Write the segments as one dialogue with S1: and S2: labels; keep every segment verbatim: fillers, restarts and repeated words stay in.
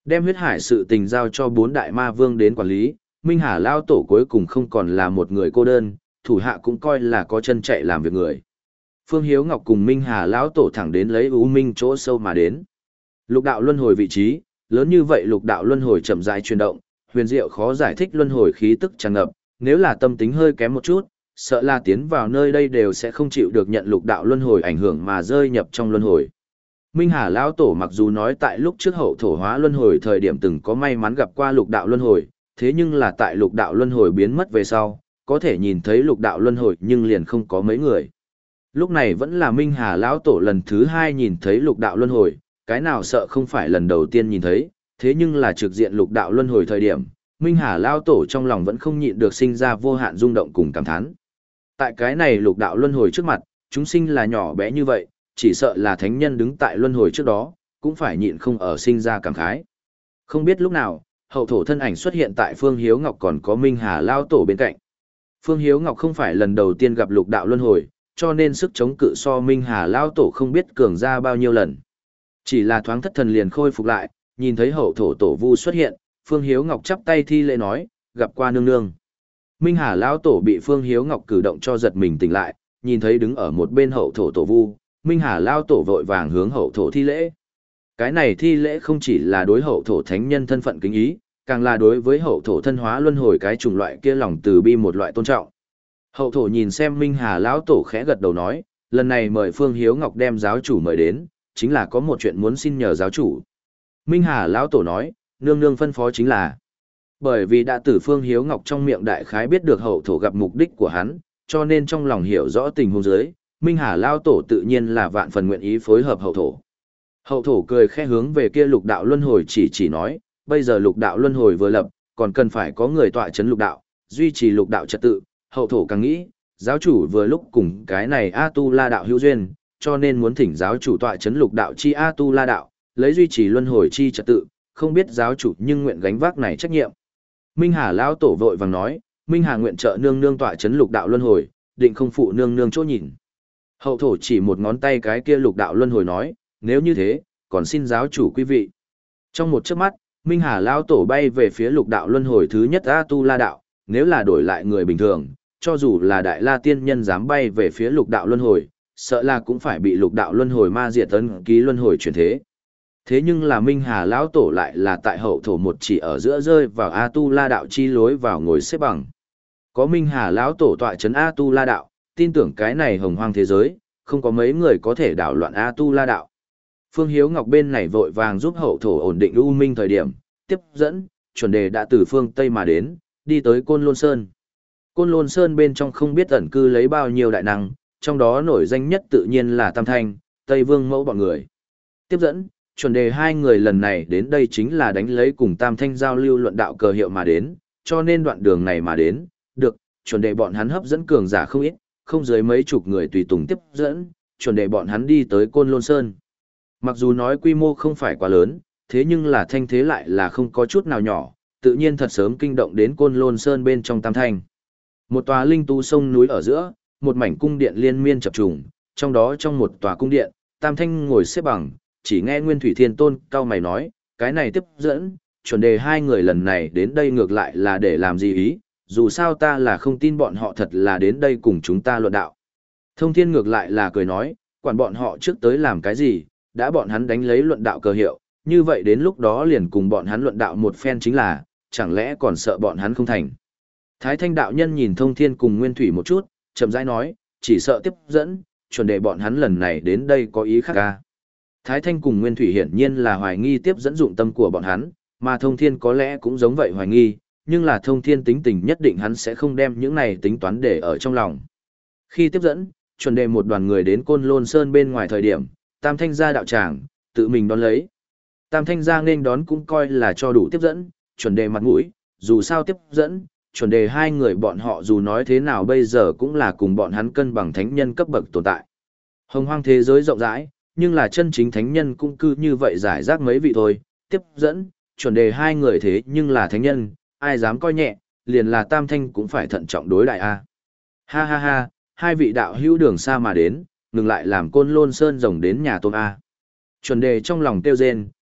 S1: Đem huyết hải sự tình giao cho bốn đại ma vương đến quản lý, Minh Hà Lao Tổ cuối cùng không còn là một người cô đơn, thủ hạ cũng coi là có chân chạy làm việc người. Phương Hiếu Ngọc cùng Minh Hà Lão Tổ thẳng đến lấy U Minh chỗ sâu mà đến. Lục đạo luân hồi vị trí, lớn như vậy lục đạo luân hồi chậm rãi chuyển động, huyền diệu khó giải thích luân hồi khí tức tràn ngập, nếu là tâm tính hơi kém một chút, sợ là tiến vào nơi đây đều sẽ không chịu được nhận lục đạo luân hồi ảnh hưởng mà rơi nhập trong luân hồi. Minh Hà Lão Tổ mặc dù nói tại lúc trước hậu thổ hóa luân hồi thời điểm từng có may mắn gặp qua lục đạo luân hồi, thế nhưng là tại lục đạo luân hồi biến mất về sau, có thể nhìn thấy lục đạo luân hồi nhưng liền không có mấy người. Lúc này vẫn là Minh Hà Lão Tổ lần thứ hai nhìn thấy lục đạo luân hồi, cái nào sợ không phải lần đầu tiên nhìn thấy, thế nhưng là trực diện lục đạo luân hồi thời điểm, Minh Hà Lão Tổ trong lòng vẫn không nhịn được sinh ra vô hạn rung động cùng cảm thán. Tại cái này lục đạo luân hồi trước mặt, chúng sinh là nhỏ bé như vậy, chỉ sợ là thánh nhân đứng tại luân hồi trước đó, cũng phải nhịn không ở sinh ra cảm khái. Không biết lúc nào, hậu thổ thân ảnh xuất hiện tại Phương Hiếu Ngọc còn có Minh Hà Lão Tổ bên cạnh. Phương Hiếu Ngọc không phải lần đầu tiên gặp lục đạo luân hồi, cho nên sức chống cự so Minh Hà Lão Tổ không biết cường ra bao nhiêu lần. Chỉ là thoáng thất thần liền khôi phục lại, nhìn thấy hậu thổ tổ vu xuất hiện, Phương Hiếu Ngọc chắp tay thi lễ nói, gặp qua nương nương. Minh Hà Lão Tổ bị Phương Hiếu Ngọc cử động cho giật mình tỉnh lại, nhìn thấy đứng ở một bên hậu thổ tổ vu, Minh Hà Lão Tổ vội vàng hướng hậu thổ thi lễ. Cái này thi lễ không chỉ là đối hậu thổ thánh nhân thân phận kính ý, càng là đối với hậu thổ thân hóa luân hồi cái chủng loại kia lòng từ bi một loại tôn trọng. Hậu thổ nhìn xem Minh Hà Lão Tổ khẽ gật đầu nói, lần này mời Phương Hiếu Ngọc đem giáo chủ mời đến, chính là có một chuyện muốn xin nhờ giáo chủ. Minh Hà Lão Tổ nói, nương nương phân phó chính là, bởi vì đã từ Phương Hiếu Ngọc trong miệng đại khái biết được hậu thổ gặp mục đích của hắn, cho nên trong lòng hiểu rõ tình huống dưới, Minh Hà Lão Tổ tự nhiên là vạn phần nguyện ý phối hợp hậu thổ. Hậu thổ cười khẽ hướng về kia lục đạo luân hồi chỉ chỉ nói, bây giờ lục đạo luân hồi vừa lập, còn cần phải có người tọa chấn lục đạo, duy trì lục đạo trật tự. Hậu thổ càng nghĩ, giáo chủ vừa lúc cùng cái này A-tu-la đạo hữu duyên, cho nên muốn thỉnh giáo chủ tọa chấn lục đạo chi A-tu-la đạo, lấy duy trì luân hồi chi trật tự, không biết giáo chủ nhưng nguyện gánh vác này trách nhiệm. Minh Hà Lão Tổ vội vàng nói, Minh Hà nguyện trợ nương nương tọa chấn lục đạo luân hồi, định không phụ nương nương chỗ nhìn. Hậu thổ chỉ một ngón tay cái kia lục đạo luân hồi nói, nếu như thế, còn xin giáo chủ quý vị. Trong một chớp mắt, Minh Hà Lão Tổ bay về phía lục đạo luân hồi thứ nhất A-tu-la đạo, nếu là đổi lại người bình thường, cho dù là đại la tiên nhân dám bay về phía lục đạo luân hồi, sợ là cũng phải bị lục đạo luân hồi ma diệt tấn ký luân hồi chuyển thế. Thế nhưng là Minh Hà Lão Tổ lại là tại hậu thổ một chỉ ở giữa rơi vào A-tu-la đạo chi lối vào ngồi xếp bằng. Có Minh Hà Lão Tổ tọa chấn A-tu-la đạo, tin tưởng cái này hồng hoang thế giới, không có mấy người có thể đảo loạn A-tu-la đạo. Phương Hiếu Ngọc bên này vội vàng giúp hậu thổ ổn định u minh thời điểm, tiếp dẫn, chuẩn đề đã từ phương Tây mà đến, đi tới Côn Lôn Sơn. Côn Lôn Sơn bên trong không biết ẩn cư lấy bao nhiêu đại năng, trong đó nổi danh nhất tự nhiên là Tam Thanh, Tây Vương Mẫu bọn người. Tiếp dẫn, chuẩn đề hai người lần này đến đây chính là đánh lấy cùng Tam Thanh giao lưu luận đạo cờ hiệu mà đến, cho nên đoạn đường này mà đến, được, chuẩn đề bọn hắn hấp dẫn cường giả không ít, không dưới mấy chục người tùy tùng tiếp dẫn, chuẩn đề bọn hắn đi tới Côn Lôn Sơn. Mặc dù nói quy mô không phải quá lớn, thế nhưng là thanh thế lại là không có chút nào nhỏ, tự nhiên thật sớm kinh động đến Côn Lôn Sơn bên trong Tam Thanh. Một tòa linh tú sông núi ở giữa, một mảnh cung điện liên miên chập trùng, trong đó trong một tòa cung điện, Tam Thanh ngồi xếp bằng, chỉ nghe Nguyên Thủy Thiên Tôn cao mày nói, cái này tiếp dẫn, chuẩn đề hai người lần này đến đây ngược lại là để làm gì ý, dù sao ta là không tin bọn họ thật là đến đây cùng chúng ta luận đạo. Thông Thiên ngược lại là cười nói, quản bọn họ trước tới làm cái gì, đã bọn hắn đánh lấy luận đạo cờ hiệu, như vậy đến lúc đó liền cùng bọn hắn luận đạo một phen chính là, chẳng lẽ còn sợ bọn hắn không thành. Thái Thanh đạo nhân nhìn Thông Thiên cùng Nguyên Thủy một chút, chậm rãi nói, chỉ sợ tiếp dẫn, chuẩn đề bọn hắn lần này đến đây có ý khác ca. Thái Thanh cùng Nguyên Thủy hiển nhiên là hoài nghi tiếp dẫn dụng tâm của bọn hắn, mà Thông Thiên có lẽ cũng giống vậy hoài nghi, nhưng là Thông Thiên tính tình nhất định hắn sẽ không đem những này tính toán để ở trong lòng. Khi tiếp dẫn, chuẩn đề một đoàn người đến Côn Lôn Sơn bên ngoài thời điểm, Tam Thanh gia đạo tràng, tự mình đón lấy. Tam Thanh gia nên đón cũng coi là cho đủ tiếp dẫn, chuẩn đề mặt mũi, dù sao tiếp dẫn, chuẩn đề hai người bọn họ dù nói thế nào bây giờ cũng là cùng bọn hắn cân bằng thánh nhân cấp bậc tồn tại. Hồng hoang thế giới rộng rãi, nhưng là chân chính thánh nhân cũng cứ như vậy giải rác mấy vị thôi, tiếp dẫn, chuẩn đề hai người thế nhưng là thánh nhân, ai dám coi nhẹ, liền là Tam Thanh cũng phải thận trọng đối đại a. Ha ha ha, hai vị đạo hữu đường xa mà đến, ngừng lại làm Côn Lôn Sơn rồng đến nhà tôn a. Chuẩn đề trong lòng tiêu rên,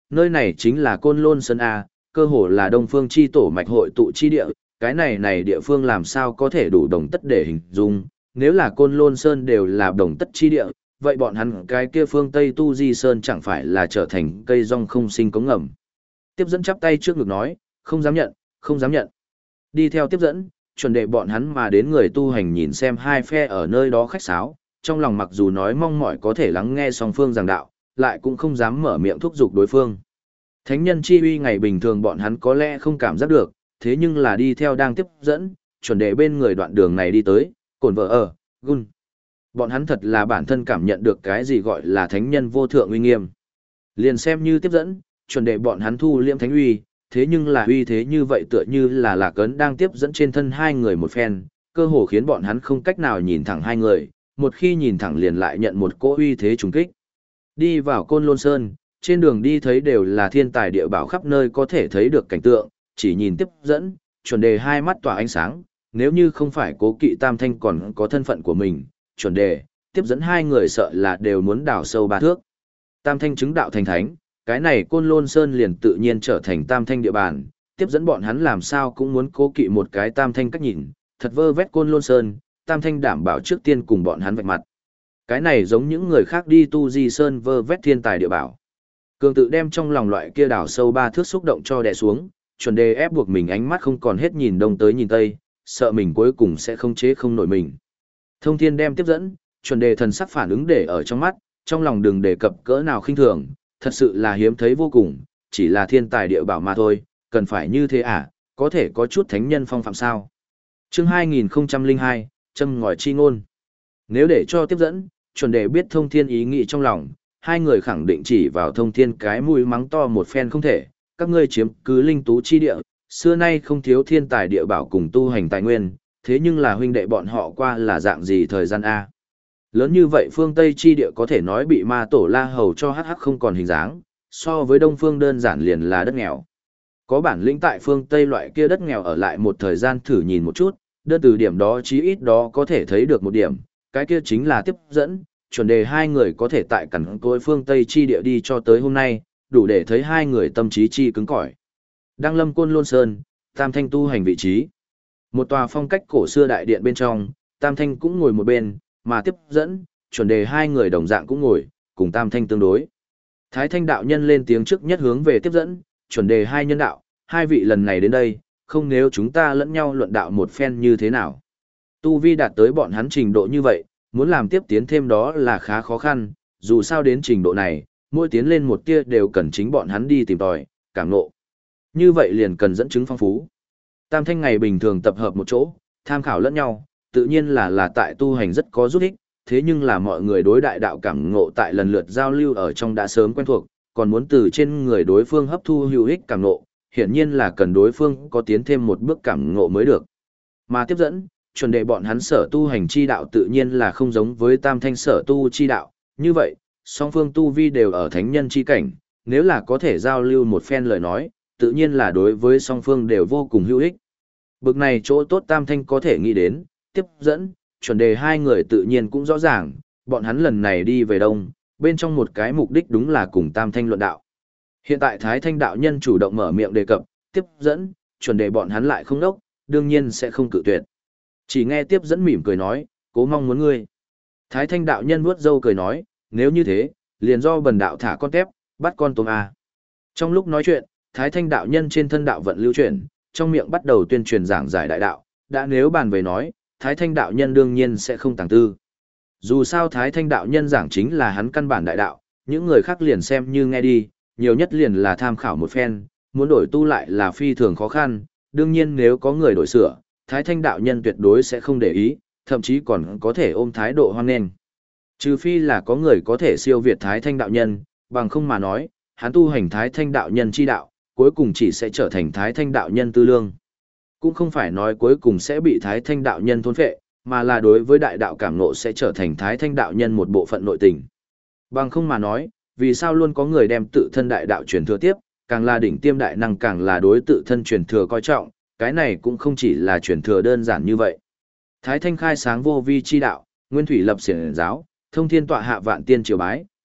S1: nơi này chính là Côn Lôn Sơn A, cơ hồ là Đông Phương chi tổ mạch hội tụ chi địa, cái này này địa phương làm sao có thể đủ đồng tất để hình dung, nếu là Côn Lôn Sơn đều là đồng tất chi địa, vậy bọn hắn cái kia phương Tây Tu Di Sơn chẳng phải là trở thành cây rong không sinh cống ngầm. Tiếp dẫn chắp tay trước ngực nói, không dám nhận, không dám nhận. Đi theo tiếp dẫn, chuẩn đệ bọn hắn mà đến người tu hành nhìn xem hai phe ở nơi đó khách sáo, trong lòng mặc dù nói mong mỏi có thể lắng nghe song phương giảng đạo, lại cũng không dám mở miệng thúc giục đối phương. Thánh nhân chi uy ngày bình thường bọn hắn có lẽ không cảm giác được, thế nhưng là đi theo đang tiếp dẫn, chuẩn đệ bên người đoạn đường này đi tới, cồn vợ ở, gun. Bọn hắn thật là bản thân cảm nhận được cái gì gọi là thánh nhân vô thượng uy nghiêm. Liền xem như tiếp dẫn, chuẩn đệ bọn hắn thu liễm thánh uy, thế nhưng là uy thế như vậy tựa như là lạc ấn đang tiếp dẫn trên thân hai người một phen, cơ hồ khiến bọn hắn không cách nào nhìn thẳng hai người, một khi nhìn thẳng liền lại nhận một cỗ uy thế trùng kích. Đi vào Côn Lôn Sơn, trên đường đi thấy đều là thiên tài địa bảo khắp nơi có thể thấy được cảnh tượng, chỉ nhìn tiếp dẫn, chuẩn đề hai mắt tỏa ánh sáng, nếu như không phải cố kỵ tam thanh còn có thân phận của mình, chuẩn đề, tiếp dẫn hai người sợ là đều muốn đào sâu ba thước. Tam thanh chứng đạo thành thánh, cái này Côn Lôn Sơn liền tự nhiên trở thành tam thanh địa bàn, tiếp dẫn bọn hắn làm sao cũng muốn cố kỵ một cái tam thanh cách nhìn, thật vơ vét Côn Lôn Sơn, tam thanh đảm bảo trước tiên cùng bọn hắn vạch mặt. Cái này giống những người khác đi tu di sơn vơ vét thiên tài địa bảo. Cường tự đem trong lòng loại kia đào sâu ba thước xúc động cho đè xuống, chuẩn đề ép buộc mình ánh mắt không còn hết nhìn đông tới nhìn tây, sợ mình cuối cùng sẽ không chế không nổi mình. Thông thiên đem tiếp dẫn, chuẩn đề thần sắc phản ứng để ở trong mắt, trong lòng đừng đề cập cỡ nào khinh thường, thật sự là hiếm thấy vô cùng, chỉ là thiên tài địa bảo mà thôi, cần phải như thế à, có thể có chút thánh nhân phong phạm sao. Chương hai nghìn không trăm lẻ hai, châm ngòi chi ngôn. Nếu để cho tiếp dẫn, chuẩn đề biết thông thiên ý nghĩ trong lòng, hai người khẳng định chỉ vào thông thiên cái mũi mắng to một phen không thể, các ngươi chiếm cứ linh tú chi địa, xưa nay không thiếu thiên tài địa bảo cùng tu hành tài nguyên, thế nhưng là huynh đệ bọn họ qua là dạng gì thời gian A. Lớn như vậy phương Tây chi địa có thể nói bị ma tổ la hầu cho hắc hắc không còn hình dáng, so với đông phương đơn giản liền là đất nghèo. Có bản lĩnh tại phương Tây loại kia đất nghèo ở lại một thời gian thử nhìn một chút, đơn từ điểm đó chí ít đó có thể thấy được một điểm, cái kia chính là tiếp dẫn, chuẩn đề hai người có thể tại cẩn cối phương Tây chi địa đi cho tới hôm nay, đủ để thấy hai người tâm trí chi cứng cỏi. Đăng lâm Côn Lôn Sơn, Tam Thanh tu hành vị trí. Một tòa phong cách cổ xưa đại điện bên trong, Tam Thanh cũng ngồi một bên, mà tiếp dẫn, chuẩn đề hai người đồng dạng cũng ngồi, cùng Tam Thanh tương đối. Thái Thanh đạo nhân lên tiếng trước nhất hướng về tiếp dẫn, chuẩn đề hai nhân đạo, hai vị lần này đến đây, không nếu chúng ta lẫn nhau luận đạo một phen như thế nào. Tu vi đạt tới bọn hắn trình độ như vậy, muốn làm tiếp tiến thêm đó là khá khó khăn, dù sao đến trình độ này, mỗi tiến lên một tia đều cần chính bọn hắn đi tìm tòi, cảm ngộ. Như vậy liền cần dẫn chứng phong phú. Tam Thanh ngày bình thường tập hợp một chỗ, tham khảo lẫn nhau, tự nhiên là là tại tu hành rất có giúp ích, thế nhưng là mọi người đối đại đạo cảm ngộ tại lần lượt giao lưu ở trong đã sớm quen thuộc, còn muốn từ trên người đối phương hấp thu hữu ích cảm ngộ, hiển nhiên là cần đối phương có tiến thêm một bước cảm ngộ mới được. Mà tiếp dẫn, chuẩn đề bọn hắn sở tu hành chi đạo tự nhiên là không giống với Tam Thanh sở tu chi đạo, như vậy, song phương tu vi đều ở thánh nhân chi cảnh, nếu là có thể giao lưu một phen lời nói, tự nhiên là đối với song phương đều vô cùng hữu ích. Bực này chỗ tốt Tam Thanh có thể nghĩ đến, tiếp dẫn, chuẩn đề hai người tự nhiên cũng rõ ràng, bọn hắn lần này đi về đông, bên trong một cái mục đích đúng là cùng Tam Thanh luận đạo. Hiện tại Thái Thanh đạo nhân chủ động mở miệng đề cập, tiếp dẫn, chuẩn đề bọn hắn lại không đốc, đương nhiên sẽ không cự tuyệt. Chỉ nghe tiếp dẫn mỉm cười nói, cố mong muốn ngươi. Thái Thanh đạo nhân vuốt râu cười nói, nếu như thế, liền do bần đạo thả con tép, bắt con tôm à. Trong lúc nói chuyện, Thái Thanh đạo nhân trên thân đạo vận lưu chuyển, trong miệng bắt đầu tuyên truyền giảng giải đại đạo, đã nếu bàn về nói, Thái Thanh đạo nhân đương nhiên sẽ không tàng tư. Dù sao Thái Thanh đạo nhân giảng chính là hắn căn bản đại đạo, những người khác liền xem như nghe đi, nhiều nhất liền là tham khảo một phen, muốn đổi tu lại là phi thường khó khăn, đương nhiên nếu có người đổi sửa, Thái Thanh đạo nhân tuyệt đối sẽ không để ý, thậm chí còn có thể ôm thái độ hoan nghênh. Trừ phi là có người có thể siêu việt Thái Thanh đạo nhân, bằng không mà nói, hắn tu hành Thái Thanh đạo nhân chi đạo, cuối cùng chỉ sẽ trở thành Thái Thanh đạo nhân tư lương. Cũng không phải nói cuối cùng sẽ bị Thái Thanh đạo nhân thôn phệ, mà là đối với đại đạo cảm ngộ sẽ trở thành Thái Thanh đạo nhân một bộ phận nội tình. Bằng không mà nói, vì sao luôn có người đem tự thân đại đạo truyền thừa tiếp, càng là đỉnh tiêm đại năng càng là đối tự thân truyền thừa coi trọng, cái này cũng không chỉ là truyền thừa đơn giản như vậy. Thái Thanh khai sáng vô vi chi đạo, nguyên thủy lập xiển giáo, thông thiên tọa hạ vạn tiên triều bái,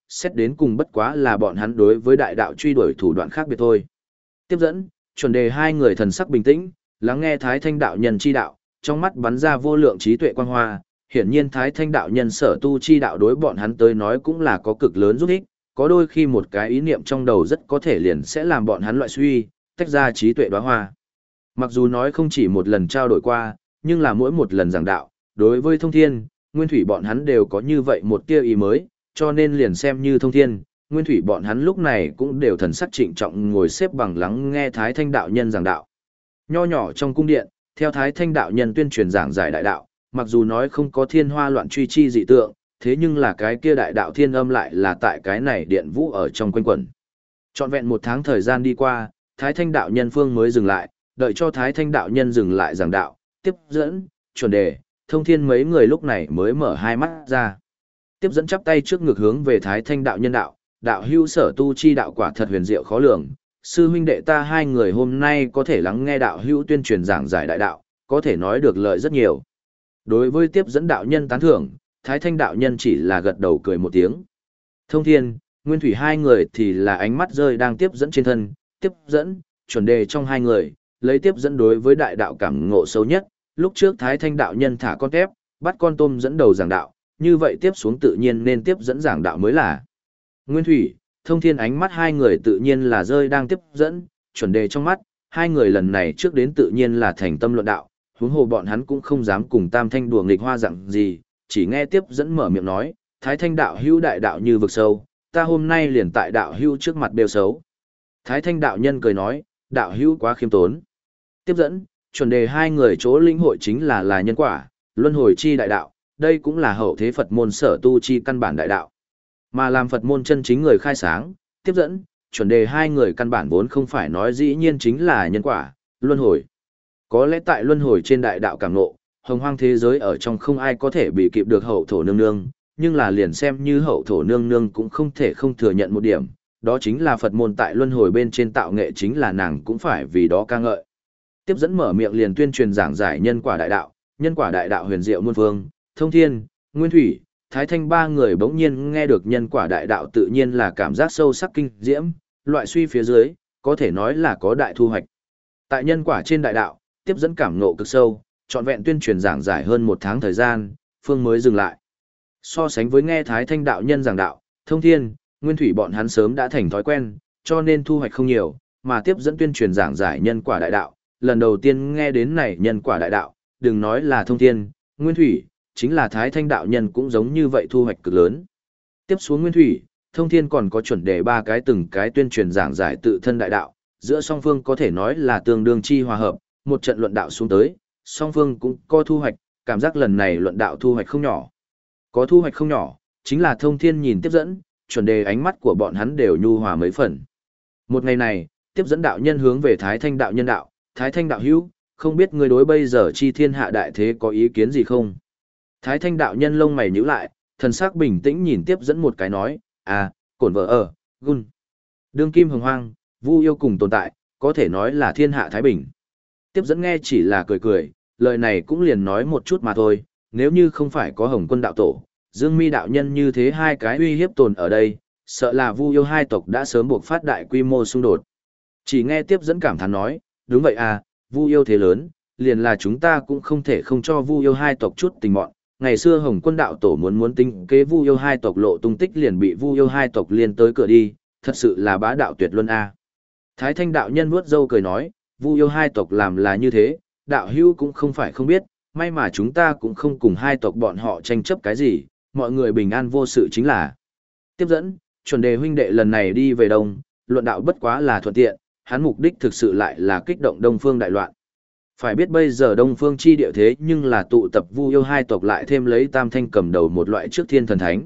S1: xét đến cùng bất quá là bọn hắn đối với đại đạo truy đuổi thủ đoạn khác biệt thôi. Tiếp dẫn, chuẩn đề hai người thần sắc bình tĩnh, lắng nghe Thái Thanh đạo nhân chi đạo, trong mắt bắn ra vô lượng trí tuệ quang hoa, hiển nhiên Thái Thanh đạo nhân sở tu chi đạo đối bọn hắn tới nói cũng là có cực lớn giúp ích, có đôi khi một cái ý niệm trong đầu rất có thể liền sẽ làm bọn hắn loại suy, tách ra trí tuệ đóa hoa. Mặc dù nói không chỉ một lần trao đổi qua, nhưng là mỗi một lần giảng đạo, đối với Thông Thiên, Nguyên Thủy bọn hắn đều có như vậy một tia ý mới, cho nên liền xem như Thông Thiên, Nguyên Thủy bọn hắn lúc này cũng đều thần sắc trịnh trọng ngồi xếp bằng lắng nghe Thái Thanh đạo nhân giảng đạo. Nho nhỏ trong cung điện, theo Thái Thanh đạo nhân tuyên truyền giảng giải đại đạo, mặc dù nói không có thiên hoa loạn truy chi dị tượng, thế nhưng là cái kia đại đạo thiên âm lại là tại cái này điện vũ ở trong quanh quẩn. Trọn vẹn một tháng thời gian đi qua, Thái Thanh đạo nhân phương mới dừng lại, đợi cho Thái Thanh đạo nhân dừng lại giảng đạo, tiếp dẫn, chuẩn đề, Thông Thiên mấy người lúc này mới mở hai mắt ra. Tiếp dẫn chắp tay trước ngực hướng về Thái Thanh đạo nhân đạo, đạo hữu sở tu chi đạo quả thật huyền diệu khó lường, sư huynh đệ ta hai người hôm nay có thể lắng nghe đạo hữu tuyên truyền giảng giải đại đạo, có thể nói được lợi rất nhiều. Đối với tiếp dẫn đạo nhân tán thưởng, Thái Thanh đạo nhân chỉ là gật đầu cười một tiếng. Thông Thiên, Nguyên Thủy hai người thì là ánh mắt rơi đang tiếp dẫn trên thân, tiếp dẫn, chuẩn đề trong hai người, lấy tiếp dẫn đối với đại đạo cảm ngộ sâu nhất, lúc trước Thái Thanh đạo nhân thả con tép, bắt con tôm dẫn đầu giảng đạo, như vậy tiếp xuống tự nhiên nên tiếp dẫn giảng đạo mới là. Nguyên Thủy, Thông Thiên ánh mắt hai người tự nhiên là rơi đang tiếp dẫn, chuẩn đề trong mắt, hai người lần này trước đến tự nhiên là thành tâm luận đạo, huống hồ bọn hắn cũng không dám cùng Tam Thanh đùa nghịch hoa dạng gì, chỉ nghe tiếp dẫn mở miệng nói, Thái Thanh đạo hữu đại đạo như vực sâu, ta hôm nay liền tại đạo hữu trước mặt đều xấu. Thái Thanh đạo nhân cười nói, đạo hữu quá khiêm tốn. Tiếp dẫn, chuẩn đề hai người chỗ lĩnh hội chính là là nhân quả, luân hồi chi đại đạo, đây cũng là hậu thế Phật môn sở tu chi căn bản đại đạo. Mà làm Phật môn chân chính người khai sáng, tiếp dẫn, chuẩn đề hai người căn bản vốn không phải nói dĩ nhiên chính là nhân quả, luân hồi. Có lẽ tại luân hồi trên đại đạo cảm ngộ, hồng hoang thế giới ở trong không ai có thể bị kịp được hậu thổ nương nương, nhưng là liền xem như hậu thổ nương nương cũng không thể không thừa nhận một điểm, đó chính là Phật môn tại luân hồi bên trên tạo nghệ chính là nàng cũng phải vì đó ca ngợi. Tiếp dẫn mở miệng liền tuyên truyền giảng giải nhân quả đại đạo, nhân quả đại đạo huyền diệu muôn phương, Thông Thiên, Nguyên Thủy, Thái Thanh ba người bỗng nhiên nghe được nhân quả đại đạo tự nhiên là cảm giác sâu sắc kinh diễm, loại suy phía dưới, có thể nói là có đại thu hoạch. Tại nhân quả trên đại đạo, tiếp dẫn cảm ngộ cực sâu, trọn vẹn tuyên truyền giảng giải hơn một tháng thời gian, phương mới dừng lại. So sánh với nghe Thái Thanh đạo nhân giảng đạo, Thông Thiên, Nguyên Thủy bọn hắn sớm đã thành thói quen, cho nên thu hoạch không nhiều, mà tiếp dẫn tuyên truyền giảng giải nhân quả đại đạo, lần đầu tiên nghe đến này nhân quả đại đạo, đừng nói là Thông Thiên, Nguyên Thủy, chính là Thái Thanh đạo nhân cũng giống như vậy thu hoạch cực lớn. Tiếp xuống Nguyên Thủy, Thông Thiên còn có chuẩn đề ba cái từng cái tuyên truyền giảng giải tự thân đại đạo, giữa song phương có thể nói là tương đương chi hòa hợp, một trận luận đạo xuống tới, song phương cũng có thu hoạch, cảm giác lần này luận đạo thu hoạch không nhỏ. Có thu hoạch không nhỏ, chính là Thông Thiên nhìn tiếp dẫn, chuẩn đề ánh mắt của bọn hắn đều nhu hòa mấy phần. Một ngày này, tiếp dẫn đạo nhân hướng về Thái Thanh đạo nhân đạo, Thái Thanh đạo hữu, không biết ngươi đối bây giờ chi thiên hạ đại thế có ý kiến gì không? Thái Thanh đạo nhân lông mày nhíu lại, thần sắc bình tĩnh nhìn tiếp dẫn một cái nói, à, cổn vợ ở, gun. Đương kim hồng hoang, Vu yêu cùng tồn tại, có thể nói là thiên hạ thái bình. Tiếp dẫn nghe chỉ là cười cười, lời này cũng liền nói một chút mà thôi, nếu như không phải có Hồng Quân đạo tổ, Dương Mi đạo nhân như thế hai cái uy hiếp tồn ở đây, sợ là Vu yêu hai tộc đã sớm buộc phát đại quy mô xung đột. Chỉ nghe tiếp dẫn cảm thán nói, đúng vậy à, Vu yêu thế lớn, liền là chúng ta cũng không thể không cho Vu yêu hai tộc chút tình mọn. Ngày xưa Hồng Quân đạo tổ muốn muốn tính kế Vu yêu hai tộc lộ tung tích liền bị Vu yêu hai tộc liên tới cửa đi, thật sự là bá đạo tuyệt luân a. Thái Thanh đạo nhân vuốt râu cười nói, Vu yêu hai tộc làm là như thế, đạo hữu cũng không phải không biết, may mà chúng ta cũng không cùng hai tộc bọn họ tranh chấp cái gì, mọi người bình an vô sự chính là. Tiếp dẫn, chuẩn đề huynh đệ lần này đi về đông, luận đạo bất quá là thuận tiện, hắn mục đích thực sự lại là kích động Đông Phương đại loạn. Phải biết bây giờ Đông Phương chi địa thế nhưng là tụ tập Vu yêu hai tộc lại thêm lấy Tam Thanh cầm đầu một loại trước thiên thần thánh.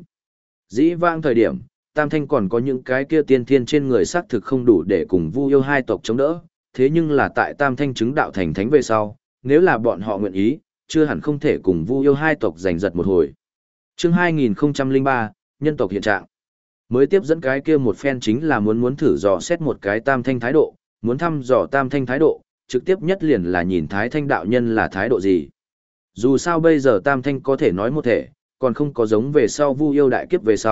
S1: Dĩ vãng thời điểm, Tam Thanh còn có những cái kia tiên thiên trên người xác thực không đủ để cùng Vu yêu hai tộc chống đỡ, thế nhưng là tại Tam Thanh chứng đạo thành thánh về sau, nếu là bọn họ nguyện ý, chưa hẳn không thể cùng Vu yêu hai tộc giành giật một hồi. Chương hai nghìn không trăm lẻ ba, nhân tộc hiện trạng. Mới tiếp dẫn cái kia một phen chính là muốn muốn thử dò xét một cái Tam Thanh thái độ, muốn thăm dò Tam Thanh thái độ, trực tiếp nhất liền là nhìn Thái Thanh đạo nhân là thái độ gì. Dù sao bây giờ Tam Thanh có thể nói một thể, còn không có giống về sau Vu yêu đại kiếp về sau,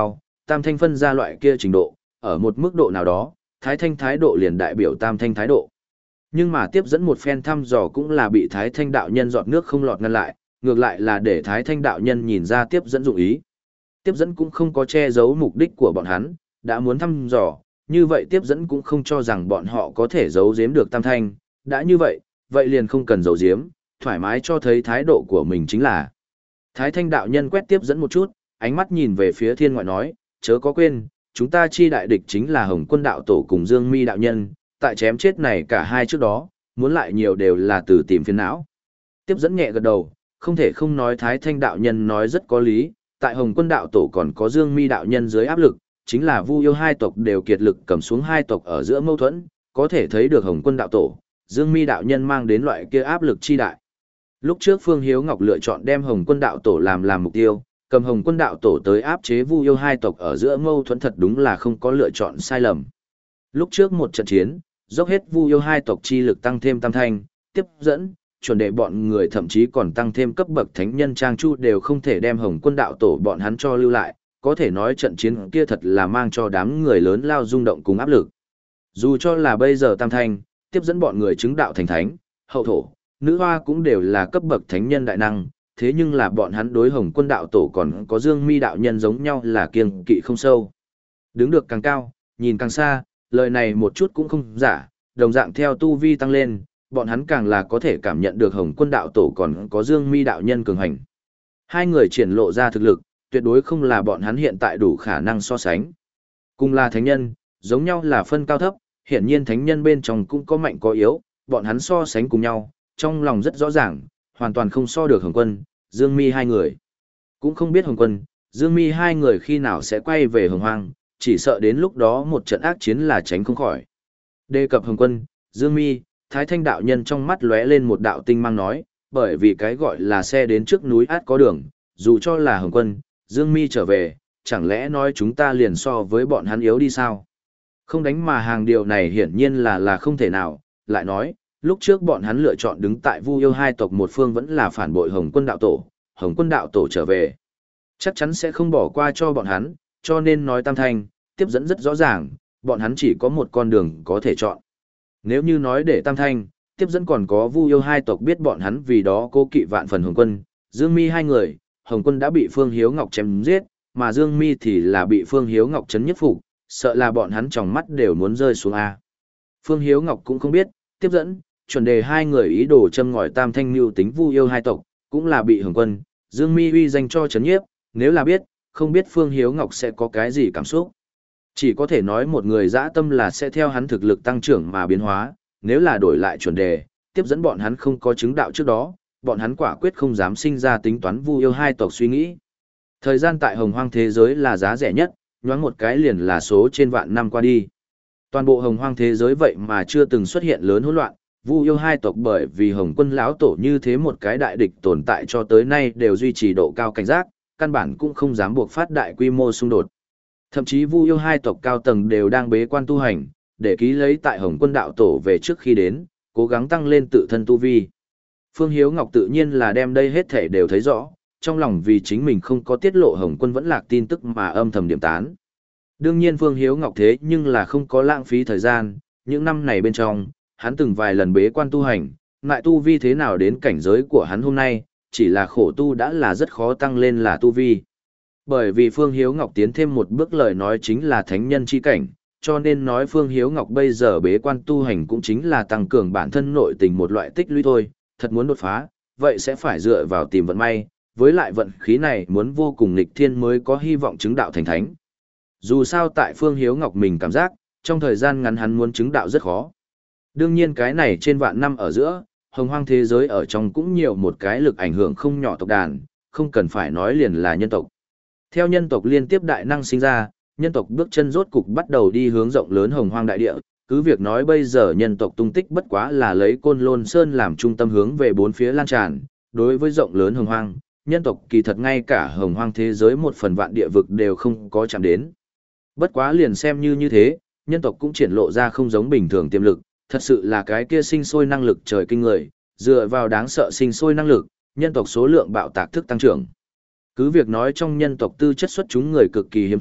S1: tam thanh phân ra loại kia trình độ, ở một mức độ nào đó, thái thanh thái độ liền đại biểu tam thanh thái độ. Nhưng mà tiếp dẫn một phen thăm dò cũng là bị thái thanh đạo nhân giọt nước không lọt ngăn lại, ngược lại là để thái thanh đạo nhân nhìn ra tiếp dẫn dụng ý. Tiếp dẫn cũng không có che giấu mục đích của bọn hắn, đã muốn thăm dò, như vậy tiếp dẫn cũng không cho rằng bọn họ có thể giấu giếm được tam thanh, đã như vậy, vậy liền không cần giấu giếm, thoải mái cho thấy thái độ của mình chính là. Thái thanh đạo nhân quét tiếp dẫn một chút, ánh mắt nhìn về phía thiên ngoại nói, chớ có quên, chúng ta chi đại địch chính là Hồng Quân đạo tổ cùng Dương Mi đạo nhân, tại chém chết này cả hai trước đó, muốn lại nhiều đều là từ tìm phiền não. Tiếp dẫn nhẹ gật đầu, không thể không nói Thái thanh đạo nhân nói rất có lý, tại Hồng Quân đạo tổ còn có Dương Mi đạo nhân dưới áp lực, chính là Vu Yêu hai tộc đều kiệt lực cầm xuống hai tộc ở giữa mâu thuẫn, có thể thấy được Hồng Quân đạo tổ, Dương Mi đạo nhân mang đến loại kia áp lực chi đại. Lúc trước Phương Hiếu Ngọc lựa chọn đem Hồng Quân đạo tổ làm làm mục tiêu, cầm Hồng Quân đạo tổ tới áp chế Vu Yêu hai tộc ở giữa mâu thuẫn thật đúng là không có lựa chọn sai lầm. Lúc trước một trận chiến, dốc hết Vu Yêu hai tộc chi lực tăng thêm tam thanh, tiếp dẫn, chuẩn đề bọn người thậm chí còn tăng thêm cấp bậc thánh nhân trang chu đều không thể đem Hồng Quân đạo tổ bọn hắn cho lưu lại, có thể nói trận chiến kia thật là mang cho đám người lớn lao rung động cùng áp lực. Dù cho là bây giờ tam thanh, tiếp dẫn bọn người chứng đạo thành thánh, hậu thổ, nữ hoa cũng đều là cấp bậc thánh nhân đại năng, thế nhưng là bọn hắn đối Hồng Quân đạo tổ còn có Dương Mi đạo nhân giống nhau là kiêng kỵ không sâu. Đứng được càng cao, nhìn càng xa, lời này một chút cũng không giả, đồng dạng theo tu vi tăng lên, bọn hắn càng là có thể cảm nhận được Hồng Quân đạo tổ còn có Dương Mi đạo nhân cường hành. Hai người triển lộ ra thực lực, tuyệt đối không là bọn hắn hiện tại đủ khả năng so sánh. Cùng là thánh nhân, giống nhau là phân cao thấp, hiển nhiên thánh nhân bên trong cũng có mạnh có yếu, bọn hắn so sánh cùng nhau, trong lòng rất rõ ràng, hoàn toàn không so được Hồng Quân, Dương Mi hai người. Cũng không biết Hồng Quân, Dương Mi hai người khi nào sẽ quay về Hồng Hoang, chỉ sợ đến lúc đó một trận ác chiến là tránh không khỏi. Đề cập Hồng Quân, Dương Mi, Thái Thanh đạo nhân trong mắt lóe lên một đạo tinh mang nói, bởi vì cái gọi là xe đến trước núi át có đường, dù cho là Hồng Quân, Dương Mi trở về, chẳng lẽ nói chúng ta liền so với bọn hắn yếu đi sao? Không đánh mà hàng điều này hiển nhiên là là không thể nào, lại nói, lúc trước bọn hắn lựa chọn đứng tại Vu Yêu hai tộc một phương vẫn là phản bội Hồng Quân đạo tổ, Hồng Quân đạo tổ trở về. Chắc chắn sẽ không bỏ qua cho bọn hắn, cho nên nói tam thanh, tiếp dẫn rất rõ ràng, bọn hắn chỉ có một con đường có thể chọn. Nếu như nói để tam thanh, tiếp dẫn còn có Vu Yêu hai tộc biết bọn hắn vì đó cố kỵ vạn phần Hồng Quân, Dương Mi hai người, Hồng Quân đã bị Phương Hiếu Ngọc chém giết, mà Dương Mi thì là bị Phương Hiếu Ngọc chấn nhất phục, sợ là bọn hắn trong mắt đều muốn rơi xuống A. Phương Hiếu Ngọc cũng không biết, tiếp dẫn, chuẩn đề hai người ý đồ châm ngòi tam thanh mưu tính Vu Yêu hai tộc, cũng là bị Hồng Quân, Dương Mi uy danh cho chấn nhiếp, nếu là biết, không biết Phương Hiếu Ngọc sẽ có cái gì cảm xúc. Chỉ có thể nói một người dã tâm là sẽ theo hắn thực lực tăng trưởng mà biến hóa, nếu là đổi lại chuẩn đề, tiếp dẫn bọn hắn không có chứng đạo trước đó, bọn hắn quả quyết không dám sinh ra tính toán Vu Yêu hai tộc suy nghĩ. Thời gian tại Hồng Hoang thế giới là giá rẻ nhất, nhoáng một cái liền là số trên vạn năm qua đi. Toàn bộ Hồng Hoang thế giới vậy mà chưa từng xuất hiện lớn hỗn loạn, Vu Yêu hai tộc bởi vì Hồng Quân lão tổ như thế một cái đại địch tồn tại cho tới nay đều duy trì độ cao cảnh giác, căn bản cũng không dám buộc phát đại quy mô xung đột. Thậm chí Vu Yêu hai tộc cao tầng đều đang bế quan tu hành, để ký lấy tại Hồng Quân đạo tổ về trước khi đến, cố gắng tăng lên tự thân tu vi. Phương Hiếu Ngọc tự nhiên là đem đây hết thể đều thấy rõ, trong lòng vì chính mình không có tiết lộ Hồng Quân vẫn lạc tin tức mà âm thầm điểm tán. Đương nhiên Phương Hiếu Ngọc thế nhưng là không có lãng phí thời gian, những năm này bên trong, hắn từng vài lần bế quan tu hành, ngại tu vi thế nào đến cảnh giới của hắn hôm nay, chỉ là khổ tu đã là rất khó tăng lên là tu vi. Bởi vì Phương Hiếu Ngọc tiến thêm một bước lời nói chính là thánh nhân chi cảnh, cho nên nói Phương Hiếu Ngọc bây giờ bế quan tu hành cũng chính là tăng cường bản thân nội tình một loại tích lũy thôi, thật muốn đột phá, vậy sẽ phải dựa vào tìm vận may, với lại vận khí này muốn vô cùng nghịch thiên mới có hy vọng chứng đạo thành thánh. Dù sao tại Phương Hiếu Ngọc mình cảm giác, trong thời gian ngắn hắn muốn chứng đạo rất khó. Đương nhiên cái này trên vạn năm ở giữa, Hồng Hoang thế giới ở trong cũng nhiều một cái lực ảnh hưởng không nhỏ tộc đàn, không cần phải nói liền là nhân tộc. Theo nhân tộc liên tiếp đại năng sinh ra, nhân tộc bước chân rốt cục bắt đầu đi hướng rộng lớn Hồng Hoang đại địa, cứ việc nói bây giờ nhân tộc tung tích bất quá là lấy Côn Lôn Sơn làm trung tâm hướng về bốn phía lan tràn, đối với rộng lớn Hồng Hoang, nhân tộc kỳ thật ngay cả Hồng Hoang thế giới một phần vạn địa vực đều không có chạm đến. Bất quá liền xem như như thế, nhân tộc cũng triển lộ ra không giống bình thường tiềm lực, thật sự là cái kia sinh sôi năng lực trời kinh người, dựa vào đáng sợ sinh sôi năng lực, nhân tộc số lượng bạo tạc thức tăng trưởng. Cứ việc nói trong nhân tộc tư chất xuất chúng người cực kỳ hiếm thấy,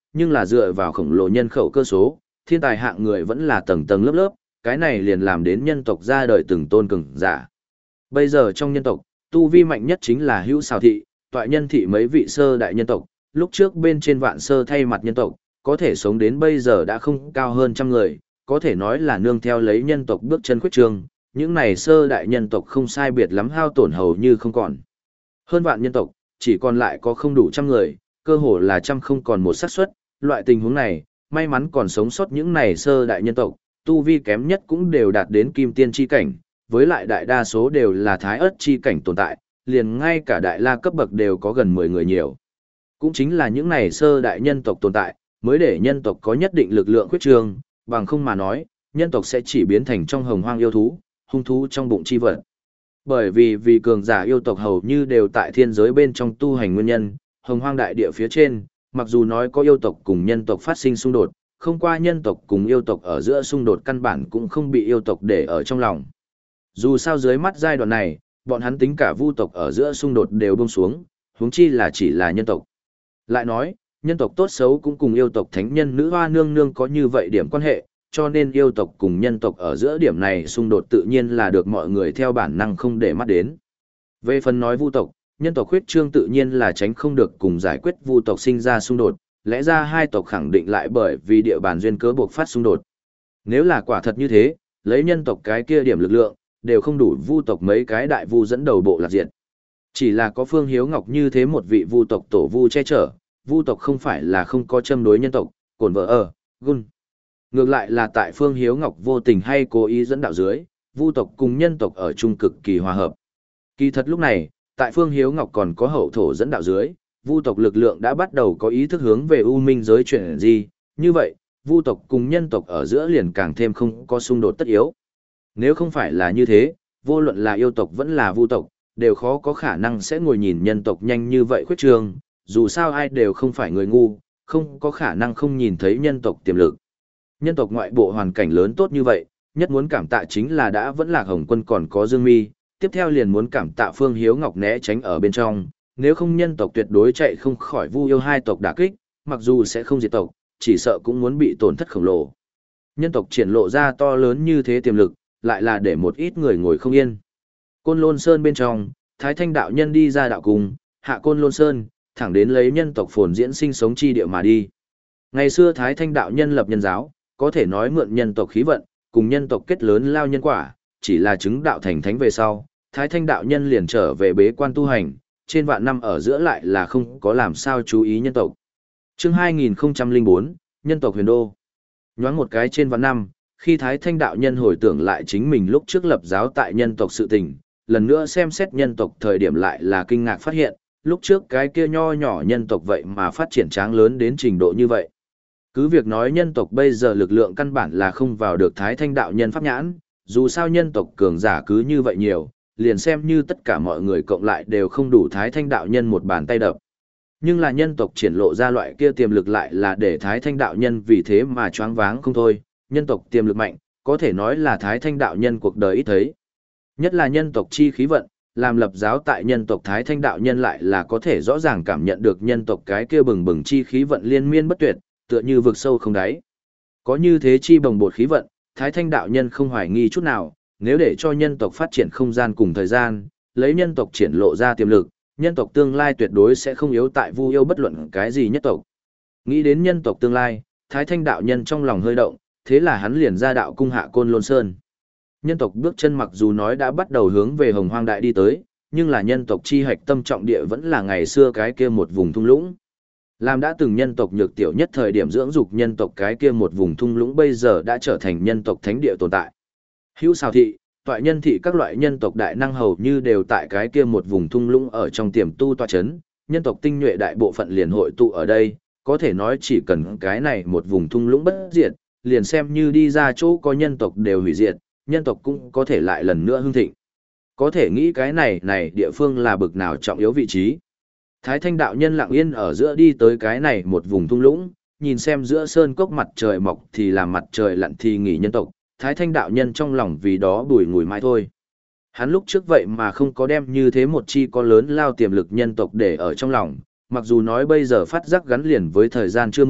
S1: nhưng là dựa vào khổng lồ nhân khẩu cơ số, thiên tài hạng người vẫn là tầng tầng lớp lớp, cái này liền làm đến nhân tộc ra đời từng tôn cường giả. Bây giờ trong nhân tộc, tu vi mạnh nhất chính là Hữu Sào thị, toại nhân thị mấy vị sơ đại nhân tộc, lúc trước bên trên vạn sơ thay mặt nhân tộc, có thể sống đến bây giờ đã không cao hơn trăm người, có thể nói là nương theo lấy nhân tộc bước chân khuyết trương, những này sơ đại nhân tộc không sai biệt lắm hao tổn hầu như không còn. Hơn vạn nhân tộc, chỉ còn lại có không đủ trăm người, cơ hồ là trăm không còn một xác suất, loại tình huống này, may mắn còn sống sót những này sơ đại nhân tộc, tu vi kém nhất cũng đều đạt đến kim tiên chi cảnh, với lại đại đa số đều là thái ớt chi cảnh tồn tại, liền ngay cả đại la cấp bậc đều có gần mười người nhiều. Cũng chính là những này sơ đại nhân tộc tồn tại, mới để nhân tộc có nhất định lực lượng khuyết trương, bằng không mà nói, nhân tộc sẽ chỉ biến thành trong hồng hoang yêu thú, hung thú trong bụng chi vật. Bởi vì vì cường giả yêu tộc hầu như đều tại thiên giới bên trong tu hành nguyên nhân, hồng hoang đại địa phía trên, mặc dù nói có yêu tộc cùng nhân tộc phát sinh xung đột, không qua nhân tộc cùng yêu tộc ở giữa xung đột căn bản cũng không bị yêu tộc để ở trong lòng. Dù sao dưới mắt giai đoạn này, bọn hắn tính cả vu tộc ở giữa xung đột đều buông xuống, huống chi là chỉ là nhân tộc. Lại nói, nhân tộc tốt xấu cũng cùng yêu tộc thánh nhân nữ hoa nương nương có như vậy điểm quan hệ, cho nên yêu tộc cùng nhân tộc ở giữa điểm này xung đột tự nhiên là được mọi người theo bản năng không để mắt đến. Về phần nói vu tộc, nhân tộc khuyết trương tự nhiên là tránh không được cùng giải quyết vu tộc sinh ra xung đột, lẽ ra hai tộc khẳng định lại bởi vì địa bàn duyên cớ buộc phát xung đột. Nếu là quả thật như thế, lấy nhân tộc cái kia điểm lực lượng, đều không đủ vu tộc mấy cái đại vu dẫn đầu bộ lạc diện. Chỉ là có Phương Hiếu Ngọc như thế một vị vu tộc tổ vu che chở, vu tộc không phải là không có châm đối nhân tộc, cồn vợ ở, gun. Ngược lại là tại Phương Hiếu Ngọc vô tình hay cố ý dẫn đạo dưới, vu tộc cùng nhân tộc ở chung cực kỳ hòa hợp. Kỳ thật lúc này, tại Phương Hiếu Ngọc còn có hậu thổ dẫn đạo dưới, vu tộc lực lượng đã bắt đầu có ý thức hướng về u minh giới chuyển gì, như vậy, vu tộc cùng nhân tộc ở giữa liền càng thêm không có xung đột tất yếu. Nếu không phải là như thế, vô luận là yêu tộc vẫn là vu tộc, đều khó có khả năng sẽ ngồi nhìn nhân tộc nhanh như vậy khuyết trường, dù sao ai đều không phải người ngu, không có khả năng không nhìn thấy nhân tộc tiềm lực. Nhân tộc ngoại bộ hoàn cảnh lớn tốt như vậy, nhất muốn cảm tạ chính là đã vẫn là Hồng Quân còn có Dương Mi, tiếp theo liền muốn cảm tạ Phương Hiếu Ngọc né tránh ở bên trong, nếu không nhân tộc tuyệt đối chạy không khỏi vu yêu hai tộc đả kích, mặc dù sẽ không diệt tộc, chỉ sợ cũng muốn bị tổn thất khổng lồ. Nhân tộc triển lộ ra to lớn như thế tiềm lực, lại là để một ít người ngồi không yên. Côn Lôn Sơn bên trong, Thái Thanh đạo nhân đi ra đạo cung, hạ Côn Lôn Sơn, thẳng đến lấy nhân tộc phồn diễn sinh sống chi địa mà đi. Ngày xưa Thái Thanh đạo nhân lập nhân giáo, có thể nói mượn nhân tộc khí vận, cùng nhân tộc kết lớn lao nhân quả, chỉ là chứng đạo thành thánh về sau, Thái Thanh đạo nhân liền trở về bế quan tu hành, trên vạn năm ở giữa lại là không có làm sao chú ý nhân tộc. Chương hai nghìn không trăm lẻ bốn, nhân tộc huyền đô. Nhoáng một cái trên vạn năm, khi Thái Thanh đạo nhân hồi tưởng lại chính mình lúc trước lập giáo tại nhân tộc sự tình, lần nữa xem xét nhân tộc thời điểm lại là kinh ngạc phát hiện, lúc trước cái kia nho nhỏ nhân tộc vậy mà phát triển tráng lớn đến trình độ như vậy. Cứ việc nói nhân tộc bây giờ lực lượng căn bản là không vào được Thái Thanh đạo nhân pháp nhãn, dù sao nhân tộc cường giả cứ như vậy nhiều, liền xem như tất cả mọi người cộng lại đều không đủ Thái Thanh đạo nhân một bàn tay đập. Nhưng là nhân tộc triển lộ ra loại kia tiềm lực lại là để Thái Thanh đạo nhân vì thế mà choáng váng không thôi, nhân tộc tiềm lực mạnh, có thể nói là Thái Thanh đạo nhân cuộc đời ít thấy. Nhất là nhân tộc chi khí vận, làm lập giáo tại nhân tộc Thái Thanh đạo nhân lại là có thể rõ ràng cảm nhận được nhân tộc cái kia bừng bừng chi khí vận liên miên bất tuyệt, tựa như vực sâu không đáy. Có như thế chi bồng bột khí vận, Thái Thanh đạo nhân không hoài nghi chút nào, nếu để cho nhân tộc phát triển không gian cùng thời gian, lấy nhân tộc triển lộ ra tiềm lực, nhân tộc tương lai tuyệt đối sẽ không yếu tại vu yêu bất luận cái gì nhất tộc. Nghĩ đến nhân tộc tương lai, Thái Thanh đạo nhân trong lòng hơi động, thế là hắn liền ra đạo cung hạ Côn Lôn Sơn. Nhân tộc bước chân mặc dù nói đã bắt đầu hướng về Hồng Hoang Đại đi tới, nhưng là nhân tộc chi hạch tâm trọng địa vẫn là ngày xưa cái kia một vùng thung lũng. Làm đã từng nhân tộc nhược tiểu nhất thời điểm dưỡng dục nhân tộc cái kia một vùng thung lũng bây giờ đã trở thành nhân tộc thánh địa tồn tại. Hữu Sào thị, toại nhân thị các loại nhân tộc đại năng hầu như đều tại cái kia một vùng thung lũng ở trong tiềm tu tọa chấn, nhân tộc tinh nhuệ đại bộ phận liền hội tụ ở đây, có thể nói chỉ cần cái này một vùng thung lũng bất diệt, liền xem như đi ra chỗ có nhân tộc đều hủy diệt, nhân tộc cũng có thể lại lần nữa hưng thịnh. Có thể nghĩ cái này này địa phương là bực nào trọng yếu vị trí. Thái Thanh đạo nhân lặng yên ở giữa đi tới cái này một vùng thung lũng, nhìn xem giữa sơn cốc mặt trời mọc thì làm mặt trời lặn thì nghỉ nhân tộc, Thái Thanh đạo nhân trong lòng vì đó bùi ngùi mãi thôi. Hắn lúc trước vậy mà không có đem như thế một chi có lớn lao tiềm lực nhân tộc để ở trong lòng, mặc dù nói bây giờ phát giác gắn liền với thời gian chưa muộn,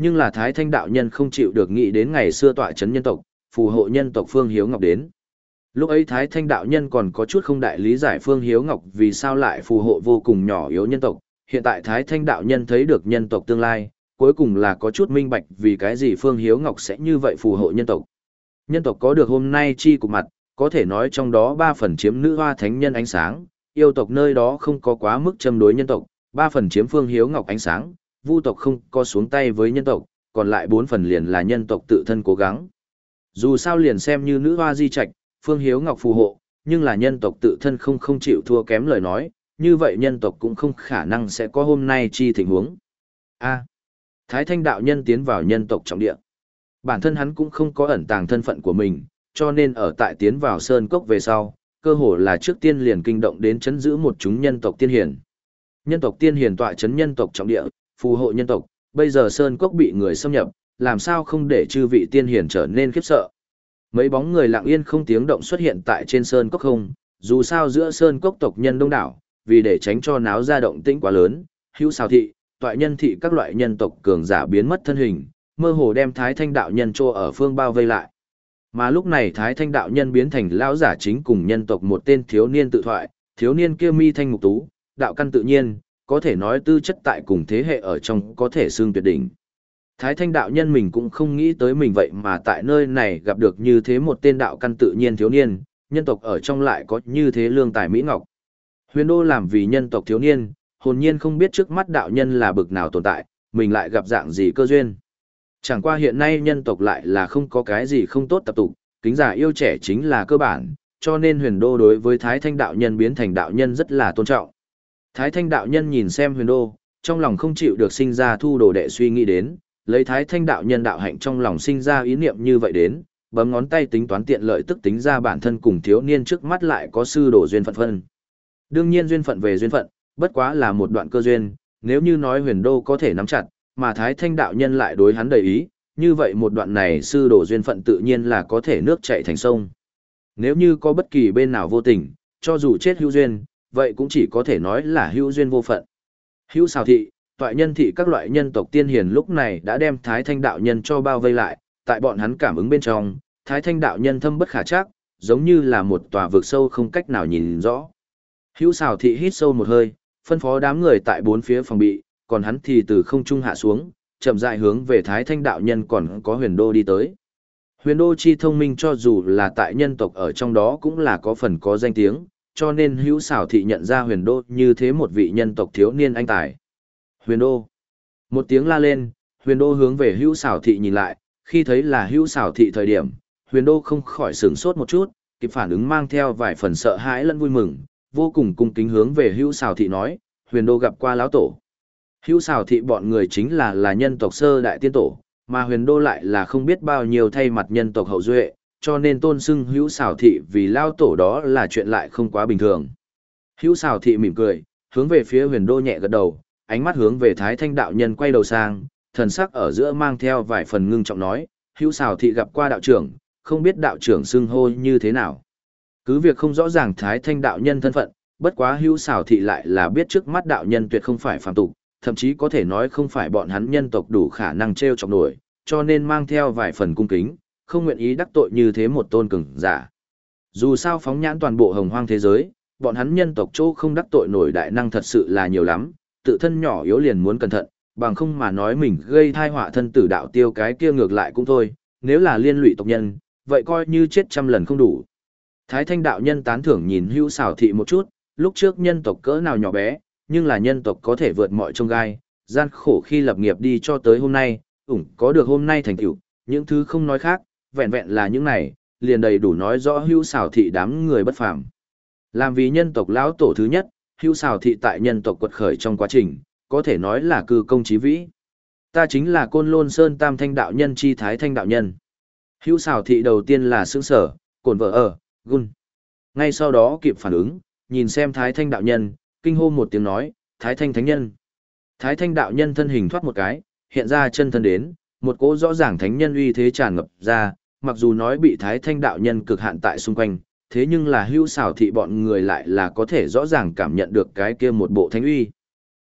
S1: Nhưng là Thái Thanh đạo nhân không chịu được nghĩ đến ngày xưa tọa chấn nhân tộc, phù hộ nhân tộc Phương Hiếu Ngọc đến. Lúc ấy Thái Thanh đạo nhân còn có chút không đại lý giải Phương Hiếu Ngọc vì sao lại phù hộ vô cùng nhỏ yếu nhân tộc, hiện tại Thái Thanh đạo nhân thấy được nhân tộc tương lai, cuối cùng là có chút minh bạch vì cái gì Phương Hiếu Ngọc sẽ như vậy phù hộ nhân tộc. Nhân tộc có được hôm nay chi cục mặt, có thể nói trong đó ba phần chiếm nữ hoa thánh nhân ánh sáng, yêu tộc nơi đó không có quá mức châm đối nhân tộc, ba phần chiếm Phương Hiếu Ngọc ánh sáng, vu tộc không có xuống tay với nhân tộc, còn lại bốn phần liền là nhân tộc tự thân cố gắng. Dù sao liền xem như nữ hoa di trạch, Phương Hiếu Ngọc phù hộ, nhưng là nhân tộc tự thân không không chịu thua kém lời nói, như vậy nhân tộc cũng không khả năng sẽ có hôm nay chi tình huống. A. Thái Thanh đạo nhân tiến vào nhân tộc trọng địa. Bản thân hắn cũng không có ẩn tàng thân phận của mình, cho nên ở tại tiến vào sơn cốc về sau, cơ hồ là trước tiên liền kinh động đến chấn giữ một chúng nhân tộc tiên hiền. Nhân tộc tiên hiền tọa chấn nhân tộc trọng địa, phù hộ nhân tộc, bây giờ sơn cốc bị người xâm nhập, làm sao không để chư vị tiên hiền trở nên khiếp sợ. Mấy bóng người lặng yên không tiếng động xuất hiện tại trên sơn cốc không, dù sao giữa sơn cốc tộc nhân đông đảo, vì để tránh cho náo ra động tĩnh quá lớn, hữu xào thị, toại nhân thị các loại nhân tộc cường giả biến mất thân hình, mơ hồ đem Thái Thanh đạo nhân trô ở phương bao vây lại. Mà lúc này Thái Thanh đạo nhân biến thành lão giả chính cùng nhân tộc một tên thiếu niên tự thoại, thiếu niên kia mi thanh mục tú, đạo căn tự nhiên, có thể nói tư chất tại cùng thế hệ ở trong có thể xương tuyệt đỉnh. Thái Thanh đạo nhân mình cũng không nghĩ tới mình vậy mà tại nơi này gặp được như thế một tên đạo căn tự nhiên thiếu niên, nhân tộc ở trong lại có như thế lương tài mỹ ngọc. Huyền Đô làm vì nhân tộc thiếu niên, hồn nhiên không biết trước mắt đạo nhân là bực nào tồn tại, mình lại gặp dạng gì cơ duyên. Chẳng qua hiện nay nhân tộc lại là không có cái gì không tốt tập tục, kính giả yêu trẻ chính là cơ bản, cho nên Huyền Đô đối với Thái Thanh đạo nhân biến thành đạo nhân rất là tôn trọng. Thái Thanh đạo nhân nhìn xem Huyền Đô, trong lòng không chịu được sinh ra thu đồ đệ suy nghĩ đến, lấy Thái Thanh đạo nhân đạo hạnh trong lòng sinh ra ý niệm như vậy đến, bấm ngón tay tính toán tiện lợi tức tính ra bản thân cùng thiếu niên trước mắt lại có sư đồ duyên phận phân. Đương nhiên duyên phận về duyên phận, bất quá là một đoạn cơ duyên, nếu như nói Huyền Đô có thể nắm chặt, mà Thái Thanh đạo nhân lại đối hắn đầy ý, như vậy một đoạn này sư đồ duyên phận tự nhiên là có thể nước chảy thành sông. Nếu như có bất kỳ bên nào vô tình, cho dù chết hữu duyên, vậy cũng chỉ có thể nói là hữu duyên vô phận. Hữu xào thị, toại nhân thị các loại nhân tộc tiên hiền lúc này đã đem Thái Thanh đạo nhân cho bao vây lại, tại bọn hắn cảm ứng bên trong, Thái Thanh đạo nhân thâm bất khả trắc, giống như là một tòa vực sâu không cách nào nhìn rõ. Hữu xào thị hít sâu một hơi, phân phó đám người tại bốn phía phòng bị, còn hắn thì từ không trung hạ xuống, chậm rãi hướng về Thái Thanh đạo nhân còn có Huyền Đô đi tới. Huyền Đô chi thông minh cho dù là tại nhân tộc ở trong đó cũng là có phần có danh tiếng, cho nên Hữu xào thị nhận ra Huyền Đô như thế một vị nhân tộc thiếu niên anh tài. Huyền Đô. Một tiếng la lên, Huyền Đô hướng về Hữu xào thị nhìn lại, khi thấy là Hữu xào thị thời điểm, Huyền Đô không khỏi sửng sốt một chút, kịp phản ứng mang theo vài phần sợ hãi lẫn vui mừng, vô cùng cung kính hướng về Hữu xào thị nói, Huyền Đô gặp qua lão tổ. Hữu xào thị bọn người chính là là nhân tộc sơ đại tiên tổ, mà Huyền Đô lại là không biết bao nhiêu thay mặt nhân tộc hậu duệ, cho nên tôn xưng Hữu xào thị vì lao tổ đó là chuyện lại không quá bình thường. Hữu xào thị mỉm cười, hướng về phía Huyền Đô nhẹ gật đầu, ánh mắt hướng về Thái Thanh đạo nhân quay đầu sang, thần sắc ở giữa mang theo vài phần ngưng trọng nói, Hữu xào thị gặp qua đạo trưởng, không biết đạo trưởng xưng hô như thế nào. Cứ việc không rõ ràng Thái Thanh đạo nhân thân phận, bất quá Hữu xào thị lại là biết trước mắt đạo nhân tuyệt không phải phàm tục, thậm chí có thể nói không phải bọn hắn nhân tộc đủ khả năng treo chọc nổi, cho nên mang theo vài phần cung kính, không nguyện ý đắc tội như thế một tôn cường giả. Dù sao phóng nhãn toàn bộ hồng hoang thế giới, bọn hắn nhân tộc chỗ không đắc tội nổi đại năng thật sự là nhiều lắm, tự thân nhỏ yếu liền muốn cẩn thận, bằng không mà nói mình gây thai họa thân tử đạo tiêu cái kia ngược lại cũng thôi, nếu là liên lụy tộc nhân, vậy coi như chết trăm lần không đủ. Thái Thanh đạo nhân tán thưởng nhìn Hữu xào thị một chút, lúc trước nhân tộc cỡ nào nhỏ bé, nhưng là nhân tộc có thể vượt mọi chông gai, gian khổ khi lập nghiệp đi cho tới hôm nay, ủng có được hôm nay thành tựu, những thứ không nói khác, vẹn vẹn là những này, liền đầy đủ nói rõ Hữu xào thị đám người bất phàm. Làm vì nhân tộc lão tổ thứ nhất, Hữu xào thị tại nhân tộc quật khởi trong quá trình, có thể nói là cư công chí vĩ. Ta chính là Côn Lôn Sơn Tam Thanh đạo nhân chi Thái Thanh đạo nhân. Hữu xào thị đầu tiên là sững sở, cồn vợ ở, gun. Ngay sau đó kịp phản ứng, nhìn xem Thái Thanh đạo nhân, kinh hô một tiếng nói, Thái Thanh thánh nhân. Thái Thanh đạo nhân thân hình thoát một cái, hiện ra chân thân đến, một cỗ rõ ràng thánh nhân uy thế tràn ngập ra, mặc dù nói bị Thái Thanh đạo nhân cực hạn tại xung quanh, thế nhưng là Hữu xào thị bọn người lại là có thể rõ ràng cảm nhận được cái kia một bộ thánh uy.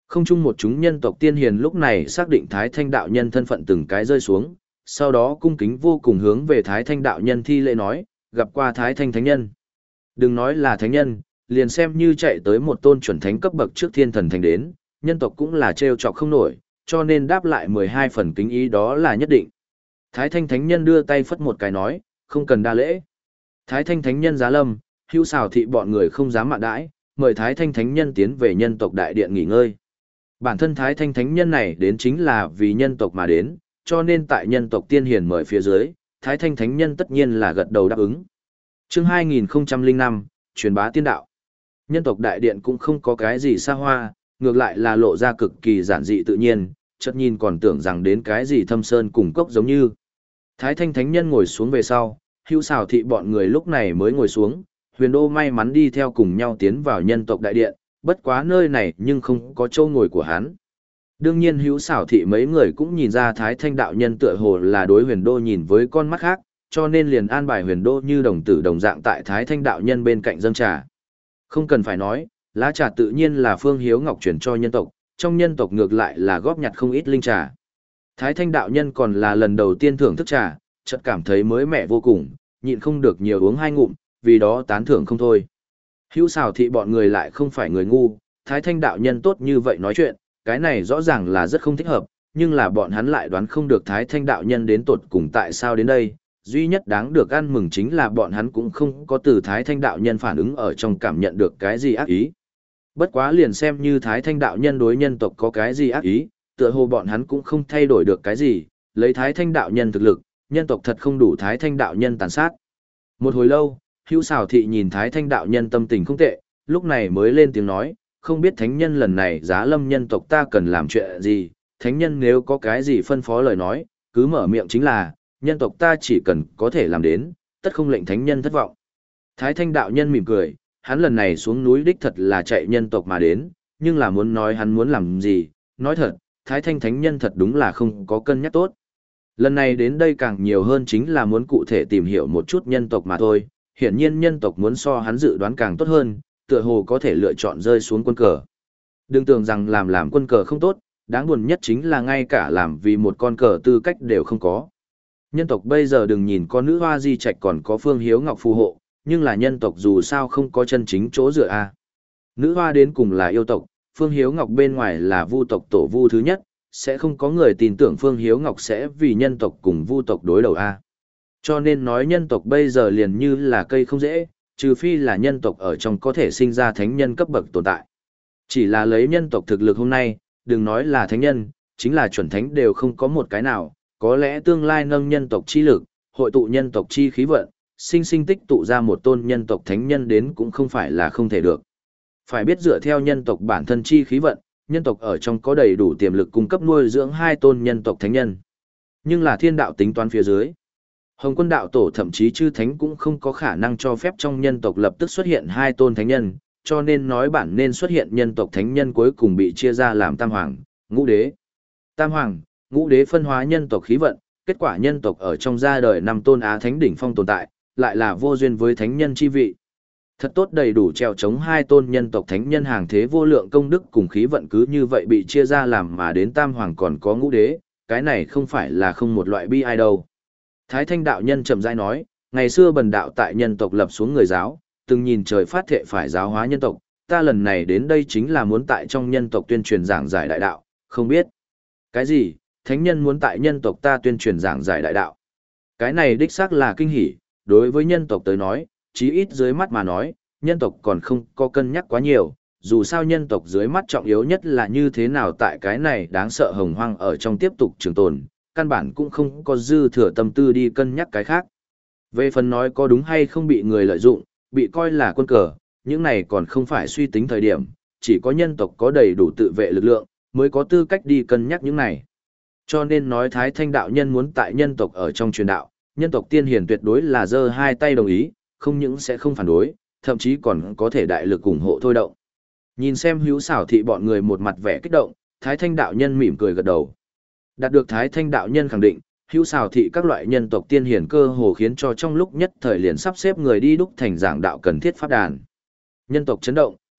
S1: Không chung một chúng nhân tộc tiên hiền lúc này xác định Thái Thanh đạo nhân thân phận từng cái rơi xuống, sau đó cung kính vô cùng hướng về Thái Thanh đạo nhân thi lễ nói, gặp qua Thái Thanh thánh nhân. Đừng nói là thánh nhân, liền xem như chạy tới một tôn chuẩn thánh cấp bậc trước thiên thần thành đến, nhân tộc cũng là trêu chọc không nổi, cho nên đáp lại mười hai phần kính ý đó là nhất định. Thái Thanh thánh nhân đưa tay phất một cái nói, không cần đa lễ. Thái Thanh thánh nhân giá lâm, hữu xào thị bọn người không dám mạn đãi, mời Thái Thanh thánh nhân tiến về nhân tộc đại điện nghỉ ngơi. Bản thân Thái Thanh thánh nhân này đến chính là vì nhân tộc mà đến, cho nên tại nhân tộc tiên hiền mời phía dưới, Thái Thanh thánh nhân tất nhiên là gật đầu đáp ứng. Chương hai nghìn không trăm lẻ năm, truyền bá tiên đạo. Nhân tộc đại điện cũng không có cái gì xa hoa, ngược lại là lộ ra cực kỳ giản dị tự nhiên, chợt nhìn còn tưởng rằng đến cái gì thâm sơn cùng cốc giống như. Thái Thanh thánh nhân ngồi xuống về sau, hữu xào thị bọn người lúc này mới ngồi xuống, Huyền Đô may mắn đi theo cùng nhau tiến vào nhân tộc đại điện, bất quá nơi này nhưng không có chỗ ngồi của hắn. Đương nhiên hữu xảo thị mấy người cũng nhìn ra Thái Thanh đạo nhân tựa hồ là đối Huyền Đô nhìn với con mắt khác, cho nên liền an bài Huyền Đô như đồng tử đồng dạng tại Thái Thanh đạo nhân bên cạnh dâng trà. Không cần phải nói, lá trà tự nhiên là Phương Hiếu Ngọc chuyển cho nhân tộc, trong nhân tộc ngược lại là góp nhặt không ít linh trà. Thái Thanh đạo nhân còn là lần đầu tiên thưởng thức trà, chợt cảm thấy mới mẻ vô cùng, nhịn không được nhiều uống hai ngụm, vì đó tán thưởng không thôi. Hữu xảo thị bọn người lại không phải người ngu, Thái Thanh đạo nhân tốt như vậy nói chuyện, cái này rõ ràng là rất không thích hợp, nhưng là bọn hắn lại đoán không được Thái Thanh đạo nhân đến tột cùng tại sao đến đây. Duy nhất đáng được ăn mừng chính là bọn hắn cũng không có từ Thái Thanh đạo nhân phản ứng ở trong cảm nhận được cái gì ác ý. Bất quá liền xem như Thái Thanh đạo nhân đối nhân tộc có cái gì ác ý, tựa hồ bọn hắn cũng không thay đổi được cái gì, lấy Thái Thanh đạo nhân thực lực, nhân tộc thật không đủ Thái Thanh đạo nhân tàn sát. Một hồi lâu, Hữu xảo thị nhìn Thái Thanh đạo nhân tâm tình không tệ, lúc này mới lên tiếng nói, không biết thánh nhân lần này giá lâm nhân tộc ta cần làm chuyện gì, thánh nhân nếu có cái gì phân phó lời nói, cứ mở miệng chính là, nhân tộc ta chỉ cần có thể làm đến, tất không lệnh thánh nhân thất vọng. Thái Thanh đạo nhân mỉm cười, hắn lần này xuống núi đích thật là chạy nhân tộc mà đến, nhưng là muốn nói hắn muốn làm gì, nói thật, Thái Thanh thánh nhân thật đúng là không có cân nhắc tốt. Lần này đến đây càng nhiều hơn chính là muốn cụ thể tìm hiểu một chút nhân tộc mà thôi, hiển nhiên nhân tộc muốn so hắn dự đoán càng tốt hơn, tựa hồ có thể lựa chọn rơi xuống quân cờ. Đừng tưởng rằng làm làm quân cờ không tốt, đáng buồn nhất chính là ngay cả làm vì một con cờ tư cách đều không có. Nhân tộc bây giờ đừng nhìn con nữ hoa di trạch còn có Phương Hiếu Ngọc phù hộ, nhưng là nhân tộc dù sao không có chân chính chỗ dựa a. Nữ hoa đến cùng là yêu tộc, Phương Hiếu Ngọc bên ngoài là vu tộc tổ vu thứ nhất, sẽ không có người tin tưởng Phương Hiếu Ngọc sẽ vì nhân tộc cùng vu tộc đối đầu a. Cho nên nói nhân tộc bây giờ liền như là cây không dễ, trừ phi là nhân tộc ở trong có thể sinh ra thánh nhân cấp bậc tồn tại. Chỉ là lấy nhân tộc thực lực hôm nay, đừng nói là thánh nhân, chính là chuẩn thánh đều không có một cái nào, có lẽ tương lai nâng nhân tộc chi lực, hội tụ nhân tộc chi khí vận, sinh sinh tích tụ ra một tôn nhân tộc thánh nhân đến cũng không phải là không thể được. Phải biết dựa theo nhân tộc bản thân chi khí vận, nhân tộc ở trong có đầy đủ tiềm lực cung cấp nuôi dưỡng hai tôn nhân tộc thánh nhân. Nhưng là thiên đạo tính toán phía dưới. Hồng Quân đạo tổ thậm chí chư thánh cũng không có khả năng cho phép trong nhân tộc lập tức xuất hiện hai tôn thánh nhân, cho nên nói bản nên xuất hiện nhân tộc thánh nhân cuối cùng bị chia ra làm tam hoàng, ngũ đế. Tam hoàng, ngũ đế phân hóa nhân tộc khí vận, kết quả nhân tộc ở trong ra đời năm tôn á thánh đỉnh phong tồn tại, lại là vô duyên với thánh nhân chi vị. Thật tốt đầy đủ treo chống hai tôn nhân tộc thánh nhân hàng thế vô lượng công đức cùng khí vận cứ như vậy bị chia ra làm mà đến tam hoàng còn có ngũ đế, cái này không phải là không một loại bi ai đâu. Thái Thanh đạo nhân chậm rãi nói, ngày xưa bần đạo tại nhân tộc lập xuống người giáo, từng nhìn trời phát thệ phải giáo hóa nhân tộc, ta lần này đến đây chính là muốn tại trong nhân tộc tuyên truyền giảng giải đại đạo, không biết. Cái gì, thánh nhân muốn tại nhân tộc ta tuyên truyền giảng giải đại đạo. Cái này đích xác là kinh hỉ, đối với nhân tộc tới nói, chí ít dưới mắt mà nói, nhân tộc còn không có cân nhắc quá nhiều, dù sao nhân tộc dưới mắt trọng yếu nhất là như thế nào tại cái này đáng sợ hồng hoang ở trong tiếp tục trường tồn, căn bản cũng không có dư thừa tâm tư đi cân nhắc cái khác. Về phần nói có đúng hay không bị người lợi dụng, bị coi là quân cờ, những này còn không phải suy tính thời điểm, chỉ có nhân tộc có đầy đủ tự vệ lực lượng, mới có tư cách đi cân nhắc những này. Cho nên nói Thái Thanh đạo nhân muốn tại nhân tộc ở trong truyền đạo, nhân tộc tiên hiền tuyệt đối là giơ hai tay đồng ý, không những sẽ không phản đối, thậm chí còn có thể đại lực ủng hộ thôi động. Nhìn xem hữu xảo thị bọn người một mặt vẻ kích động, Thái Thanh đạo nhân mỉm cười gật đầu. Đạt được Thái Thanh đạo nhân khẳng định, hữu xảo thị các loại nhân tộc tiên hiền cơ hồ khiến cho trong lúc nhất thời liền sắp xếp người đi đúc thành giảng đạo cần thiết pháp đàn. Nhân tộc chấn động,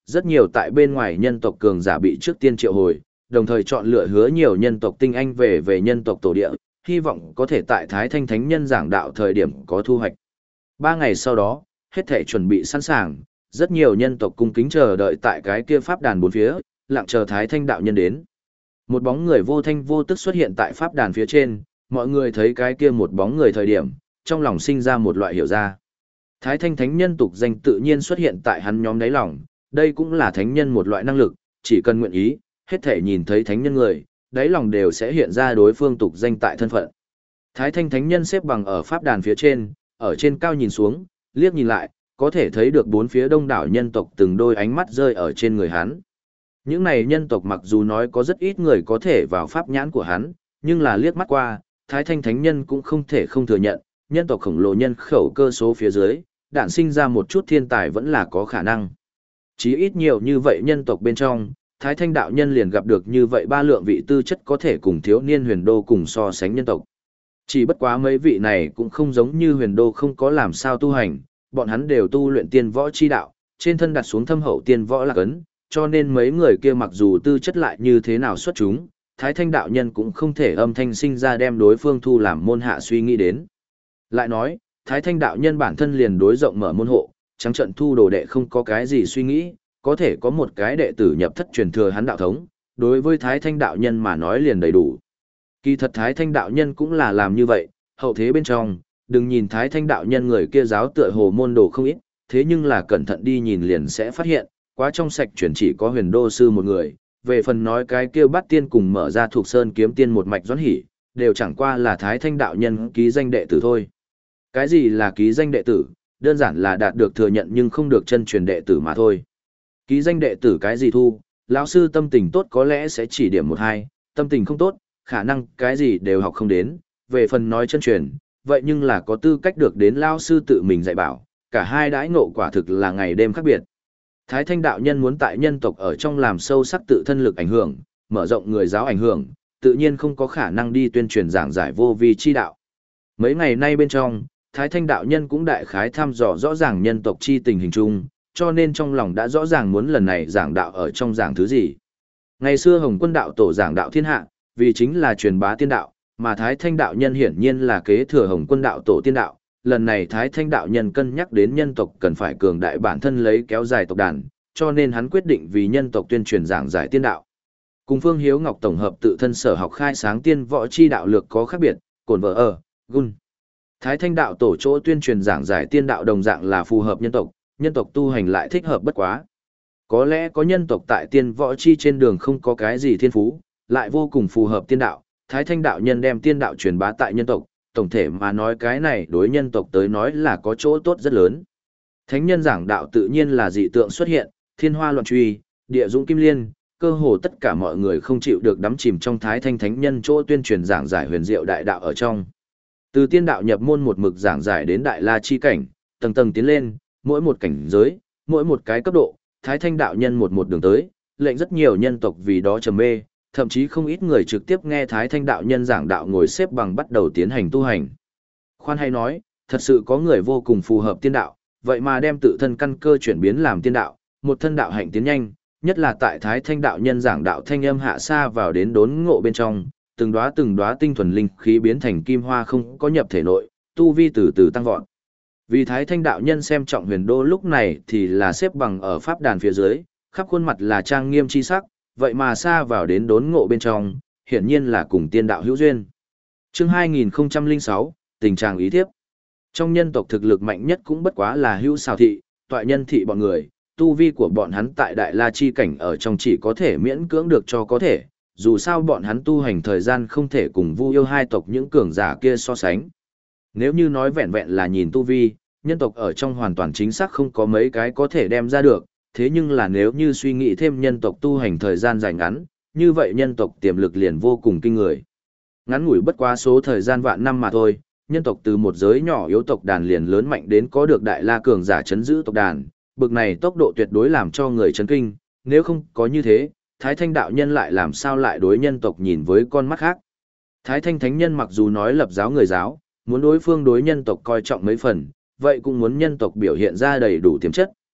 S1: rất nhiều tại bên ngoài nhân tộc cường giả bị trước tiên triệu hồi, đồng thời chọn lựa hứa nhiều nhân tộc tinh anh về về nhân tộc tổ địa, hy vọng có thể tại Thái Thanh Thánh Nhân giảng đạo thời điểm có thu hoạch. Ba ngày sau đó, hết thể chuẩn bị sẵn sàng, rất nhiều nhân tộc cung kính chờ đợi tại cái kia pháp đàn bốn phía, lặng chờ Thái Thanh đạo nhân đến. Một bóng người vô thanh vô tức xuất hiện tại pháp đàn phía trên, mọi người thấy cái kia một bóng người thời điểm, trong lòng sinh ra một loại hiểu ra. Thái Thanh Thánh Nhân tục danh tự nhiên xuất hiện tại hắn nhóm đáy lòng, đây cũng là thánh nhân một loại năng lực, chỉ cần nguyện ý, hết thể nhìn thấy thánh nhân người, đáy lòng đều sẽ hiện ra đối phương tục danh tại thân phận. Thái Thanh Thánh Nhân xếp bằng ở pháp đàn phía trên, ở trên cao nhìn xuống, liếc nhìn lại, có thể thấy được bốn phía đông đảo nhân tộc từng đôi ánh mắt rơi ở trên người hắn. Những này nhân tộc mặc dù nói có rất ít người có thể vào pháp nhãn của hắn, nhưng là liếc mắt qua, Thái Thanh Thánh Nhân cũng không thể không thừa nhận, nhân tộc khổng lồ nhân khẩu cơ số phía dưới, đản sinh ra một chút thiên tài vẫn là có khả năng. Chí ít nhiều như vậy nhân tộc bên trong, Thái Thanh đạo nhân liền gặp được như vậy ba lượng vị tư chất có thể cùng thiếu niên huyền đô cùng so sánh nhân tộc. Chỉ bất quá mấy vị này cũng không giống như huyền đô không có làm sao tu hành, bọn hắn đều tu luyện tiên võ chi đạo, trên thân đặt xuống thâm hậu tiên võ lạc ấn, cho nên mấy người kia mặc dù tư chất lại như thế nào xuất chúng, Thái Thanh đạo nhân cũng không thể âm thanh sinh ra đem đối phương thu làm môn hạ suy nghĩ đến. Lại nói, Thái Thanh đạo nhân bản thân liền đối rộng mở môn hộ, trắng trận thu đồ đệ không có cái gì suy nghĩ, có thể có một cái đệ tử nhập thất truyền thừa hắn đạo thống, đối với Thái Thanh đạo nhân mà nói liền đầy đủ. Kỳ thật Thái Thanh đạo nhân cũng là làm như vậy, hậu thế bên trong, đừng nhìn Thái Thanh đạo nhân người kia giáo tựa hồ môn đồ không ít, thế nhưng là cẩn thận đi nhìn liền sẽ phát hiện, quá trong sạch chuyển chỉ có huyền đô sư một người, về phần nói cái kia bắt tiên cùng mở ra thuộc sơn kiếm tiên một mạch doãn hỉ, đều chẳng qua là Thái Thanh đạo nhân ký danh đệ tử thôi. Cái gì là ký danh đệ tử? Đơn giản là đạt được thừa nhận nhưng không được chân truyền đệ tử mà thôi. Ký danh đệ tử cái gì thu, lão sư tâm tình tốt có lẽ sẽ chỉ điểm một hai, tâm tình không tốt, khả năng cái gì đều học không đến, về phần nói chân truyền, vậy nhưng là có tư cách được đến lão sư tự mình dạy bảo, cả hai đãi ngộ quả thực là ngày đêm khác biệt. Thái Thanh đạo nhân muốn tại nhân tộc ở trong làm sâu sắc tự thân lực ảnh hưởng, mở rộng người giáo ảnh hưởng, tự nhiên không có khả năng đi tuyên truyền giảng giải vô vi chi đạo. Mấy ngày nay bên trong, Thái Thanh đạo nhân cũng đại khái thăm dò rõ ràng nhân tộc chi tình hình chung, cho nên trong lòng đã rõ ràng muốn lần này giảng đạo ở trong giảng thứ gì. Ngày xưa Hồng Quân đạo tổ giảng đạo thiên hạ, vì chính là truyền bá tiên đạo, mà Thái Thanh đạo nhân hiển nhiên là kế thừa Hồng Quân đạo tổ tiên đạo. Lần này Thái Thanh đạo nhân cân nhắc đến nhân tộc cần phải cường đại bản thân lấy kéo dài tộc đàn, cho nên hắn quyết định vì nhân tộc tuyên truyền giảng giải tiên đạo. Cùng Phương Hiếu Ngọc tổng hợp tự thân sở học khai sáng tiên võ chi đạo lược có khác biệt, cổn vợ ở, gun. Thái Thanh đạo tổ chỗ tuyên truyền giảng giải tiên đạo đồng dạng là phù hợp nhân tộc, nhân tộc tu hành lại thích hợp bất quá. Có lẽ có nhân tộc tại tiên võ chi trên đường không có cái gì thiên phú, lại vô cùng phù hợp tiên đạo, Thái Thanh đạo nhân đem tiên đạo truyền bá tại nhân tộc, tổng thể mà nói cái này đối nhân tộc tới nói là có chỗ tốt rất lớn. Thánh nhân giảng đạo tự nhiên là dị tượng xuất hiện, thiên hoa loạn truy, địa dũng kim liên, cơ hồ tất cả mọi người không chịu được đắm chìm trong Thái Thanh thánh nhân chỗ tuyên truyền giảng giải huyền diệu đại đạo ở trong. Từ tiên đạo nhập môn một mực giảng giải đến đại la chi cảnh, tầng tầng tiến lên, mỗi một cảnh giới, mỗi một cái cấp độ, Thái Thanh đạo nhân một một đường tới, lệnh rất nhiều nhân tộc vì đó trầm mê, thậm chí không ít người trực tiếp nghe Thái Thanh đạo nhân giảng đạo ngồi xếp bằng bắt đầu tiến hành tu hành. Khoan hay nói, thật sự có người vô cùng phù hợp tiên đạo, vậy mà đem tự thân căn cơ chuyển biến làm tiên đạo, một thân đạo hạnh tiến nhanh, nhất là tại Thái Thanh đạo nhân giảng đạo thanh âm hạ xa vào đến đốn ngộ bên trong, từng đóa từng đóa tinh thuần linh khí biến thành kim hoa không có nhập thể nội, tu vi từ từ tăng vọt. Vì Thái Thanh đạo nhân xem trọng huyền đô lúc này thì là xếp bằng ở pháp đàn phía dưới, khắp khuôn mặt là trang nghiêm chi sắc, vậy mà xa vào đến đốn ngộ bên trong, hiển nhiên là cùng tiên đạo hữu duyên. Chương hai nghìn không trăm lẻ sáu, tình trạng ý thiếp. Trong nhân tộc thực lực mạnh nhất cũng bất quá là hữu xào thị, toại nhân thị bọn người, tu vi của bọn hắn tại đại la chi cảnh ở trong chỉ có thể miễn cưỡng được cho có thể, dù sao bọn hắn tu hành thời gian không thể cùng Vu Yêu hai tộc những cường giả kia so sánh. Nếu như nói vẹn vẹn là nhìn tu vi, nhân tộc ở trong hoàn toàn chính xác không có mấy cái có thể đem ra được, thế nhưng là nếu như suy nghĩ thêm nhân tộc tu hành thời gian dài ngắn, như vậy nhân tộc tiềm lực liền vô cùng kinh người. Ngắn ngủi bất quá số thời gian vạn năm mà thôi, nhân tộc từ một giới nhỏ yếu tộc đàn liền lớn mạnh đến có được đại la cường giả chấn giữ tộc đàn, bực này tốc độ tuyệt đối làm cho người chấn kinh, nếu không có như thế, Thái Thanh đạo nhân lại làm sao lại đối nhân tộc nhìn với con mắt khác. Thái Thanh thánh nhân mặc dù nói lập giáo người giáo, muốn đối phương đối nhân tộc coi trọng mấy phần, vậy cũng muốn nhân tộc biểu hiện ra đầy đủ tiềm chất,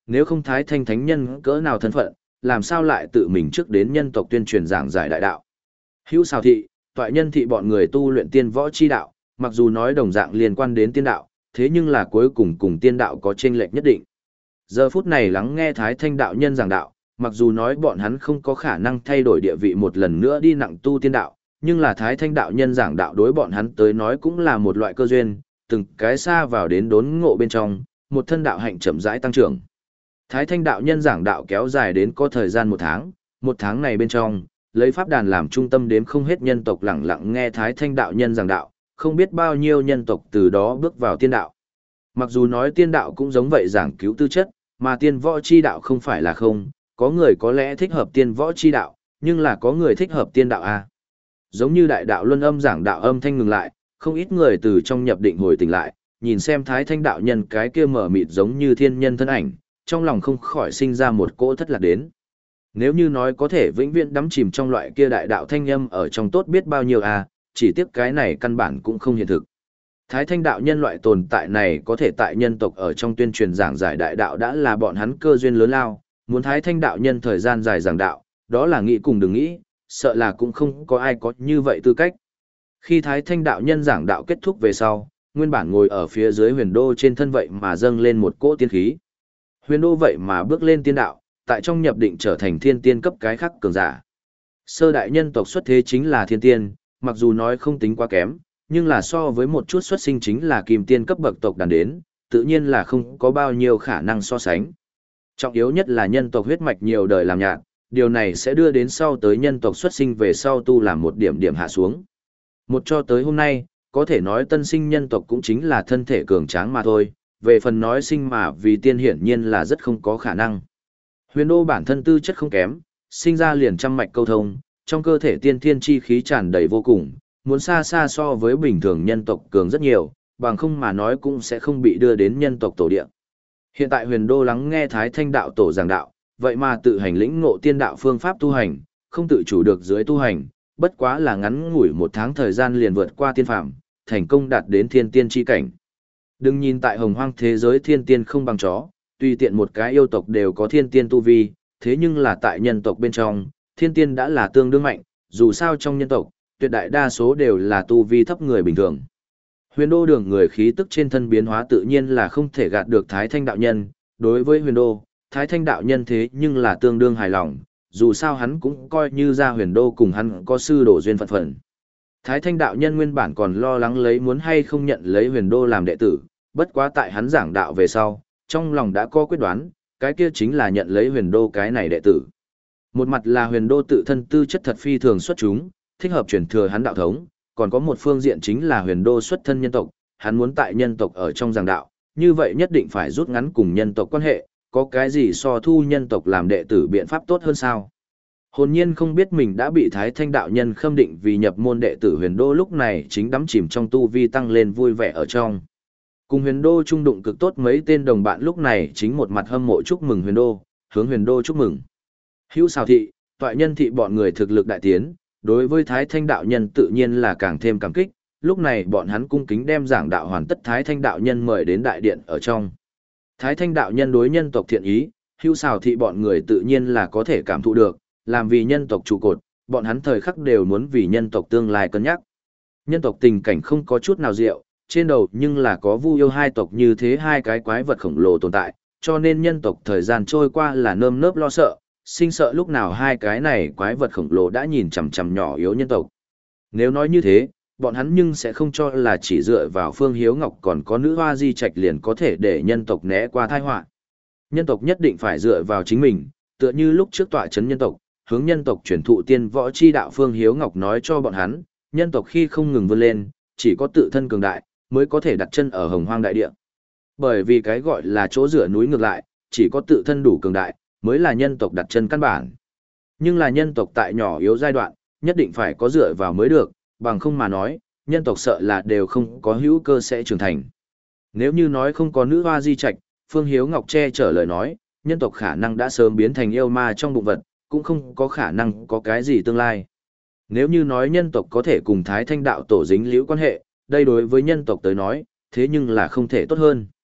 S1: nếu không Thái Thanh Thánh Nhân cỡ nào thân phận, làm sao lại tự mình trước đến nhân tộc tuyên truyền giảng giải đại đạo. Hữu Sào Thị, toại nhân thị bọn người tu luyện tiên võ chi đạo, mặc dù nói đồng dạng liên quan đến tiên đạo, thế nhưng là cuối cùng cùng tiên đạo có chênh lệch nhất định. Giờ phút này lắng nghe Thái Thanh đạo nhân giảng đạo, mặc dù nói bọn hắn không có khả năng thay đổi địa vị một lần nữa đi nặng tu tiên đạo, nhưng là Thái Thanh đạo nhân giảng đạo đối bọn hắn tới nói cũng là một loại cơ duyên, từng cái xa vào đến đốn ngộ bên trong, một thân đạo hạnh chậm rãi tăng trưởng. Thái Thanh đạo nhân giảng đạo kéo dài đến có thời gian một tháng, một tháng này bên trong, lấy pháp đàn làm trung tâm đếm không hết nhân tộc lặng lặng nghe Thái Thanh đạo nhân giảng đạo, không biết bao nhiêu nhân tộc từ đó bước vào tiên đạo. Mặc dù nói tiên đạo cũng giống vậy giảng cứu tư chất, mà tiên võ chi đạo không phải là không, có người có lẽ thích hợp tiên võ chi đạo, nhưng là có người thích hợp tiên đạo a. Giống như đại đạo luân âm giảng đạo âm thanh ngừng lại, không ít người từ trong nhập định hồi tỉnh lại, nhìn xem Thái Thanh đạo nhân cái kia mở mịt giống như thiên nhân thân ảnh, trong lòng không khỏi sinh ra một cỗ thất lạc đến. Nếu như nói có thể vĩnh viễn đắm chìm trong loại kia đại đạo thanh âm ở trong tốt biết bao nhiêu a, chỉ tiếc cái này căn bản cũng không hiện thực. Thái Thanh đạo nhân loại tồn tại này có thể tại nhân tộc ở trong tuyên truyền giảng giải đại đạo đã là bọn hắn cơ duyên lớn lao, muốn Thái Thanh đạo nhân thời gian dài giảng đạo, đó là nghĩ cùng đừng nghĩ, sợ là cũng không có ai có như vậy tư cách. Khi Thái Thanh đạo nhân giảng đạo kết thúc về sau, nguyên bản ngồi ở phía dưới huyền đô trên thân vậy mà dâng lên một cỗ tiên khí. Huyền đô vậy mà bước lên tiên đạo, tại trong nhập định trở thành thiên tiên cấp cái khắc cường giả. Sơ đại nhân tộc xuất thế chính là thiên tiên, mặc dù nói không tính quá kém, nhưng là so với một chút xuất sinh chính là kim tiên cấp bậc tộc đàn đến, tự nhiên là không có bao nhiêu khả năng so sánh. Trọng yếu nhất là nhân tộc huyết mạch nhiều đời làm nhạt, điều này sẽ đưa đến sau tới nhân tộc xuất sinh về sau tu làm một điểm điểm hạ xuống. Một cho tới hôm nay, có thể nói tân sinh nhân tộc cũng chính là thân thể cường tráng mà thôi, về phần nói sinh mà vì tiên hiển nhiên là rất không có khả năng. Huyền đô bản thân tư chất không kém, sinh ra liền trăm mạch câu thông, trong cơ thể tiên thiên chi khí tràn đầy vô cùng, muốn xa xa so với bình thường nhân tộc cường rất nhiều, bằng không mà nói cũng sẽ không bị đưa đến nhân tộc tổ địa. Hiện tại huyền đô lắng nghe Thái Thanh đạo tổ giảng đạo, vậy mà tự hành lĩnh ngộ tiên đạo phương pháp tu hành, không tự chủ được dưới tu hành, bất quá là ngắn ngủi một tháng thời gian liền vượt qua tiên phạm, thành công đạt đến thiên tiên chi cảnh. Đừng nhìn tại hồng hoang thế giới thiên tiên không bằng chó, tùy tiện một cái yêu tộc đều có thiên tiên tu vi, thế nhưng là tại nhân tộc bên trong, thiên tiên đã là tương đương mạnh, dù sao trong nhân tộc, tuyệt đại đa số đều là tu vi thấp người bình thường. Huyền đô đường người khí tức trên thân biến hóa tự nhiên là không thể gạt được Thái Thanh đạo nhân, đối với huyền đô, Thái Thanh đạo nhân thế nhưng là tương đương hài lòng, dù sao hắn cũng coi như ra huyền đô cùng hắn có sư đổ duyên phận phận. Thái Thanh đạo nhân nguyên bản còn lo lắng lấy muốn hay không nhận lấy huyền đô làm đệ tử, bất quá tại hắn giảng đạo về sau, trong lòng đã có quyết đoán, cái kia chính là nhận lấy huyền đô cái này đệ tử. Một mặt là huyền đô tự thân tư chất thật phi thường xuất chúng, thích hợp truyền thừa hắn đạo thống, còn có một phương diện chính là huyền đô xuất thân nhân tộc, hắn muốn tại nhân tộc ở trong giảng đạo, như vậy nhất định phải rút ngắn cùng nhân tộc quan hệ, có cái gì so thu nhân tộc làm đệ tử biện pháp tốt hơn sao? Hồn nhiên không biết mình đã bị Thái Thanh đạo nhân khâm định vì nhập môn đệ tử huyền đô lúc này chính đắm chìm trong tu vi tăng lên vui vẻ ở trong. Cùng huyền đô trung đụng cực tốt mấy tên đồng bạn lúc này chính một mặt hâm mộ chúc mừng huyền đô, hướng huyền đô chúc mừng. Hữu Sào Thị, toại nhân thị bọn người thực lực đại tiến, đối với Thái Thanh đạo nhân tự nhiên là càng thêm cảm kích, lúc này bọn hắn cung kính đem giảng đạo hoàn tất Thái Thanh đạo nhân mời đến đại điện ở trong. Thái Thanh đạo nhân đối nhân tộc thiện ý, Hữu Sào Thị bọn người tự nhiên là có thể cảm thụ được, làm vì nhân tộc trụ cột, bọn hắn thời khắc đều muốn vì nhân tộc tương lai cân nhắc. Nhân tộc tình cảnh không có chút nào diệu, trên đầu nhưng là có Vu Yêu hai tộc như thế hai cái quái vật khổng lồ tồn tại, cho nên nhân tộc thời gian trôi qua là nơm nớp lo sợ, sinh sợ lúc nào hai cái này quái vật khổng lồ đã nhìn chằm chằm nhỏ yếu nhân tộc. Nếu nói như thế, bọn hắn nhưng sẽ không cho là chỉ dựa vào Phương Hiếu Ngọc còn có nữ hoa di trạch liền có thể để nhân tộc né qua tai họa. Nhân tộc nhất định phải dựa vào chính mình, tựa như lúc trước tọa chấn nhân tộc, hướng nhân tộc truyền thụ tiên võ chi đạo Phương Hiếu Ngọc nói cho bọn hắn, nhân tộc khi không ngừng vươn lên, chỉ có tự thân cường đại mới có thể đặt chân ở Hồng Hoang đại địa. Bởi vì cái gọi là chỗ dựa núi ngược lại, chỉ có tự thân đủ cường đại mới là nhân tộc đặt chân căn bản. Nhưng là nhân tộc tại nhỏ yếu giai đoạn, nhất định phải có dựa vào mới được, bằng không mà nói, nhân tộc sợ là đều không có hữu cơ sẽ trưởng thành. Nếu như nói không có nữ hoa di trạch, Phương Hiếu Ngọc che chở lời nói, nhân tộc khả năng đã sớm biến thành yêu ma trong bụng vật, cũng không có khả năng có cái gì tương lai. Nếu như nói nhân tộc có thể cùng Thái Thanh đạo tổ dính liễu quan hệ, đây đối với nhân tộc tới nói, thế nhưng là không thể tốt hơn.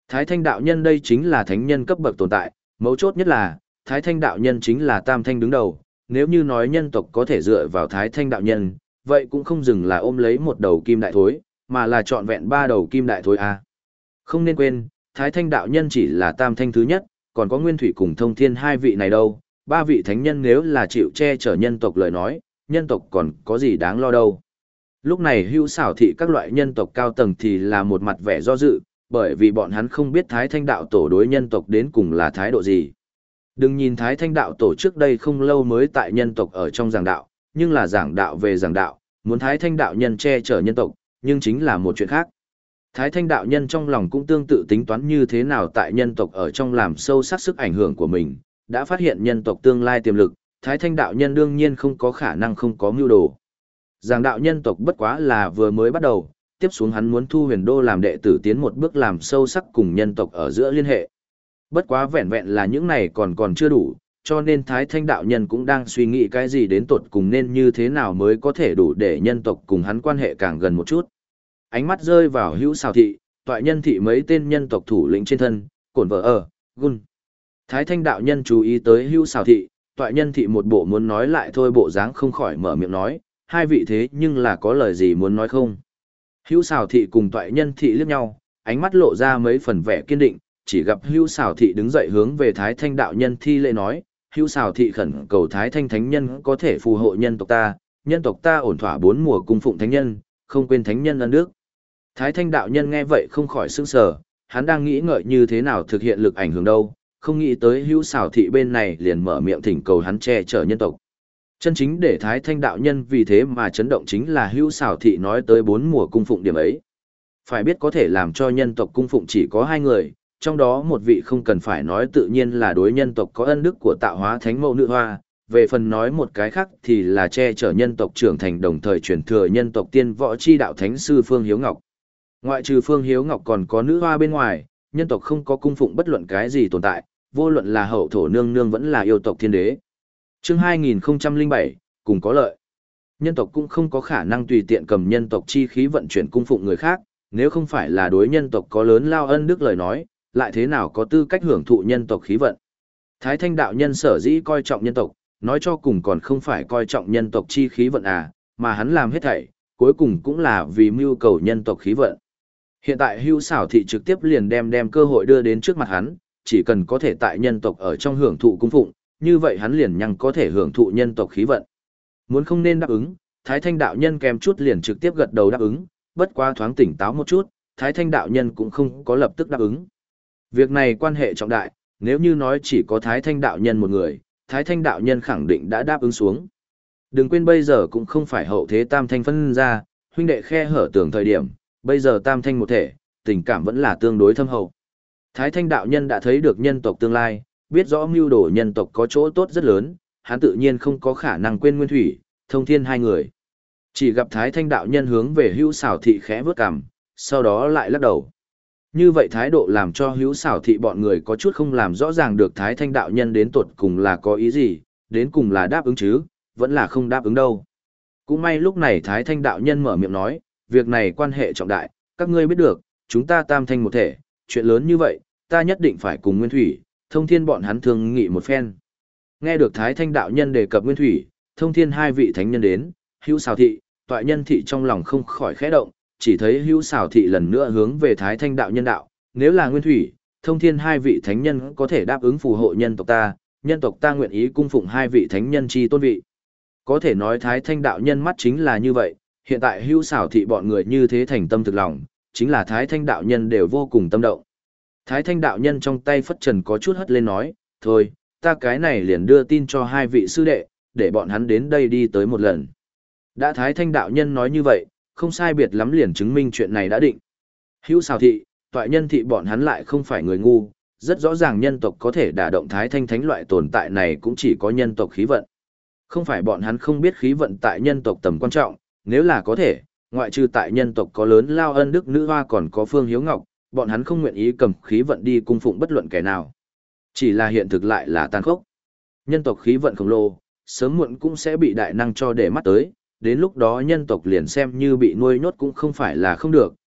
S1: Thái Thanh đạo nhân đây chính là thánh nhân cấp bậc tồn tại, mấu chốt nhất là, Thái Thanh đạo nhân chính là tam thanh đứng đầu, nếu như nói nhân tộc có thể dựa vào Thái Thanh đạo nhân, vậy cũng không dừng là ôm lấy một đầu kim đại thối, mà là trọn vẹn ba đầu kim đại thối a. Không nên quên, Thái Thanh đạo nhân chỉ là tam thanh thứ nhất, còn có Nguyên Thủy cùng Thông Thiên hai vị này đâu, ba vị thánh nhân nếu là chịu che chở nhân tộc lời nói, nhân tộc còn có gì đáng lo đâu. Lúc này Hưu Xảo thị các loại nhân tộc cao tầng thì là một mặt vẻ do dự, bởi vì bọn hắn không biết Thái Thanh đạo tổ đối nhân tộc đến cùng là thái độ gì. Đừng nhìn Thái Thanh đạo tổ trước đây không lâu mới tại nhân tộc ở trong giảng đạo, nhưng là giảng đạo về giảng đạo, muốn Thái Thanh đạo nhân che chở nhân tộc, nhưng chính là một chuyện khác. Thái Thanh đạo nhân trong lòng cũng tương tự tính toán như thế nào tại nhân tộc ở trong làm sâu sắc sức ảnh hưởng của mình, đã phát hiện nhân tộc tương lai tiềm lực, Thái Thanh đạo nhân đương nhiên không có khả năng không có mưu đồ. Giảng đạo nhân tộc bất quá là vừa mới bắt đầu, tiếp xuống hắn muốn thu Huyền Đô làm đệ tử tiến một bước làm sâu sắc cùng nhân tộc ở giữa liên hệ. Bất quá vẹn vẹn là những này còn còn chưa đủ, cho nên Thái Thanh đạo nhân cũng đang suy nghĩ cái gì đến tột cùng nên như thế nào mới có thể đủ để nhân tộc cùng hắn quan hệ càng gần một chút. Ánh mắt rơi vào Hữu Xào thị, Toại Nhân thị mấy tên nhân tộc thủ lĩnh trên thân, cổn vợ ở, gun. Thái Thanh đạo nhân chú ý tới Hữu Xào thị, Toại Nhân thị một bộ muốn nói lại thôi bộ dáng không khỏi mở miệng nói, hai vị thế nhưng là có lời gì muốn nói không? Hữu Xào thị cùng Toại Nhân thị liếc nhau, ánh mắt lộ ra mấy phần vẻ kiên định, chỉ gặp Hữu Xào thị đứng dậy hướng về Thái Thanh đạo nhân thi lễ nói, Hữu Xào thị khẩn cầu Thái Thanh thánh nhân có thể phù hộ nhân tộc ta, nhân tộc ta ổn thỏa bốn mùa cung phụng thánh nhân, không quên thánh nhân ân đức. Thái Thanh đạo nhân nghe vậy không khỏi sững sờ, hắn đang nghĩ ngợi như thế nào thực hiện lực ảnh hưởng đâu, không nghĩ tới Hữu Xào thị bên này liền mở miệng thỉnh cầu hắn che chở nhân tộc. Chân chính để Thái Thanh đạo nhân vì thế mà chấn động chính là Hữu Xào thị nói tới bốn mùa cung phụng điểm ấy. Phải biết có thể làm cho nhân tộc cung phụng chỉ có hai người, trong đó một vị không cần phải nói tự nhiên là đối nhân tộc có ân đức của tạo hóa thánh mẫu nữ hoa, về phần nói một cái khác thì là che chở nhân tộc trưởng thành đồng thời truyền thừa nhân tộc tiên võ chi đạo thánh sư Phương Hiếu Ngọc. Ngoại trừ Phương Hiếu Ngọc còn có nữ hoa bên ngoài, nhân tộc không có cung phụng bất luận cái gì tồn tại, vô luận là hậu thổ nương nương vẫn là yêu tộc thiên đế. Chương hai nghìn không trăm lẻ bảy, cùng có lợi. Nhân tộc cũng không có khả năng tùy tiện cầm nhân tộc chi khí vận chuyển cung phụng người khác, nếu không phải là đối nhân tộc có lớn lao ân đức lời nói, lại thế nào có tư cách hưởng thụ nhân tộc khí vận. Thái Thanh đạo nhân sở dĩ coi trọng nhân tộc, nói cho cùng còn không phải coi trọng nhân tộc chi khí vận à, mà hắn làm hết thảy, cuối cùng cũng là vì mưu cầu nhân tộc khí vận. Hiện tại Hưu Xảo thị trực tiếp liền đem đem cơ hội đưa đến trước mặt hắn, chỉ cần có thể tại nhân tộc ở trong hưởng thụ cung phụng, như vậy hắn liền nhăng có thể hưởng thụ nhân tộc khí vận. Muốn không nên đáp ứng, Thái Thanh đạo nhân kèm chút liền trực tiếp gật đầu đáp ứng, bất quá thoáng tỉnh táo một chút, Thái Thanh đạo nhân cũng không có lập tức đáp ứng. Việc này quan hệ trọng đại, nếu như nói chỉ có Thái Thanh đạo nhân một người, Thái Thanh đạo nhân khẳng định đã đáp ứng xuống. Đừng quên bây giờ cũng không phải hậu thế tam thanh phân ra, huynh đệ khe hở tưởng thời điểm, bây giờ tam thanh một thể, tình cảm vẫn là tương đối thâm hậu. Thái Thanh đạo nhân đã thấy được nhân tộc tương lai, biết rõ mưu đồ nhân tộc có chỗ tốt rất lớn, hắn tự nhiên không có khả năng quên Nguyên Thủy, Thông Thiên hai người. Chỉ gặp Thái Thanh đạo nhân hướng về Hữu Xảo thị khẽ vớt cằm, sau đó lại lắc đầu. Như vậy thái độ làm cho Hữu Xảo thị bọn người có chút không làm rõ ràng được Thái Thanh đạo nhân đến tột cùng là có ý gì, đến cùng là đáp ứng chứ, vẫn là không đáp ứng đâu. Cũng may lúc này Thái Thanh đạo nhân mở miệng nói, việc này quan hệ trọng đại, các ngươi biết được, chúng ta tam thanh một thể, chuyện lớn như vậy, ta nhất định phải cùng Nguyên Thủy, Thông Thiên bọn hắn thương nghị một phen. Nghe được Thái Thanh đạo nhân đề cập Nguyên Thủy, Thông Thiên hai vị thánh nhân đến, Hữu Xảo thị, Toại Nhân thị trong lòng không khỏi khẽ động, chỉ thấy Hữu Xảo thị lần nữa hướng về Thái Thanh đạo nhân đạo, nếu là Nguyên Thủy, Thông Thiên hai vị thánh nhân có thể đáp ứng phù hộ nhân tộc ta, nhân tộc ta nguyện ý cung phụng hai vị thánh nhân chi tôn vị. Có thể nói Thái Thanh đạo nhân mắt chính là như vậy, hiện tại Hữu Xảo thị bọn người như thế thành tâm thực lòng, chính là Thái Thanh đạo nhân đều vô cùng tâm động. Thái Thanh đạo nhân trong tay phất trần có chút hất lên nói, thôi, ta cái này liền đưa tin cho hai vị sư đệ, để bọn hắn đến đây đi tới một lần. Đã Thái Thanh đạo nhân nói như vậy, không sai biệt lắm liền chứng minh chuyện này đã định. Hữu Xảo thị, Toại Nhân thị bọn hắn lại không phải người ngu, rất rõ ràng nhân tộc có thể đả động Thái Thanh thánh loại tồn tại này cũng chỉ có nhân tộc khí vận. Không phải bọn hắn không biết khí vận tại nhân tộc tầm quan trọng, nếu là có thể, ngoại trừ tại nhân tộc có lớn lao ân đức nữ hoa còn có Phương Hiếu Ngọc, bọn hắn không nguyện ý cầm khí vận đi cung phụng bất luận kẻ nào. Chỉ là hiện thực lại là tàn khốc. Nhân tộc khí vận khổng lồ, sớm muộn cũng sẽ bị đại năng cho để mắt tới, đến lúc đó nhân tộc liền xem như bị nuôi nhốt cũng không phải là không được,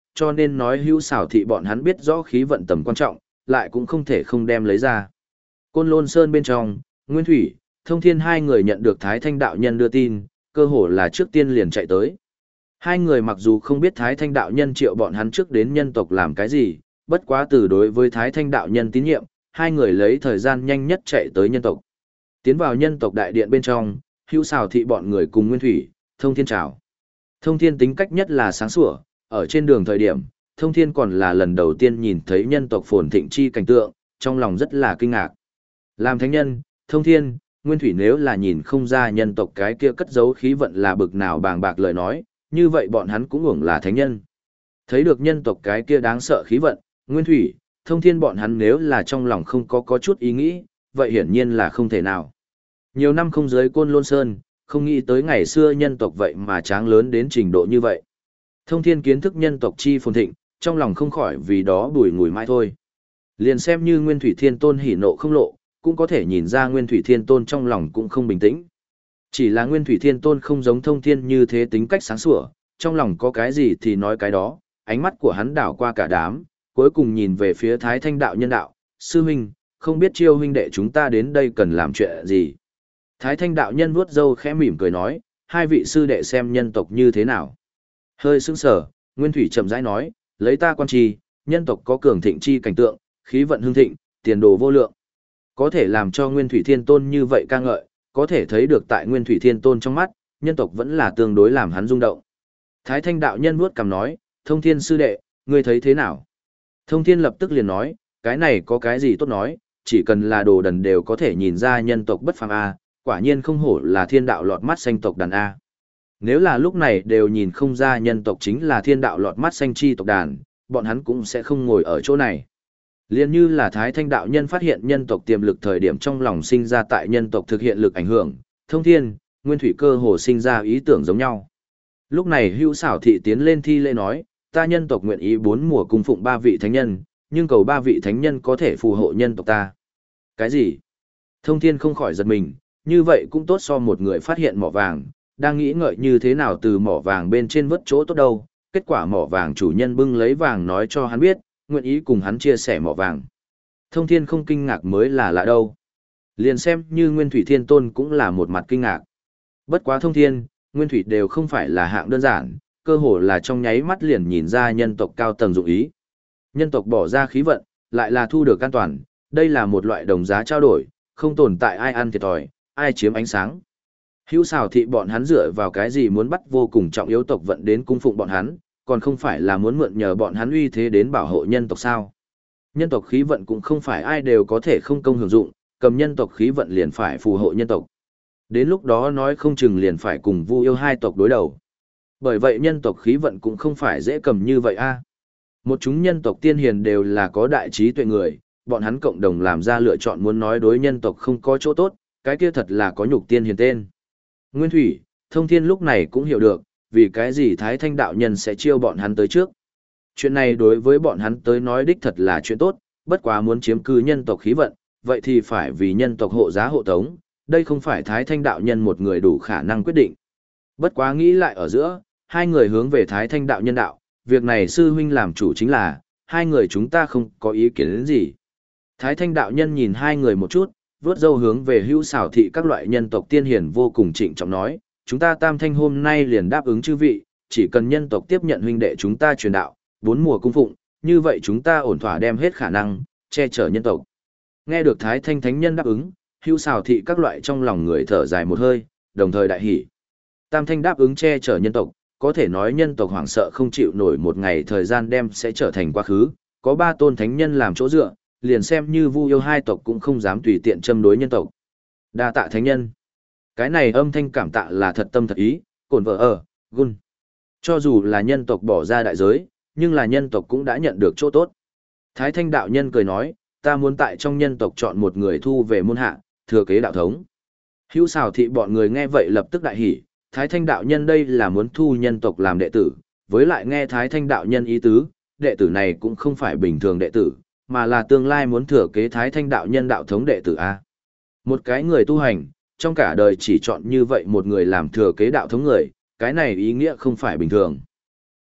S1: cho nên nói hữu xảo thị bọn hắn biết rõ khí vận tầm quan trọng, lại cũng không thể không đem lấy ra. Côn Lôn Sơn bên trong, Nguyên Thủy, Thông Thiên hai người nhận được Thái Thanh đạo nhân đưa tin, cơ hồ là trước tiên liền chạy tới. Hai người mặc dù không biết Thái Thanh đạo nhân triệu bọn hắn trước đến nhân tộc làm cái gì, bất quá từ đối với Thái Thanh đạo nhân tín nhiệm, hai người lấy thời gian nhanh nhất chạy tới nhân tộc. Tiến vào nhân tộc đại điện bên trong, hữu xảo thị bọn người cùng Nguyên Thủy, Thông Thiên chào. Thông Thiên tính cách nhất là sáng sủa, ở trên đường thời điểm, Thông Thiên còn là lần đầu tiên nhìn thấy nhân tộc phồn thịnh chi cảnh tượng, trong lòng rất là kinh ngạc. Làm thánh nhân, Thông Thiên, Nguyên Thủy nếu là nhìn không ra nhân tộc cái kia cất giấu khí vận là bực nào bàng bạc lời nói, như vậy bọn hắn cũng hưởng là thánh nhân. Thấy được nhân tộc cái kia đáng sợ khí vận, Nguyên Thủy, Thông Thiên bọn hắn nếu là trong lòng không có có chút ý nghĩ, vậy hiển nhiên là không thể nào. Nhiều năm không giới Côn Lôn Sơn, không nghĩ tới ngày xưa nhân tộc vậy mà tráng lớn đến trình độ như vậy. Thông Thiên kiến thức nhân tộc chi phồn thịnh, trong lòng không khỏi vì đó bùi ngùi mãi thôi. Liền xem như Nguyên Thủy Thiên Tôn hỉ nộ không lộ, cũng có thể nhìn ra Nguyên Thủy Thiên Tôn trong lòng cũng không bình tĩnh. Chỉ là Nguyên Thủy Thiên Tôn không giống Thông Thiên như thế tính cách sáng sủa, trong lòng có cái gì thì nói cái đó, ánh mắt của hắn đảo qua cả đám, cuối cùng nhìn về phía Thái Thanh đạo nhân đạo, sư huynh, không biết Chiêu huynh đệ chúng ta đến đây cần làm chuyện gì. Thái Thanh đạo nhân vuốt râu khẽ mỉm cười nói, hai vị sư đệ xem nhân tộc như thế nào. Hơi sững sờ, Nguyên Thủy chậm rãi nói, lấy ta quan trì, nhân tộc có cường thịnh chi cảnh tượng, khí vận hưng thịnh, tiền đồ vô lượng. Có thể làm cho Nguyên Thủy Thiên Tôn như vậy ca ngợi, có thể thấy được tại Nguyên Thủy Thiên Tôn trong mắt, nhân tộc vẫn là tương đối làm hắn rung động. Thái Thanh đạo nhân vuốt cằm nói, Thông Thiên sư đệ, ngươi thấy thế nào? Thông Thiên lập tức liền nói, cái này có cái gì tốt nói, chỉ cần là đồ đần đều có thể nhìn ra nhân tộc bất phàm a, quả nhiên không hổ là thiên đạo lọt mắt xanh tộc đàn a. Nếu là lúc này đều nhìn không ra nhân tộc chính là thiên đạo lọt mắt xanh chi tộc đàn, bọn hắn cũng sẽ không ngồi ở chỗ này. Liên như là Thái Thanh đạo nhân phát hiện nhân tộc tiềm lực thời điểm trong lòng sinh ra tại nhân tộc thực hiện lực ảnh hưởng, Thông Thiên, Nguyên Thủy cơ hồ sinh ra ý tưởng giống nhau. Lúc này hữu xảo thị tiến lên thi lễ nói, ta nhân tộc nguyện ý bốn mùa cung phụng ba vị thánh nhân, nhưng cầu ba vị thánh nhân có thể phù hộ nhân tộc ta. Cái gì? Thông Thiên không khỏi giật mình, như vậy cũng tốt so một người phát hiện mỏ vàng, đang nghĩ ngợi như thế nào từ mỏ vàng bên trên vớt chỗ tốt đâu, kết quả mỏ vàng chủ nhân bưng lấy vàng nói cho hắn biết, nguyện ý cùng hắn chia sẻ mỏ vàng. Thông Thiên không kinh ngạc mới là lạ đâu. Liền xem như Nguyên Thủy Thiên Tôn cũng là một mặt kinh ngạc. Bất quá Thông Thiên, Nguyên Thủy đều không phải là hạng đơn giản, cơ hồ là trong nháy mắt liền nhìn ra nhân tộc cao tầng dụng ý. Nhân tộc bỏ ra khí vận, lại là thu được an toàn, đây là một loại đồng giá trao đổi, không tồn tại ai ăn thiệt thòi, ai chiếm ánh sáng. Hữu xảo thị bọn hắn dựa vào cái gì muốn bắt vô cùng trọng yếu tộc vận đến cung phụng bọn hắn, còn không phải là muốn mượn nhờ bọn hắn uy thế đến bảo hộ nhân tộc sao. Nhân tộc khí vận cũng không phải ai đều có thể không công hưởng dụng, cầm nhân tộc khí vận liền phải phù hộ nhân tộc. Đến lúc đó nói không chừng liền phải cùng Vu Yêu hai tộc đối đầu. Bởi vậy nhân tộc khí vận cũng không phải dễ cầm như vậy a. Một chúng nhân tộc tiên hiền đều là có đại trí tuệ người, bọn hắn cộng đồng làm ra lựa chọn muốn nói đối nhân tộc không có chỗ tốt, cái kia thật là có nhục tiên hiền tên. Nguyên Thủy, Thông Thiên lúc này cũng hiểu được, vì cái gì Thái Thanh đạo nhân sẽ chiêu bọn hắn tới trước. Chuyện này đối với bọn hắn tới nói đích thật là chuyện tốt, bất quá muốn chiếm cư nhân tộc khí vận, vậy thì phải vì nhân tộc hộ giá hộ tống, đây không phải Thái Thanh đạo nhân một người đủ khả năng quyết định. Bất quá nghĩ lại ở giữa, hai người hướng về Thái Thanh đạo nhân đạo, việc này sư huynh làm chủ chính là, hai người chúng ta không có ý kiến đến gì. Thái Thanh đạo nhân nhìn hai người một chút, vớt râu hướng về hữu xảo thị các loại nhân tộc tiên hiền vô cùng trịnh trọng nói, chúng ta Tam Thanh hôm nay liền đáp ứng chư vị, chỉ cần nhân tộc tiếp nhận huynh đệ chúng ta truyền đạo, bốn mùa cung phụng, như vậy chúng ta ổn thỏa đem hết khả năng, che chở nhân tộc. Nghe được Thái Thanh thánh nhân đáp ứng, hữu xảo thị các loại trong lòng người thở dài một hơi, đồng thời đại hỉ. Tam Thanh đáp ứng che chở nhân tộc, có thể nói nhân tộc hoảng sợ không chịu nổi một ngày thời gian đem sẽ trở thành quá khứ, có ba tôn thánh nhân làm chỗ dựa, liền xem như Vu Yêu hai tộc cũng không dám tùy tiện châm đối nhân tộc. Đa tạ thánh nhân. Cái này âm thanh cảm tạ là thật tâm thật ý, cổn vợ ở, gun. Cho dù là nhân tộc bỏ ra đại giới, nhưng là nhân tộc cũng đã nhận được chỗ tốt. Thái Thanh đạo nhân cười nói, ta muốn tại trong nhân tộc chọn một người thu về môn hạ, thừa kế đạo thống. Hữu xảo thị bọn người nghe vậy lập tức đại hỉ, Thái Thanh đạo nhân đây là muốn thu nhân tộc làm đệ tử, với lại nghe Thái Thanh đạo nhân ý tứ, đệ tử này cũng không phải bình thường đệ tử, mà là tương lai muốn thừa kế Thái Thanh đạo nhân đạo thống đệ tử A. Một cái người tu hành, trong cả đời chỉ chọn như vậy một người làm thừa kế đạo thống người, cái này ý nghĩa không phải bình thường.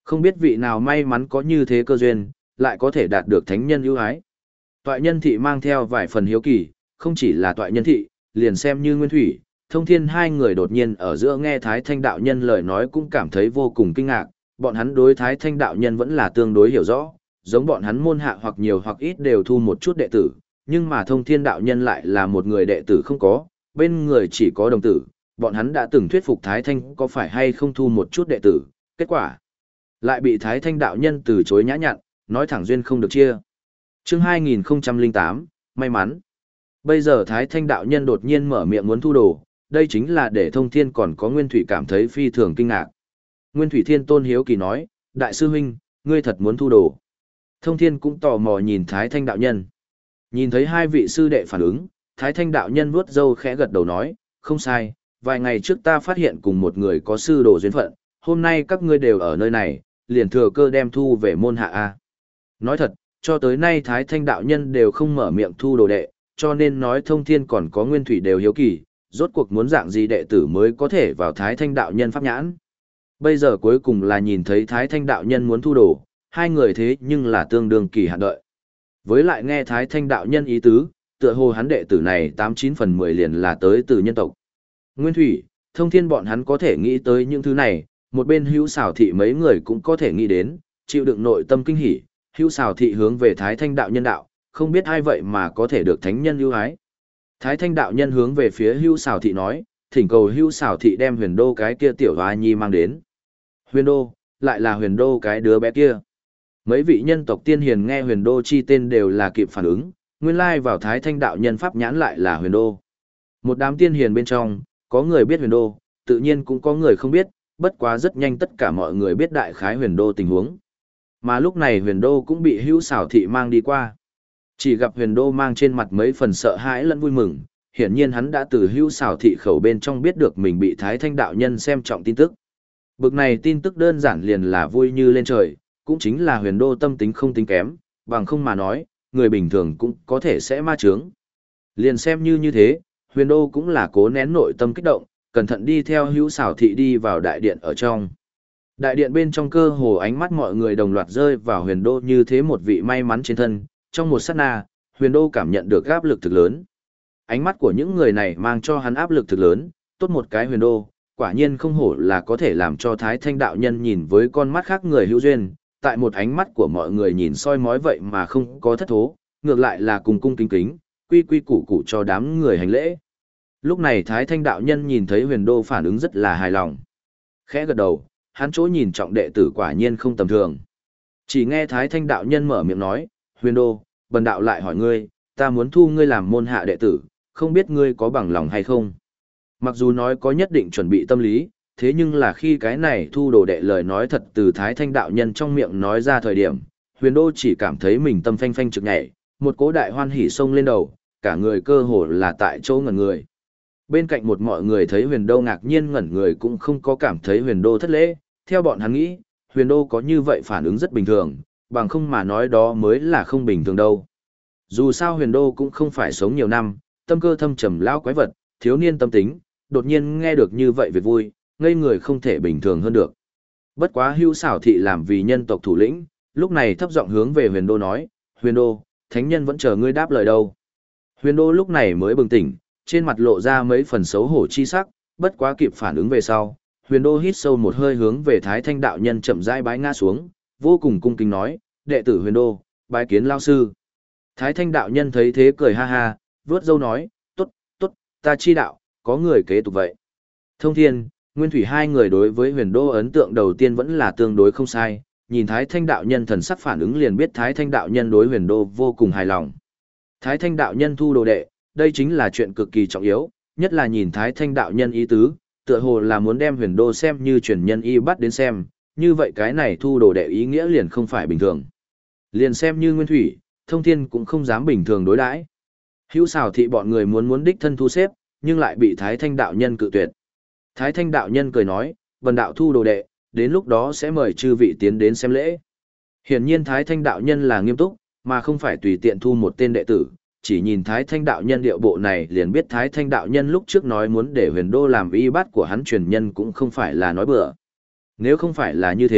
S1: Không biết vị nào may mắn có như thế cơ duyên, lại có thể đạt được thánh nhân ưu ái. Toại nhân thị mang theo vài phần hiếu kỳ, không chỉ là toại nhân thị, liền xem như Nguyên Thủy, Thông Thiên hai người đột nhiên ở giữa nghe Thái Thanh đạo nhân lời nói cũng cảm thấy vô cùng kinh ngạc, bọn hắn đối Thái Thanh đạo nhân vẫn là tương đối hiểu rõ, giống bọn hắn môn hạ hoặc nhiều hoặc ít đều thu một chút đệ tử, nhưng mà Thông Thiên đạo nhân lại là một người đệ tử không có, bên người chỉ có đồng tử, bọn hắn đã từng thuyết phục Thái Thanh có phải hay không thu một chút đệ tử, kết quả lại bị Thái Thanh đạo nhân từ chối nhã nhặn, nói thẳng duyên không được chia. Chương hai nghìn không trăm lẻ tám, may mắn. Bây giờ Thái Thanh đạo nhân đột nhiên mở miệng muốn thu đồ, đây chính là để Thông Thiên còn có Nguyên Thủy cảm thấy phi thường kinh ngạc. Nguyên Thủy Thiên Tôn hiếu kỳ nói, đại sư huynh, ngươi thật muốn thu đồ. Thông Thiên cũng tò mò nhìn Thái Thanh đạo nhân. Nhìn thấy hai vị sư đệ phản ứng, Thái Thanh đạo nhân vuốt râu khẽ gật đầu nói, không sai, vài ngày trước ta phát hiện cùng một người có sư đồ duyên phận, hôm nay các ngươi đều ở nơi này, liền thừa cơ đem thu về môn hạ A. Nói thật, cho tới nay Thái Thanh đạo nhân đều không mở miệng thu đồ đệ, cho nên nói Thông Thiên còn có Nguyên Thủy đều hiếu kỳ, rốt cuộc muốn dạng gì đệ tử mới có thể vào Thái Thanh đạo nhân pháp nhãn. Bây giờ cuối cùng là nhìn thấy Thái Thanh đạo nhân muốn thu đồ, hai người thế nhưng là tương đương kỳ hạn đợi. Với lại nghe Thái Thanh đạo nhân ý tứ, tựa hồ hắn đệ tử này tám chín phần mười liền là tới từ nhân tộc. Nguyên Thủy, Thông Thiên bọn hắn có thể nghĩ tới những thứ này, một bên Hữu Xảo thị mấy người cũng có thể nghĩ đến, chịu đựng nội tâm kinh hỉ, Hữu Xảo thị hướng về Thái Thanh đạo nhân đạo, không biết ai vậy mà có thể được thánh nhân ưu ái. Thái Thanh đạo nhân hướng về phía Hữu Xảo thị nói, thỉnh cầu Hữu Xảo thị đem Huyền Đô cái kia tiểu hoa nhi mang đến. Huyền Đô, lại là Huyền Đô cái đứa bé kia. Mấy vị nhân tộc tiên hiền nghe Huyền Đô chi tên đều là kịp phản ứng, nguyên lai vào Thái Thanh đạo nhân pháp nhãn lại là Huyền Đô. Một đám tiên hiền bên trong, có người biết Huyền Đô, tự nhiên cũng có người không biết, bất quá rất nhanh tất cả mọi người biết đại khái Huyền Đô tình huống. Mà lúc này Huyền Đô cũng bị Hữu Xảo thị mang đi qua. Chỉ gặp Huyền Đô mang trên mặt mấy phần sợ hãi lẫn vui mừng, hiển nhiên hắn đã từ Hữu Xảo thị khẩu bên trong biết được mình bị Thái Thanh đạo nhân xem trọng tin tức. Bực này tin tức đơn giản liền là vui như lên trời, cũng chính là Huyền Đô tâm tính không tính kém, bằng không mà nói, người bình thường cũng có thể sẽ ma chướng. Liền xem như như thế, Huyền Đô cũng là cố nén nội tâm kích động, cẩn thận đi theo Hữu Xảo thị đi vào đại điện ở trong. Đại điện bên trong cơ hồ ánh mắt mọi người đồng loạt rơi vào Huyền Đô như thế một vị may mắn trên thân, trong một sát na, Huyền Đô cảm nhận được áp lực thực lớn. Ánh mắt của những người này mang cho hắn áp lực thực lớn, tốt một cái Huyền Đô, quả nhiên không hổ là có thể làm cho Thái Thanh đạo nhân nhìn với con mắt khác người hữu duyên, tại một ánh mắt của mọi người nhìn soi mói vậy mà không có thất thố, ngược lại là cùng cung kính kính, quy quy củ củ cho đám người hành lễ. Lúc này Thái Thanh đạo nhân nhìn thấy Huyền Đô phản ứng rất là hài lòng. Khẽ gật đầu, hắn chỗ nhìn trọng đệ tử quả nhiên không tầm thường. Chỉ nghe Thái Thanh đạo nhân mở miệng nói, Huyền Đô, bần đạo lại hỏi ngươi, ta muốn thu ngươi làm môn hạ đệ tử, không biết ngươi có bằng lòng hay không? Mặc dù nói có nhất định chuẩn bị tâm lý, thế nhưng là khi cái này thu đồ đệ lời nói thật từ Thái Thanh đạo nhân trong miệng nói ra thời điểm, Huyền Đô chỉ cảm thấy mình tâm phanh phanh trực nhảy, một cố đại hoan hỉ xông lên đầu, cả người cơ hồ là tại chỗ ngẩn người. Bên cạnh một mọi người thấy Huyền Đô ngạc nhiên ngẩn người cũng không có cảm thấy Huyền Đô thất lễ, theo bọn hắn nghĩ, Huyền Đô có như vậy phản ứng rất bình thường, bằng không mà nói đó mới là không bình thường đâu. Dù sao Huyền Đô cũng không phải sống nhiều năm, tâm cơ thâm trầm lão quái vật, thiếu niên tâm tính, đột nhiên nghe được như vậy việc vui, ngây người không thể bình thường hơn được. Bất quá Hữu Xảo thị làm vì nhân tộc thủ lĩnh, lúc này thấp giọng hướng về Huyền Đô nói, Huyền Đô, thánh nhân vẫn chờ ngươi đáp lời đâu. Huyền Đô lúc này mới bừng tỉnh, trên mặt lộ ra mấy phần xấu hổ chi sắc, bất quá kịp phản ứng về sau, Huyền Đô hít sâu một hơi hướng về Thái Thanh đạo nhân chậm rãi bái ngã xuống, vô cùng cung kính nói, đệ tử Huyền Đô, bái kiến lão sư. Thái Thanh đạo nhân thấy thế cười ha ha, vướt râu nói, tốt, tốt, ta chi đạo, có người kế tục vậy. Thông Thiên, Nguyên Thủy hai người đối với Huyền Đô ấn tượng đầu tiên vẫn là tương đối không sai, nhìn Thái Thanh đạo nhân thần sắc phản ứng liền biết Thái Thanh đạo nhân đối Huyền Đô vô cùng hài lòng. Thái Thanh đạo nhân thu đồ đệ, đây chính là chuyện cực kỳ trọng yếu, nhất là nhìn Thái Thanh đạo nhân ý tứ, tựa hồ là muốn đem Huyền Đô xem như truyền nhân y bắt đến xem, như vậy cái này thu đồ đệ ý nghĩa liền không phải bình thường. Liền xem như Nguyên Thủy, Thông Thiên cũng không dám bình thường đối đãi. Hữu Xảo thị bọn người muốn muốn đích thân thu xếp, nhưng lại bị Thái Thanh đạo nhân cự tuyệt. Thái Thanh đạo nhân cười nói, "Bần đạo thu đồ đệ, đến lúc đó sẽ mời chư vị tiến đến xem lễ." Hiển nhiên Thái Thanh đạo nhân là nghiêm túc, mà không phải tùy tiện thu một tên đệ tử, chỉ nhìn Thái Thanh đạo nhân điệu bộ này liền biết Thái Thanh đạo nhân lúc trước nói muốn để Huyền Đô làm y bát của hắn truyền nhân cũng không phải là nói bừa. Nếu không phải là như thế,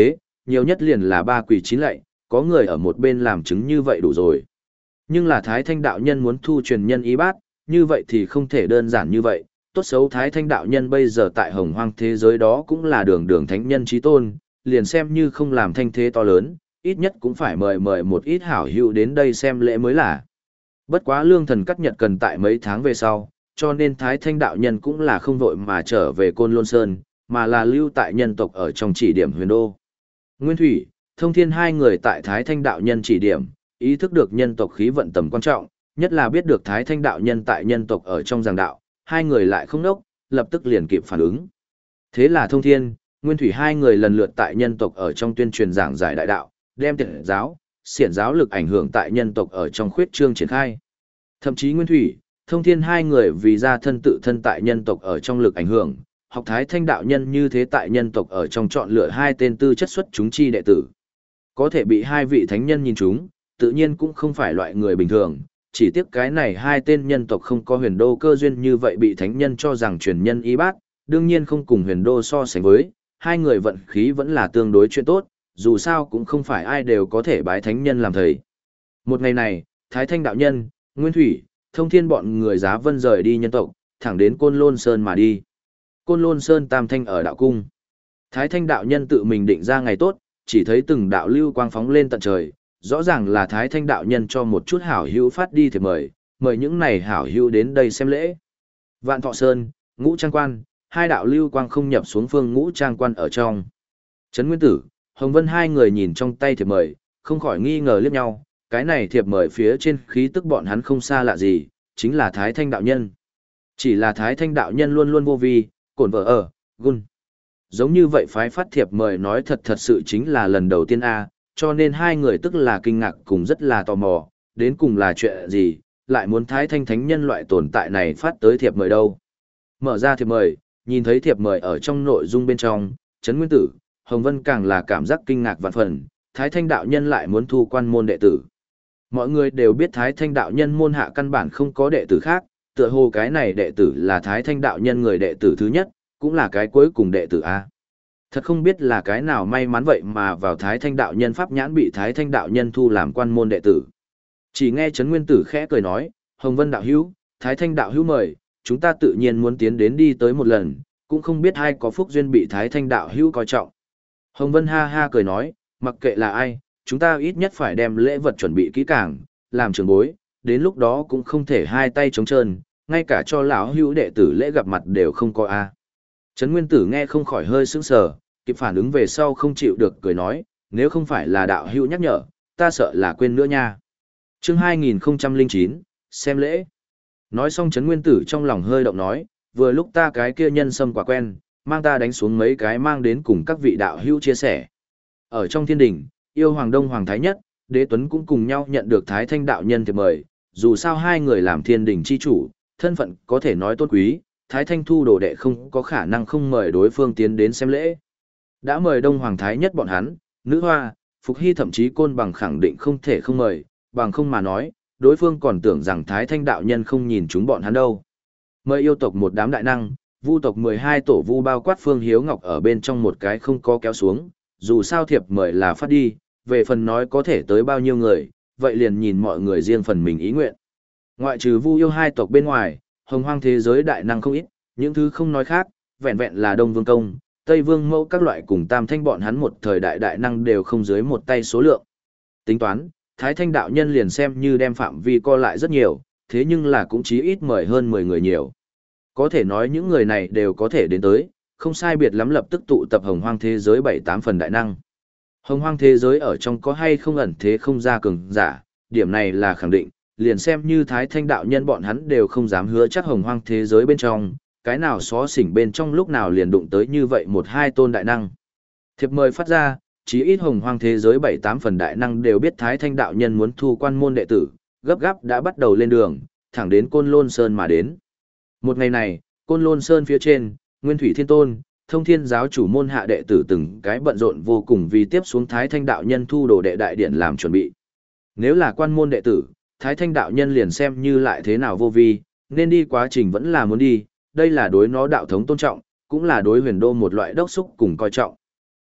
S1: nhiều nhất liền là ba quỳ chín lạy, có người ở một bên làm chứng như vậy đủ rồi. Nhưng là Thái Thanh đạo nhân muốn thu truyền nhân y bát, như vậy thì không thể đơn giản như vậy. Tốt xấu Thái Thanh đạo nhân bây giờ tại hồng hoang thế giới đó cũng là đường đường thánh nhân chí tôn, liền xem như không làm thanh thế to lớn, ít nhất cũng phải mời mời một ít hảo hữu đến đây xem lễ mới là. Bất quá lương thần cắt nhật cần tại mấy tháng về sau, cho nên Thái Thanh đạo nhân cũng là không vội mà trở về Côn Lôn Sơn, mà là lưu tại nhân tộc ở trong chỉ điểm huyền đô. Nguyên Thủy, Thông Thiên hai người tại Thái Thanh đạo nhân chỉ điểm, ý thức được nhân tộc khí vận tầm quan trọng, nhất là biết được Thái Thanh đạo nhân tại nhân tộc ở trong giảng đạo, hai người lại không đốc, lập tức liền kịp phản ứng. Thế là Thông Thiên, Nguyên Thủy hai người lần lượt tại nhân tộc ở trong tuyên truyền giảng giải đại đạo, đem tiện giáo, xiển giáo lực ảnh hưởng tại nhân tộc ở trong khuyết trương triển khai. Thậm chí Nguyên Thủy, Thông Thiên hai người vì ra thân tự thân tại nhân tộc ở trong lực ảnh hưởng, học Thái Thanh đạo nhân như thế tại nhân tộc ở trong chọn lựa hai tên tư chất xuất chúng chi đệ tử. Có thể bị hai vị thánh nhân nhìn chúng, tự nhiên cũng không phải loại người bình thường, chỉ tiếc cái này hai tên nhân tộc không có huyền đô cơ duyên như vậy bị thánh nhân cho rằng truyền nhân y bát, đương nhiên không cùng huyền đô so sánh với, hai người vận khí vẫn là tương đối chuyện tốt, dù sao cũng không phải ai đều có thể bái thánh nhân làm thầy. Một ngày này, Thái Thanh đạo nhân, Nguyên Thủy, Thông Thiên bọn người giá vân rời đi nhân tộc, thẳng đến Côn Lôn Sơn mà đi. Côn Lôn Sơn Tam Thanh ở đạo cung. Thái Thanh đạo nhân tự mình định ra ngày tốt, chỉ thấy từng đạo lưu quang phóng lên tận trời, rõ ràng là Thái Thanh đạo nhân cho một chút hảo hữu phát đi thì mời, mời những này hảo hữu đến đây xem lễ. Vạn Thọ Sơn, Ngũ Trang Quan, hai đạo lưu quang không nhập xuống phương Ngũ Trang Quan ở trong. Trấn Nguyên Tử, Hồng Vân hai người nhìn trong tay thiệp mời, không khỏi nghi ngờ liếc nhau, cái này thiệp mời phía trên khí tức bọn hắn không xa lạ gì, chính là Thái Thanh đạo nhân. Chỉ là Thái Thanh đạo nhân luôn luôn vô vi, cổn vợ ở, gun. Giống như vậy phái phát thiệp mời nói thật thật sự chính là lần đầu tiên a, cho nên hai người tức là kinh ngạc cùng rất là tò mò, đến cùng là chuyện gì, lại muốn Thái Thanh thánh nhân loại tồn tại này phát tới thiệp mời đâu. Mở ra thiệp mời, nhìn thấy thiệp mời ở trong nội dung bên trong, Trấn Nguyên Tử, Hồng Vân càng là cảm giác kinh ngạc vạn phần, Thái Thanh đạo nhân lại muốn thu quan môn đệ tử. Mọi người đều biết Thái Thanh đạo nhân môn hạ căn bản không có đệ tử khác, tựa hồ cái này đệ tử là Thái Thanh đạo nhân người đệ tử thứ nhất, cũng là cái cuối cùng đệ tử A. Thật không biết là cái nào may mắn vậy mà vào Thái Thanh đạo nhân pháp nhãn bị Thái Thanh đạo nhân thu làm quan môn đệ tử. Chỉ nghe Trấn Nguyên Tử khẽ cười nói, Hồng Vân đạo hữu, Thái Thanh đạo hữu mời, chúng ta tự nhiên muốn tiến đến đi tới một lần, cũng không biết ai có phúc duyên bị Thái Thanh đạo hữu coi trọng. Hồng Vân ha ha cười nói, mặc kệ là ai, chúng ta ít nhất phải đem lễ vật chuẩn bị kỹ càng, làm trường bối, đến lúc đó cũng không thể hai tay trống trơn, ngay cả cho lão hữu đệ tử lễ gặp mặt đều không có a. Trấn Nguyên Tử nghe không khỏi hơi sững sờ, kịp phản ứng về sau không chịu được cười nói, nếu không phải là đạo hữu nhắc nhở, ta sợ là quên nữa nha. Chương hai nghìn không trăm lẻ chín, xem lễ. Nói xong Trấn Nguyên Tử trong lòng hơi động nói, vừa lúc ta cái kia nhân sâm quả quen, mang ta đánh xuống mấy cái mang đến cùng các vị đạo hữu chia sẻ. Ở trong thiên đình, yêu Hoàng Đông Hoàng Thái Nhất, Đế Tuấn cũng cùng nhau nhận được Thái Thanh đạo nhân thiệp mời, dù sao hai người làm thiên đình chi chủ, thân phận có thể nói tôn quý, Thái Thanh thu đồ đệ không có khả năng không mời đối phương tiến đến xem lễ. Đã mời Đông Hoàng Thái Nhất bọn hắn, Nữ Hoa, Phục Hy thậm chí Côn Bằng khẳng định không thể không mời, bằng không mà nói, đối phương còn tưởng rằng Thái Thanh đạo nhân không nhìn chúng bọn hắn đâu. Mời yêu tộc một đám đại năng, vu tộc mười hai tổ vu bao quát Phương Hiếu Ngọc ở bên trong một cái không có kéo xuống, dù sao thiệp mời là phát đi, về phần nói có thể tới bao nhiêu người, vậy liền nhìn mọi người riêng phần mình ý nguyện. Ngoại trừ vu yêu hai tộc bên ngoài, hồng hoang thế giới đại năng không ít, những thứ không nói khác, vẹn vẹn là Đông Vương Công, Tây Vương Mẫu các loại cùng Tam Thanh bọn hắn một thời đại đại năng đều không dưới một tay số lượng. Tính toán, Thái Thanh đạo nhân liền xem như đem phạm vi co lại rất nhiều, thế nhưng là cũng chí ít mời hơn mười người nhiều. Có thể nói những người này đều có thể đến tới, không sai biệt lắm lập tức tụ tập hồng hoang thế giới bảy tám phần đại năng. Hồng hoang thế giới ở trong có hay không ẩn thế không ra cường giả, điểm này là khẳng định, liền xem như Thái Thanh đạo nhân bọn hắn đều không dám hứa chắc hồng hoang thế giới bên trong, cái nào xó xỉnh bên trong lúc nào liền đụng tới như vậy một hai tôn đại năng. Thiệp mời phát ra, chí ít hồng hoang thế giới bảy tám phần đại năng đều biết Thái Thanh đạo nhân muốn thu quan môn đệ tử, gấp gáp đã bắt đầu lên đường, thẳng đến Côn Lôn Sơn mà đến. Một ngày này, Côn Lôn Sơn phía trên, Nguyên Thủy Thiên Tôn, Thông Thiên giáo chủ môn hạ đệ tử từng cái bận rộn vô cùng vì tiếp xuống Thái Thanh đạo nhân thu đồ đệ đại điện làm chuẩn bị. Nếu là quan môn đệ tử, Thái Thanh đạo nhân liền xem như lại thế nào vô vi, nên đi quá trình vẫn là muốn đi, đây là đối nó đạo thống tôn trọng, cũng là đối huyền đô một loại đốc xúc cùng coi trọng.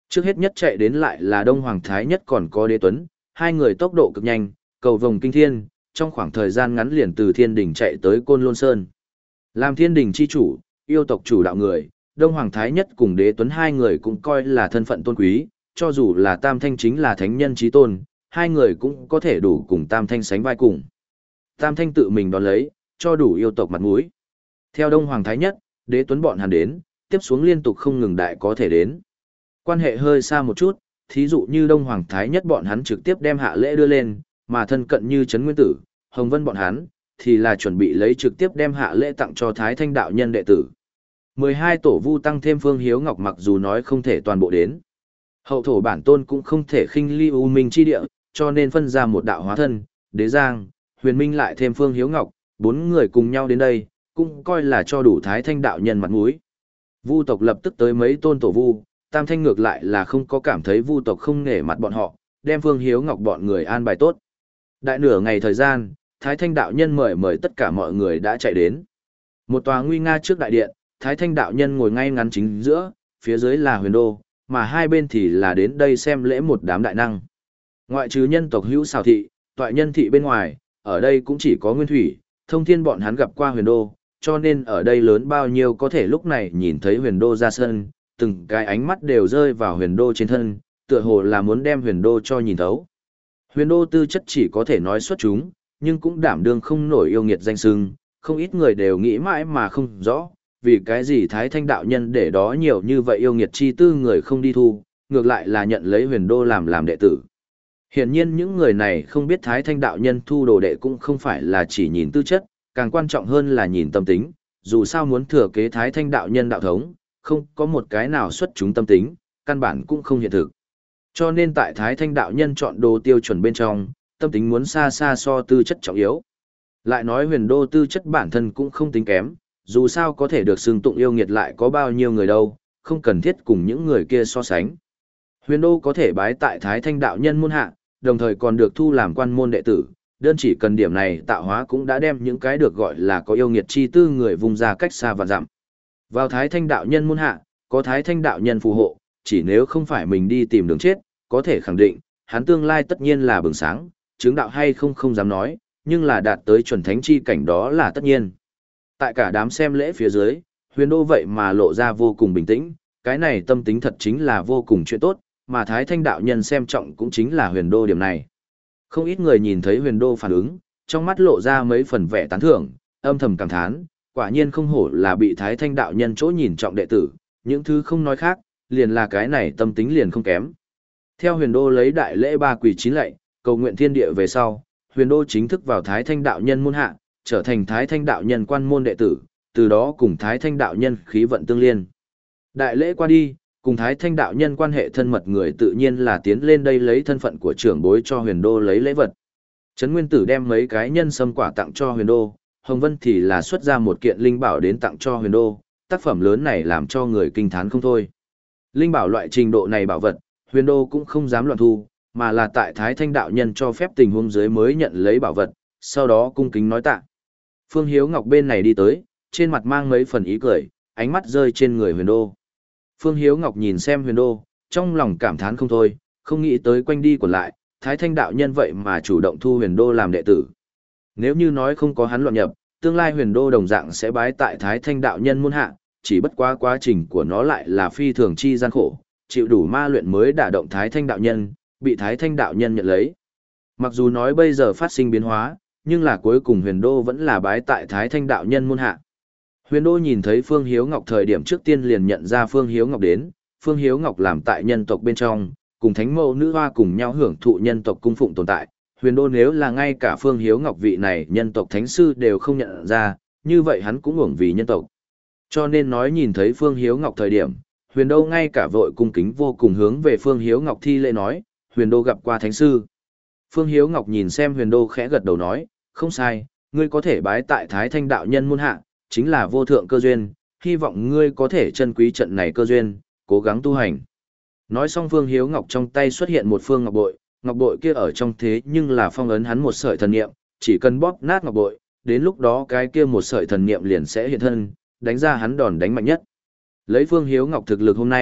S1: Trước hết nhất chạy đến lại là Đông Hoàng Thái Nhất còn có Đế Tuấn, hai người tốc độ cực nhanh, cầu vồng kinh thiên, trong khoảng thời gian ngắn liền từ Thiên Đình chạy tới Côn Lôn Sơn. Làm Thiên Đình chi chủ, yêu tộc chủ đạo người, Đông Hoàng Thái Nhất cùng Đế Tuấn hai người cũng coi là thân phận tôn quý, cho dù là Tam Thanh chính là thánh nhân chí tôn, hai người cũng có thể đủ cùng Tam Thanh sánh vai cùng. Tam Thanh tự mình đón lấy, cho đủ yêu tộc mặt mũi. Theo Đông Hoàng Thái Nhất, Đế Tuấn bọn hắn đến, tiếp xuống liên tục không ngừng đại có thể đến. Quan hệ hơi xa một chút, thí dụ như Đông Hoàng Thái Nhất bọn hắn trực tiếp đem hạ lễ đưa lên, mà thân cận như Trấn Nguyên Tử, Hồng Vân bọn hắn, thì là chuẩn bị lấy trực tiếp đem hạ lễ tặng cho Thái Thanh đạo nhân đệ tử. mười hai tổ vu tăng thêm Phương Hiếu Ngọc mặc dù nói không thể toàn bộ đến. Hậu thổ bản tôn cũng không thể khinh ly u minh chi địa, cho nên phân ra một đạo hóa thân, Đế Giang, Huyền Minh lại thêm Phương Hiếu Ngọc, bốn người cùng nhau đến đây, cũng coi là cho đủ Thái Thanh đạo nhân mặt mũi. Vu tộc lập tức tới mấy tôn tổ vu, Tam Thanh ngược lại là không có cảm thấy vu tộc không nể mặt bọn họ, đem Phương Hiếu Ngọc bọn người an bài tốt. Đại nửa ngày thời gian, Thái Thanh đạo nhân mời mời tất cả mọi người đã chạy đến. Một tòa nguy nga trước đại điện, Thái Thanh đạo nhân ngồi ngay ngắn chính giữa, phía dưới là Huyền Đô, mà hai bên thì là đến đây xem lễ một đám đại năng. Ngoại trừ nhân tộc hữu xào thị, toại nhân thị bên ngoài, ở đây cũng chỉ có Nguyên Thủy, Thông Thiên bọn hắn gặp qua Huyền Đô, cho nên ở đây lớn bao nhiêu có thể lúc này nhìn thấy Huyền Đô ra sân, từng cái ánh mắt đều rơi vào Huyền Đô trên thân, tựa hồ là muốn đem Huyền Đô cho nhìn thấu. Huyền Đô tư chất chỉ có thể nói xuất chúng, nhưng cũng đảm đương không nổi yêu nghiệt danh sưng, không ít người đều nghĩ mãi mà không rõ, vì cái gì Thái Thanh đạo nhân để đó nhiều như vậy yêu nghiệt chi tư người không đi thu, ngược lại là nhận lấy Huyền Đô làm làm đệ tử. Hiển nhiên những người này không biết Thái Thanh đạo nhân thu đồ đệ cũng không phải là chỉ nhìn tư chất, càng quan trọng hơn là nhìn tâm tính, dù sao muốn thừa kế Thái Thanh đạo nhân đạo thống, không có một cái nào xuất chúng tâm tính, căn bản cũng không hiện thực. Cho nên tại Thái Thanh đạo nhân chọn đồ tiêu chuẩn bên trong, tâm tính muốn xa xa so tư chất trọng yếu. Lại nói Huyền Đô tư chất bản thân cũng không tính kém, dù sao có thể được xưng tụng yêu nghiệt lại có bao nhiêu người đâu, không cần thiết cùng những người kia so sánh. Huyền Đô có thể bái tại Thái Thanh đạo nhân môn hạ, đồng thời còn được thu làm quan môn đệ tử, đơn chỉ cần điểm này tạo hóa cũng đã đem những cái được gọi là có yêu nghiệt chi tư người vùng ra cách xa và dặm. Vào Thái Thanh đạo nhân môn hạ, có Thái Thanh đạo nhân phù hộ, chỉ nếu không phải mình đi tìm đường chết, có thể khẳng định, hắn tương lai tất nhiên là bừng sáng, chứng đạo hay không không dám nói, nhưng là đạt tới chuẩn thánh chi cảnh đó là tất nhiên. Tại cả đám xem lễ phía dưới, Huyền Đô vậy mà lộ ra vô cùng bình tĩnh, cái này tâm tính thật chính là vô cùng chuyện tốt, mà Thái Thanh đạo nhân xem trọng cũng chính là Huyền Đô điểm này. Không ít người nhìn thấy Huyền Đô phản ứng, trong mắt lộ ra mấy phần vẻ tán thưởng, âm thầm cảm thán, quả nhiên không hổ là bị Thái Thanh đạo nhân chỗ nhìn trọng đệ tử, những thứ không nói khác, liền là cái này tâm tính liền không kém. Theo Huyền Đô lấy đại lễ ba quỳ chín lạy, cầu nguyện thiên địa về sau, Huyền Đô chính thức vào Thái Thanh đạo nhân môn hạ, trở thành Thái Thanh đạo nhân quan môn đệ tử, từ đó cùng Thái Thanh đạo nhân khí vận tương liên. Đại lễ qua đi, cùng Thái Thanh đạo nhân quan hệ thân mật người tự nhiên là tiến lên đây lấy thân phận của trưởng bối cho Huyền Đô lấy lễ vật. Trấn Nguyên Tử đem mấy cái nhân sâm quả tặng cho Huyền Đô, Hồng Vân thì là xuất ra một kiện linh bảo đến tặng cho Huyền Đô, tác phẩm lớn này làm cho người kinh thán không thôi. Linh bảo loại trình độ này bảo vật, Huyền Đô cũng không dám loạn thu, mà là tại Thái Thanh đạo nhân cho phép tình huống dưới mới nhận lấy bảo vật, sau đó cung kính nói tạ. Phương Hiếu Ngọc bên này đi tới, trên mặt mang mấy phần ý cười, ánh mắt rơi trên người Huyền Đô. Phương Hiếu Ngọc nhìn xem Huyền Đô, trong lòng cảm thán không thôi, không nghĩ tới quanh đi quẩn lại, Thái Thanh đạo nhân vậy mà chủ động thu Huyền Đô làm đệ tử. Nếu như nói không có hắn loạn nhập, tương lai Huyền Đô đồng dạng sẽ bái tại Thái Thanh đạo nhân môn hạ, chỉ bất quá quá trình của nó lại là phi thường chi gian khổ, chịu đủ ma luyện mới đả động Thái Thanh đạo nhân, bị Thái Thanh đạo nhân nhận lấy. Mặc dù nói bây giờ phát sinh biến hóa, nhưng là cuối cùng Huyền Đô vẫn là bái tại Thái Thanh đạo nhân môn hạ. Huyền Đô nhìn thấy Phương Hiếu Ngọc thời điểm trước tiên liền nhận ra Phương Hiếu Ngọc đến, Phương Hiếu Ngọc làm tại nhân tộc bên trong, cùng Thánh Mẫu Nữ Hoa cùng nhau hưởng thụ nhân tộc cung phụng tồn tại. Huyền Đô nếu là ngay cả Phương Hiếu Ngọc vị này nhân tộc thánh sư đều không nhận ra, như vậy hắn cũng uổng vì nhân tộc. Cho nên nói nhìn thấy Phương Hiếu Ngọc thời điểm, Huyền Đô ngay cả vội cung kính vô cùng hướng về Phương Hiếu Ngọc thi lễ nói, Huyền Đô gặp qua thánh sư. Phương Hiếu Ngọc nhìn xem Huyền Đô khẽ gật đầu nói, không sai, ngươi có thể bái tại Thái Thanh đạo nhân môn hạ, chính là vô thượng cơ duyên, hy vọng ngươi có thể trân quý trận này cơ duyên, cố gắng tu hành. Nói xong Phương Hiếu Ngọc trong tay xuất hiện một phương ngọc bội, ngọc bội kia ở trong thế nhưng là phong ấn hắn một sợi thần niệm, chỉ cần bóp nát ngọc bội, đến lúc đó cái kia một sợi thần niệm liền sẽ hiện thân, đánh ra hắn đòn đánh mạnh nhất. Lấy Phương Hiếu Ngọc thực lực hôm nay,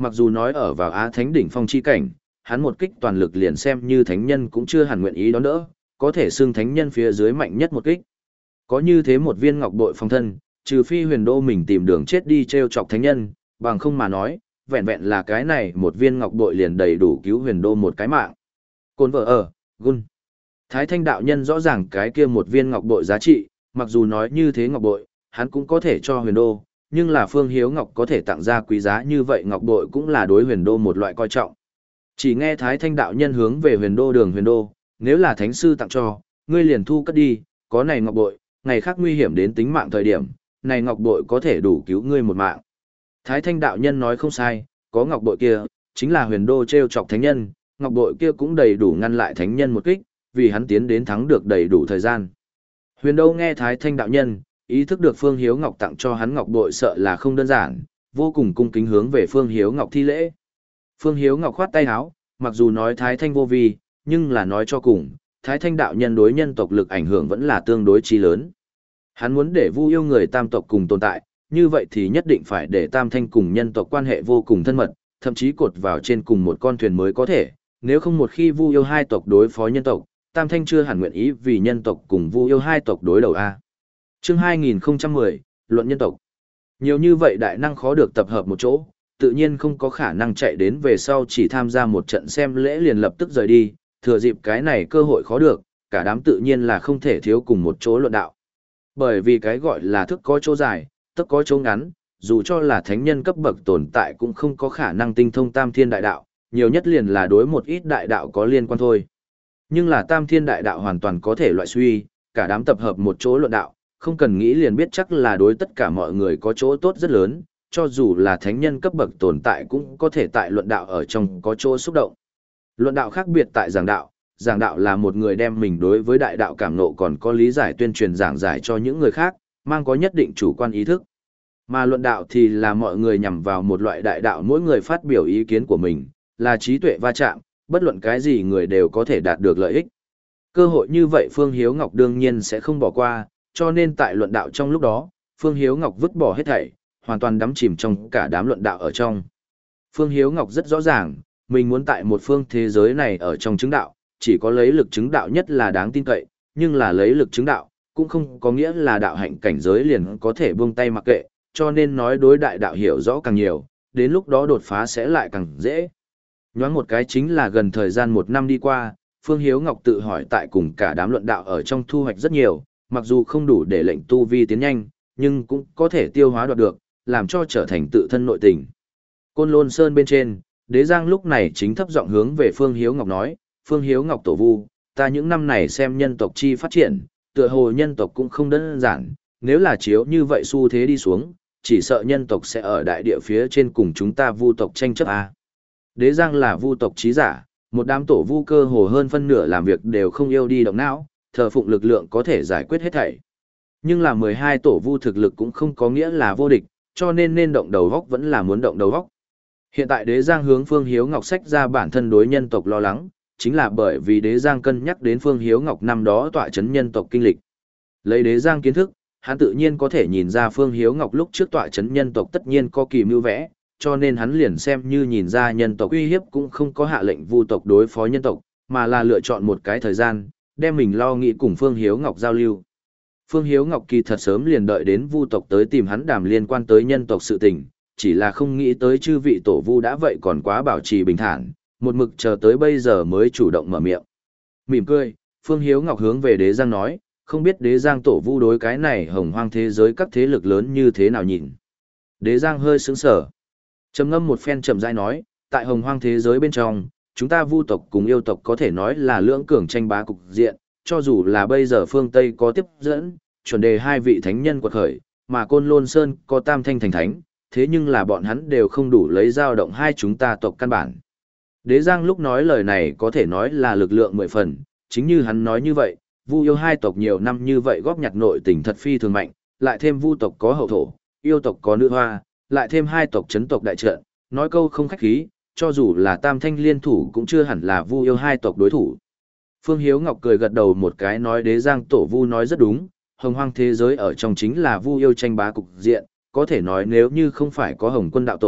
S1: mặc dù nói ở vào Á Thánh đỉnh phong chi cảnh, hắn một kích toàn lực liền xem như thánh nhân cũng chưa hẳn nguyện ý đón đỡ, có thể xưng thánh nhân phía dưới mạnh nhất một kích. Có như thế một viên ngọc bội phòng thân, trừ phi huyền đô mình tìm đường chết đi treo chọc thánh nhân, bằng không mà nói, vẹn vẹn là cái này một viên ngọc bội liền đầy đủ cứu huyền đô một cái mạng. Côn vợ ở, gun. Thái Thanh đạo nhân rõ ràng cái kia một viên ngọc bội giá trị, mặc dù nói như thế ngọc bội, hắn cũng có thể cho huyền đô, nhưng là Phương Hiếu Ngọc có thể tặng ra quý giá như vậy ngọc bội cũng là đối huyền đô một loại coi trọng. Chỉ nghe Thái Thanh đạo nhân hướng về huyền đô đường huyền đô, nếu là thánh sư tặng cho, ngươi liền thu cất đi, có này ngọc bội, ngày khác nguy hiểm đến tính mạng thời điểm, này ngọc bội có thể đủ cứu ngươi một mạng. Thái Thanh đạo nhân nói không sai, có ngọc bội kia, chính là huyền đô treo chọc thánh nhân, ngọc bội kia cũng đầy đủ ngăn lại thánh nhân một kích, vì hắn tiến đến thắng được đầy đủ thời gian. Huyền đô nghe Thái Thanh đạo nhân, ý thức được Phương Hiếu Ngọc tặng cho hắn ngọc bội sợ là không đơn giản, vô cùng cung kính hướng về Phương Hiếu Ngọc thi lễ. Phương Hiếu Ngọc khoát tay áo, mặc dù nói Thái Thanh vô vi, nhưng là nói cho cùng, Thái Thanh đạo nhân đối nhân tộc lực ảnh hưởng vẫn là tương đối chi lớn. Hắn muốn để Vu yêu người tam tộc cùng tồn tại, như vậy thì nhất định phải để Tam Thanh cùng nhân tộc quan hệ vô cùng thân mật, thậm chí cột vào trên cùng một con thuyền mới có thể, nếu không một khi Vu yêu hai tộc đối phó nhân tộc, Tam Thanh chưa hẳn nguyện ý vì nhân tộc cùng Vu yêu hai tộc đối đầu a. Chương hai nghìn không trăm mười, luận nhân tộc. Nhiều như vậy đại năng khó được tập hợp một chỗ, tự nhiên không có khả năng chạy đến về sau chỉ tham gia một trận xem lễ liền lập tức rời đi, thừa dịp cái này cơ hội khó được, cả đám tự nhiên là không thể thiếu cùng một chỗ luận đạo. Bởi vì cái gọi là thức có chỗ dài, tức có chỗ ngắn, dù cho là thánh nhân cấp bậc tồn tại cũng không có khả năng tinh thông tam thiên đại đạo, nhiều nhất liền là đối một ít đại đạo có liên quan thôi. Nhưng là tam thiên đại đạo hoàn toàn có thể loại suy, cả đám tập hợp một chỗ luận đạo, không cần nghĩ liền biết chắc là đối tất cả mọi người có chỗ tốt rất lớn, cho dù là thánh nhân cấp bậc tồn tại cũng có thể tại luận đạo ở trong có chỗ xúc động. Luận đạo khác biệt tại giảng đạo, giảng đạo là một người đem mình đối với đại đạo cảm nộ còn có lý giải tuyên truyền giảng giải cho những người khác, mang có nhất định chủ quan ý thức. Mà luận đạo thì là mọi người nhằm vào một loại đại đạo mỗi người phát biểu ý kiến của mình, là trí tuệ va chạm, bất luận cái gì người đều có thể đạt được lợi ích. Cơ hội như vậy Phương Hiếu Ngọc đương nhiên sẽ không bỏ qua, cho nên tại luận đạo trong lúc đó, Phương Hiếu Ngọc vứt bỏ hết thảy, hoàn toàn đắm chìm trong cả đám luận đạo ở trong. Phương Hiếu Ngọc rất rõ ràng, mình muốn tại một phương thế giới này ở trong chứng đạo, chỉ có lấy lực chứng đạo nhất là đáng tin cậy, nhưng là lấy lực chứng đạo, cũng không có nghĩa là đạo hạnh cảnh giới liền có thể buông tay mặc kệ, cho nên nói đối đại đạo hiểu rõ càng nhiều, đến lúc đó đột phá sẽ lại càng dễ. Nhoáng một cái chính là gần thời gian một năm đi qua, Phương Hiếu Ngọc tự hỏi tại cùng cả đám luận đạo ở trong thu hoạch rất nhiều, mặc dù không đủ để lệnh tu vi tiến nhanh, nhưng cũng có thể tiêu hóa đoạt được, làm cho trở thành tự thân nội tình. Côn Lôn Sơn bên trên, Đế Giang lúc này chính thấp giọng hướng về Phương Hiếu Ngọc nói, Phương Hiếu Ngọc tổ vu, ta những năm này xem nhân tộc chi phát triển, tựa hồ nhân tộc cũng không đơn giản, nếu là chiếu như vậy xu thế đi xuống, chỉ sợ nhân tộc sẽ ở đại địa phía trên cùng chúng ta vu tộc tranh chấp a. Đế Giang là vu tộc trí giả, một đám tổ vu cơ hồ hơn phân nửa làm việc đều không yêu đi động não, thờ phụng lực lượng có thể giải quyết hết thảy. Nhưng là mười hai tổ vu thực lực cũng không có nghĩa là vô địch, cho nên nên động đầu góc vẫn là muốn động đầu góc. Hiện tại Đế Giang hướng Phương Hiếu Ngọc sách ra bản thân đối nhân tộc lo lắng, chính là bởi vì Đế Giang cân nhắc đến Phương Hiếu Ngọc năm đó tọa chấn nhân tộc kinh lịch. Lấy Đế Giang kiến thức, hắn tự nhiên có thể nhìn ra Phương Hiếu Ngọc lúc trước tọa chấn nhân tộc tất nhiên có kỳ mưu vẽ, cho nên hắn liền xem như nhìn ra nhân tộc uy hiếp cũng không có hạ lệnh vu tộc đối phó nhân tộc, mà là lựa chọn một cái thời gian, đem mình lo nghĩ cùng Phương Hiếu Ngọc giao lưu. Phương Hiếu Ngọc kỳ thật sớm liền đợi đến vu tộc tới tìm hắn đàm liên quan tới nhân tộc sự tình, chỉ là không nghĩ tới chư vị tổ vu đã vậy còn quá bảo trì bình thản, một mực chờ tới bây giờ mới chủ động mở miệng. Mỉm cười, Phương Hiếu Ngọc hướng về Đế Giang nói, không biết Đế Giang tổ vu đối cái này hồng hoang thế giới các thế lực lớn như thế nào nhìn. Đế Giang hơi sững sờ, trầm ngâm một phen chậm rãi nói, tại hồng hoang thế giới bên trong, chúng ta vu tộc cùng yêu tộc có thể nói là lưỡng cường tranh bá cục diện, cho dù là bây giờ phương Tây có tiếp dẫn, chuẩn đề hai vị thánh nhân quật khởi, mà Côn Lôn Sơn có tam thanh thành thánh, thế nhưng là bọn hắn đều không đủ lấy dao động hai chúng ta tộc căn bản. Đế Giang lúc nói lời này có thể nói là lực lượng mười phần, chính như hắn nói như vậy, vu yêu hai tộc nhiều năm như vậy góp nhặt nội tình thật phi thường mạnh, lại thêm vu tộc có hậu thổ, yêu tộc có nữ hoa, lại thêm hai tộc chấn tộc đại trận, nói câu không khách khí, cho dù là tam thanh liên thủ cũng chưa hẳn là vu yêu hai tộc đối thủ. Phương Hiếu Ngọc cười gật đầu một cái nói Đế Giang tổ vu nói rất đúng, hồng hoang thế giới ở trong chính là vu yêu tranh bá cục diện, có thể nói nếu như không phải có Hồng Quân đạo tổ,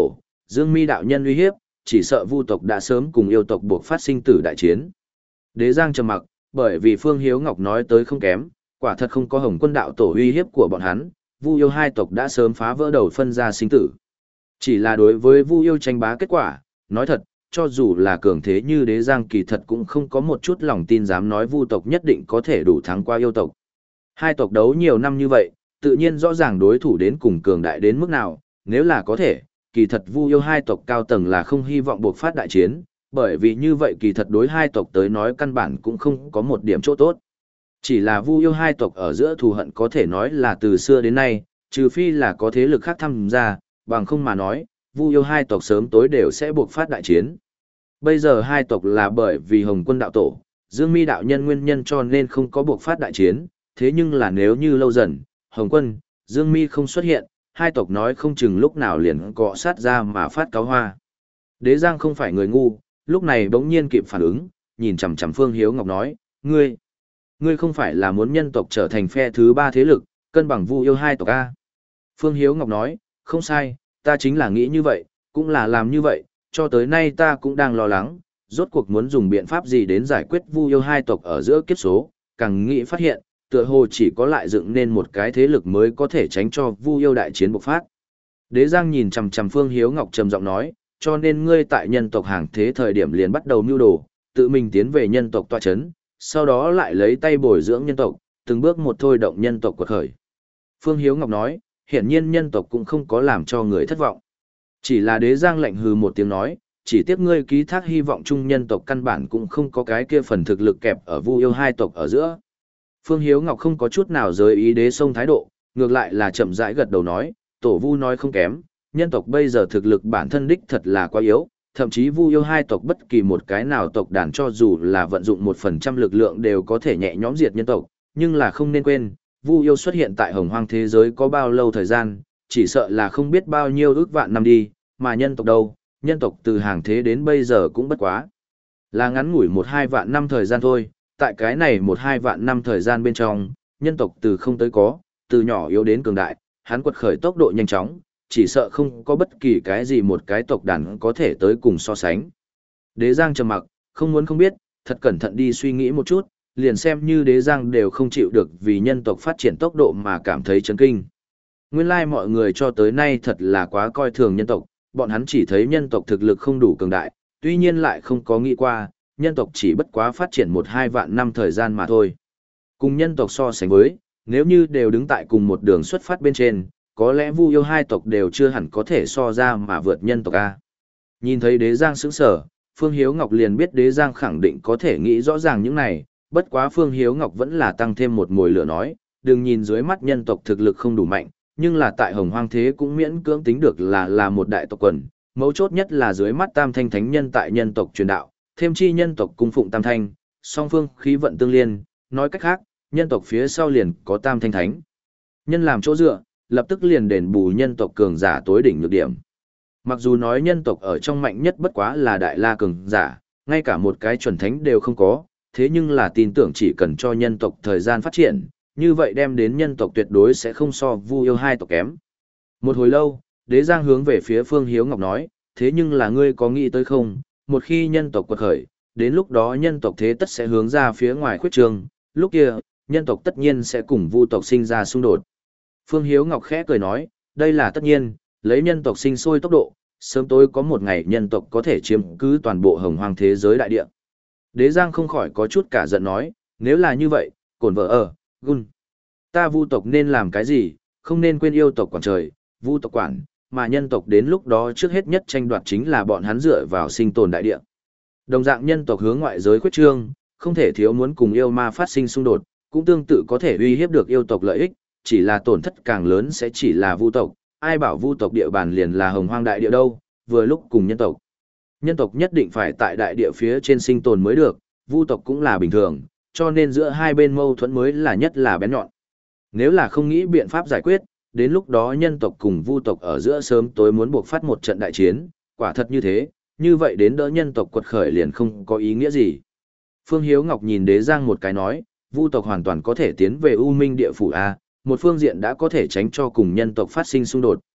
S1: Dương Mi đạo nhân uy hiếp, chỉ sợ vu tộc đã sớm cùng yêu tộc buộc phát sinh tử đại chiến. Đế Giang trầm mặc, bởi vì Phương Hiếu Ngọc nói tới không kém, quả thật không có Hồng Quân đạo tổ uy hiếp của bọn hắn, vu yêu hai tộc đã sớm phá vỡ đầu phân ra sinh tử. Chỉ là đối với vu yêu tranh bá kết quả, nói thật, cho dù là cường thế như Đế Giang kỳ thật cũng không có một chút lòng tin dám nói vu tộc nhất định có thể đủ thắng qua yêu tộc. Hai tộc đấu nhiều năm như vậy, tự nhiên rõ ràng đối thủ đến cùng cường đại đến mức nào, nếu là có thể, kỳ thật vu yêu hai tộc cao tầng là không hy vọng buộc phát đại chiến, bởi vì như vậy kỳ thật đối hai tộc tới nói căn bản cũng không có một điểm chỗ tốt. Chỉ là vu yêu hai tộc ở giữa thù hận có thể nói là từ xưa đến nay, trừ phi là có thế lực khác tham gia, bằng không mà nói, vu yêu hai tộc sớm tối đều sẽ buộc phát đại chiến. Bây giờ hai tộc là bởi vì Hồng Quân đạo tổ, Dương Mi đạo nhân nguyên nhân cho nên không có buộc phát đại chiến, thế nhưng là nếu như lâu dần, Hồng Quân, Dương Mi không xuất hiện, hai tộc nói không chừng lúc nào liền cọ sát ra mà phát cáo hoa. Đế Giang không phải người ngu, lúc này bỗng nhiên kịp phản ứng, nhìn chằm chằm Phương Hiếu Ngọc nói, ngươi, ngươi không phải là muốn nhân tộc trở thành phe thứ ba thế lực, cân bằng vu yêu hai tộc a? Phương Hiếu Ngọc nói, không sai, ta chính là nghĩ như vậy, cũng là làm như vậy, cho tới nay ta cũng đang lo lắng, rốt cuộc muốn dùng biện pháp gì đến giải quyết vu yêu hai tộc ở giữa kiếp số, càng nghĩ phát hiện, tựa hồ chỉ có lại dựng nên một cái thế lực mới có thể tránh cho vu yêu đại chiến bộc phát. Đế Giang nhìn chằm chằm Phương Hiếu Ngọc trầm giọng nói, cho nên ngươi tại nhân tộc hàng thế thời điểm liền bắt đầu mưu đồ, tự mình tiến về nhân tộc tọa chấn, sau đó lại lấy tay bồi dưỡng nhân tộc, từng bước một thôi động nhân tộc quật khởi. Phương Hiếu Ngọc nói, hiển nhiên nhân tộc cũng không có làm cho người thất vọng. Chỉ là Đế Giang lạnh hừ một tiếng nói, chỉ tiếc ngươi ký thác hy vọng chung nhân tộc căn bản cũng không có cái kia phần thực lực kẹp ở vu yêu hai tộc ở giữa. Phương Hiếu Ngọc không có chút nào giới ý Đế Sông thái độ, ngược lại là chậm rãi gật đầu nói, tổ vu nói không kém, nhân tộc bây giờ thực lực bản thân đích thật là quá yếu, thậm chí vu yêu hai tộc bất kỳ một cái nào tộc đàn cho dù là vận dụng một phần trăm lực lượng đều có thể nhẹ nhõm diệt nhân tộc, nhưng là không nên quên, vu yêu xuất hiện tại hồng hoang thế giới có bao lâu thời gian, chỉ sợ là không biết bao nhiêu ước vạn năm đi, mà nhân tộc đâu, nhân tộc từ hàng thế đến bây giờ cũng bất quá. Là ngắn ngủi một hai vạn năm thời gian thôi, tại cái này một hai vạn năm thời gian bên trong, nhân tộc từ không tới có, từ nhỏ yếu đến cường đại, hắn quật khởi tốc độ nhanh chóng, chỉ sợ không có bất kỳ cái gì một cái tộc đàn có thể tới cùng so sánh. Đế Giang trầm mặc, không muốn không biết, thật cẩn thận đi suy nghĩ một chút, liền xem như Đế Giang đều không chịu được vì nhân tộc phát triển tốc độ mà cảm thấy chấn kinh. Nguyên lai mọi người cho tới nay thật là quá coi thường nhân tộc, bọn hắn chỉ thấy nhân tộc thực lực không đủ cường đại, tuy nhiên lại không có nghĩ qua, nhân tộc chỉ bất quá phát triển một hai vạn năm thời gian mà thôi. Cùng nhân tộc so sánh với, nếu như đều đứng tại cùng một đường xuất phát bên trên, có lẽ vu yêu hai tộc đều chưa hẳn có thể so ra mà vượt nhân tộc A. Nhìn thấy Đế Giang sững sở, Phương Hiếu Ngọc liền biết Đế Giang khẳng định có thể nghĩ rõ ràng những này, bất quá Phương Hiếu Ngọc vẫn là tăng thêm một mồi lửa nói, đừng nhìn dưới mắt nhân tộc thực lực không đủ mạnh, nhưng là tại hồng hoang thế cũng miễn cưỡng tính được là là một đại tộc quần, mấu chốt nhất là dưới mắt tam thanh thánh nhân tại nhân tộc truyền đạo, thêm chi nhân tộc cung phụng tam thanh, song phương khí vận tương liên, nói cách khác, nhân tộc phía sau liền có tam thanh thánh nhân làm chỗ dựa, lập tức liền đền bù nhân tộc cường giả tối đỉnh nhược điểm. Mặc dù nói nhân tộc ở trong mạnh nhất bất quá là đại la cường giả, ngay cả một cái chuẩn thánh đều không có, thế nhưng là tin tưởng chỉ cần cho nhân tộc thời gian phát triển, như vậy đem đến nhân tộc tuyệt đối sẽ không so vu yêu hai tộc kém. Một hồi lâu, Đế Giang hướng về phía Phương Hiếu Ngọc nói, thế nhưng là ngươi có nghĩ tới không, một khi nhân tộc quật khởi, đến lúc đó nhân tộc thế tất sẽ hướng ra phía ngoài khuyết trường, lúc kia, nhân tộc tất nhiên sẽ cùng vu tộc sinh ra xung đột. Phương Hiếu Ngọc khẽ cười nói, đây là tất nhiên, lấy nhân tộc sinh sôi tốc độ, sớm tối có một ngày nhân tộc có thể chiếm cứ toàn bộ hồng hoang thế giới đại địa. Đế Giang không khỏi có chút cả giận nói, nếu là như vậy, cổn vợ ở, gun. Ta vu tộc nên làm cái gì, không nên quên yêu tộc quản trời, vu tộc quản, mà nhân tộc đến lúc đó trước hết nhất tranh đoạt chính là bọn hắn dựa vào sinh tồn đại địa. Đồng dạng nhân tộc hướng ngoại giới khuyết trương, không thể thiếu muốn cùng yêu ma phát sinh xung đột, cũng tương tự có thể uy hiếp được yêu tộc lợi ích, chỉ là tổn thất càng lớn sẽ chỉ là vu tộc, ai bảo vu tộc địa bàn liền là hồng hoang đại địa đâu, vừa lúc cùng nhân tộc. Nhân tộc nhất định phải tại đại địa phía trên sinh tồn mới được, vu tộc cũng là bình thường, cho nên giữa hai bên mâu thuẫn mới là nhất là bén nhọn. Nếu là không nghĩ biện pháp giải quyết, đến lúc đó nhân tộc cùng vu tộc ở giữa sớm tối muốn buộc phát một trận đại chiến, quả thật như thế, như vậy đến đỡ nhân tộc quật khởi liền không có ý nghĩa gì. Phương Hiếu Ngọc nhìn Đế Giang một cái nói, vu tộc hoàn toàn có thể tiến về U Minh địa phủ A, một phương diện đã có thể tránh cho cùng nhân tộc phát sinh xung đột,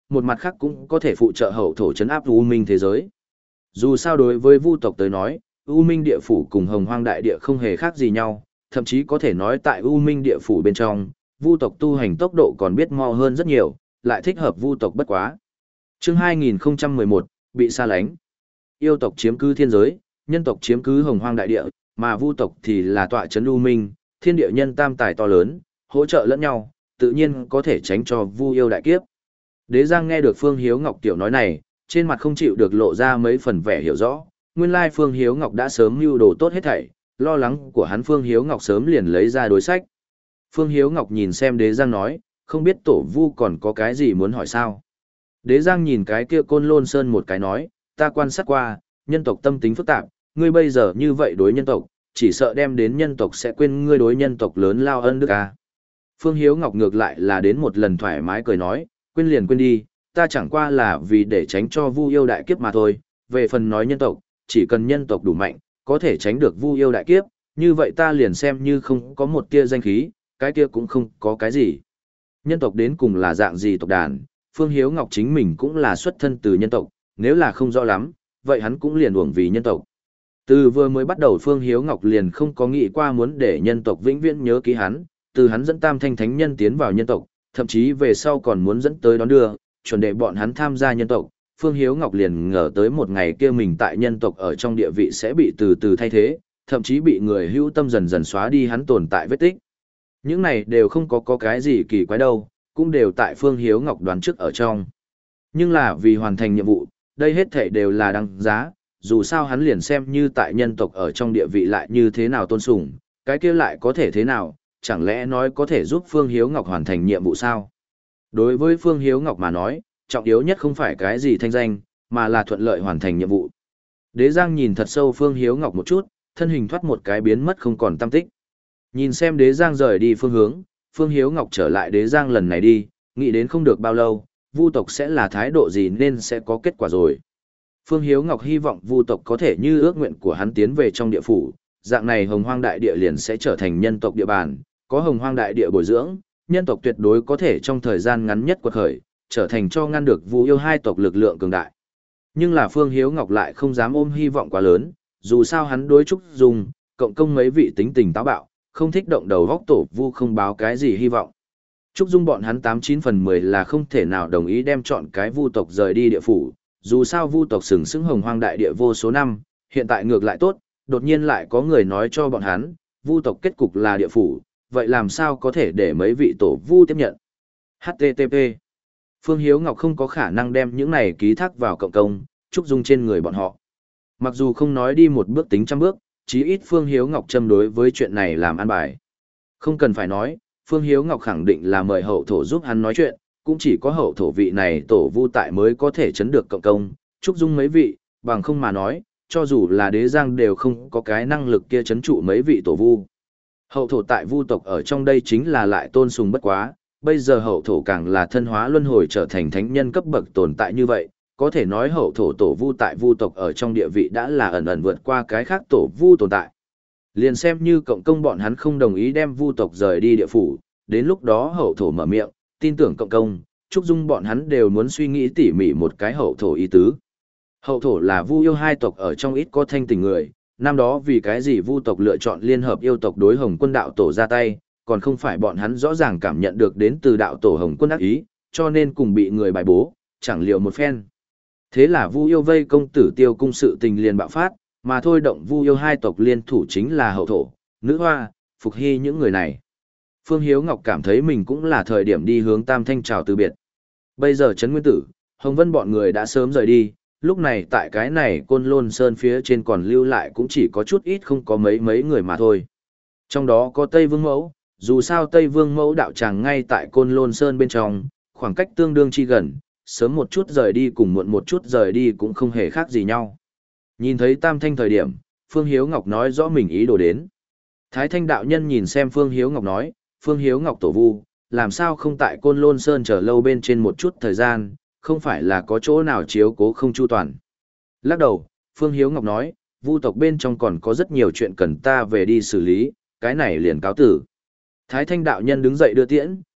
S1: một mặt khác cũng có thể phụ trợ hậu thổ trấn áp U Minh thế giới. Dù sao đối với Vu tộc tới nói, U Minh địa phủ cùng Hồng Hoang đại địa không hề khác gì nhau, thậm chí có thể nói tại U Minh địa phủ bên trong, Vu tộc tu hành tốc độ còn biết mo hơn rất nhiều, lại thích hợp Vu tộc bất quá. Chương hai nghìn không trăm mười một, bị xa lánh. Yêu tộc chiếm cứ thiên giới, nhân tộc chiếm cứ Hồng Hoang đại địa, mà Vu tộc thì là tọa trấn U Minh, thiên địa nhân tam tài to lớn, hỗ trợ lẫn nhau, tự nhiên có thể tránh cho Vu yêu đại kiếp. Đế Giang nghe được Phương Hiếu Ngọc tiểu nói này, trên mặt không chịu được lộ ra mấy phần vẻ hiểu rõ, nguyên lai Phương Hiếu Ngọc đã sớm mưu đồ tốt hết thảy, lo lắng của hắn Phương Hiếu Ngọc sớm liền lấy ra đối sách. Phương Hiếu Ngọc nhìn xem Đế Giang nói, không biết tổ Vu còn có cái gì muốn hỏi sao. Đế Giang nhìn cái kia Côn Lôn Sơn một cái nói, ta quan sát qua, nhân tộc tâm tính phức tạp, ngươi bây giờ như vậy đối nhân tộc, chỉ sợ đem đến nhân tộc sẽ quên ngươi đối nhân tộc lớn lao ân đức à. Phương Hiếu Ngọc ngược lại là đến một lần thoải mái cười nói, quên liền quên đi, ta chẳng qua là vì để tránh cho Vu yêu đại kiếp mà thôi, về phần nói nhân tộc, chỉ cần nhân tộc đủ mạnh, có thể tránh được Vu yêu đại kiếp, như vậy ta liền xem như không có một tia danh khí, cái kia cũng không có cái gì. Nhân tộc đến cùng là dạng gì tộc đàn, Phương Hiếu Ngọc chính mình cũng là xuất thân từ nhân tộc, nếu là không rõ lắm, vậy hắn cũng liền uổng vì nhân tộc. Từ vừa mới bắt đầu Phương Hiếu Ngọc liền không có nghĩ qua muốn để nhân tộc vĩnh viễn nhớ ký hắn, từ hắn dẫn Tam Thanh Thánh Nhân tiến vào nhân tộc, thậm chí về sau còn muốn dẫn tới đón đưa, chuẩn để bọn hắn tham gia nhân tộc. Phương Hiếu Ngọc liền ngờ tới một ngày kia mình tại nhân tộc ở trong địa vị sẽ bị từ từ thay thế, thậm chí bị người hữu tâm dần dần xóa đi hắn tồn tại vết tích. Những này đều không có, có cái gì kỳ quái đâu, cũng đều tại Phương Hiếu Ngọc đoán trước ở trong. Nhưng là vì hoàn thành nhiệm vụ, đây hết thảy đều là đăng giá, dù sao hắn liền xem như tại nhân tộc ở trong địa vị lại như thế nào tôn sùng, cái kia lại có thể thế nào, chẳng lẽ nói có thể giúp Phương Hiếu Ngọc hoàn thành nhiệm vụ sao? Đối với Phương Hiếu Ngọc mà nói, trọng yếu nhất không phải cái gì thanh danh, mà là thuận lợi hoàn thành nhiệm vụ. Đế Giang nhìn thật sâu Phương Hiếu Ngọc một chút, thân hình thoát một cái biến mất không còn tăm tích. Nhìn xem Đế Giang rời đi phương hướng, Phương Hiếu Ngọc trở lại Đế Giang lần này đi, nghĩ đến không được bao lâu, Vu tộc sẽ là thái độ gì nên sẽ có kết quả rồi. Phương Hiếu Ngọc hy vọng Vu tộc có thể như ước nguyện của hắn tiến về trong địa phủ, dạng này Hồng Hoang đại địa liền sẽ trở thành nhân tộc địa bàn, có Hồng Hoang đại địa bồi dưỡng, nhân tộc tuyệt đối có thể trong thời gian ngắn nhất quật khởi, trở thành cho ngăn được Vu yêu hai tộc lực lượng cường đại. Nhưng là Phương Hiếu Ngọc lại không dám ôm hy vọng quá lớn, dù sao hắn đối Trúc Dung, cộng công mấy vị tính tình táo bạo, không thích động đầu góc tổ Vu không báo cái gì hy vọng. Trúc Dung bọn hắn tám chín phần mười là không thể nào đồng ý đem chọn cái Vu tộc rời đi địa phủ, dù sao Vu tộc sừng sững Hồng Hoang đại địa vô số năm, hiện tại ngược lại tốt, đột nhiên lại có người nói cho bọn hắn, Vu tộc kết cục là địa phủ, vậy làm sao có thể để mấy vị tổ Vu tiếp nhận? hát tê tê pê Phương Hiếu Ngọc không có khả năng đem những này ký thác vào cộng công, Trúc Dung trên người bọn họ. Mặc dù không nói đi một bước tính trăm bước, chí ít Phương Hiếu Ngọc châm đối với chuyện này làm an bài. Không cần phải nói, Phương Hiếu Ngọc khẳng định là mời hậu thổ giúp hắn nói chuyện, cũng chỉ có hậu thổ vị này tổ Vu tại mới có thể chấn được cộng công, Trúc Dung mấy vị, bằng không mà nói, cho dù là Đế Giang đều không có cái năng lực kia chấn trụ mấy vị tổ Vu. Hậu thổ tại Vu tộc ở trong đây chính là lại tôn sùng bất quá, bây giờ hậu thổ càng là thân hóa luân hồi trở thành thánh nhân cấp bậc tồn tại như vậy, có thể nói hậu thổ tổ Vu tại Vu tộc ở trong địa vị đã là ẩn ẩn vượt qua cái khác tổ Vu tồn tại. Liền xem như cộng công bọn hắn không đồng ý đem Vu tộc rời đi địa phủ, đến lúc đó hậu thổ mở miệng, tin tưởng cộng công, Trúc Dung bọn hắn đều muốn suy nghĩ tỉ mỉ một cái hậu thổ ý tứ. Hậu thổ là Vu yêu hai tộc ở trong ít có thanh tình người, năm đó vì cái gì Vu tộc lựa chọn liên hợp yêu tộc đối Hồng Quân đạo tổ ra tay, còn không phải bọn hắn rõ ràng cảm nhận được đến từ đạo tổ Hồng Quân ác ý, cho nên cùng bị người bài bố, chẳng liệu một phen. Thế là Vu yêu vây công tử Tiêu cung sự tình liền bạo phát, mà thôi động Vu yêu hai tộc liên thủ chính là hậu thổ, nữ hoa, Phục Hy những người này. Phương Hiếu Ngọc cảm thấy mình cũng là thời điểm đi hướng Tam Thanh chào từ biệt. Bây giờ Trấn Nguyên Tử, Hồng Vân bọn người đã sớm rời đi, lúc này tại cái này Côn Lôn Sơn phía trên còn lưu lại cũng chỉ có chút ít không có mấy mấy người mà thôi. Trong đó có Tây Vương Mẫu, dù sao Tây Vương Mẫu đạo tràng ngay tại Côn Lôn Sơn bên trong, khoảng cách tương đương chi gần, sớm một chút rời đi cùng muộn một chút rời đi cũng không hề khác gì nhau. Nhìn thấy Tam Thanh thời điểm, Phương Hiếu Ngọc nói rõ mình ý đồ đến. Thái Thanh đạo nhân nhìn xem Phương Hiếu Ngọc nói, Phương Hiếu Ngọc tổ Vu, làm sao không tại Côn Lôn Sơn chờ lâu bên trên một chút thời gian, không phải là có chỗ nào chiếu cố không chu toàn. Lắc đầu, Phương Hiếu Ngọc nói, Vu tộc bên trong còn có rất nhiều chuyện cần ta về đi xử lý, cái này liền cáo tử. Thái Thanh đạo nhân đứng dậy đưa tiễn,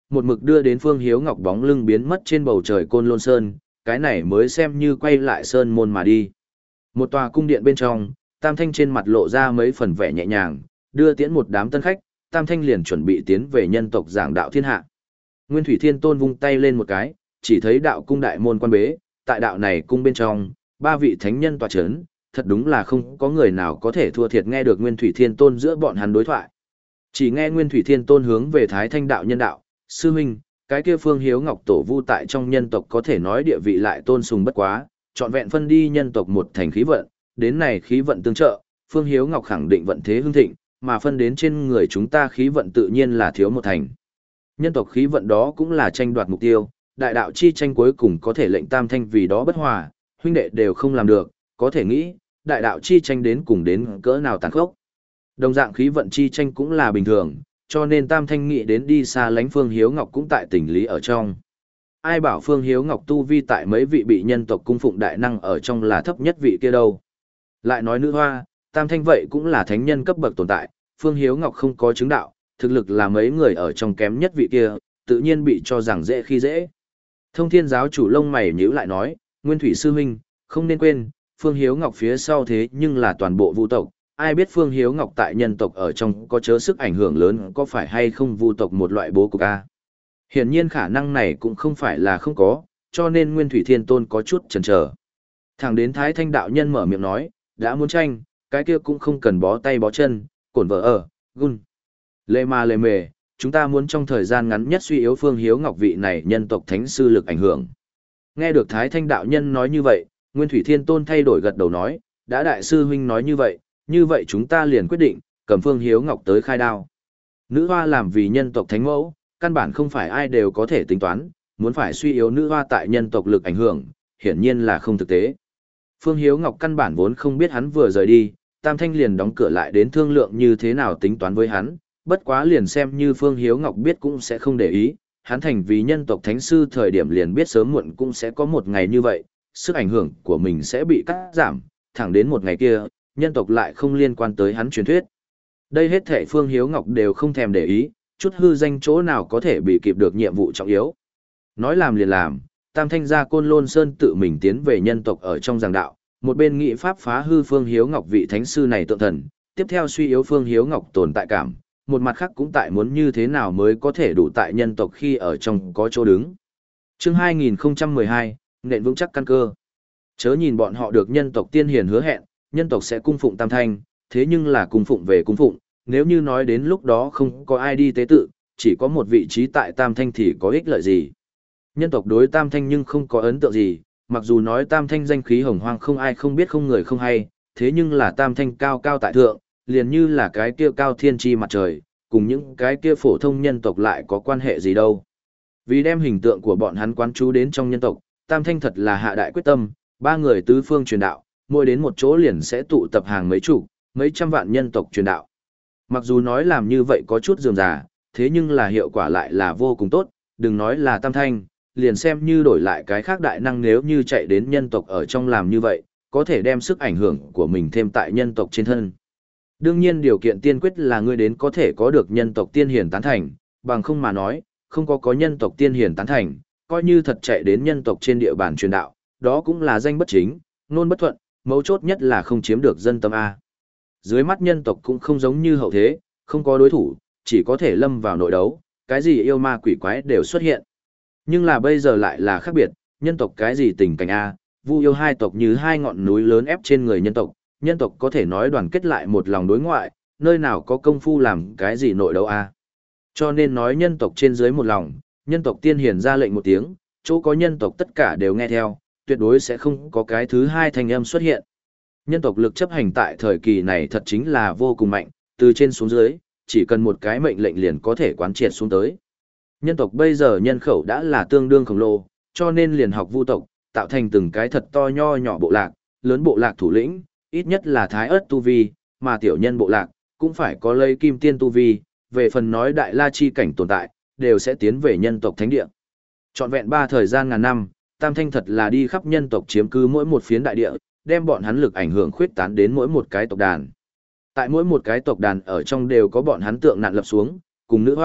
S1: một mực đưa đến Phương Hiếu Ngọc bóng lưng biến mất trên bầu trời Côn Lôn Sơn, cái này mới xem như quay lại sơn môn mà đi. Một tòa cung điện bên trong, Tam Thanh trên mặt lộ ra mấy phần vẻ nhẹ nhàng, đưa tiễn một đám tân khách, Tam Thanh liền chuẩn bị tiến về nhân tộc giảng đạo thiên hạ. Nguyên Thủy Thiên Tôn vung tay lên một cái, chỉ thấy đạo cung đại môn quan bế, tại đạo này cung bên trong, ba vị thánh nhân tọa chấn, thật đúng là không có người nào có thể thua thiệt nghe được Nguyên Thủy Thiên Tôn giữa bọn hắn đối thoại. Chỉ nghe Nguyên Thủy Thiên Tôn hướng về Thái Thanh đạo nhân đạo, sư huynh, cái kia Phương Hiếu Ngọc tổ vu tại trong nhân tộc có thể nói địa vị lại tôn sùng bất quá, trọn vẹn phân đi nhân tộc một thành khí vận, đến này khí vận tương trợ, Phương Hiếu Ngọc khẳng định vận thế hưng thịnh, mà phân đến trên người chúng ta khí vận tự nhiên là thiếu một thành. Nhân tộc khí vận đó cũng là tranh đoạt mục tiêu, đại đạo chi tranh cuối cùng có thể lệnh Tam Thanh vì đó bất hòa, huynh đệ đều không làm được, có thể nghĩ, đại đạo chi tranh đến cùng đến cỡ nào tàn khốc. Đồng dạng khí vận chi tranh cũng là bình thường, cho nên Tam Thanh nghĩ đến đi xa lánh Phương Hiếu Ngọc cũng tại tình lý ở trong. Ai bảo Phương Hiếu Ngọc tu vi tại mấy vị bị nhân tộc cung phụng đại năng ở trong là thấp nhất vị kia đâu. Lại nói nữ hoa, Tam Thanh vậy cũng là thánh nhân cấp bậc tồn tại, Phương Hiếu Ngọc không có chứng đạo, thực lực là mấy người ở trong kém nhất vị kia, tự nhiên bị cho rằng dễ khi dễ. Thông Thiên giáo chủ lông mày nhíu lại nói, Nguyên Thủy sư huynh, không nên quên, Phương Hiếu Ngọc phía sau thế nhưng là toàn bộ vu tộc, ai biết Phương Hiếu Ngọc tại nhân tộc ở trong có chớ sức ảnh hưởng lớn có phải hay không vu tộc một loại bố cục a. Hiển nhiên khả năng này cũng không phải là không có, cho nên Nguyên Thủy Thiên Tôn có chút chần chờ. Thẳng đến Thái Thanh đạo nhân mở miệng nói, đã muốn tranh, cái kia cũng không cần bó tay bó chân, cổn vợ ở, gun. Lê ma lê mề, chúng ta muốn trong thời gian ngắn nhất suy yếu Phương Hiếu Ngọc vị này nhân tộc thánh sư lực ảnh hưởng. Nghe được Thái Thanh đạo nhân nói như vậy, Nguyên Thủy Thiên Tôn thay đổi gật đầu nói, đã đại sư huynh nói như vậy, như vậy chúng ta liền quyết định, cầm Phương Hiếu Ngọc tới khai đao. Nữ hoa làm vì nhân tộc thánh mẫu, căn bản không phải ai đều có thể tính toán, muốn phải suy yếu nữ hoa tại nhân tộc lực ảnh hưởng, hiển nhiên là không thực tế. Phương Hiếu Ngọc căn bản vốn không biết hắn vừa rời đi, Tam Thanh liền đóng cửa lại đến thương lượng như thế nào tính toán với hắn, bất quá liền xem như Phương Hiếu Ngọc biết cũng sẽ không để ý, hắn thành vì nhân tộc thánh sư thời điểm liền biết sớm muộn cũng sẽ có một ngày như vậy, sức ảnh hưởng của mình sẽ bị cắt giảm, thẳng đến một ngày kia, nhân tộc lại không liên quan tới hắn truyền thuyết. Đây hết thảy Phương Hiếu Ngọc đều không thèm để ý, chút hư danh chỗ nào có thể bị kịp được nhiệm vụ trọng yếu. Nói làm liền làm, Tam Thanh gia Côn Lôn Sơn tự mình tiến về nhân tộc ở trong giảng đạo, một bên nghị pháp phá hư Phương Hiếu Ngọc vị thánh sư này tượng thần, tiếp theo suy yếu Phương Hiếu Ngọc tồn tại cảm, một mặt khác cũng tại muốn như thế nào mới có thể đủ tại nhân tộc khi ở trong có chỗ đứng. Chương hai nghìn không trăm mười hai, nền vững chắc căn cơ. Chớ nhìn bọn họ được nhân tộc tiên hiền hứa hẹn, nhân tộc sẽ cung phụng Tam Thanh, thế nhưng là cung phụng về cung phụng, nếu như nói đến lúc đó không có ai đi tế tự, chỉ có một vị trí tại Tam Thanh thì có ích lợi gì. Nhân tộc đối Tam Thanh nhưng không có ấn tượng gì, mặc dù nói Tam Thanh danh khí hồng hoang không ai không biết không người không hay, thế nhưng là Tam Thanh cao cao tại thượng, liền như là cái kia cao thiên chi mặt trời, cùng những cái kia phổ thông nhân tộc lại có quan hệ gì đâu. Vì đem hình tượng của bọn hắn quán trú đến trong nhân tộc, Tam Thanh thật là hạ đại quyết tâm, ba người tứ phương truyền đạo, mỗi đến một chỗ liền sẽ tụ tập hàng mấy chục, mấy trăm vạn nhân tộc truyền đạo. Mặc dù nói làm như vậy có chút rườm rà, thế nhưng là hiệu quả lại là vô cùng tốt, đừng nói là Tam Thanh, liền xem như đổi lại cái khác đại năng nếu như chạy đến nhân tộc ở trong làm như vậy, có thể đem sức ảnh hưởng của mình thêm tại nhân tộc trên thân. Đương nhiên điều kiện tiên quyết là ngươi đến có thể có được nhân tộc tiên hiền tán thành, bằng không mà nói, không có có nhân tộc tiên hiền tán thành, coi như thật chạy đến nhân tộc trên địa bàn truyền đạo, đó cũng là danh bất chính, nôn bất thuận, mấu chốt nhất là không chiếm được dân tâm A. Dưới mắt nhân tộc cũng không giống như hậu thế, không có đối thủ, chỉ có thể lâm vào nội đấu, cái gì yêu ma quỷ quái đều xuất hiện. Nhưng là bây giờ lại là khác biệt, nhân tộc cái gì tình cảnh A, vu yêu hai tộc như hai ngọn núi lớn ép trên người nhân tộc, nhân tộc có thể nói đoàn kết lại một lòng đối ngoại, nơi nào có công phu làm cái gì nội đấu A. Cho nên nói nhân tộc trên dưới một lòng, nhân tộc tiên hiền ra lệnh một tiếng, chỗ có nhân tộc tất cả đều nghe theo, tuyệt đối sẽ không có cái thứ hai thanh âm xuất hiện. Nhân tộc lực chấp hành tại thời kỳ này thật chính là vô cùng mạnh, từ trên xuống dưới, chỉ cần một cái mệnh lệnh liền có thể quán triệt xuống tới. Nhân tộc bây giờ nhân khẩu đã là tương đương khổng lồ, cho nên liền học vu tộc, tạo thành từng cái thật to nho nhỏ bộ lạc, lớn bộ lạc thủ lĩnh, ít nhất là thái ớt tu vi, mà tiểu nhân bộ lạc, cũng phải có lấy kim tiên tu vi, về phần nói đại la chi cảnh tồn tại, đều sẽ tiến về nhân tộc thánh địa. Trọn vẹn ba thời gian ngàn năm, Tam Thanh thật là đi khắp nhân tộc chiếm cứ mỗi một phiến đại địa, đem bọn hắn lực ảnh hưởng khuyết tán đến mỗi một cái tộc đàn. Tại mỗi một cái tộc đàn ở trong đều có bọn hắn tượng nạn lập xuống, cùng nữ hoa,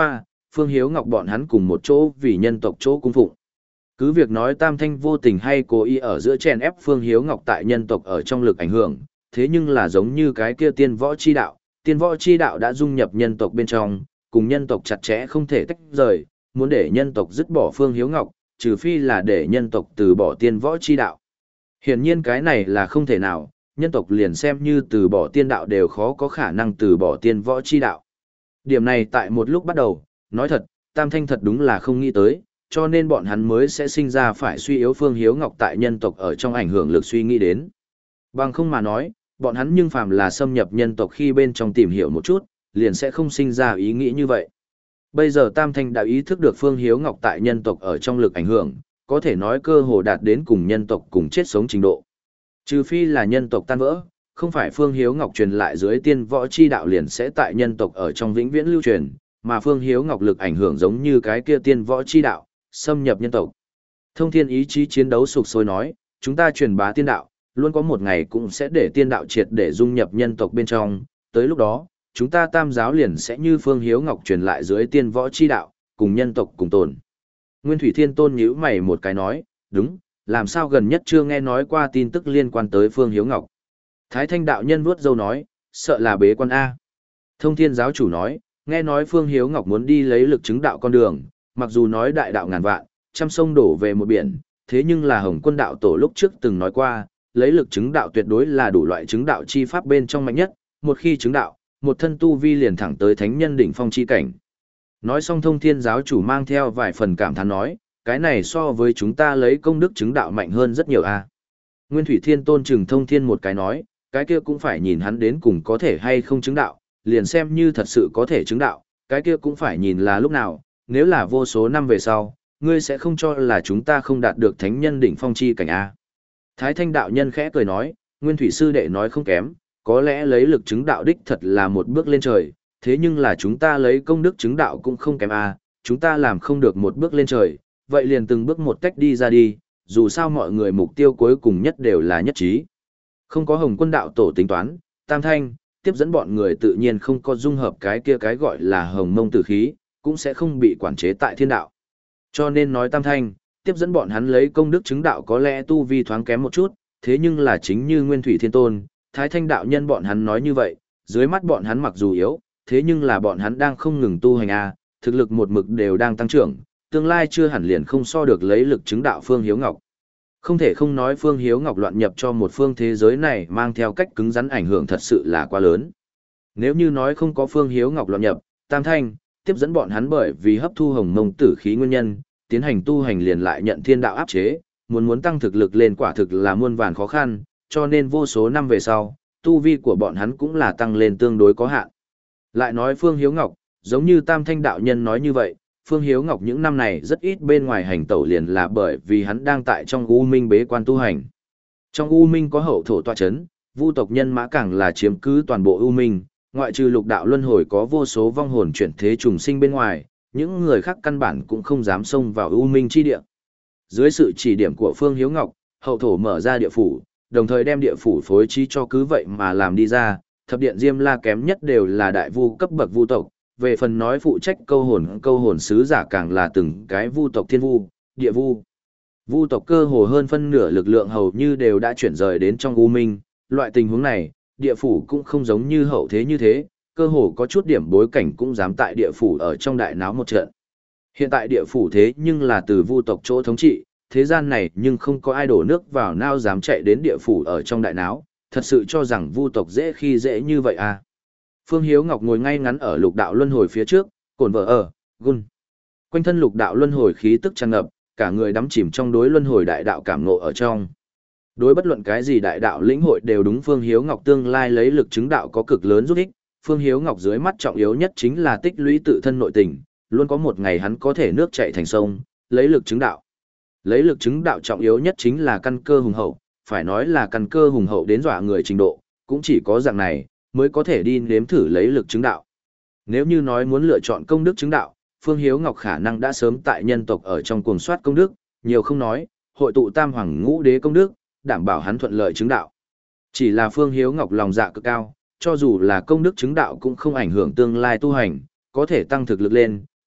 S1: Phương Hiếu Ngọc bọn hắn cùng một chỗ vì nhân tộc chỗ cung phụng. Cứ việc nói Tam Thanh vô tình hay cố ý ở giữa chèn ép Phương Hiếu Ngọc tại nhân tộc ở trong lực ảnh hưởng, thế nhưng là giống như cái kia tiên võ chi đạo, tiên võ chi đạo đã dung nhập nhân tộc bên trong, cùng nhân tộc chặt chẽ không thể tách rời, muốn để nhân tộc dứt bỏ Phương Hiếu Ngọc, trừ phi là để nhân tộc từ bỏ tiên võ chi đạo. Hiển nhiên cái này là không thể nào, nhân tộc liền xem như từ bỏ tiên đạo đều khó có khả năng từ bỏ tiên võ chi đạo. Điểm này tại một lúc bắt đầu, nói thật, Tam Thanh thật đúng là không nghĩ tới, cho nên bọn hắn mới sẽ sinh ra phải suy yếu Phương Hiếu Ngọc tại nhân tộc ở trong ảnh hưởng lực suy nghĩ đến. Bằng không mà nói, bọn hắn nhưng phàm là xâm nhập nhân tộc khi bên trong tìm hiểu một chút, liền sẽ không sinh ra ý nghĩ như vậy. Bây giờ Tam Thanh đã ý thức được Phương Hiếu Ngọc tại nhân tộc ở trong lực ảnh hưởng, có thể nói cơ hồ đạt đến cùng nhân tộc cùng chết sống trình độ. Trừ phi là nhân tộc tan vỡ, không phải Phương Hiếu Ngọc truyền lại dưới tiên võ chi đạo liền sẽ tại nhân tộc ở trong vĩnh viễn lưu truyền, mà Phương Hiếu Ngọc lực ảnh hưởng giống như cái kia tiên võ chi đạo, xâm nhập nhân tộc. Thông Thiên ý chí chiến đấu sục sôi nói, chúng ta truyền bá tiên đạo, luôn có một ngày cũng sẽ để tiên đạo triệt để dung nhập nhân tộc bên trong, tới lúc đó, chúng ta Tam giáo liền sẽ như Phương Hiếu Ngọc truyền lại dưới tiên võ chi đạo, cùng nhân tộc cùng tồn. Nguyên Thủy Thiên Tôn nhíu mày một cái nói, đúng, làm sao gần nhất chưa nghe nói qua tin tức liên quan tới Phương Hiếu Ngọc. Thái Thanh đạo nhân vuốt râu nói, sợ là bế quan A. Thông Thiên giáo chủ nói, nghe nói Phương Hiếu Ngọc muốn đi lấy lực chứng đạo con đường, mặc dù nói đại đạo ngàn vạn, trăm sông đổ về một biển, thế nhưng là Hồng Quân đạo tổ lúc trước từng nói qua, lấy lực chứng đạo tuyệt đối là đủ loại chứng đạo chi pháp bên trong mạnh nhất, một khi chứng đạo, một thân tu vi liền thẳng tới thánh nhân đỉnh phong chi cảnh. Nói xong Thông Thiên giáo chủ mang theo vài phần cảm thán nói, cái này so với chúng ta lấy công đức chứng đạo mạnh hơn rất nhiều a. Nguyên Thủy Thiên Tôn chừng Thông Thiên một cái nói, cái kia cũng phải nhìn hắn đến cùng có thể hay không chứng đạo, liền xem như thật sự có thể chứng đạo, cái kia cũng phải nhìn là lúc nào, nếu là vô số năm về sau, ngươi sẽ không cho là chúng ta không đạt được thánh nhân đỉnh phong chi cảnh a. Thái Thanh đạo nhân khẽ cười nói, Nguyên Thủy sư đệ nói không kém, có lẽ lấy lực chứng đạo đích thật là một bước lên trời, thế nhưng là chúng ta lấy công đức chứng đạo cũng không kém a, chúng ta làm không được một bước lên trời, vậy liền từng bước một cách đi ra đi, dù sao mọi người mục tiêu cuối cùng nhất đều là nhất trí. Không có Hồng Quân đạo tổ tính toán, Tam Thanh, tiếp dẫn bọn người tự nhiên không có dung hợp cái kia cái gọi là Hồng Mông tử khí, cũng sẽ không bị quản chế tại thiên đạo. Cho nên nói Tam Thanh, tiếp dẫn bọn hắn lấy công đức chứng đạo có lẽ tu vi thoáng kém một chút, thế nhưng là chính như Nguyên Thủy Thiên Tôn, Thái Thanh đạo nhân bọn hắn nói như vậy, dưới mắt bọn hắn mặc dù yếu, thế nhưng là bọn hắn đang không ngừng tu hành a, thực lực một mực đều đang tăng trưởng, tương lai chưa hẳn liền không so được lấy lực chứng đạo Phương Hiếu Ngọc. Không thể không nói Phương Hiếu Ngọc loạn nhập cho một phương thế giới này mang theo cách cứng rắn ảnh hưởng thật sự là quá lớn. Nếu như nói không có Phương Hiếu Ngọc loạn nhập, Tam Thanh, tiếp dẫn bọn hắn bởi vì hấp thu Hồng Mông tử khí nguyên nhân, tiến hành tu hành liền lại nhận thiên đạo áp chế, muốn muốn tăng thực lực lên quả thực là muôn vàn khó khăn, cho nên vô số năm về sau, tu vi của bọn hắn cũng là tăng lên tương đối có hạn. Lại nói Phương Hiếu Ngọc, giống như Tam Thanh đạo nhân nói như vậy, Phương Hiếu Ngọc những năm này rất ít bên ngoài hành tẩu liền là bởi vì hắn đang tại trong U Minh bế quan tu hành. Trong U Minh có hậu thổ tọa chấn, vu tộc nhân mã càng là chiếm cứ toàn bộ U Minh, ngoại trừ lục đạo luân hồi có vô số vong hồn chuyển thế trùng sinh bên ngoài, những người khác căn bản cũng không dám xông vào U Minh chi địa. Dưới sự chỉ điểm của Phương Hiếu Ngọc, hậu thổ mở ra địa phủ, đồng thời đem địa phủ phối trí cho cứ vậy mà làm đi ra, thập điện Diêm La kém nhất đều là đại vu cấp bậc vu tộc, về phần nói phụ trách câu hồn câu hồn sứ giả càng là từng cái vu tộc thiên vu, địa vu. Vu tộc cơ hồ hơn phân nửa lực lượng hầu như đều đã chuyển rời đến trong U Minh, loại tình huống này, địa phủ cũng không giống như hậu thế như thế, cơ hồ có chút điểm bối cảnh cũng dám tại địa phủ ở trong đại náo một trận. Hiện tại địa phủ thế nhưng là từ vu tộc chỗ thống trị, thế gian này nhưng không có ai đổ nước vào nào dám chạy đến địa phủ ở trong đại náo, thật sự cho rằng vu tộc dễ khi dễ như vậy à. Phương Hiếu Ngọc ngồi ngay ngắn ở lục đạo luân hồi phía trước, cồn vợ ở, gun. Quanh thân lục đạo luân hồi khí tức tràn ngập, cả người đắm chìm trong đối luân hồi đại đạo cảm ngộ ở trong. Đối bất luận cái gì đại đạo lĩnh hội đều đúng Phương Hiếu Ngọc tương lai lấy lực chứng đạo có cực lớn giúp ích. Phương Hiếu Ngọc dưới mắt trọng yếu nhất chính là tích lũy tự thân nội tình, luôn có một ngày hắn có thể nước chảy thành sông, lấy lực chứng đạo. Lấy lực chứng đạo trọng yếu nhất chính là căn cơ hùng hậu, phải nói là căn cơ hùng hậu đến dọa người trình độ, cũng chỉ có dạng này mới có thể đi nếm thử lấy lực chứng đạo. Nếu như nói muốn lựa chọn công đức chứng đạo, Phương Hiếu Ngọc khả năng đã sớm tại nhân tộc ở trong cuồng soát công đức, nhiều không nói, hội tụ tam hoàng ngũ đế công đức, đảm bảo hắn thuận lợi chứng đạo. Chỉ là Phương Hiếu Ngọc lòng dạ cực cao, cho dù là công đức chứng đạo cũng không ảnh hưởng tương lai tu hành, có thể tăng thực lực lên,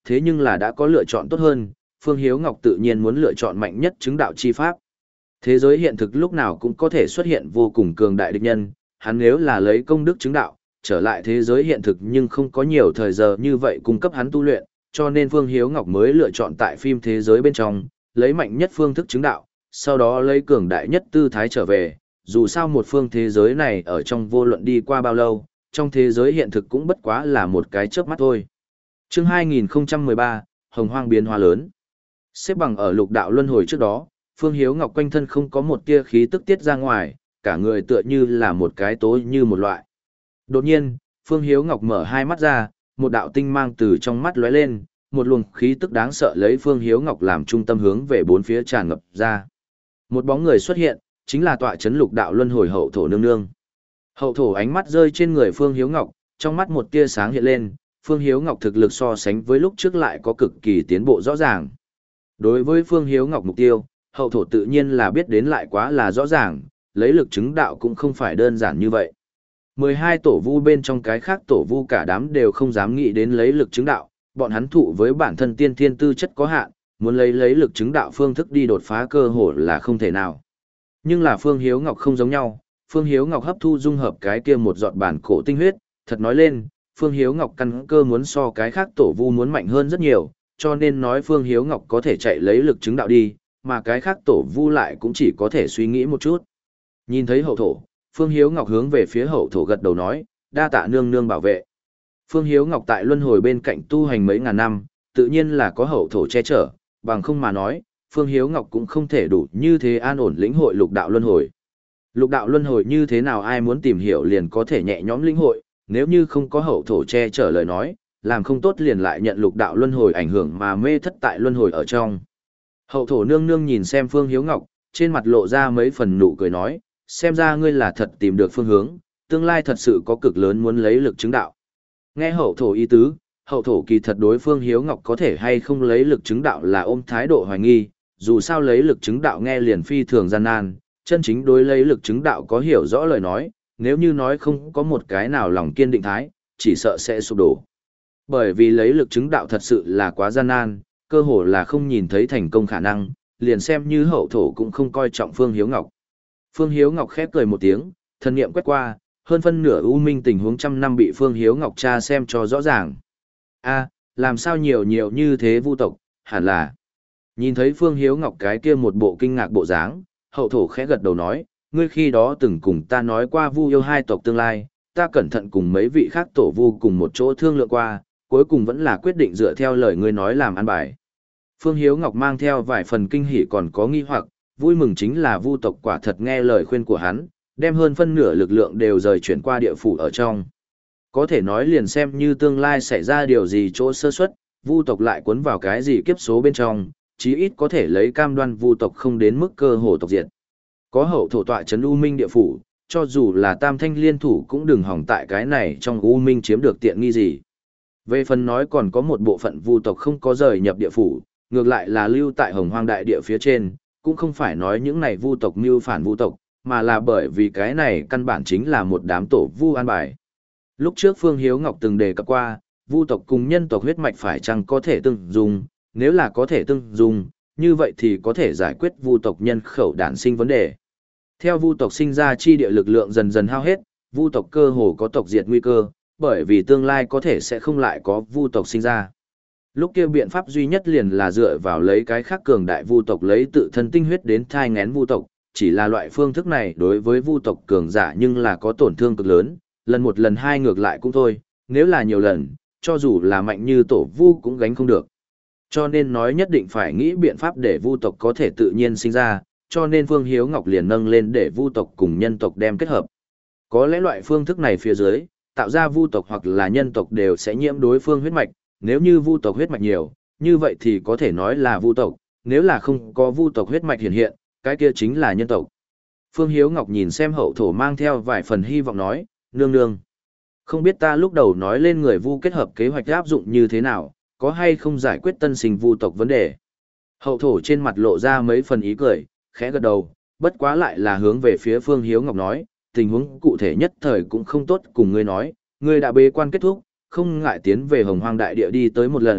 S1: thế nhưng là đã có lựa chọn tốt hơn, Phương Hiếu Ngọc tự nhiên muốn lựa chọn mạnh nhất chứng đạo chi pháp. Thế giới hiện thực lúc nào cũng có thể xuất hiện vô cùng cường đại địch nhân, hắn nếu là lấy công đức chứng đạo, trở lại thế giới hiện thực nhưng không có nhiều thời giờ như vậy cung cấp hắn tu luyện, cho nên Phương Hiếu Ngọc mới lựa chọn tại phim thế giới bên trong, lấy mạnh nhất phương thức chứng đạo, sau đó lấy cường đại nhất tư thái trở về, dù sao một phương thế giới này ở trong vô luận đi qua bao lâu, trong thế giới hiện thực cũng bất quá là một cái chớp mắt thôi. Chương hai nghìn không trăm mười ba, Hồng Hoang biến hóa lớn. Xếp bằng ở lục đạo luân hồi trước đó, Phương Hiếu Ngọc quanh thân không có một tia khí tức tiết ra ngoài, cả người tựa như là một cái tối như một loại. Đột nhiên, Phương Hiếu Ngọc mở hai mắt ra, một đạo tinh mang từ trong mắt lóe lên, một luồng khí tức đáng sợ lấy Phương Hiếu Ngọc làm trung tâm hướng về bốn phía tràn ngập ra. Một bóng người xuất hiện, chính là tọa chấn lục đạo luân hồi hậu thổ nương nương. Hậu thổ ánh mắt rơi trên người Phương Hiếu Ngọc, trong mắt một tia sáng hiện lên, Phương Hiếu Ngọc thực lực so sánh với lúc trước lại có cực kỳ tiến bộ rõ ràng. Đối với Phương Hiếu Ngọc mục tiêu, hậu thổ tự nhiên là biết đến lại quá là rõ ràng, lấy lực chứng đạo cũng không phải đơn giản như vậy. mười hai tổ vu bên trong cái khác tổ vu cả đám đều không dám nghĩ đến lấy lực chứng đạo, bọn hắn thụ với bản thân tiên thiên tư chất có hạn, muốn lấy lấy lực chứng đạo phương thức đi đột phá cơ hội là không thể nào. Nhưng là Phương Hiếu Ngọc không giống nhau, Phương Hiếu Ngọc hấp thu dung hợp cái kia một giọt bản cổ tinh huyết, thật nói lên, Phương Hiếu Ngọc căn cơ muốn so cái khác tổ vu muốn mạnh hơn rất nhiều, cho nên nói Phương Hiếu Ngọc có thể chạy lấy lực chứng đạo đi, mà cái khác tổ vu lại cũng chỉ có thể suy nghĩ một chút. Nhìn thấy hậu thổ, Phương Hiếu Ngọc hướng về phía hậu thổ gật đầu nói, đa tạ nương nương bảo vệ. Phương Hiếu Ngọc tại luân hồi bên cạnh tu hành mấy ngàn năm, tự nhiên là có hậu thổ che chở, bằng không mà nói, Phương Hiếu Ngọc cũng không thể đủ như thế an ổn lĩnh hội lục đạo luân hồi. Lục đạo luân hồi như thế nào ai muốn tìm hiểu liền có thể nhẹ nhõm lĩnh hội, nếu như không có hậu thổ che chở lời nói, làm không tốt liền lại nhận lục đạo luân hồi ảnh hưởng mà mê thất tại luân hồi ở trong. Hậu thổ nương nương nhìn xem Phương Hiếu Ngọc, trên mặt lộ ra mấy phần nụ cười nói, xem ra ngươi là thật tìm được phương hướng, tương lai thật sự có cực lớn muốn lấy lực chứng đạo. Nghe hậu thổ ý tứ, hậu thổ kỳ thật đối Phương Hiếu Ngọc có thể hay không lấy lực chứng đạo là ôm thái độ hoài nghi, dù sao lấy lực chứng đạo nghe liền phi thường gian nan, chân chính đối lấy lực chứng đạo có hiểu rõ lời nói, nếu như nói không có một cái nào lòng kiên định thái, chỉ sợ sẽ sụp đổ. Bởi vì lấy lực chứng đạo thật sự là quá gian nan, cơ hồ là không nhìn thấy thành công khả năng, liền xem như hậu thổ cũng không coi trọng Phương Hiếu Ngọc. Phương Hiếu Ngọc khép cười một tiếng, thần niệm quét qua, hơn phân nửa u minh tình huống trăm năm bị Phương Hiếu Ngọc tra xem cho rõ ràng. A, làm sao nhiều nhiều như thế vu tộc, hẳn là. Nhìn thấy Phương Hiếu Ngọc cái kia một bộ kinh ngạc bộ dáng, hậu thổ khẽ gật đầu nói, ngươi khi đó từng cùng ta nói qua vu yêu hai tộc tương lai, ta cẩn thận cùng mấy vị khác tổ vu cùng một chỗ thương lượng qua, cuối cùng vẫn là quyết định dựa theo lời ngươi nói làm ăn bài. Phương Hiếu Ngọc mang theo vài phần kinh hỉ còn có nghi hoặc, vui mừng chính là vu tộc quả thật nghe lời khuyên của hắn, đem hơn phân nửa lực lượng đều rời chuyển qua địa phủ ở trong. Có thể nói liền xem như tương lai xảy ra điều gì chỗ sơ suất, vu tộc lại cuốn vào cái gì kiếp số bên trong, chí ít có thể lấy cam đoan vu tộc không đến mức cơ hồ tộc diệt. Có hậu thổ tọa trấn U Minh địa phủ, cho dù là tam thanh liên thủ cũng đừng hỏng tại cái này trong U Minh chiếm được tiện nghi gì. Về phần nói còn có một bộ phận vu tộc không có rời nhập địa phủ, ngược lại là lưu tại Hồng Hoang đại địa phía trên, cũng không phải nói những này vu tộc mưu phản vu tộc, mà là bởi vì cái này căn bản chính là một đám tổ vu an bài. Lúc trước Phương Hiếu Ngọc từng đề cập qua, vu tộc cùng nhân tộc huyết mạch phải chăng có thể tương dung, nếu là có thể tương dung, như vậy thì có thể giải quyết vu tộc nhân khẩu đản sinh vấn đề. Theo vu tộc sinh ra chi địa lực lượng dần dần hao hết, vu tộc cơ hồ có tộc diệt nguy cơ, bởi vì tương lai có thể sẽ không lại có vu tộc sinh ra. Lúc kia biện pháp duy nhất liền là dựa vào lấy cái khác cường đại vu tộc lấy tự thân tinh huyết đến thai ngén vu tộc, chỉ là loại phương thức này đối với vu tộc cường giả nhưng là có tổn thương cực lớn, lần một lần hai ngược lại cũng thôi, nếu là nhiều lần, cho dù là mạnh như tổ vu cũng gánh không được. Cho nên nói nhất định phải nghĩ biện pháp để vu tộc có thể tự nhiên sinh ra, cho nên Phương Hiếu Ngọc liền nâng lên để vu tộc cùng nhân tộc đem kết hợp. Có lẽ loại phương thức này phía dưới, tạo ra vu tộc hoặc là nhân tộc đều sẽ nhiễm đối phương huyết mạch, nếu như vu tộc huyết mạch nhiều, như vậy thì có thể nói là vu tộc, nếu là không có vu tộc huyết mạch hiện hiện, cái kia chính là nhân tộc. Phương Hiếu Ngọc nhìn xem hậu thổ mang theo vài phần hy vọng nói, nương nương. Không biết ta lúc đầu nói lên người vu kết hợp kế hoạch áp dụng như thế nào, có hay không giải quyết tân sinh vu tộc vấn đề. Hậu thổ trên mặt lộ ra mấy phần ý cười, khẽ gật đầu, bất quá lại là hướng về phía Phương Hiếu Ngọc nói, tình huống cụ thể nhất thời cũng không tốt cùng ngươi nói, ngươi đã bế quan kết thúc, không ngại tiến về Hồng Hoang đại địa đi tới một lần,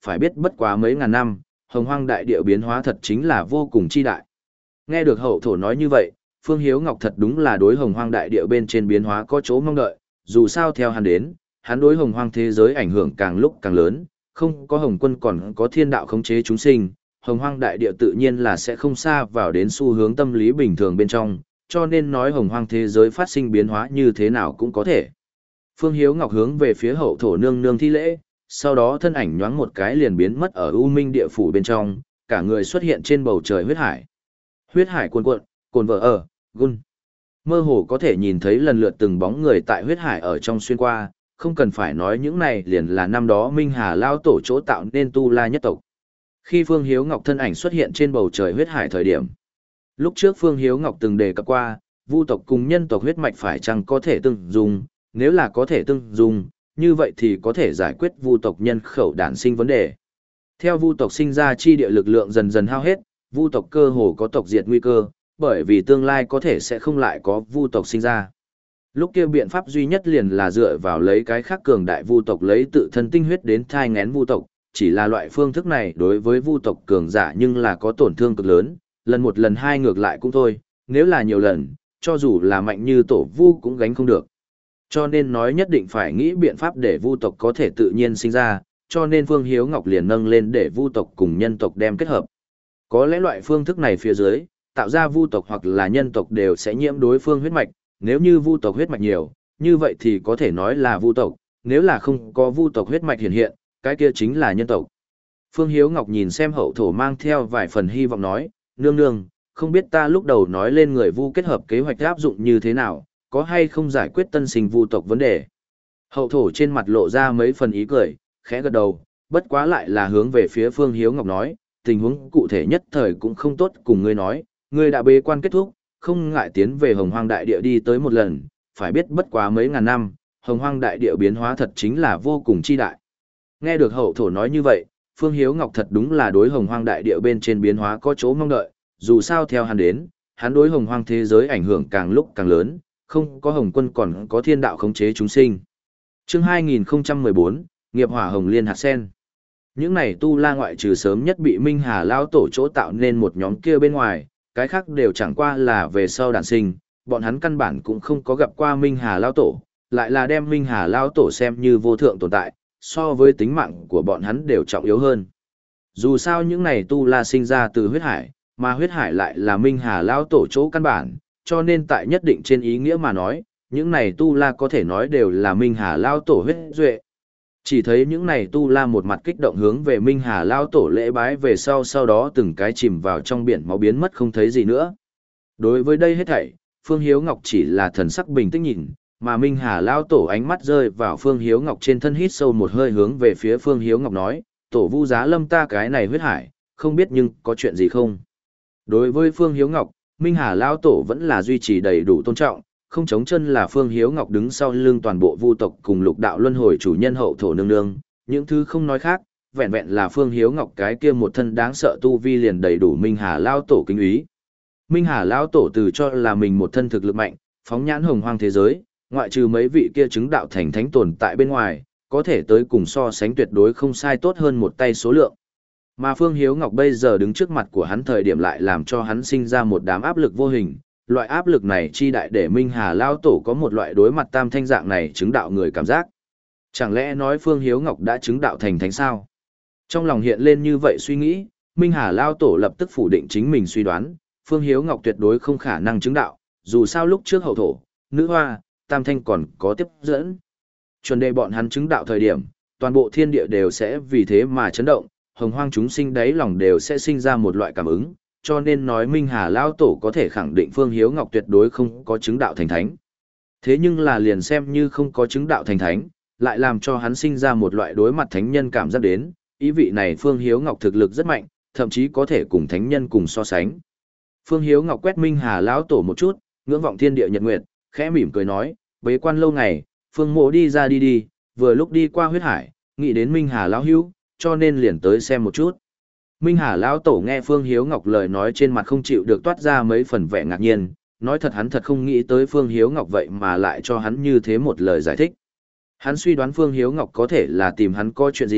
S1: phải biết bất quá mấy ngàn năm, hồng hoang đại địa biến hóa thật chính là vô cùng chi đại. Nghe được hậu thổ nói như vậy, Phương Hiếu Ngọc thật đúng là đối hồng hoang đại địa bên trên biến hóa có chỗ mong đợi, dù sao theo hắn đến, hắn đối hồng hoang thế giới ảnh hưởng càng lúc càng lớn, không có hồng quân còn có thiên đạo khống chế chúng sinh, hồng hoang đại địa tự nhiên là sẽ không xa vào đến xu hướng tâm lý bình thường bên trong, cho nên nói hồng hoang thế giới phát sinh biến hóa như thế nào cũng có thể. Phương Hiếu Ngọc hướng về phía hậu thổ nương nương thi lễ, sau đó thân ảnh nhoáng một cái liền biến mất ở U Minh địa phủ bên trong, cả người xuất hiện trên bầu trời huyết hải. Huyết hải cuồn cuộn, cồn vợ ở, gun. Mơ hồ có thể nhìn thấy lần lượt từng bóng người tại huyết hải ở trong xuyên qua, không cần phải nói những này liền là năm đó Minh Hà Lao Tổ chỗ tạo nên Tu La nhất tộc. Khi Phương Hiếu Ngọc thân ảnh xuất hiện trên bầu trời huyết hải thời điểm, lúc trước Phương Hiếu Ngọc từng đề cập qua, vu tộc cùng nhân tộc huyết mạch phải chăng có thể tương dung, nếu là có thể tương dung, như vậy thì có thể giải quyết vu tộc nhân khẩu đản sinh vấn đề. Theo vu tộc sinh ra chi địa lực lượng dần dần hao hết, vu tộc cơ hồ có tộc diệt nguy cơ, bởi vì tương lai có thể sẽ không lại có vu tộc sinh ra. Lúc kia biện pháp duy nhất liền là dựa vào lấy cái khác cường đại vu tộc lấy tự thân tinh huyết đến thai ngén vu tộc, chỉ là loại phương thức này đối với vu tộc cường giả nhưng là có tổn thương cực lớn, lần một lần hai ngược lại cũng thôi, nếu là nhiều lần, cho dù là mạnh như tổ vu cũng gánh không được. Cho nên nói nhất định phải nghĩ biện pháp để vu tộc có thể tự nhiên sinh ra, cho nên Phương Hiếu Ngọc liền nâng lên để vu tộc cùng nhân tộc đem kết hợp. Có lẽ loại phương thức này phía dưới, tạo ra vu tộc hoặc là nhân tộc đều sẽ nhiễm đối phương huyết mạch, nếu như vu tộc huyết mạch nhiều, như vậy thì có thể nói là vu tộc, nếu là không có vu tộc huyết mạch hiện hiện, cái kia chính là nhân tộc. Phương Hiếu Ngọc nhìn xem hậu thổ mang theo vài phần hy vọng nói, nương nương, không biết ta lúc đầu nói lên người vu kết hợp kế hoạch áp dụng như thế nào, có hay không giải quyết tân sinh vu tộc vấn đề. Hậu thổ trên mặt lộ ra mấy phần ý cười, khẽ gật đầu, bất quá lại là hướng về phía Phương Hiếu Ngọc nói, tình huống cụ thể nhất thời cũng không tốt cùng ngươi nói, ngươi đã bế quan kết thúc, không ngại tiến về hồng hoang đại địa đi tới một lần, phải biết bất quá mấy ngàn năm, hồng hoang đại địa biến hóa thật chính là vô cùng chi đại. Nghe được hậu thổ nói như vậy, Phương Hiếu Ngọc thật đúng là đối hồng hoang đại địa bên trên biến hóa có chỗ mong đợi, dù sao theo hắn đến, hắn đối hồng hoang thế giới ảnh hưởng càng lúc càng lớn, không có hồng quân còn có thiên đạo khống chế chúng sinh. Chương hai nghìn không trăm mười bốn, Nghiệp Hỏa Hồng Liên hạt sen. Những này tu la ngoại trừ sớm nhất bị Minh Hà Lao Tổ chỗ tạo nên một nhóm kia bên ngoài, cái khác đều chẳng qua là về sau đản sinh, bọn hắn căn bản cũng không có gặp qua Minh Hà Lao Tổ, lại là đem Minh Hà Lao Tổ xem như vô thượng tồn tại, so với tính mạng của bọn hắn đều trọng yếu hơn. Dù sao những này tu la sinh ra từ huyết hải, mà huyết hải lại là Minh Hà Lao Tổ chỗ căn bản, cho nên tại nhất định trên ý nghĩa mà nói, những này tu la có thể nói đều là Minh Hà Lao Tổ huyết duệ. Chỉ thấy những này tu la một mặt kích động hướng về Minh Hà Lao Tổ lễ bái về sau sau đó từng cái chìm vào trong biển máu biến mất không thấy gì nữa. Đối với đây hết thảy, Phương Hiếu Ngọc chỉ là thần sắc bình tĩnh nhìn, mà Minh Hà Lao Tổ ánh mắt rơi vào Phương Hiếu Ngọc trên thân hít sâu một hơi hướng về phía Phương Hiếu Ngọc nói, Tổ Vu Giá Lâm ta cái này huyết hải, không biết nhưng có chuyện gì không? Đối với Phương Hiếu Ngọc, Minh Hà Lao Tổ vẫn là duy trì đầy đủ tôn trọng, không chống chân là Phương Hiếu Ngọc đứng sau lưng toàn bộ vu tộc cùng lục đạo luân hồi chủ nhân hậu thổ nương nương, những thứ không nói khác, vẹn vẹn là Phương Hiếu Ngọc cái kia một thân đáng sợ tu vi liền đầy đủ Minh Hà Lao Tổ kính ý. Minh Hà Lao Tổ từ cho là mình một thân thực lực mạnh, phóng nhãn hồng hoang thế giới, ngoại trừ mấy vị kia chứng đạo thành thánh tồn tại bên ngoài, có thể tới cùng so sánh tuyệt đối không sai tốt hơn một tay số lượng. Mà Phương Hiếu Ngọc bây giờ đứng trước mặt của hắn thời điểm lại làm cho hắn sinh ra một đám áp lực vô hình, loại áp lực này chi đại để Minh Hà Lao Tổ có một loại đối mặt tam thanh dạng này chứng đạo người cảm giác. Chẳng lẽ nói Phương Hiếu Ngọc đã chứng đạo thành thánh sao? Trong lòng hiện lên như vậy suy nghĩ, Minh Hà Lao Tổ lập tức phủ định chính mình suy đoán, Phương Hiếu Ngọc tuyệt đối không khả năng chứng đạo, dù sao lúc trước hậu thổ, nữ hoa, tam thanh còn có tiếp dẫn. Chuẩn đề bọn hắn chứng đạo thời điểm, toàn bộ thiên địa đều sẽ vì thế mà chấn động, hồng hoang chúng sinh đáy lòng đều sẽ sinh ra một loại cảm ứng, cho nên nói Minh Hà Lao Tổ có thể khẳng định Phương Hiếu Ngọc tuyệt đối không có chứng đạo thành thánh. Thế nhưng là liền xem như không có chứng đạo thành thánh, lại làm cho hắn sinh ra một loại đối mặt thánh nhân cảm giác đến, ý vị này Phương Hiếu Ngọc thực lực rất mạnh, thậm chí có thể cùng thánh nhân cùng so sánh. Phương Hiếu Ngọc quét Minh Hà Lão Tổ một chút, ngưỡng vọng thiên địa nhật nguyệt, khẽ mỉm cười nói, bế quan lâu ngày, Phương mộ đi ra đi đi, vừa lúc đi qua huyết hải, nghĩ đến Minh Hà Lão Hữu, cho nên liền tới xem một chút. Minh Hà Lão Tổ nghe Phương Hiếu Ngọc lời nói trên mặt không chịu được toát ra mấy phần vẻ ngạc nhiên, nói thật hắn thật không nghĩ tới Phương Hiếu Ngọc vậy mà lại cho hắn như thế một lời giải thích. Hắn suy đoán Phương Hiếu Ngọc có thể là tìm hắn có chuyện gì,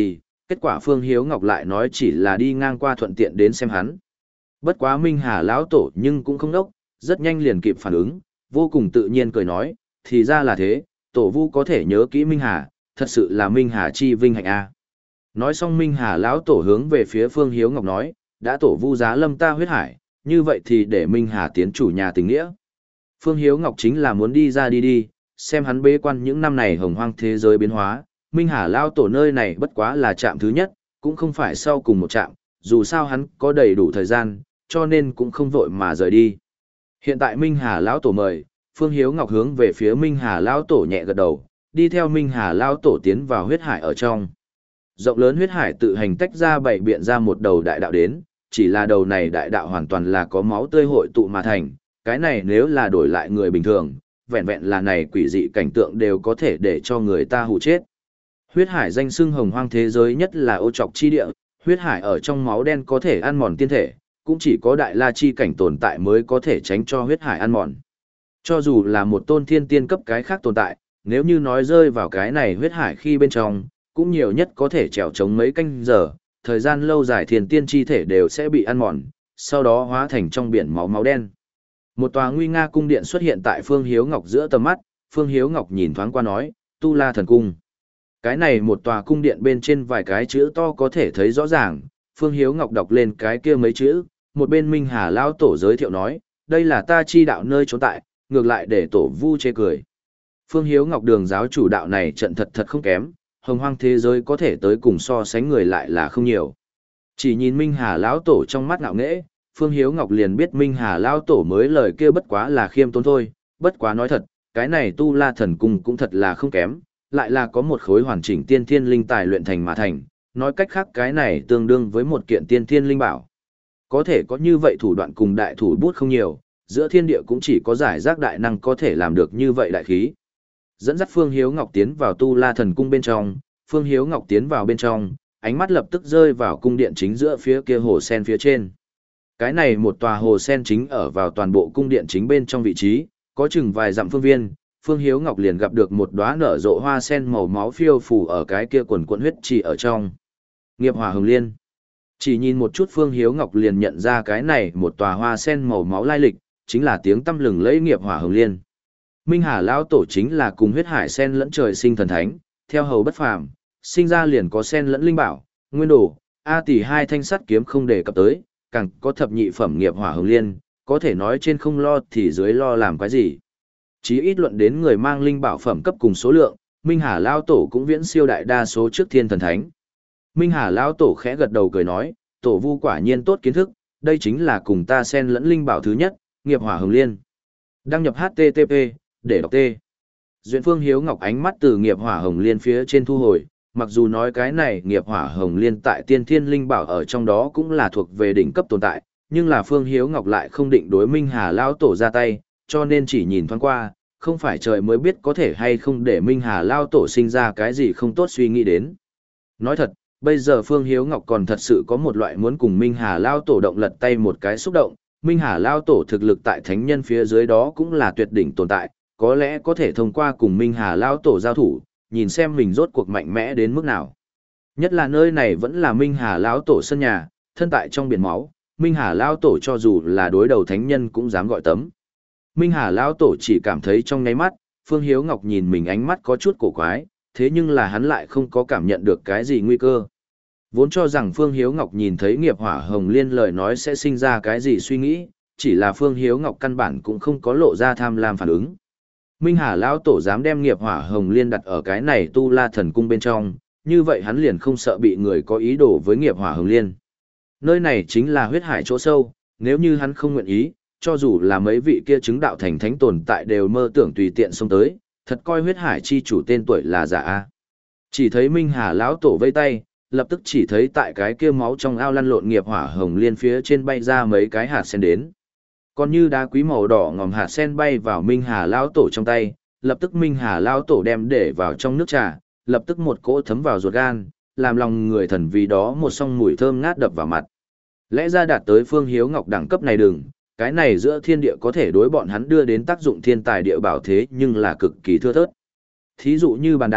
S1: kết quả Phương Hiếu Ngọc lại nói chỉ là đi ngang qua thuận tiện đến xem hắn. Bất quá Minh Hà lão tổ nhưng cũng không đốc, rất nhanh liền kịp phản ứng, vô cùng tự nhiên cười nói, thì ra là thế, tổ vu có thể nhớ kỹ Minh Hà, thật sự là Minh Hà chi vinh hạnh a. Nói xong Minh Hà lão tổ hướng về phía Phương Hiếu Ngọc nói, đã tổ vu giá lâm ta huyết hải, như vậy thì để Minh Hà tiến chủ nhà tình nghĩa. Phương Hiếu Ngọc chính là muốn đi ra đi đi, xem hắn bế quan những năm này hồng hoang thế giới biến hóa, Minh Hà lão tổ nơi này bất quá là trạm thứ nhất, cũng không phải sau cùng một trạm, dù sao hắn có đầy đủ thời gian, cho nên cũng không vội mà rời đi. Hiện tại Minh Hà lão tổ mời, Phương Hiếu Ngọc hướng về phía Minh Hà lão tổ nhẹ gật đầu, đi theo Minh Hà lão tổ tiến vào huyết hải ở trong. Rộng lớn huyết hải tự hành tách ra bảy biện ra một đầu đại đạo đến, chỉ là đầu này đại đạo hoàn toàn là có máu tươi hội tụ mà thành, cái này nếu là đổi lại người bình thường, vẹn vẹn là này quỷ dị cảnh tượng đều có thể để cho người ta hù chết. Huyết hải danh xưng hồng hoang thế giới nhất là ô trọc chi địa, huyết hải ở trong máu đen có thể ăn mòn tiên thể, cũng chỉ có đại la chi cảnh tồn tại mới có thể tránh cho huyết hải ăn mòn. Cho dù là một tôn thiên tiên cấp cái khác tồn tại, nếu như nói rơi vào cái này huyết hải khi bên trong, cũng nhiều nhất có thể trèo chống mấy canh giờ, thời gian lâu dài thiên tiên chi thể đều sẽ bị ăn mòn, sau đó hóa thành trong biển máu máu đen. Một tòa nguy nga cung điện xuất hiện tại Phương Hiếu Ngọc giữa tầm mắt, Phương Hiếu Ngọc nhìn thoáng qua nói, Tu La Thần Cung. Cái này một tòa cung điện bên trên vài cái chữ to có thể thấy rõ ràng, Phương Hiếu Ngọc đọc lên cái kia mấy chữ, một bên Minh Hà lão tổ giới thiệu nói, đây là ta chi đạo nơi trốn tại, ngược lại để tổ vu chê cười. Phương Hiếu Ngọc đường giáo chủ đạo này trận thật thật không kém, hồng hoang thế giới có thể tới cùng so sánh người lại là không nhiều. Chỉ nhìn Minh Hà lão tổ trong mắt ngạo nghễ, Phương Hiếu Ngọc liền biết Minh Hà lão tổ mới lời kia bất quá là khiêm tốn thôi, bất quá nói thật, cái này Tu La Thần Cung cũng thật là không kém, lại là có một khối hoàn chỉnh tiên thiên linh tài luyện thành mà thành, nói cách khác cái này tương đương với một kiện tiên thiên linh bảo. Có thể có như vậy thủ đoạn cùng đại thủ bút không nhiều, giữa thiên địa cũng chỉ có giải rác đại năng có thể làm được như vậy đại khí. Dẫn dắt Phương Hiếu Ngọc tiến vào Tu La Thần Cung bên trong, Phương Hiếu Ngọc tiến vào bên trong, ánh mắt lập tức rơi vào cung điện chính giữa phía kia hồ sen phía trên. Cái này một tòa hồ sen chính ở vào toàn bộ cung điện chính bên trong vị trí, có chừng vài dặm phương viên, Phương Hiếu Ngọc liền gặp được một đóa nở rộ hoa sen màu máu phiêu phù ở cái kia quần quần huyết chỉ ở trong. Nghiệp Hỏa Hồng Liên. Chỉ nhìn một chút Phương Hiếu Ngọc liền nhận ra cái này một tòa hoa sen màu máu lai lịch, chính là tiếng tăm lừng lẫy Nghiệp Hỏa Hồng Liên. Minh Hà lão tổ chính là cùng huyết hải sen lẫn trời sinh thần thánh, theo hầu bất phàm, sinh ra liền có sen lẫn linh bảo, nguyên đồ, a tỷ hai thanh sắt kiếm không đề cập tới, càng có thập nhị phẩm Nghiệp Hỏa Hồng Liên, có thể nói trên không lo thì dưới lo làm cái gì. Chí ít luận đến người mang linh bảo phẩm cấp cùng số lượng, Minh Hà lão tổ cũng viễn siêu đại đa số trước thiên thần thánh. Minh Hà lão tổ khẽ gật đầu cười nói, tổ vu quả nhiên tốt kiến thức, đây chính là cùng ta sen lẫn linh bảo thứ nhất, Nghiệp Hỏa Hồng Liên. Đăng nhập hát tê tê pê để đọc tê. Duyện Phương Hiếu Ngọc ánh mắt từ Nghiệp Hỏa Hồng Liên phía trên thu hồi, mặc dù nói cái này Nghiệp Hỏa Hồng Liên tại tiên thiên linh bảo ở trong đó cũng là thuộc về đỉnh cấp tồn tại, nhưng là Phương Hiếu Ngọc lại không định đối Minh Hà lão tổ ra tay, cho nên chỉ nhìn thoáng qua, không phải trời mới biết có thể hay không để Minh Hà lão tổ sinh ra cái gì không tốt suy nghĩ đến. Nói thật, bây giờ Phương Hiếu Ngọc còn thật sự có một loại muốn cùng Minh Hà lão tổ động lật tay một cái xúc động, Minh Hà lão tổ thực lực tại thánh nhân phía dưới đó cũng là tuyệt đỉnh tồn tại, có lẽ có thể thông qua cùng Minh Hà lão tổ giao thủ, nhìn xem mình rốt cuộc mạnh mẽ đến mức nào. Nhất là nơi này vẫn là Minh Hà lão tổ sân nhà, thân tại trong biển máu, Minh Hà lão tổ cho dù là đối đầu thánh nhân cũng dám gọi tấm. Minh Hà lão tổ chỉ cảm thấy trong nháy mắt, Phương Hiếu Ngọc nhìn mình ánh mắt có chút cổ quái, thế nhưng là hắn lại không có cảm nhận được cái gì nguy cơ. Vốn cho rằng Phương Hiếu Ngọc nhìn thấy Nghiệp Hỏa Hồng Liên lời nói sẽ sinh ra cái gì suy nghĩ, chỉ là Phương Hiếu Ngọc căn bản cũng không có lộ ra tham lam phản ứng. Minh Hà lão tổ dám đem Nghiệp Hỏa Hồng Liên đặt ở cái này Tu La Thần Cung bên trong, như vậy hắn liền không sợ bị người có ý đồ với Nghiệp Hỏa Hồng Liên. Nơi này chính là huyết hải chỗ sâu, nếu như hắn không nguyện ý, cho dù là mấy vị kia chứng đạo thành thánh tồn tại đều mơ tưởng tùy tiện xông tới, thật coi huyết hải chi chủ tên tuổi là giả a. Chỉ thấy Minh Hà lão tổ vây tay, lập tức chỉ thấy tại cái kia máu trong ao lăn lộn Nghiệp Hỏa Hồng Liên phía trên bay ra mấy cái hạt sen đến. Còn như đá quý màu đỏ ngòm hạt sen bay vào Minh Hà lão tổ trong tay, lập tức Minh Hà lão tổ đem để vào trong nước trà, lập tức một cỗ thấm vào ruột gan, làm lòng người thần vì đó một song mùi thơm ngát đập vào mặt. Lẽ ra đạt tới Phương Hiếu Ngọc đẳng cấp này đừng, cái này giữa thiên địa có thể đối bọn hắn đưa đến tác dụng thiên tài địa bảo thế nhưng là cực kỳ thưa thớt. Thí dụ như bàn đào,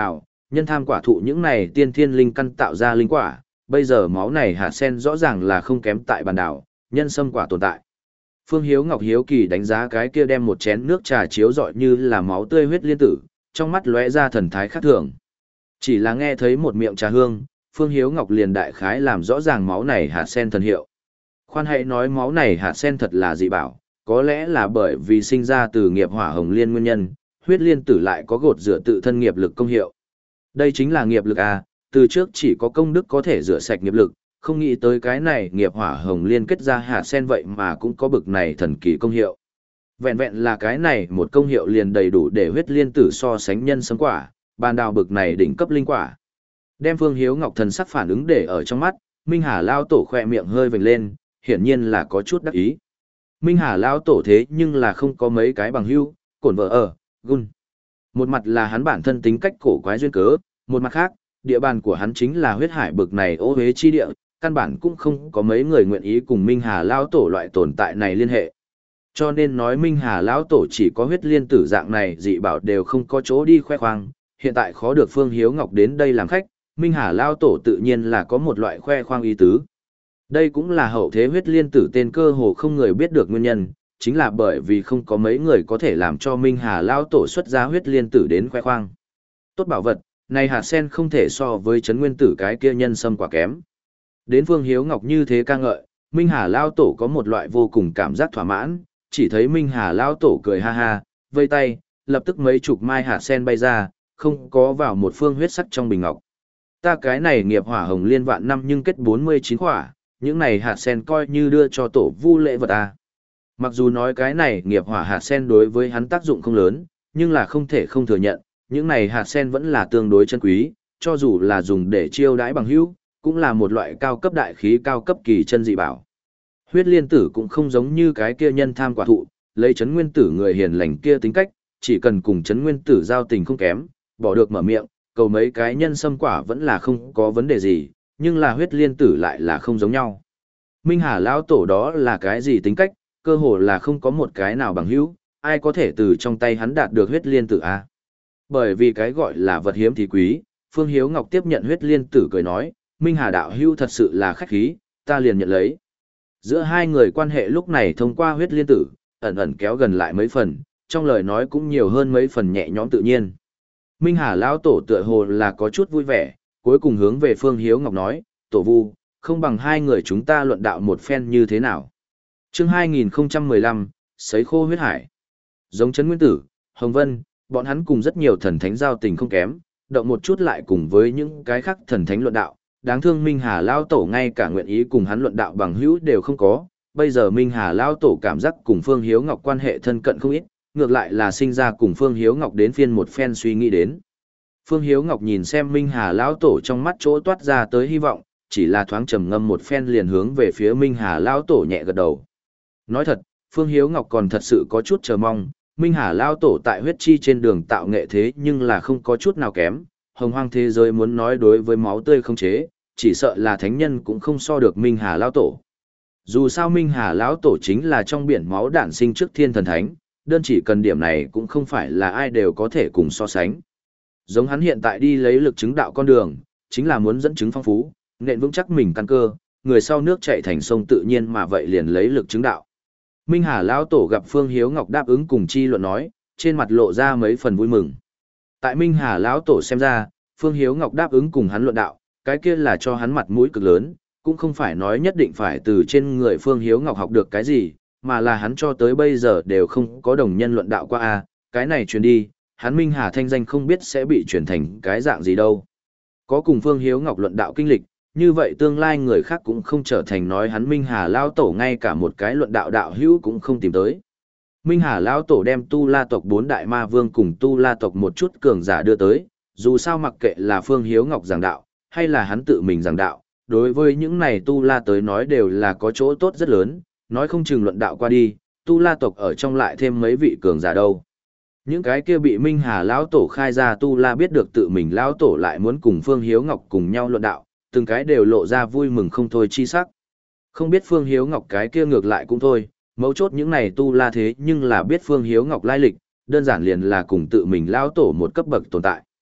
S1: nhân tham quả thụ những này tiên thiên linh căn tạo ra linh quả, bây giờ máu này hạt sen rõ ràng là không kém tại bản đảo, nhân sâm quả tồn tại. Phương Hiếu Ngọc hiếu kỳ đánh giá cái kia đem một chén nước trà chiếu rọi như là máu tươi huyết liên tử, trong mắt lóe ra thần thái khác thường. Chỉ là nghe thấy một miệng trà hương, Phương Hiếu Ngọc liền đại khái làm rõ ràng máu này hạt sen thần hiệu. Khoan hãy nói máu này hạt sen thật là dị bảo, có lẽ là bởi vì sinh ra từ nghiệp hỏa hồng liên nguyên nhân, huyết liên tử lại có gột rửa tự thân nghiệp lực công hiệu. Đây chính là nghiệp lực à, từ trước chỉ có công đức có thể rửa sạch nghiệp lực, không nghĩ tới cái này nghiệp hỏa hồng liên kết ra hạt sen vậy mà cũng có bực này thần kỳ công hiệu. Vẹn vẹn là cái này một công hiệu liền đầy đủ để huyết liên tử so sánh nhân sấm quả, bàn đào bực này đỉnh cấp linh quả. Đem Phương Hiếu Ngọc thần sắc phản ứng để ở trong mắt, Minh Hà lao tổ khỏe miệng hơi vểnh lên, hiển nhiên là có chút đắc ý. Minh Hà lao tổ thế nhưng là không có mấy cái bằng hữu, cổn vợ ở, gun. Một mặt là hắn bản thân tính cách cổ quái duyên cớ, một mặt khác, địa bàn của hắn chính là huyết hải bực này ô hế chi địa, căn bản cũng không có mấy người nguyện ý cùng Minh Hà lao tổ loại tồn tại này liên hệ. Cho nên nói Minh Hà lão tổ chỉ có huyết liên tử dạng này dị bảo đều không có chỗ đi khoe khoang, hiện tại khó được Phương Hiếu Ngọc đến đây làm khách, Minh Hà lão tổ tự nhiên là có một loại khoe khoang ý tứ. Đây cũng là hậu thế huyết liên tử tên cơ hồ không người biết được nguyên nhân, chính là bởi vì không có mấy người có thể làm cho Minh Hà lão tổ xuất ra huyết liên tử đến khoe khoang. Tốt bảo vật, này hạt sen không thể so với chấn nguyên tử cái kia nhân sâm quả kém. Đến Phương Hiếu Ngọc như thế ca ngợi, Minh Hà lão tổ có một loại vô cùng cảm giác thỏa mãn, chỉ thấy Minh Hà lão tổ cười ha ha, vây tay, lập tức mấy chục mai hạt sen bay ra, không có vào một phương huyết sắc trong bình ngọc. Ta cái này nghiệp hỏa hồng liên vạn năm nhưng kết bốn mươi chín quả, những này hạt sen coi như đưa cho tổ vu lễ vật à. Mặc dù nói cái này nghiệp hỏa hạt sen đối với hắn tác dụng không lớn, nhưng là không thể không thừa nhận, những này hạt sen vẫn là tương đối chân quý, cho dù là dùng để chiêu đãi bằng hữu, cũng là một loại cao cấp đại khí cao cấp kỳ chân dị bảo. Huyết liên tử cũng không giống như cái kia nhân tham quả thụ, lấy chấn nguyên tử người hiền lành kia tính cách, chỉ cần cùng chấn nguyên tử giao tình không kém, bỏ được mở miệng, cầu mấy cái nhân sâm quả vẫn là không có vấn đề gì, nhưng là huyết liên tử lại là không giống nhau. Minh Hà lão tổ đó là cái gì tính cách, cơ hồ là không có một cái nào bằng hữu, ai có thể từ trong tay hắn đạt được huyết liên tử a? Bởi vì cái gọi là vật hiếm thì quý, Phương Hiếu Ngọc tiếp nhận huyết liên tử cười nói, Minh Hà đạo hữu thật sự là khách khí, ta liền nhận lấy. Giữa hai người quan hệ lúc này thông qua huyết liên tử, ẩn ẩn kéo gần lại mấy phần, trong lời nói cũng nhiều hơn mấy phần nhẹ nhõm tự nhiên. Minh Hà lão tổ tựa hồ là có chút vui vẻ, cuối cùng hướng về Phương Hiếu Ngọc nói, tổ vu, không bằng hai người chúng ta luận đạo một phen như thế nào. Chương hai nghìn không trăm mười lăm, sấy khô huyết hải. Giống Trấn Nguyên Tử, Hồng Vân, bọn hắn cùng rất nhiều thần thánh giao tình không kém, động một chút lại cùng với những cái khác thần thánh luận đạo. Đáng thương Minh Hà lão tổ ngay cả nguyện ý cùng hắn luận đạo bằng hữu đều không có, bây giờ Minh Hà lão tổ cảm giác cùng Phương Hiếu Ngọc quan hệ thân cận không ít, ngược lại là sinh ra cùng Phương Hiếu Ngọc đến phiên một phen suy nghĩ đến. Phương Hiếu Ngọc nhìn xem Minh Hà lão tổ trong mắt chỗ toát ra tới hy vọng, chỉ là thoáng trầm ngâm một phen liền hướng về phía Minh Hà lão tổ nhẹ gật đầu. Nói thật, Phương Hiếu Ngọc còn thật sự có chút chờ mong, Minh Hà lão tổ tại huyết chi trên đường tạo nghệ thế nhưng là không có chút nào kém, hồng hoang thế giới muốn nói đối với máu tươi không chế, chỉ sợ là thánh nhân cũng không so được Minh Hà lão tổ. Dù sao Minh Hà lão tổ chính là trong biển máu đản sinh trước thiên thần thánh, đơn chỉ cần điểm này cũng không phải là ai đều có thể cùng so sánh. Giống hắn hiện tại đi lấy lực chứng đạo con đường, chính là muốn dẫn chứng phong phú, nện vững chắc mình căn cơ, người sau nước chảy thành sông tự nhiên mà vậy liền lấy lực chứng đạo. Minh Hà lão tổ gặp Phương Hiếu Ngọc đáp ứng cùng chi luận nói, trên mặt lộ ra mấy phần vui mừng. Tại Minh Hà lão tổ xem ra, Phương Hiếu Ngọc đáp ứng cùng hắn luận đạo, cái kia là cho hắn mặt mũi cực lớn, cũng không phải nói nhất định phải từ trên người Phương Hiếu Ngọc học được cái gì, mà là hắn cho tới bây giờ đều không có đồng nhân luận đạo qua a, cái này truyền đi, hắn Minh Hà thanh danh không biết sẽ bị truyền thành cái dạng gì đâu. Có cùng Phương Hiếu Ngọc luận đạo kinh lịch, như vậy tương lai người khác cũng không trở thành nói hắn Minh Hà lão tổ ngay cả một cái luận đạo đạo hữu cũng không tìm tới. Minh Hà lão tổ đem Tu La tộc bốn đại ma vương cùng Tu La tộc một chút cường giả đưa tới, dù sao mặc kệ là Phương Hiếu Ngọc giảng đạo, hay là hắn tự mình giảng đạo, đối với những này Tu La tới nói đều là có chỗ tốt rất lớn, nói không chừng luận đạo qua đi, Tu La tộc ở trong lại thêm mấy vị cường giả đâu. Những cái kia bị Minh Hà lão tổ khai ra Tu La biết được tự mình lão tổ lại muốn cùng Phương Hiếu Ngọc cùng nhau luận đạo, từng cái đều lộ ra vui mừng không thôi chi sắc. Không biết Phương Hiếu Ngọc cái kia ngược lại cũng thôi, mấu chốt những này Tu La thế nhưng là biết Phương Hiếu Ngọc lai lịch, đơn giản liền là cùng tự mình lão tổ một cấp bậc tồn tại.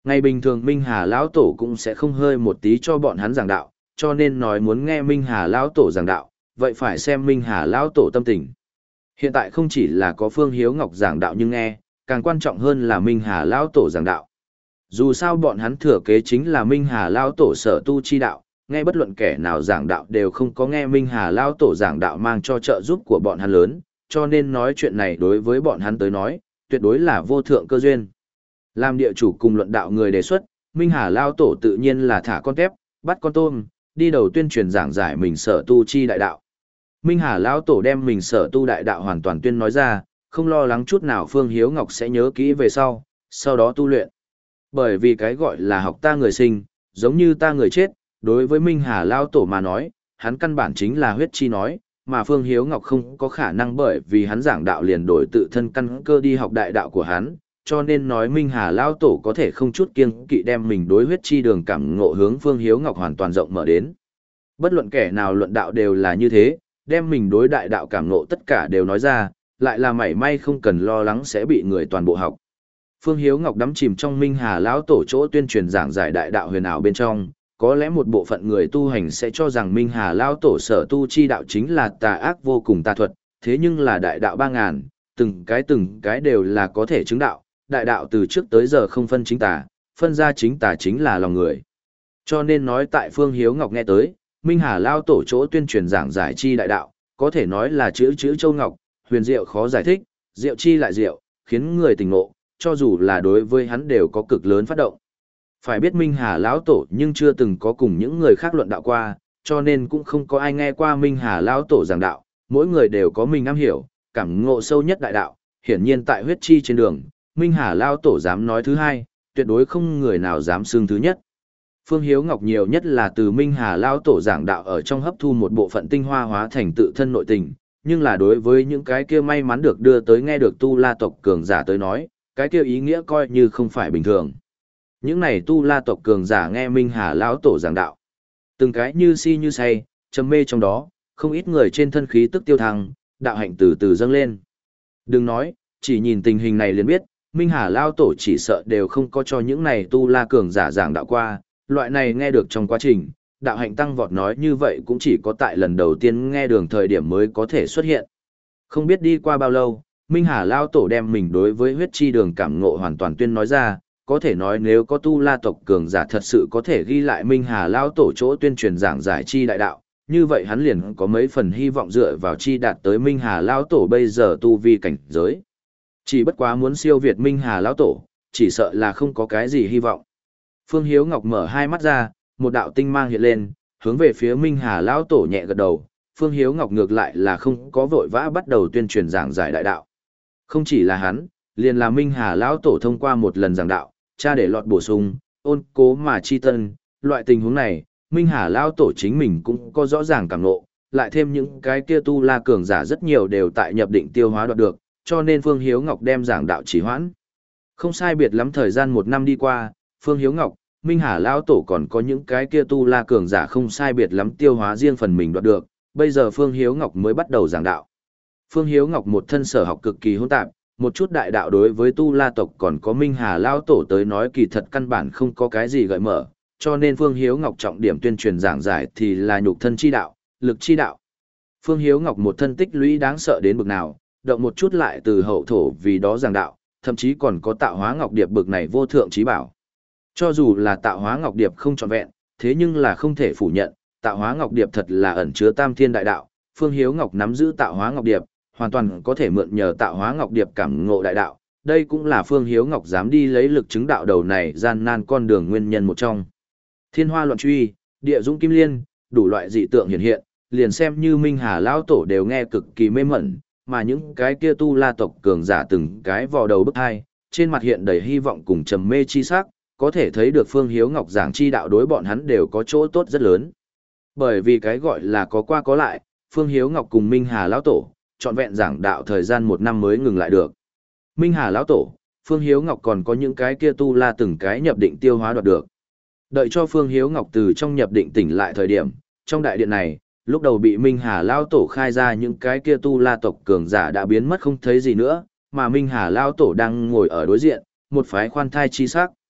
S1: Ngày bình thường Minh Hà lão tổ cũng sẽ không hơi một tí cho bọn hắn giảng đạo, cho nên nói muốn nghe Minh Hà lão tổ giảng đạo, vậy phải xem Minh Hà lão tổ tâm tình. Hiện tại không chỉ là có Phương Hiếu Ngọc giảng đạo nhưng nghe, càng quan trọng hơn là Minh Hà lão tổ giảng đạo. Dù sao bọn hắn thừa kế chính là Minh Hà lão tổ sở tu chi đạo, nghe bất luận kẻ nào giảng đạo đều không có nghe Minh Hà lão tổ giảng đạo mang cho trợ giúp của bọn hắn lớn, cho nên nói chuyện này đối với bọn hắn tới nói, tuyệt đối là vô thượng cơ duyên. Làm địa chủ cùng luận đạo người đề xuất, Minh Hà lão tổ tự nhiên là thả con tép, bắt con tôm, đi đầu tuyên truyền giảng giải mình sở tu chi đại đạo. Minh Hà lão tổ đem mình sở tu đại đạo hoàn toàn tuyên nói ra, không lo lắng chút nào Phương Hiếu Ngọc sẽ nhớ kỹ về sau, sau đó tu luyện. Bởi vì cái gọi là học ta người sinh, giống như ta người chết, đối với Minh Hà lão tổ mà nói, hắn căn bản chính là huyết chi nói, mà Phương Hiếu Ngọc không có khả năng bởi vì hắn giảng đạo liền đổi tự thân căn cơ đi học đại đạo của hắn, cho nên nói Minh Hà lão tổ có thể không chút kiêng kỵ đem mình đối huyết chi đường cảm ngộ hướng Phương Hiếu Ngọc hoàn toàn rộng mở đến. Bất luận kẻ nào luận đạo đều là như thế, đem mình đối đại đạo cảm ngộ tất cả đều nói ra, lại là mảy may không cần lo lắng sẽ bị người toàn bộ học. Phương Hiếu Ngọc đắm chìm trong Minh Hà lão tổ chỗ tuyên truyền giảng giải đại đạo huyền ảo bên trong, có lẽ một bộ phận người tu hành sẽ cho rằng Minh Hà lão tổ sở tu chi đạo chính là tà ác vô cùng tà thuật, thế nhưng là đại đạo ba ngàn, từng cái từng cái đều là có thể chứng đạo, đại đạo từ trước tới giờ không phân chính tà, phân ra chính tà chính là lòng người. Cho nên nói tại Phương Hiếu Ngọc nghe tới, Minh Hà lão tổ chỗ tuyên truyền giảng giải chi đại đạo, có thể nói là chữ chữ châu ngọc, huyền diệu khó giải thích, diệu chi lại diệu, khiến người tỉnh ngộ, cho dù là đối với hắn đều có cực lớn phát động. Phải biết Minh Hà lão tổ nhưng chưa từng có cùng những người khác luận đạo qua, cho nên cũng không có ai nghe qua Minh Hà lão tổ giảng đạo, mỗi người đều có mình am hiểu, cảm ngộ sâu nhất đại đạo, hiển nhiên tại huyết chi trên đường, Minh Hà lão tổ dám nói thứ hai, tuyệt đối không người nào dám xưng thứ nhất. Phương Hiếu Ngọc nhiều nhất là từ Minh Hà lão tổ giảng đạo ở trong hấp thu một bộ phận tinh hoa hóa thành tự thân nội tình, nhưng là đối với những cái kia may mắn được đưa tới nghe được tu la tộc cường giả tới nói, cái kia ý nghĩa coi như không phải bình thường. Những này tu la tộc cường giả nghe Minh Hà lão tổ giảng đạo, từng cái như si như say, trầm mê trong đó, không ít người trên thân khí tức tiêu thăng, đạo hạnh từ từ dâng lên. Đừng nói, chỉ nhìn tình hình này liền biết, Minh Hà lão tổ chỉ sợ đều không có cho những này tu la cường giả giảng đạo qua, loại này nghe được trong quá trình, đạo hạnh tăng vọt nói như vậy cũng chỉ có tại lần đầu tiên nghe đường thời điểm mới có thể xuất hiện. Không biết đi qua bao lâu, Minh Hà lão tổ đem mình đối với huyết chi đường cảm ngộ hoàn toàn tuyên nói ra, có thể nói nếu có tu la tộc cường giả thật sự có thể ghi lại Minh Hà lão tổ chỗ tuyên truyền giảng giải chi đại đạo, như vậy hắn liền có mấy phần hy vọng dựa vào chi đạt tới Minh Hà lão tổ bây giờ tu vi cảnh giới. Chỉ bất quá muốn siêu việt Minh Hà lão tổ, chỉ sợ là không có cái gì hy vọng. Phương Hiếu Ngọc mở hai mắt ra, một đạo tinh mang hiện lên, hướng về phía Minh Hà lão tổ nhẹ gật đầu. Phương Hiếu Ngọc ngược lại là không có vội vã bắt đầu tuyên truyền giảng giải đại đạo. Không chỉ là hắn, liền là Minh Hà lão tổ thông qua một lần giảng đạo, cha để lọt bổ sung, ôn cố mà chi tân, loại tình huống này, Minh Hà lão tổ chính mình cũng có rõ ràng cảm ngộ, lại thêm những cái kia tu la cường giả rất nhiều đều tại nhập định tiêu hóa đoạt được, cho nên Phương Hiếu Ngọc đem giảng đạo chỉ hoãn. Không sai biệt lắm thời gian một năm đi qua, Phương Hiếu Ngọc, Minh Hà lão tổ còn có những cái kia tu la cường giả không sai biệt lắm tiêu hóa riêng phần mình đoạt được, bây giờ Phương Hiếu Ngọc mới bắt đầu giảng đạo. Phương Hiếu Ngọc một thân sở học cực kỳ hỗn tạp, một chút đại đạo đối với tu la tộc còn có Minh Hà lão tổ tới nói kỳ thật căn bản không có cái gì gợi mở, cho nên Phương Hiếu Ngọc trọng điểm tuyên truyền giảng giải thì là nhục thân chi đạo, lực chi đạo. Phương Hiếu Ngọc một thân tích lũy đáng sợ đến bực nào, động một chút lại từ hậu thổ vì đó giảng đạo, thậm chí còn có tạo hóa ngọc điệp bực này vô thượng trí bảo. Cho dù là tạo hóa ngọc điệp không trọn vẹn, thế nhưng là không thể phủ nhận, tạo hóa ngọc điệp thật là ẩn chứa tam thiên đại đạo, Phương Hiếu Ngọc nắm giữ tạo hóa ngọc điệp, hoàn toàn có thể mượn nhờ tạo hóa ngọc điệp cảm ngộ đại đạo, đây cũng là Phương Hiếu Ngọc dám đi lấy lực chứng đạo đầu này gian nan con đường nguyên nhân một trong. Thiên hoa loạn truy, địa dũng kim liên, đủ loại dị tượng hiện hiện, liền xem như Minh Hà lão tổ đều nghe cực kỳ mê mẩn, mà những cái kia tu la tộc cường giả từng cái vò đầu bức hai, trên mặt hiện đầy hy vọng cùng trầm mê chi sắc, có thể thấy được Phương Hiếu Ngọc giảng chi đạo đối bọn hắn đều có chỗ tốt rất lớn. Bởi vì cái gọi là có qua có lại, Phương Hiếu Ngọc cùng Minh Hà lão tổ, trọn vẹn giảng đạo thời gian một năm mới ngừng lại được. Minh Hà lão tổ, Phương Hiếu Ngọc còn có những cái kia tu la từng cái nhập định tiêu hóa đoạt được. Đợi cho Phương Hiếu Ngọc từ trong nhập định tỉnh lại thời điểm, trong đại điện này, lúc đầu bị Minh Hà lão tổ khai ra những cái kia tu la tộc cường giả đã biến mất không thấy gì nữa, mà Minh Hà lão tổ đang ngồi ở đối diện, một phái khoan thai chi sắc.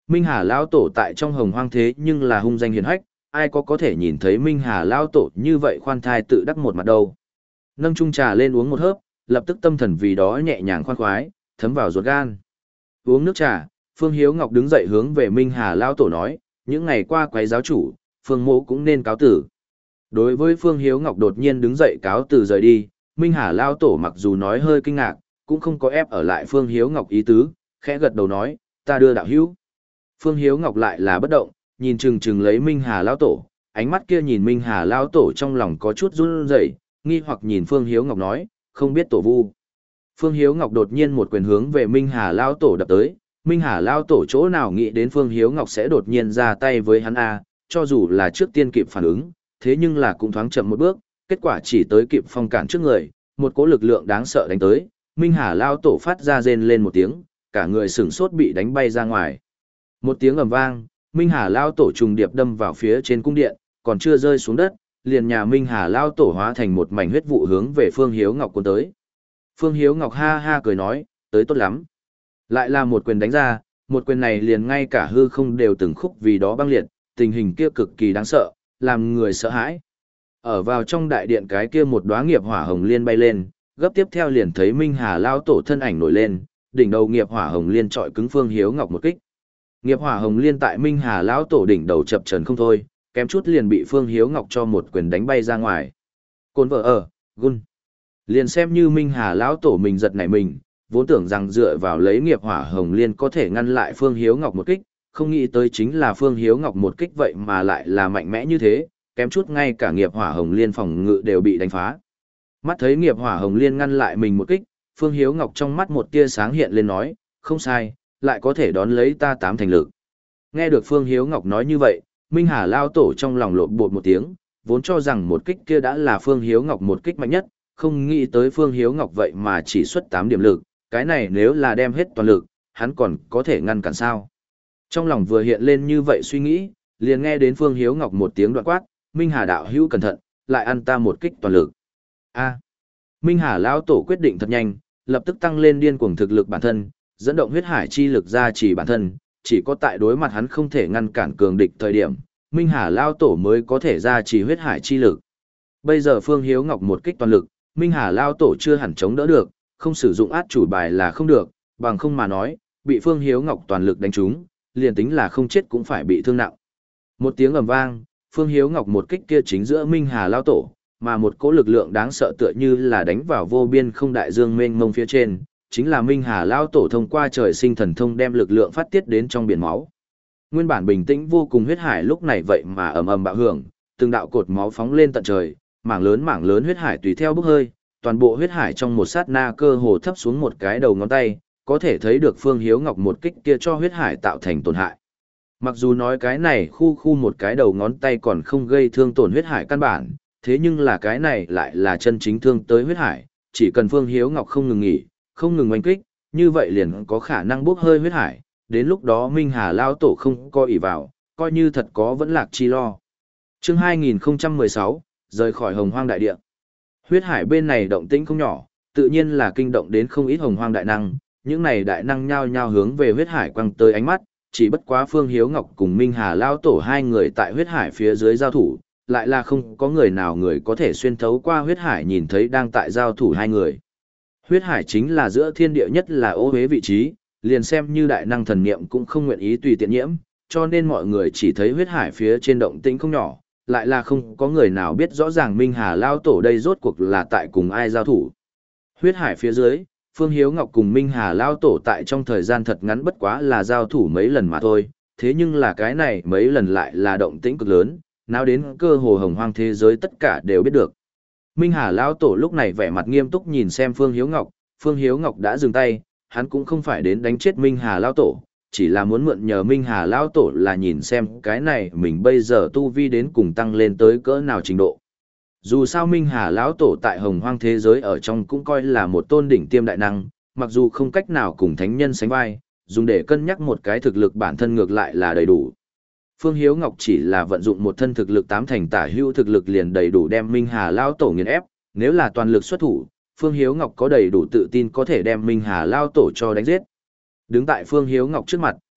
S1: Minh Hà Lão Tổ tại trong hồng hoang thế nhưng là hung danh hiển hách, ai có có thể nhìn thấy Minh Hà Lão Tổ như vậy khoan thai tự đắc một mặt đâu. Nâng chung trà lên uống một hớp, lập tức tâm thần vì đó nhẹ nhàng khoan khoái, thấm vào ruột gan. Uống nước trà, Phương Hiếu Ngọc đứng dậy hướng về Minh Hà Lão Tổ nói, những ngày qua quấy giáo chủ, Phương Mộ cũng nên cáo tử. Đối với Phương Hiếu Ngọc đột nhiên đứng dậy cáo từ rời đi, Minh Hà Lão Tổ mặc dù nói hơi kinh ngạc, cũng không có ép ở lại Phương Hiếu Ngọc ý tứ, khẽ gật đầu nói, ta đưa đạo hữu. Phương Hiếu Ngọc lại là bất động, nhìn chừng chừng lấy Minh Hà Lão Tổ, ánh mắt kia nhìn Minh Hà Lão Tổ trong lòng có chút run rẩy, nghi hoặc nhìn Phương Hiếu Ngọc nói, không biết tổ vu. Phương Hiếu Ngọc đột nhiên một quyền hướng về Minh Hà Lão Tổ đập tới, Minh Hà Lão Tổ chỗ nào nghĩ đến Phương Hiếu Ngọc sẽ đột nhiên ra tay với hắn a, cho dù là trước tiên kịp phản ứng, thế nhưng là cũng thoáng chậm một bước, kết quả chỉ tới kịp phong cản trước người, một cỗ lực lượng đáng sợ đánh tới, Minh Hà Lão Tổ phát ra rên lên một tiếng, cả người sửng sốt bị đánh bay ra ngoài. Một tiếng ầm vang, Minh Hà Lão Tổ trùng điệp đâm vào phía trên cung điện, còn chưa rơi xuống đất, liền nhà Minh Hà Lão Tổ hóa thành một mảnh huyết vụ hướng về Phương Hiếu Ngọc cuốn tới. Phương Hiếu Ngọc ha ha cười nói, tới tốt lắm. Lại là một quyền đánh ra, một quyền này liền ngay cả hư không đều từng khúc vì đó băng liệt, tình hình kia cực kỳ đáng sợ, làm người sợ hãi. Ở vào trong đại điện cái kia một đóa nghiệp hỏa hồng liên bay lên, gấp tiếp theo liền thấy Minh Hà Lão Tổ thân ảnh nổi lên, đỉnh đầu nghiệp hỏa hồng liên trọi cứng Phương Hiếu Ngọc một kích. Nghiệp hỏa hồng liên tại Minh Hà Lão Tổ đỉnh đầu chập chờn không thôi, kém chút liền bị Phương Hiếu Ngọc cho một quyền đánh bay ra ngoài. Côn vợ ở, gun. Liền xem như Minh Hà Lão Tổ mình giật nảy mình, vốn tưởng rằng dựa vào lấy nghiệp hỏa hồng liên có thể ngăn lại Phương Hiếu Ngọc một kích, không nghĩ tới chính là Phương Hiếu Ngọc một kích vậy mà lại là mạnh mẽ như thế, kém chút ngay cả nghiệp hỏa hồng liên phòng ngự đều bị đánh phá. Mắt thấy nghiệp hỏa hồng liên ngăn lại mình một kích, Phương Hiếu Ngọc trong mắt một tia sáng hiện lên nói, không sai, lại có thể đón lấy ta tám thành lực. Nghe được Phương Hiếu Ngọc nói như vậy, Minh Hà Lão Tổ trong lòng lộn bột một tiếng, vốn cho rằng một kích kia đã là Phương Hiếu Ngọc một kích mạnh nhất, không nghĩ tới Phương Hiếu Ngọc vậy mà chỉ xuất tám điểm lực, cái này nếu là đem hết toàn lực, hắn còn có thể ngăn cản sao. Trong lòng vừa hiện lên như vậy suy nghĩ, liền nghe đến Phương Hiếu Ngọc một tiếng đoạn quát, Minh Hà đạo hữu cẩn thận, lại ăn ta một kích toàn lực. A. Minh Hà Lão Tổ quyết định thật nhanh, lập tức tăng lên điên cuồng thực lực bản thân, dẫn động huyết hải chi lực ra chỉ bản thân, chỉ có tại đối mặt hắn không thể ngăn cản cường địch thời điểm, Minh Hà Lão Tổ mới có thể ra chỉ huyết hải chi lực. Bây giờ Phương Hiếu Ngọc một kích toàn lực, Minh Hà Lão Tổ chưa hẳn chống đỡ được, không sử dụng át chủ bài là không được, bằng không mà nói, bị Phương Hiếu Ngọc toàn lực đánh trúng, liền tính là không chết cũng phải bị thương nặng. Một tiếng ầm vang, Phương Hiếu Ngọc một kích kia chính giữa Minh Hà Lão Tổ, mà một cỗ lực lượng đáng sợ tựa như là đánh vào vô biên không đại dương mênh mông phía trên, chính là Minh Hà Lão Tổ thông qua trời sinh thần thông đem lực lượng phát tiết đến trong biển máu. Nguyên bản bình tĩnh vô cùng huyết hải lúc này vậy mà ầm ầm bạo hưởng, từng đạo cột máu phóng lên tận trời, mảng lớn mảng lớn huyết hải tùy theo bốc hơi, toàn bộ huyết hải trong một sát na cơ hồ thấp xuống một cái đầu ngón tay, có thể thấy được Phương Hiếu Ngọc một kích kia cho huyết hải tạo thành tổn hại. Mặc dù nói cái này khu khu một cái đầu ngón tay còn không gây thương tổn huyết hải căn bản, thế nhưng là cái này lại là chân chính thương tới huyết hải, chỉ cần Phương Hiếu Ngọc không ngừng nghỉ, không ngừng oanh kích, như vậy liền có khả năng bốc hơi huyết hải, đến lúc đó Minh Hà Lão Tổ không coi ỷ vào, coi như thật có vẫn lạc chi lo. Chương hai nghìn không trăm mười sáu, rời khỏi Hồng Hoang đại địa. Huyết hải bên này động tĩnh không nhỏ, tự nhiên là kinh động đến không ít Hồng Hoang đại năng, những này đại năng nhao nhao hướng về huyết hải quăng tới ánh mắt, chỉ bất quá Phương Hiếu Ngọc cùng Minh Hà Lão Tổ hai người tại huyết hải phía dưới giao thủ, lại là không có người nào người có thể xuyên thấu qua huyết hải nhìn thấy đang tại giao thủ hai người. Huyết hải chính là giữa thiên địa nhất là ô uế vị trí, liền xem như đại năng thần niệm cũng không nguyện ý tùy tiện nhiễm, cho nên mọi người chỉ thấy huyết hải phía trên động tĩnh không nhỏ, lại là không có người nào biết rõ ràng Minh Hà Lão Tổ đây rốt cuộc là tại cùng ai giao thủ. Huyết hải phía dưới, Phương Hiếu Ngọc cùng Minh Hà Lão Tổ tại trong thời gian thật ngắn bất quá là giao thủ mấy lần mà thôi, thế nhưng là cái này mấy lần lại là động tĩnh cực lớn, nào đến cơ hồ Hồng Hoang thế giới tất cả đều biết được. Minh Hà Lão Tổ lúc này vẻ mặt nghiêm túc nhìn xem Phương Hiếu Ngọc, Phương Hiếu Ngọc đã dừng tay, hắn cũng không phải đến đánh chết Minh Hà Lão Tổ, chỉ là muốn mượn nhờ Minh Hà Lão Tổ là nhìn xem cái này mình bây giờ tu vi đến cùng tăng lên tới cỡ nào trình độ. Dù sao Minh Hà Lão Tổ tại Hồng Hoang thế giới ở trong cũng coi là một tôn đỉnh tiêm đại năng, mặc dù không cách nào cùng thánh nhân sánh vai, dùng để cân nhắc một cái thực lực bản thân ngược lại là đầy đủ. Phương Hiếu Ngọc chỉ là vận dụng một thân thực lực tám thành tả hữu thực lực liền đầy đủ đem Minh Hà Lão Tổ nghiền ép, nếu là toàn lực xuất thủ, Phương Hiếu Ngọc có đầy đủ tự tin có thể đem Minh Hà Lão Tổ cho đánh giết. Đứng tại Phương Hiếu Ngọc trước mặt,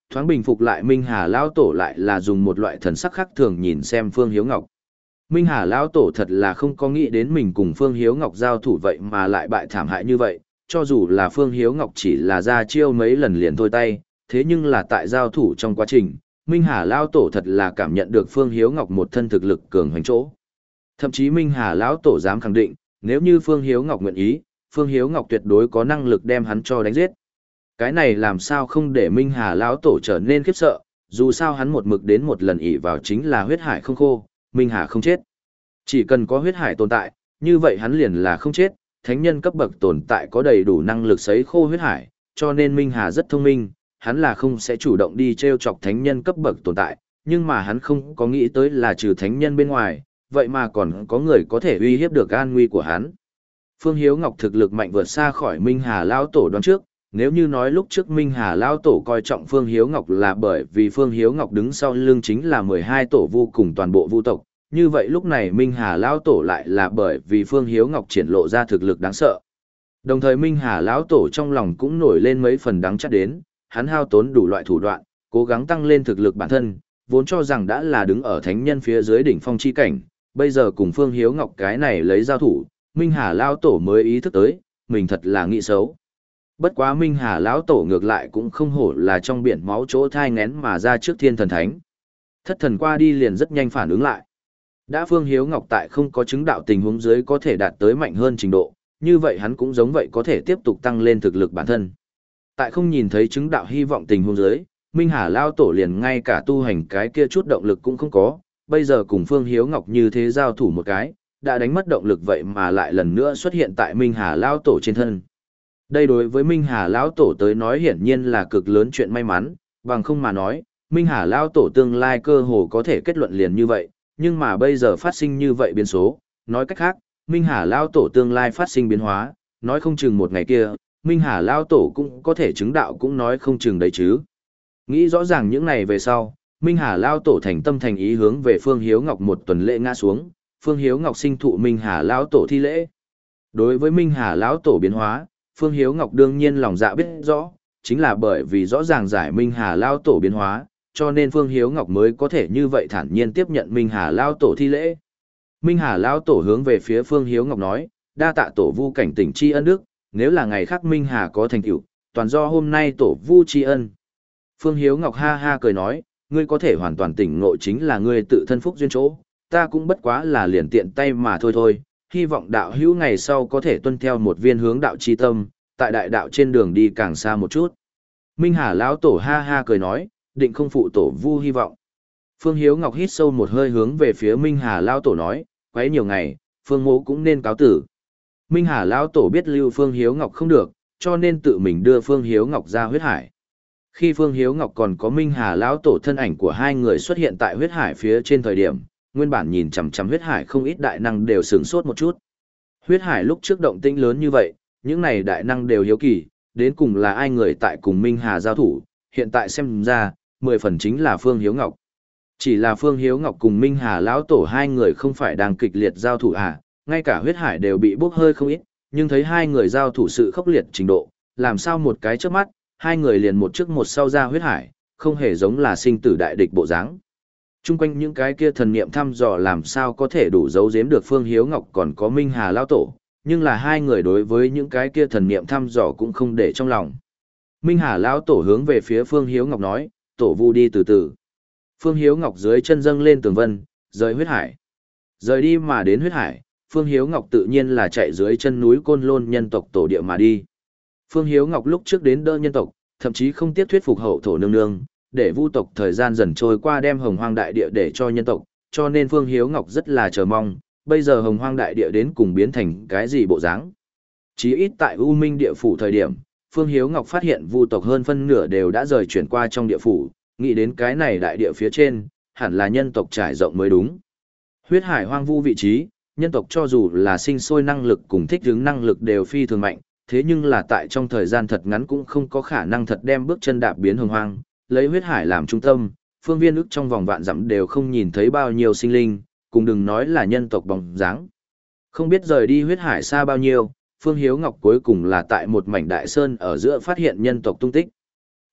S1: Thoáng bình phục lại Minh Hà lão tổ lại là dùng một loại thần sắc khác thường nhìn xem Phương Hiếu Ngọc. Minh Hà lão tổ thật là không có nghĩ đến mình cùng Phương Hiếu Ngọc giao thủ vậy mà lại bại thảm hại như vậy, cho dù là Phương Hiếu Ngọc chỉ là ra chiêu mấy lần liền thôi tay, thế nhưng là tại giao thủ trong quá trình, Minh Hà lão tổ thật là cảm nhận được Phương Hiếu Ngọc một thân thực lực cường hoành chỗ. Thậm chí Minh Hà lão tổ dám khẳng định, nếu như Phương Hiếu Ngọc nguyện ý, Phương Hiếu Ngọc tuyệt đối có năng lực đem hắn cho đánh giết. Cái này làm sao không để Minh Hà lão tổ trở nên khiếp sợ, dù sao hắn một mực đến một lần ỷ vào chính là huyết hải không khô, Minh Hà không chết. Chỉ cần có huyết hải tồn tại, như vậy hắn liền là không chết, thánh nhân cấp bậc tồn tại có đầy đủ năng lực sấy khô huyết hải, cho nên Minh Hà rất thông minh, hắn là không sẽ chủ động đi treo chọc thánh nhân cấp bậc tồn tại, nhưng mà hắn không có nghĩ tới là trừ thánh nhân bên ngoài, vậy mà còn có người có thể uy hiếp được an nguy của hắn. Phương Hiếu Ngọc thực lực mạnh vượt xa khỏi Minh Hà lão tổ đoán trước, nếu như nói lúc trước Minh Hà lão tổ coi trọng Phương Hiếu Ngọc là bởi vì Phương Hiếu Ngọc đứng sau lưng chính là mười hai tổ vu cùng toàn bộ vu tộc, như vậy lúc này Minh Hà lão tổ lại là bởi vì Phương Hiếu Ngọc triển lộ ra thực lực đáng sợ. Đồng thời Minh Hà lão tổ trong lòng cũng nổi lên mấy phần đắng chát đến, hắn hao tốn đủ loại thủ đoạn, cố gắng tăng lên thực lực bản thân, vốn cho rằng đã là đứng ở thánh nhân phía dưới đỉnh phong chi cảnh, bây giờ cùng Phương Hiếu Ngọc cái này lấy giao thủ, Minh Hà lão tổ mới ý thức tới, mình thật là nghĩ xấu. Bất quá Minh Hà lão tổ ngược lại cũng không hổ là trong biển máu chỗ thai ngén mà ra trước thiên thần thánh. Thất thần qua đi liền rất nhanh phản ứng lại. Đã Phương Hiếu Ngọc tại không có chứng đạo tình huống dưới có thể đạt tới mạnh hơn trình độ, như vậy hắn cũng giống vậy có thể tiếp tục tăng lên thực lực bản thân. Tại không nhìn thấy chứng đạo hy vọng tình huống dưới, Minh Hà lão tổ liền ngay cả tu hành cái kia chút động lực cũng không có, bây giờ cùng Phương Hiếu Ngọc như thế giao thủ một cái, đã đánh mất động lực vậy mà lại lần nữa xuất hiện tại Minh Hà lão tổ trên thân. Đây đối với Minh Hà lão tổ tới nói hiển nhiên là cực lớn chuyện may mắn, bằng không mà nói, Minh Hà lão tổ tương lai cơ hồ có thể kết luận liền như vậy, nhưng mà bây giờ phát sinh như vậy biến số, nói cách khác, Minh Hà lão tổ tương lai phát sinh biến hóa, nói không chừng một ngày kia, Minh Hà lão tổ cũng có thể chứng đạo cũng nói không chừng đấy chứ. Nghĩ rõ ràng những này về sau, Minh Hà lão tổ thành tâm thành ý hướng về Phương Hiếu Ngọc một tuần lễ ngã xuống, Phương Hiếu Ngọc sinh thụ Minh Hà lão tổ thi lễ. Đối với Minh Hà lão tổ biến hóa, Phương Hiếu Ngọc đương nhiên lòng dạ biết rõ, chính là bởi vì rõ ràng giải Minh Hà lão tổ biến hóa, cho nên Phương Hiếu Ngọc mới có thể như vậy thản nhiên tiếp nhận Minh Hà lão tổ thi lễ. Minh Hà lão tổ hướng về phía Phương Hiếu Ngọc nói, đa tạ tổ vu cảnh tỉnh tri ân đức, nếu là ngày khác Minh Hà có thành tựu, toàn do hôm nay tổ vu tri ân. Phương Hiếu Ngọc ha ha cười nói, ngươi có thể hoàn toàn tỉnh ngộ chính là ngươi tự thân phúc duyên chỗ, ta cũng bất quá là liền tiện tay mà thôi thôi, hy vọng đạo hữu ngày sau có thể tuân theo một viên hướng đạo chi tâm, tại đại đạo trên đường đi càng xa một chút. Minh Hà lão tổ ha ha cười nói, định không phụ tổ vu hy vọng. Phương Hiếu Ngọc hít sâu một hơi hướng về phía Minh Hà lão tổ nói, quấy nhiều ngày, Phương mỗ cũng nên cáo tử. Minh Hà lão tổ biết lưu Phương Hiếu Ngọc không được, cho nên tự mình đưa Phương Hiếu Ngọc ra huyết hải. Khi Phương Hiếu Ngọc còn có Minh Hà lão tổ thân ảnh của hai người xuất hiện tại huyết hải phía trên thời điểm, nguyên bản nhìn chằm chằm huyết hải không ít đại năng đều sửng sốt một chút. Huyết hải lúc trước động tĩnh lớn như vậy, những này đại năng đều hiếu kỳ, đến cùng là ai người tại cùng Minh Hà giao thủ, hiện tại xem ra, mười phần chính là Phương Hiếu Ngọc. Chỉ là Phương Hiếu Ngọc cùng Minh Hà lão tổ hai người không phải đang kịch liệt giao thủ à, ngay cả huyết hải đều bị bốc hơi không ít, nhưng thấy hai người giao thủ sự khốc liệt trình độ, làm sao một cái chớp mắt, hai người liền một trước một sau ra huyết hải, không hề giống là sinh tử đại địch bộ dáng. Trung quanh những cái kia thần niệm thăm dò làm sao có thể đủ giấu giếm được Phương Hiếu Ngọc còn có Minh Hà lão tổ, nhưng là hai người đối với những cái kia thần niệm thăm dò cũng không để trong lòng. Minh Hà lão tổ hướng về phía Phương Hiếu Ngọc nói, tổ vu đi từ từ. Phương Hiếu Ngọc dưới chân dâng lên tường vân, rời huyết hải. Rời đi mà đến huyết hải, Phương Hiếu Ngọc tự nhiên là chạy dưới chân núi Côn Lôn nhân tộc tổ địa mà đi. Phương Hiếu Ngọc lúc trước đến đỡ nhân tộc, thậm chí không tiếc thuyết phục hậu thổ nương nương, để vu tộc thời gian dần trôi qua đem hồng hoang đại địa để cho nhân tộc, cho nên Phương Hiếu Ngọc rất là chờ mong, bây giờ hồng hoang đại địa đến cùng biến thành cái gì bộ dáng. Chí ít tại U Minh địa phủ thời điểm, Phương Hiếu Ngọc phát hiện vu tộc hơn phân nửa đều đã rời chuyển qua trong địa phủ, nghĩ đến cái này đại địa phía trên, hẳn là nhân tộc trải rộng mới đúng. Huyết hải hoang vu vị trí, nhân tộc cho dù là sinh sôi năng lực cùng thích ứng năng lực đều phi thường mạnh, thế nhưng là tại trong thời gian thật ngắn cũng không có khả năng thật đem bước chân đạp biến hồng hoang, lấy huyết hải làm trung tâm, phương viên ức trong vòng vạn dặm đều không nhìn thấy bao nhiêu sinh linh, cùng đừng nói là nhân tộc bóng dáng. Không biết rời đi huyết hải xa bao nhiêu, Phương Hiếu Ngọc cuối cùng là tại một mảnh đại sơn ở giữa phát hiện nhân tộc tung tích.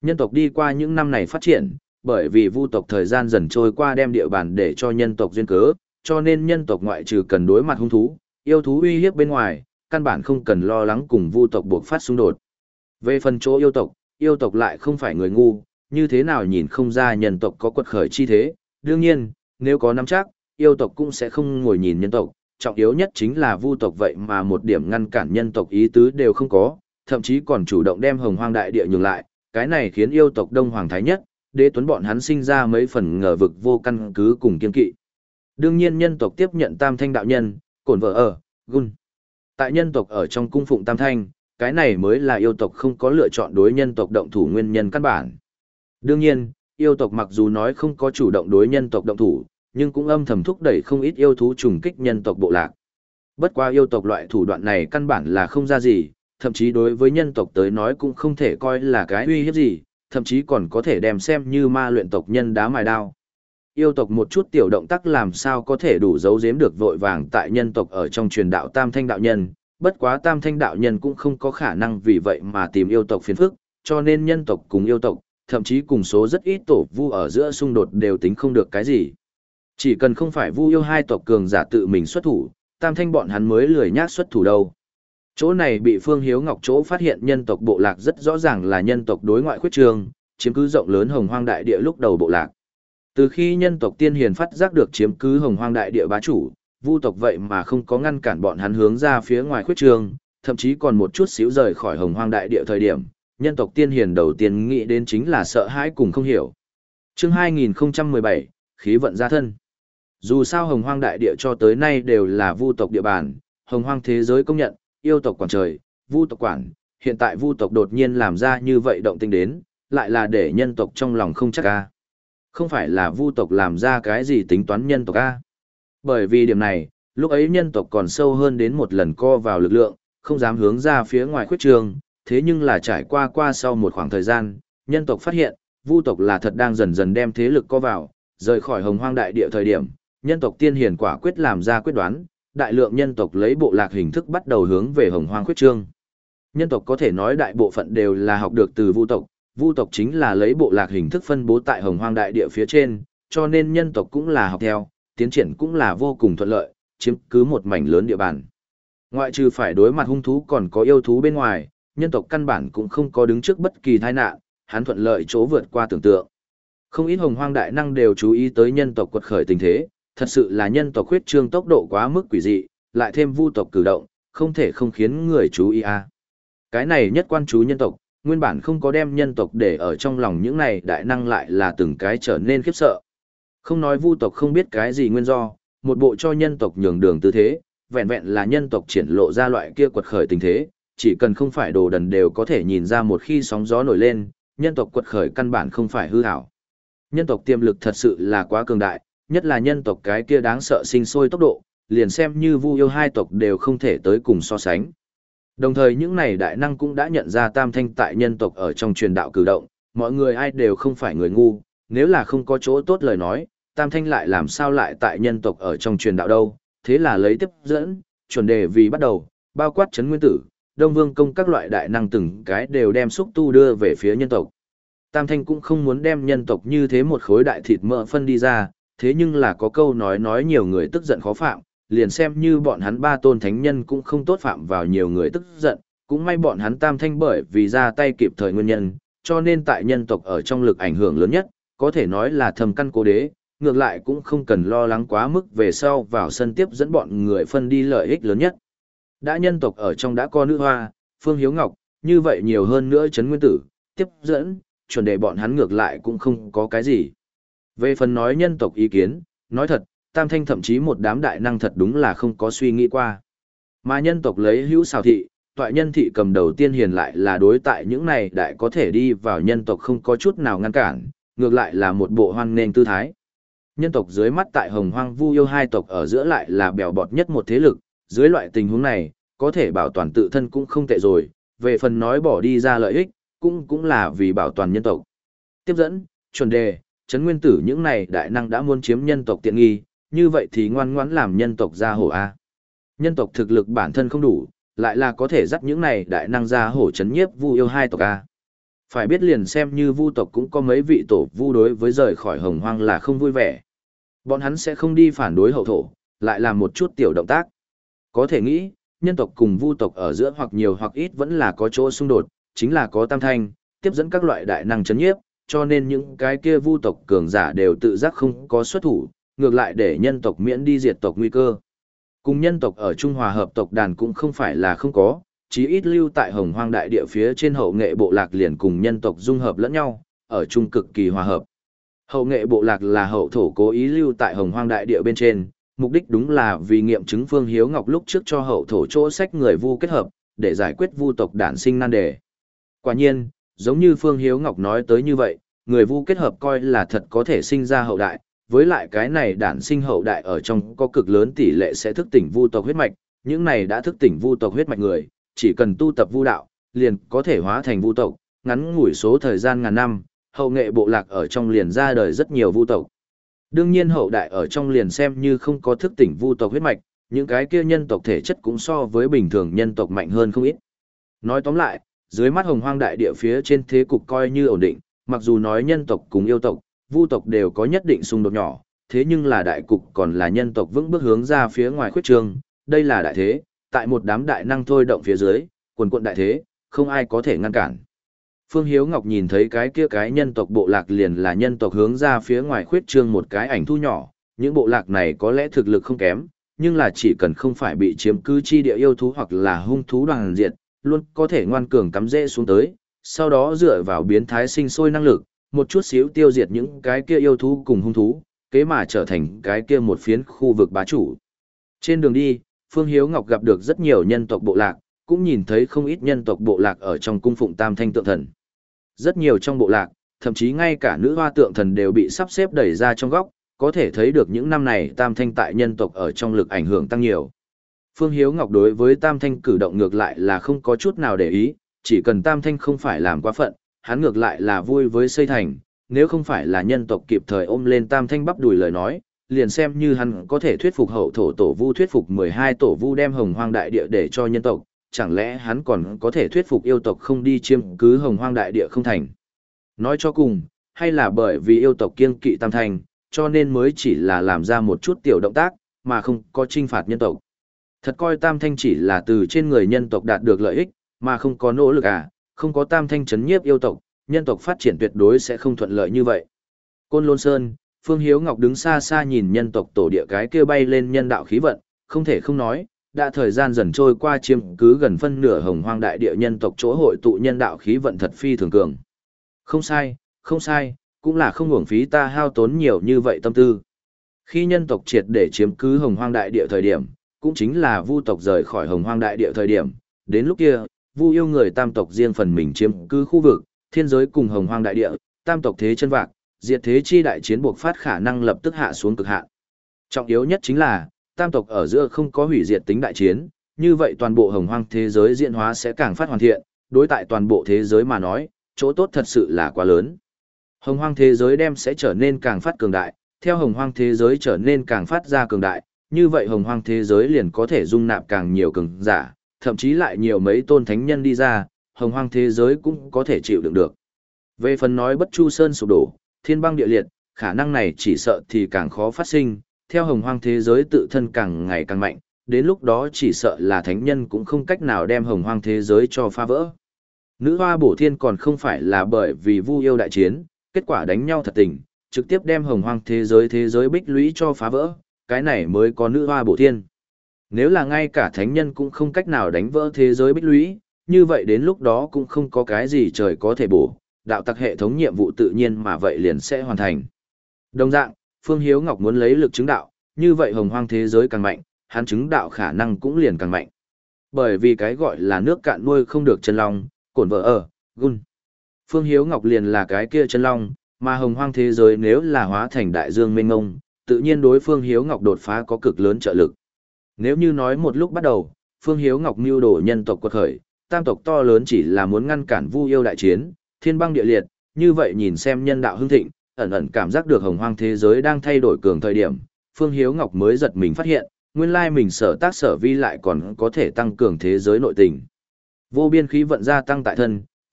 S1: Nhân tộc đi qua những năm này phát triển, bởi vì vu tộc thời gian dần trôi qua đem địa bàn để cho nhân tộc duyên cớ, cho nên nhân tộc ngoại trừ cần đối mặt hung thú, yêu thú uy hiếp bên ngoài, căn bản không cần lo lắng cùng vu tộc buộc phát xung đột. Về phần chỗ yêu tộc, yêu tộc lại không phải người ngu, như thế nào nhìn không ra nhân tộc có quật khởi chi thế. Đương nhiên, nếu có nắm chắc, yêu tộc cũng sẽ không ngồi nhìn nhân tộc, trọng yếu nhất chính là vu tộc vậy mà một điểm ngăn cản nhân tộc ý tứ đều không có, thậm chí còn chủ động đem hồng hoang đại địa nhường lại, cái này khiến yêu tộc Đông Hoàng Thái Nhất, Đế Tuấn bọn hắn sinh ra mấy phần ngờ vực vô căn cứ cùng kiên kỵ. Đương nhiên nhân tộc tiếp nhận Tam Thanh đạo nhân, cổn vợ ở, gun. Tại nhân tộc ở trong cung phụng Tam Thanh, cái này mới là yêu tộc không có lựa chọn đối nhân tộc động thủ nguyên nhân căn bản. Đương nhiên, yêu tộc mặc dù nói không có chủ động đối nhân tộc động thủ, nhưng cũng âm thầm thúc đẩy không ít yêu thú trùng kích nhân tộc bộ lạc. Bất qua yêu tộc loại thủ đoạn này căn bản là không ra gì, thậm chí đối với nhân tộc tới nói cũng không thể coi là cái uy hiếp gì, thậm chí còn có thể đem xem như ma luyện tộc nhân đá mài đao. Yêu tộc một chút tiểu động tác làm sao có thể đủ giấu giếm được vội vàng tại nhân tộc ở trong truyền đạo Tam Thanh đạo nhân, bất quá Tam Thanh đạo nhân cũng không có khả năng vì vậy mà tìm yêu tộc phiền phức, cho nên nhân tộc cùng yêu tộc, thậm chí cùng số rất ít tổ vu ở giữa xung đột đều tính không được cái gì. Chỉ cần không phải vu yêu hai tộc cường giả tự mình xuất thủ, Tam Thanh bọn hắn mới lười nhác xuất thủ đâu. Chỗ này bị Phương Hiếu Ngọc chỗ phát hiện nhân tộc bộ lạc rất rõ ràng là nhân tộc đối ngoại khuyết trương, chiếm cứ rộng lớn hồng hoang đại địa lúc đầu bộ lạc. Từ khi nhân tộc tiên hiền phát giác được chiếm cứ hồng hoang đại địa bá chủ, vu tộc vậy mà không có ngăn cản bọn hắn hướng ra phía ngoài khuyết trương, thậm chí còn một chút xíu rời khỏi hồng hoang đại địa thời điểm, nhân tộc tiên hiền đầu tiên nghĩ đến chính là sợ hãi cùng không hiểu. Chương hai nghìn không trăm mười bảy, khí vận gia thân. Dù sao hồng hoang đại địa cho tới nay đều là vu tộc địa bàn, hồng hoang thế giới công nhận, yêu tộc quản trời, vu tộc quản, hiện tại vu tộc đột nhiên làm ra như vậy động tinh đến, lại là để nhân tộc trong lòng không chắc a. Không phải là vu tộc làm ra cái gì tính toán nhân tộc a. Bởi vì điểm này, lúc ấy nhân tộc còn sâu hơn đến một lần co vào lực lượng, không dám hướng ra phía ngoài khuyết trường, thế nhưng là trải qua qua sau một khoảng thời gian, nhân tộc phát hiện, vu tộc là thật đang dần dần đem thế lực co vào, rời khỏi hồng hoang đại địa thời điểm, nhân tộc tiên hiền quả quyết làm ra quyết đoán, đại lượng nhân tộc lấy bộ lạc hình thức bắt đầu hướng về hồng hoang khuyết trương. Nhân tộc có thể nói đại bộ phận đều là học được từ vu tộc, vu tộc chính là lấy bộ lạc hình thức phân bố tại hồng hoang đại địa phía trên, cho nên nhân tộc cũng là học theo, tiến triển cũng là vô cùng thuận lợi, chiếm cứ một mảnh lớn địa bàn. Ngoại trừ phải đối mặt hung thú còn có yêu thú bên ngoài, nhân tộc căn bản cũng không có đứng trước bất kỳ tai nạn, hắn thuận lợi chỗ vượt qua tưởng tượng. Không ít hồng hoang đại năng đều chú ý tới nhân tộc quật khởi tình thế, thật sự là nhân tộc khuyết trương tốc độ quá mức quỷ dị, lại thêm vu tộc cử động, không thể không khiến người chú ý a. Cái này nhất quan chú nhân tộc, nguyên bản không có đem nhân tộc để ở trong lòng những này đại năng lại là từng cái trở nên khiếp sợ. Không nói vu tộc không biết cái gì nguyên do, một bộ cho nhân tộc nhường đường tư thế, vẹn vẹn là nhân tộc triển lộ ra loại kia quật khởi tình thế, chỉ cần không phải đồ đần đều có thể nhìn ra một khi sóng gió nổi lên, nhân tộc quật khởi căn bản không phải hư ảo. Nhân tộc tiềm lực thật sự là quá cường đại, nhất là nhân tộc cái kia đáng sợ sinh sôi tốc độ, liền xem như vu yêu hai tộc đều không thể tới cùng so sánh. Đồng thời những này đại năng cũng đã nhận ra Tam Thanh tại nhân tộc ở trong truyền đạo cử động, mọi người ai đều không phải người ngu, nếu là không có chỗ tốt lời nói, Tam Thanh lại làm sao lại tại nhân tộc ở trong truyền đạo đâu, thế là lấy tiếp dẫn, chuẩn đề vì bắt đầu, bao quát Trấn Nguyên Tử, Đông Vương Công các loại đại năng từng cái đều đem xúc tu đưa về phía nhân tộc. Tam Thanh cũng không muốn đem nhân tộc như thế một khối đại thịt mỡ phân đi ra, thế nhưng là có câu nói nói nhiều người tức giận khó phạm, liền xem như bọn hắn ba tôn thánh nhân cũng không tốt phạm vào nhiều người tức giận, cũng may bọn hắn Tam Thanh bởi vì ra tay kịp thời nguyên nhân, cho nên tại nhân tộc ở trong lực ảnh hưởng lớn nhất, có thể nói là thầm căn cố đế, ngược lại cũng không cần lo lắng quá mức về sau vào sân tiếp dẫn bọn người phân đi lợi ích lớn nhất. Đã nhân tộc ở trong đã có nữ hoa, Phương Hiếu Ngọc, như vậy nhiều hơn nữa Trấn Nguyên Tử, tiếp dẫn, chuẩn đề bọn hắn ngược lại cũng không có cái gì. Về phần nói nhân tộc ý kiến, nói thật, Tam Thanh thậm chí một đám đại năng thật đúng là không có suy nghĩ qua. Mà nhân tộc lấy hữu xào thị, toại nhân thị cầm đầu tiên hiền lại là đối tại những này đại có thể đi vào nhân tộc không có chút nào ngăn cản, ngược lại là một bộ hoang nên tư thái. Nhân tộc dưới mắt tại hồng hoang vu yêu hai tộc ở giữa lại là bèo bọt nhất một thế lực, dưới loại tình huống này, có thể bảo toàn tự thân cũng không tệ rồi, về phần nói bỏ đi ra lợi ích, cũng cũng là vì bảo toàn nhân tộc. Tiếp dẫn, chuẩn đề, Trấn Nguyên Tử những này đại năng đã muốn chiếm nhân tộc tiện nghi, như vậy thì ngoan ngoãn làm nhân tộc ra hổ A. Nhân tộc thực lực bản thân không đủ, lại là có thể dắt những này đại năng ra hổ chấn nhiếp vu yêu hai tộc A. Phải biết liền xem như vu tộc cũng có mấy vị tổ vu đối với rời khỏi hồng hoang là không vui vẻ. Bọn hắn sẽ không đi phản đối hậu thổ, lại làm một chút tiểu động tác. Có thể nghĩ, nhân tộc cùng vu tộc ở giữa hoặc nhiều hoặc ít vẫn là có chỗ xung đột, chính là có tam thanh, tiếp dẫn các loại đại năng chấn nhiếp, cho nên những cái kia vu tộc cường giả đều tự giác không có xuất thủ, ngược lại để nhân tộc miễn đi diệt tộc nguy cơ. Cùng nhân tộc ở Trung Hòa hợp tộc đàn cũng không phải là không có, chí ít lưu tại hồng hoang đại địa phía trên hậu nghệ bộ lạc liền cùng nhân tộc dung hợp lẫn nhau, ở chung cực kỳ hòa hợp. Hậu nghệ bộ lạc là hậu thổ cố ý lưu tại hồng hoang đại địa bên trên, mục đích đúng là vì nghiệm chứng Phương Hiếu Ngọc lúc trước cho hậu thổ chỗ sách người vu kết hợp, để giải quyết vu tộc đản sinh nan đề. Quả nhiên, giống như Phương Hiếu Ngọc nói tới như vậy, người vu kết hợp coi là thật có thể sinh ra hậu đại, với lại cái này đản sinh hậu đại ở trong có cực lớn tỷ lệ sẽ thức tỉnh vu tộc huyết mạch, những này đã thức tỉnh vu tộc huyết mạch người, chỉ cần tu tập vu đạo, liền có thể hóa thành vu tộc, ngắn ngủi số thời gian ngàn năm, hậu nghệ bộ lạc ở trong liền ra đời rất nhiều vu tộc. Đương nhiên hậu đại ở trong liền xem như không có thức tỉnh vu tộc huyết mạch, những cái kia nhân tộc thể chất cũng so với bình thường nhân tộc mạnh hơn không ít. Nói tóm lại, dưới mắt hồng hoang đại địa phía trên thế cục coi như ổn định, mặc dù nói nhân tộc cùng yêu tộc, vu tộc đều có nhất định xung đột nhỏ, thế nhưng là đại cục còn là nhân tộc vững bước hướng ra phía ngoài khuyết trương, đây là đại thế, tại một đám đại năng thôi động phía dưới, quần quận đại thế, không ai có thể ngăn cản. Phương Hiếu Ngọc nhìn thấy cái kia cái nhân tộc bộ lạc liền là nhân tộc hướng ra phía ngoài khuyết trương một cái ảnh thu nhỏ, những bộ lạc này có lẽ thực lực không kém, nhưng là chỉ cần không phải bị chiếm cứ chi địa yêu thú hoặc là hung thú đoàn diệt, luôn có thể ngoan cường cắm rễ xuống tới, sau đó dựa vào biến thái sinh sôi năng lực, một chút xíu tiêu diệt những cái kia yêu thú cùng hung thú, kế mà trở thành cái kia một phiến khu vực bá chủ. Trên đường đi, Phương Hiếu Ngọc gặp được rất nhiều nhân tộc bộ lạc, cũng nhìn thấy không ít nhân tộc bộ lạc ở trong cung phụng tam thanh tượng thần. Rất nhiều trong bộ lạc, thậm chí ngay cả nữ hoa tượng thần đều bị sắp xếp đẩy ra trong góc, có thể thấy được những năm này tam thanh tại nhân tộc ở trong lực ảnh hưởng tăng nhiều. Phương Hiếu Ngọc đối với tam thanh cử động ngược lại là không có chút nào để ý, chỉ cần tam thanh không phải làm quá phận, hắn ngược lại là vui với xây thành, nếu không phải là nhân tộc kịp thời ôm lên tam thanh bắp đùi lời nói, liền xem như hắn có thể thuyết phục hậu thổ tổ vu thuyết phục mười hai tổ vu đem hồng hoang đại địa để cho nhân tộc, chẳng lẽ hắn còn có thể thuyết phục yêu tộc không đi chiếm cứ hồng hoang đại địa không thành. Nói cho cùng, hay là bởi vì yêu tộc kiêng kỵ tam thanh, cho nên mới chỉ là làm ra một chút tiểu động tác, mà không có trinh phạt nhân tộc. Thật coi tam thanh chỉ là từ trên người nhân tộc đạt được lợi ích, mà không có nỗ lực à, không có tam thanh chấn nhiếp yêu tộc, nhân tộc phát triển tuyệt đối sẽ không thuận lợi như vậy. Côn Lôn Sơn, Phương Hiếu Ngọc đứng xa xa nhìn nhân tộc tổ địa cái kia bay lên nhân đạo khí vận, không thể không nói, đã thời gian dần trôi qua chiếm cứ gần phân nửa hồng hoang đại địa nhân tộc chỗ hội tụ nhân đạo khí vận thật phi thường cường. Không sai, không sai, cũng là không uổng phí ta hao tốn nhiều như vậy tâm tư. Khi nhân tộc triệt để chiếm cứ hồng hoang đại địa thời điểm, cũng chính là vu tộc rời khỏi hồng hoang đại địa thời điểm, đến lúc kia, vu yêu người tam tộc riêng phần mình chiếm cứ khu vực, thiên giới cùng hồng hoang đại địa, tam tộc thế chân vạc, diệt thế chi đại chiến buộc phát khả năng lập tức hạ xuống cực hạn. Trọng yếu nhất chính là, tam tộc ở giữa không có hủy diệt tính đại chiến, như vậy toàn bộ hồng hoang thế giới diễn hóa sẽ càng phát hoàn thiện, đối tại toàn bộ thế giới mà nói, chỗ tốt thật sự là quá lớn. Hồng hoang thế giới đem sẽ trở nên càng phát cường đại, theo hồng hoang thế giới trở nên càng phát ra cường đại, như vậy hồng hoang thế giới liền có thể dung nạp càng nhiều cường giả, thậm chí lại nhiều mấy tôn thánh nhân đi ra, hồng hoang thế giới cũng có thể chịu đựng được. Về phần nói bất chu sơn sụp đổ, thiên băng địa liệt, khả năng này chỉ sợ thì càng khó phát sinh, theo hồng hoang thế giới tự thân càng ngày càng mạnh, đến lúc đó chỉ sợ là thánh nhân cũng không cách nào đem hồng hoang thế giới cho phá vỡ. Nữ hoa bổ thiên còn không phải là bởi vì vu yêu đại chiến, kết quả đánh nhau thật tình, trực tiếp đem hồng hoang thế giới thế giới bích lũy cho phá vỡ, cái này mới có nữ hoa bổ thiên. Nếu là ngay cả thánh nhân cũng không cách nào đánh vỡ thế giới bích lũy, như vậy đến lúc đó cũng không có cái gì trời có thể bổ, đạo tặc hệ thống nhiệm vụ tự nhiên mà vậy liền sẽ hoàn thành. Đồng dạng, Phương Hiếu Ngọc muốn lấy lực chứng đạo, như vậy hồng hoang thế giới càng mạnh, hắn chứng đạo khả năng cũng liền càng mạnh. Bởi vì cái gọi là nước cạn nuôi không được chân long, cổn vợ ở, gun. Phương Hiếu Ngọc liền là cái kia chân long, mà hồng hoang thế giới nếu là hóa thành đại dương mênh mông, tự nhiên đối Phương Hiếu Ngọc đột phá có cực lớn trợ lực. Nếu như nói một lúc bắt đầu, Phương Hiếu Ngọc mưu đồ nhân tộc quật khởi, tam tộc to lớn chỉ là muốn ngăn cản vu yêu đại chiến, thiên băng địa liệt, như vậy nhìn xem nhân đạo hưng thịnh, ẩn ẩn cảm giác được hồng hoang thế giới đang thay đổi cường thời điểm, Phương Hiếu Ngọc mới giật mình phát hiện, nguyên lai mình sở tác sở vi lại còn có thể tăng cường thế giới nội tình. Vô biên khí vận gia tăng tại thân,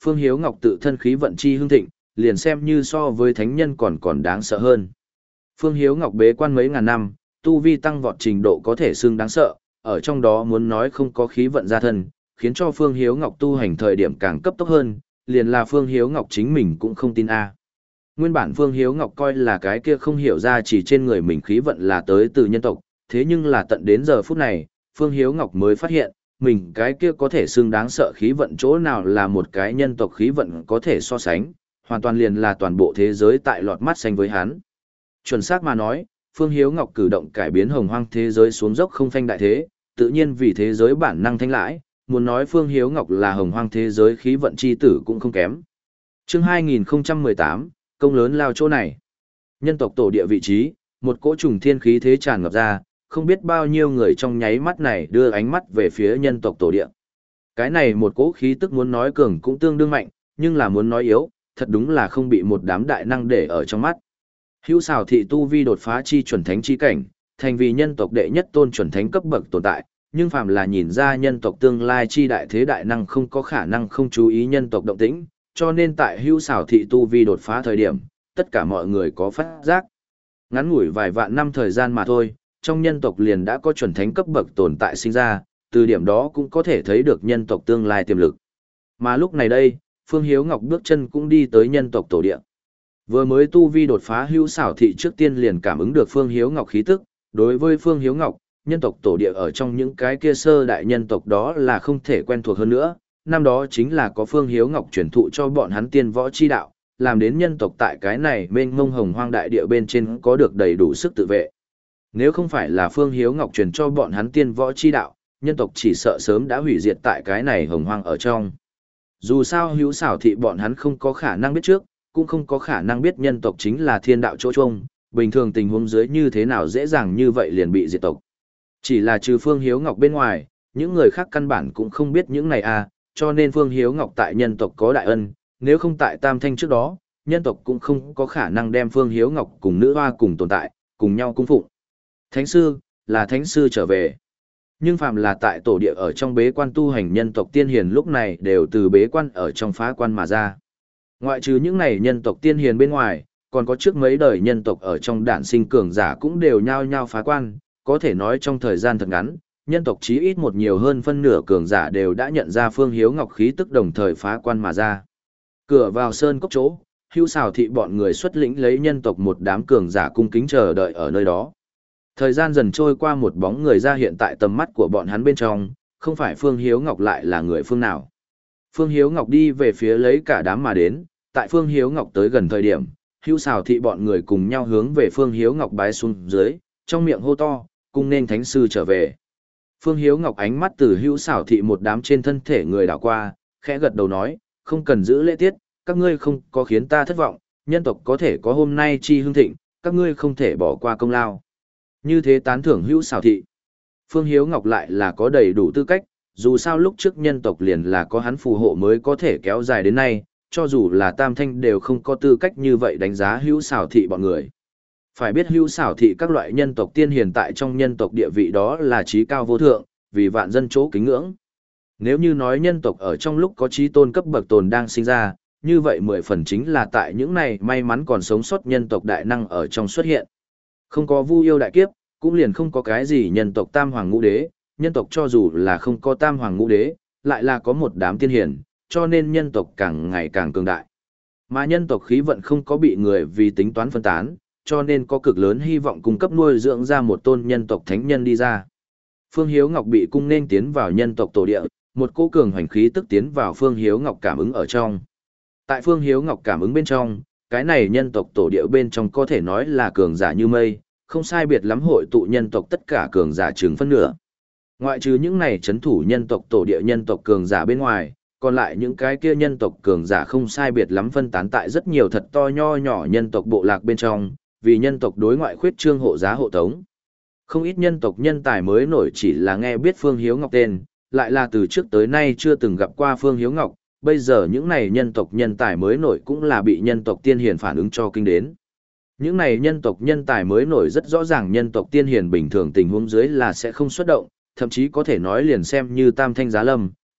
S1: Phương Hiếu Ngọc tự thân khí vận chi hưng thịnh, liền xem như so với thánh nhân còn còn đáng sợ hơn. Phương Hiếu Ngọc bế quan mấy ngàn năm, tu vi tăng vọt trình độ có thể xưng đáng sợ, ở trong đó muốn nói không có khí vận gia thân, khiến cho Phương Hiếu Ngọc tu hành thời điểm càng cấp tốc hơn, liền là Phương Hiếu Ngọc chính mình cũng không tin a. Nguyên bản Phương Hiếu Ngọc coi là cái kia không hiểu ra chỉ trên người mình khí vận là tới từ nhân tộc, thế nhưng là tận đến giờ phút này, Phương Hiếu Ngọc mới phát hiện, mình cái kia có thể xưng đáng sợ khí vận chỗ nào là một cái nhân tộc khí vận có thể so sánh, hoàn toàn liền là toàn bộ thế giới tại lọt mắt xanh với hắn. Chuẩn xác mà nói, Phương Hiếu Ngọc cử động cải biến hồng hoang thế giới xuống dốc không phanh đại thế, tự nhiên vì thế giới bản năng thanh lãi, muốn nói Phương Hiếu Ngọc là hồng hoang thế giới khí vận chi tử cũng không kém. Chương hai nghìn không trăm mười tám, công lớn lao chỗ này. Nhân tộc tổ địa vị trí, một cỗ trùng thiên khí thế tràn ngập ra, không biết bao nhiêu người trong nháy mắt này đưa ánh mắt về phía nhân tộc tổ địa. Cái này một cỗ khí tức muốn nói cường cũng tương đương mạnh, nhưng là muốn nói yếu, thật đúng là không bị một đám đại năng để ở trong mắt. Hữu Xảo thị tu vi đột phá chi chuẩn thánh chi cảnh, thành vì nhân tộc đệ nhất tôn chuẩn thánh cấp bậc tồn tại, nhưng phàm là nhìn ra nhân tộc tương lai chi đại thế đại năng không có khả năng không chú ý nhân tộc động tĩnh, cho nên tại Hữu Xảo thị tu vi đột phá thời điểm, tất cả mọi người có phát giác. Ngắn ngủi vài vạn năm thời gian mà thôi, trong nhân tộc liền đã có chuẩn thánh cấp bậc tồn tại sinh ra, từ điểm đó cũng có thể thấy được nhân tộc tương lai tiềm lực. Mà lúc này đây, Phương Hiếu Ngọc bước chân cũng đi tới nhân tộc tổ địa. Vừa mới tu vi đột phá Hữu Xảo thị trước tiên liền cảm ứng được Phương Hiếu Ngọc khí tức, đối với Phương Hiếu Ngọc, nhân tộc tổ địa ở trong những cái kia sơ đại nhân tộc đó là không thể quen thuộc hơn nữa, năm đó chính là có Phương Hiếu Ngọc truyền thụ cho bọn hắn tiên võ chi đạo, làm đến nhân tộc tại cái này mênh mông hồng hoang đại địa bên trên có được đầy đủ sức tự vệ. Nếu không phải là Phương Hiếu Ngọc truyền cho bọn hắn tiên võ chi đạo, nhân tộc chỉ sợ sớm đã hủy diệt tại cái này hồng hoang ở trong. Dù sao Hữu Xảo thị bọn hắn không có khả năng biết trước, cũng không có khả năng biết nhân tộc chính là thiên đạo chỗ trông, bình thường tình huống dưới như thế nào dễ dàng như vậy liền bị diệt tộc. Chỉ là trừ Phương Hiếu Ngọc bên ngoài, những người khác căn bản cũng không biết những này à, cho nên Phương Hiếu Ngọc tại nhân tộc có đại ân, nếu không tại Tam Thanh trước đó, nhân tộc cũng không có khả năng đem Phương Hiếu Ngọc cùng nữ hoa cùng tồn tại, cùng nhau cung phụng. Thánh sư, là thánh sư trở về. Nhưng phàm là tại tổ địa ở trong bế quan tu hành nhân tộc tiên hiền lúc này đều từ bế quan ở trong phá quan mà ra. Ngoại trừ những này nhân tộc tiên hiền bên ngoài, còn có trước mấy đời nhân tộc ở trong đản sinh cường giả cũng đều nhao nhao phá quan, có thể nói trong thời gian thật ngắn, nhân tộc chí ít một nhiều hơn phân nửa cường giả đều đã nhận ra Phương Hiếu Ngọc khí tức đồng thời phá quan mà ra. Cửa vào sơn cốc chỗ, Hữu Xảo thị bọn người xuất lĩnh lấy nhân tộc một đám cường giả cung kính chờ đợi ở nơi đó. Thời gian dần trôi qua, một bóng người ra hiện tại tầm mắt của bọn hắn bên trong, không phải Phương Hiếu Ngọc lại là người phương nào. Phương Hiếu Ngọc đi về phía lấy cả đám mà đến, tại Phương Hiếu Ngọc tới gần thời điểm, Hữu Xảo thị bọn người cùng nhau hướng về Phương Hiếu Ngọc bái xuống dưới, trong miệng hô to, cung nên thánh sư trở về. Phương Hiếu Ngọc ánh mắt từ Hữu Xảo thị một đám trên thân thể người đảo qua, khẽ gật đầu nói, không cần giữ lễ tiết, các ngươi không có khiến ta thất vọng, nhân tộc có thể có hôm nay chi hưng thịnh, các ngươi không thể bỏ qua công lao. Như thế tán thưởng Hữu Xảo thị. Phương Hiếu Ngọc lại là có đầy đủ tư cách, dù sao lúc trước nhân tộc liền là có hắn phù hộ mới có thể kéo dài đến nay, cho dù là Tam Thanh đều không có tư cách như vậy đánh giá Hữu Xảo thị bọn người. Phải biết Hữu Xảo thị các loại nhân tộc tiên hiền tại trong nhân tộc địa vị đó là trí cao vô thượng, vì vạn dân chỗ kính ngưỡng. Nếu như nói nhân tộc ở trong lúc có trí tôn cấp bậc tồn đang sinh ra, như vậy mười phần chính là tại những này may mắn còn sống sót nhân tộc đại năng ở trong xuất hiện. Không có Vu Yêu đại kiếp, cũng liền không có cái gì nhân tộc tam hoàng ngũ đế, nhân tộc cho dù là không có tam hoàng ngũ đế, lại là có một đám tiên hiền, cho nên nhân tộc càng ngày càng cường đại. Mà nhân tộc khí vận không có bị người vì tính toán phân tán, cho nên có cực lớn hy vọng cung cấp nuôi dưỡng ra một tôn nhân tộc thánh nhân đi ra. Phương Hiếu Ngọc bị cung nên tiến vào nhân tộc tổ địa, một cỗ cường hoành khí tức tiến vào Phương Hiếu Ngọc cảm ứng ở trong. Tại Phương Hiếu Ngọc cảm ứng bên trong, cái này nhân tộc tổ địa bên trong có thể nói là cường giả như mây, không sai biệt lắm hội tụ nhân tộc tất cả cường giả chừng phân nửa. Ngoại trừ những này chấn thủ nhân tộc tổ địa nhân tộc cường giả bên ngoài, còn lại những cái kia nhân tộc cường giả không sai biệt lắm phân tán tại rất nhiều thật to nho nhỏ nhân tộc bộ lạc bên trong, vì nhân tộc đối ngoại khuyết trương hộ giá hộ tống. Không ít nhân tộc nhân tài mới nổi chỉ là nghe biết Phương Hiếu Ngọc tên, lại là từ trước tới nay chưa từng gặp qua Phương Hiếu Ngọc, bây giờ những này nhân tộc nhân tài mới nổi cũng là bị nhân tộc tiên hiền phản ứng cho kinh đến. Những này nhân tộc nhân tài mới nổi rất rõ ràng nhân tộc tiên hiền bình thường tình huống dưới là sẽ không xuất động, thậm chí có thể nói liền xem như tam thanh giá lâm,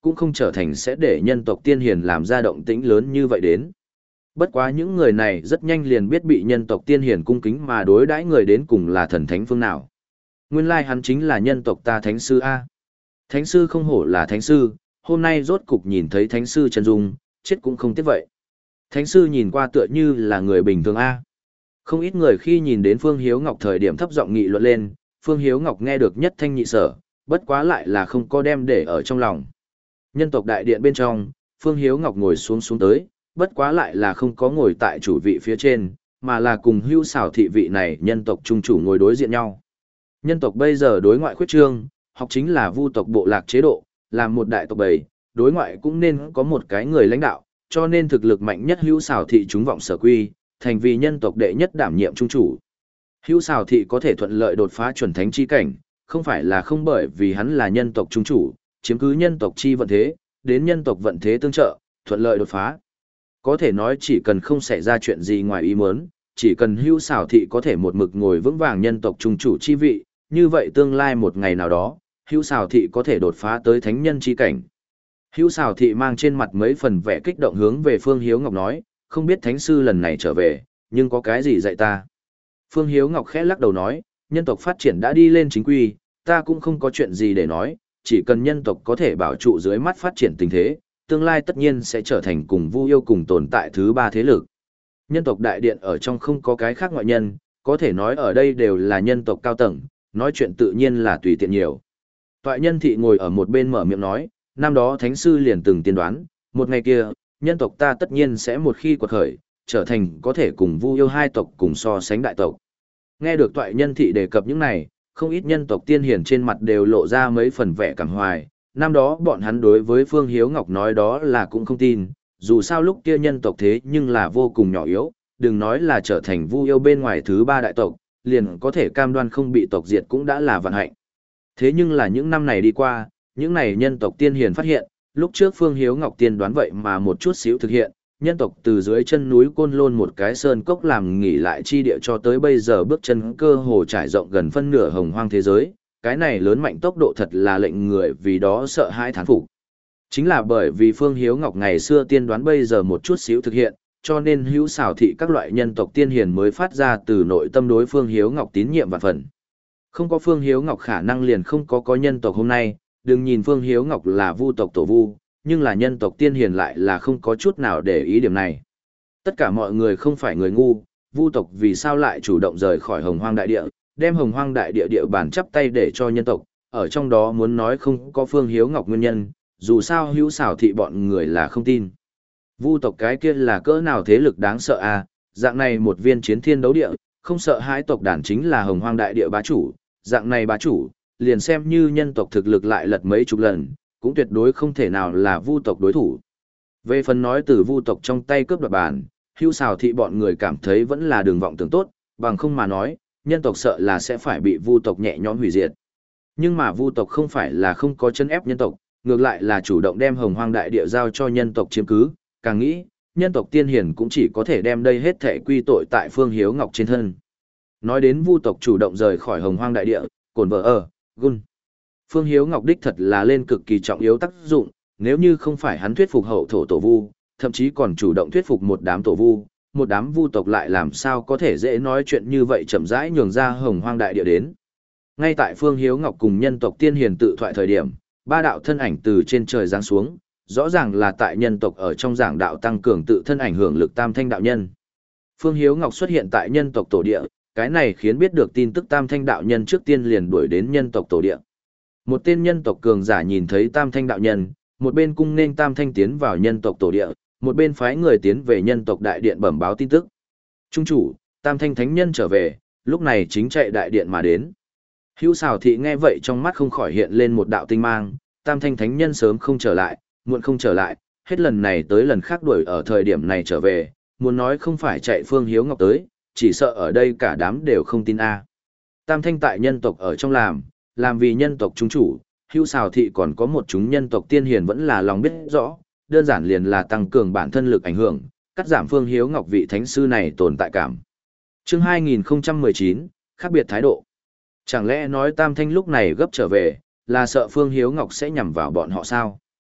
S1: cũng không trở thành sẽ để nhân tộc tiên hiền làm ra động tĩnh lớn như vậy đến. Bất quá những người này rất nhanh liền biết bị nhân tộc tiên hiền cung kính mà đối đãi người đến cùng là thần thánh phương nào. Nguyên lai hắn chính là nhân tộc ta thánh sư A. Thánh sư không hổ là thánh sư, hôm nay rốt cục nhìn thấy thánh sư chân dung, chết cũng không tiếc vậy. Thánh sư nhìn qua tựa như là người bình thường A. Không ít người khi nhìn đến Phương Hiếu Ngọc thời điểm thấp giọng nghị luận lên, Phương Hiếu Ngọc nghe được nhất thanh nhị sở, bất quá lại là không có đem để ở trong lòng. Nhân tộc đại điện bên trong, Phương Hiếu Ngọc ngồi xuống xuống tới, bất quá lại là không có ngồi tại chủ vị phía trên, mà là cùng Hưu Xảo thị vị này nhân tộc trung chủ ngồi đối diện nhau. Nhân tộc bây giờ đối ngoại khuyết trương, học chính là vu tộc bộ lạc chế độ, làm một đại tộc bầy, đối ngoại cũng nên có một cái người lãnh đạo, cho nên thực lực mạnh nhất Hưu Xảo thị chúng vọng sở quy, thành vì nhân tộc đệ nhất đảm nhiệm trung chủ. Hưu Xảo thị có thể thuận lợi đột phá chuẩn thánh chi cảnh, không phải là không bởi vì hắn là nhân tộc trung chủ, chiếm cứ nhân tộc chi vận thế, đến nhân tộc vận thế tương trợ, thuận lợi đột phá. Có thể nói chỉ cần không xảy ra chuyện gì ngoài ý muốn, chỉ cần Hưu Xảo thị có thể một mực ngồi vững vàng nhân tộc trung chủ chi vị, như vậy tương lai một ngày nào đó, Hưu Xảo thị có thể đột phá tới thánh nhân chi cảnh. Hưu Xảo thị mang trên mặt mấy phần vẻ kích động hướng về Phương Hiếu Ngọc nói, không biết thánh sư lần này trở về, nhưng có cái gì dạy ta. Phương Hiếu Ngọc khẽ lắc đầu nói, nhân tộc phát triển đã đi lên chính quy, ta cũng không có chuyện gì để nói, chỉ cần nhân tộc có thể bảo trụ dưới mắt phát triển tình thế, tương lai tất nhiên sẽ trở thành cùng Vu Yêu cùng tồn tại thứ ba thế lực. Nhân tộc đại điện ở trong không có cái khác ngoại nhân, có thể nói ở đây đều là nhân tộc cao tầng, nói chuyện tự nhiên là tùy tiện nhiều. Toại nhân thị ngồi ở một bên mở miệng nói, năm đó thánh sư liền từng tiên đoán, một ngày kia, nhân tộc ta tất nhiên sẽ một khi quật khởi, trở thành có thể cùng Vu Yêu hai tộc cùng so sánh đại tộc. Nghe được toại nhân thị đề cập những này, không ít nhân tộc tiên hiền trên mặt đều lộ ra mấy phần vẻ cảm hoài, năm đó bọn hắn đối với Phương Hiếu Ngọc nói đó là cũng không tin, dù sao lúc kia nhân tộc thế nhưng là vô cùng nhỏ yếu, đừng nói là trở thành Vu Yêu bên ngoài thứ ba đại tộc, liền có thể cam đoan không bị tộc diệt cũng đã là vận hạnh. Thế nhưng là những năm này đi qua, những này nhân tộc tiên hiền phát hiện, lúc trước Phương Hiếu Ngọc tiên đoán vậy mà một chút xíu thực hiện, nhân tộc từ dưới chân núi Côn Lôn một cái sơn cốc làm nghỉ lại chi địa cho tới bây giờ bước chân cơ hồ trải rộng gần phân nửa hồng hoang thế giới, cái này lớn mạnh tốc độ thật là lệnh người vì đó sợ hãi thán phục. Chính là bởi vì Phương Hiếu Ngọc ngày xưa tiên đoán bây giờ một chút xíu thực hiện, cho nên Hữu Xảo thị các loại nhân tộc tiên hiền mới phát ra từ nội tâm đối Phương Hiếu Ngọc tín nhiệm và phần. Không có Phương Hiếu Ngọc khả năng liền không có có nhân tộc hôm nay, đừng nhìn Phương Hiếu Ngọc là vu tộc tổ vu, nhưng là nhân tộc tiên hiền lại là không có chút nào để ý điểm này. Tất cả mọi người không phải người ngu, vu tộc vì sao lại chủ động rời khỏi hồng hoang đại địa, đem hồng hoang đại địa địa bàn chắp tay để cho nhân tộc, ở trong đó muốn nói không có Phương Hiếu Ngọc nguyên nhân, dù sao Hữu Xảo thị bọn người là không tin. Vu tộc cái kia là cỡ nào thế lực đáng sợ à, dạng này một viên chiến thiên đấu địa, không sợ hãi tộc đàn chính là hồng hoang đại địa bá chủ, dạng này bá chủ, liền xem như nhân tộc thực lực lại lật mấy chục lần, cũng tuyệt đối không thể nào là vu tộc đối thủ. Về phần nói từ vu tộc trong tay cướp đoạt bàn, Hữu Xảo thị bọn người cảm thấy vẫn là đường vọng tưởng tốt, bằng không mà nói, nhân tộc sợ là sẽ phải bị vu tộc nhẹ nhõm hủy diệt. Nhưng mà vu tộc không phải là không có chân ép nhân tộc, ngược lại là chủ động đem hồng hoang đại địa giao cho nhân tộc chiếm cứ, càng nghĩ, nhân tộc tiên hiển cũng chỉ có thể đem đây hết thể quy tội tại Phương Hiếu Ngọc trên thân. Nói đến vu tộc chủ động rời khỏi hồng hoang đại địa, cồn vợ ở, gun. Phương Hiếu Ngọc đích thật là lên cực kỳ trọng yếu tác dụng, nếu như không phải hắn thuyết phục hậu thổ tổ vu, thậm chí còn chủ động thuyết phục một đám tổ vu, một đám vu tộc lại làm sao có thể dễ nói chuyện như vậy chậm rãi nhường ra hồng hoang đại địa đến. Ngay tại Phương Hiếu Ngọc cùng nhân tộc tiên hiền tự thoại thời điểm, ba đạo thân ảnh từ trên trời giáng xuống, rõ ràng là tại nhân tộc ở trong giảng đạo tăng cường tự thân ảnh hưởng lực tam thanh đạo nhân. Phương Hiếu Ngọc xuất hiện tại nhân tộc tổ địa, cái này khiến biết được tin tức tam thanh đạo nhân trước tiên liền đuổi đến nhân tộc tổ địa. Một tên nhân tộc cường giả nhìn thấy tam thanh đạo nhân, một bên cung nên tam thanh tiến vào nhân tộc tổ địa, một bên phái người tiến về nhân tộc đại điện bẩm báo tin tức. Trung chủ, tam thanh thánh nhân trở về, lúc này chính chạy đại điện mà đến. Hữu Xảo thị nghe vậy trong mắt không khỏi hiện lên một đạo tinh mang, tam thanh thánh nhân sớm không trở lại, muộn không trở lại, hết lần này tới lần khác đuổi ở thời điểm này trở về, muốn nói không phải chạy Phương Hiếu Ngọc tới, chỉ sợ ở đây cả đám đều không tin a. Tam thanh tại nhân tộc ở trong làm, làm vì nhân tộc trung chủ, Hữu Xảo thị còn có một chúng nhân tộc tiên hiền vẫn là lòng biết rõ, đơn giản liền là tăng cường bản thân lực ảnh hưởng, cắt giảm Phương Hiếu Ngọc vị thánh sư này tồn tại cảm. Chương hai nghìn không trăm mười chín, khác biệt thái độ. Chẳng lẽ nói Tam thanh lúc này gấp trở về, là sợ Phương Hiếu Ngọc sẽ nhằm vào bọn họ sao?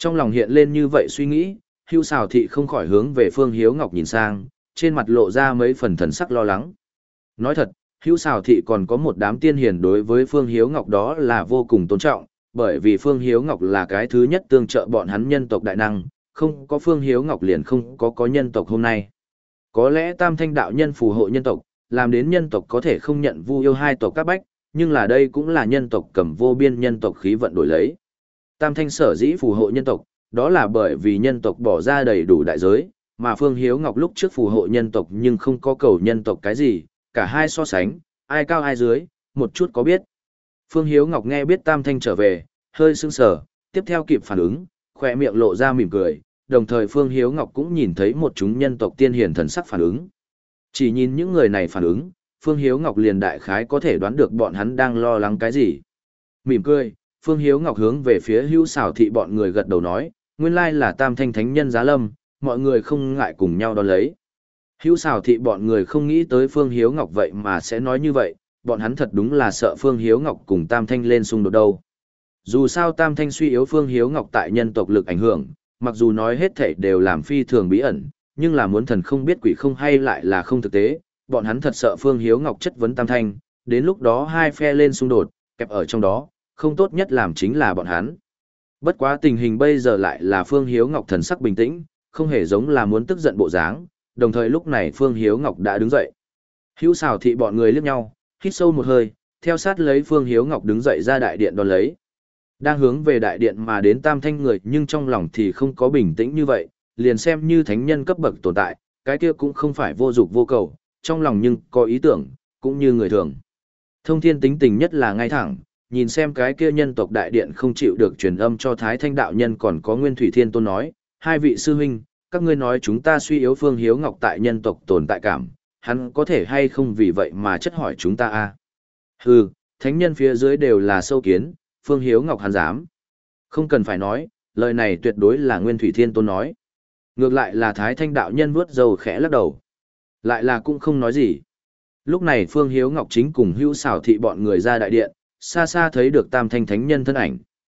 S1: Trong lòng hiện lên như vậy suy nghĩ, Hưu Sào Thị không khỏi hướng về Phương Hiếu Ngọc nhìn sang, trên mặt lộ ra mấy phần thần sắc lo lắng. Nói thật, Hưu Sào Thị còn có một đám tiên hiền đối với Phương Hiếu Ngọc đó là vô cùng tôn trọng, bởi vì Phương Hiếu Ngọc là cái thứ nhất tương trợ bọn hắn nhân tộc đại năng, không có Phương Hiếu Ngọc liền không có có nhân tộc hôm nay. Có lẽ Tam Thanh đạo nhân phù hộ nhân tộc, làm đến nhân tộc có thể không nhận Vu Yêu hai tộc các bách, nhưng là đây cũng là nhân tộc cầm vô biên nhân tộc khí vận đổi lấy. Tam Thanh sở dĩ phù hộ nhân tộc, đó là bởi vì nhân tộc bỏ ra đầy đủ đại giới, mà Phương Hiếu Ngọc lúc trước phù hộ nhân tộc nhưng không có cầu nhân tộc cái gì, cả hai so sánh, ai cao ai dưới, một chút có biết. Phương Hiếu Ngọc nghe biết Tam Thanh trở về, hơi sững sờ, tiếp theo kịp phản ứng, khỏe miệng lộ ra mỉm cười, đồng thời Phương Hiếu Ngọc cũng nhìn thấy một chúng nhân tộc tiên hiền thần sắc phản ứng. Chỉ nhìn những người này phản ứng, Phương Hiếu Ngọc liền đại khái có thể đoán được bọn hắn đang lo lắng cái gì. Mỉm cười, Phương Hiếu Ngọc hướng về phía Hưu Sào Thị bọn người gật đầu nói, nguyên lai là Tam Thanh thánh nhân giá lâm, mọi người không ngại cùng nhau đón lấy. Hưu Sào Thị bọn người không nghĩ tới Phương Hiếu Ngọc vậy mà sẽ nói như vậy, bọn hắn thật đúng là sợ Phương Hiếu Ngọc cùng Tam Thanh lên xung đột đâu. Dù sao Tam Thanh suy yếu Phương Hiếu Ngọc tại nhân tộc lực ảnh hưởng, mặc dù nói hết thảy đều làm phi thường bí ẩn, nhưng là muốn thần không biết quỷ không hay lại là không thực tế, bọn hắn thật sợ Phương Hiếu Ngọc chất vấn Tam Thanh, đến lúc đó hai phe lên xung đột, kẹp ở trong đó, không tốt nhất làm chính là bọn hắn. Bất quá tình hình bây giờ lại là Phương Hiếu Ngọc thần sắc bình tĩnh, không hề giống là muốn tức giận bộ dáng, đồng thời lúc này Phương Hiếu Ngọc đã đứng dậy. Hữu Sào Thị bọn người liếc nhau, hít sâu một hơi, theo sát lấy Phương Hiếu Ngọc đứng dậy ra đại điện đón lấy. Đang hướng về đại điện mà đến Tam Thanh người nhưng trong lòng thì không có bình tĩnh như vậy, liền xem như thánh nhân cấp bậc tồn tại, cái kia cũng không phải vô dục vô cầu, trong lòng nhưng có ý tưởng, cũng như người thường. Thông Thiên tính tình nhất là ngay thẳng, nhìn xem cái kia nhân tộc đại điện không chịu được truyền âm cho Thái Thanh đạo nhân còn có Nguyên Thủy Thiên Tôn nói, hai vị sư huynh, các ngươi nói chúng ta suy yếu Phương Hiếu Ngọc tại nhân tộc tồn tại cảm, hắn có thể hay không vì vậy mà chất hỏi chúng ta a? À? Hừ, thánh nhân phía dưới đều là sâu kiến, Phương Hiếu Ngọc hắn dám. Không cần phải nói, lời này tuyệt đối là Nguyên Thủy Thiên Tôn nói. Ngược lại là Thái Thanh đạo nhân vuốt râu khẽ lắc đầu. Lại là cũng không nói gì. Lúc này Phương Hiếu Ngọc chính cùng Hữu Sào Thị bọn người ra đại điện, xa xa thấy được Tam Thanh thánh nhân thân ảnh.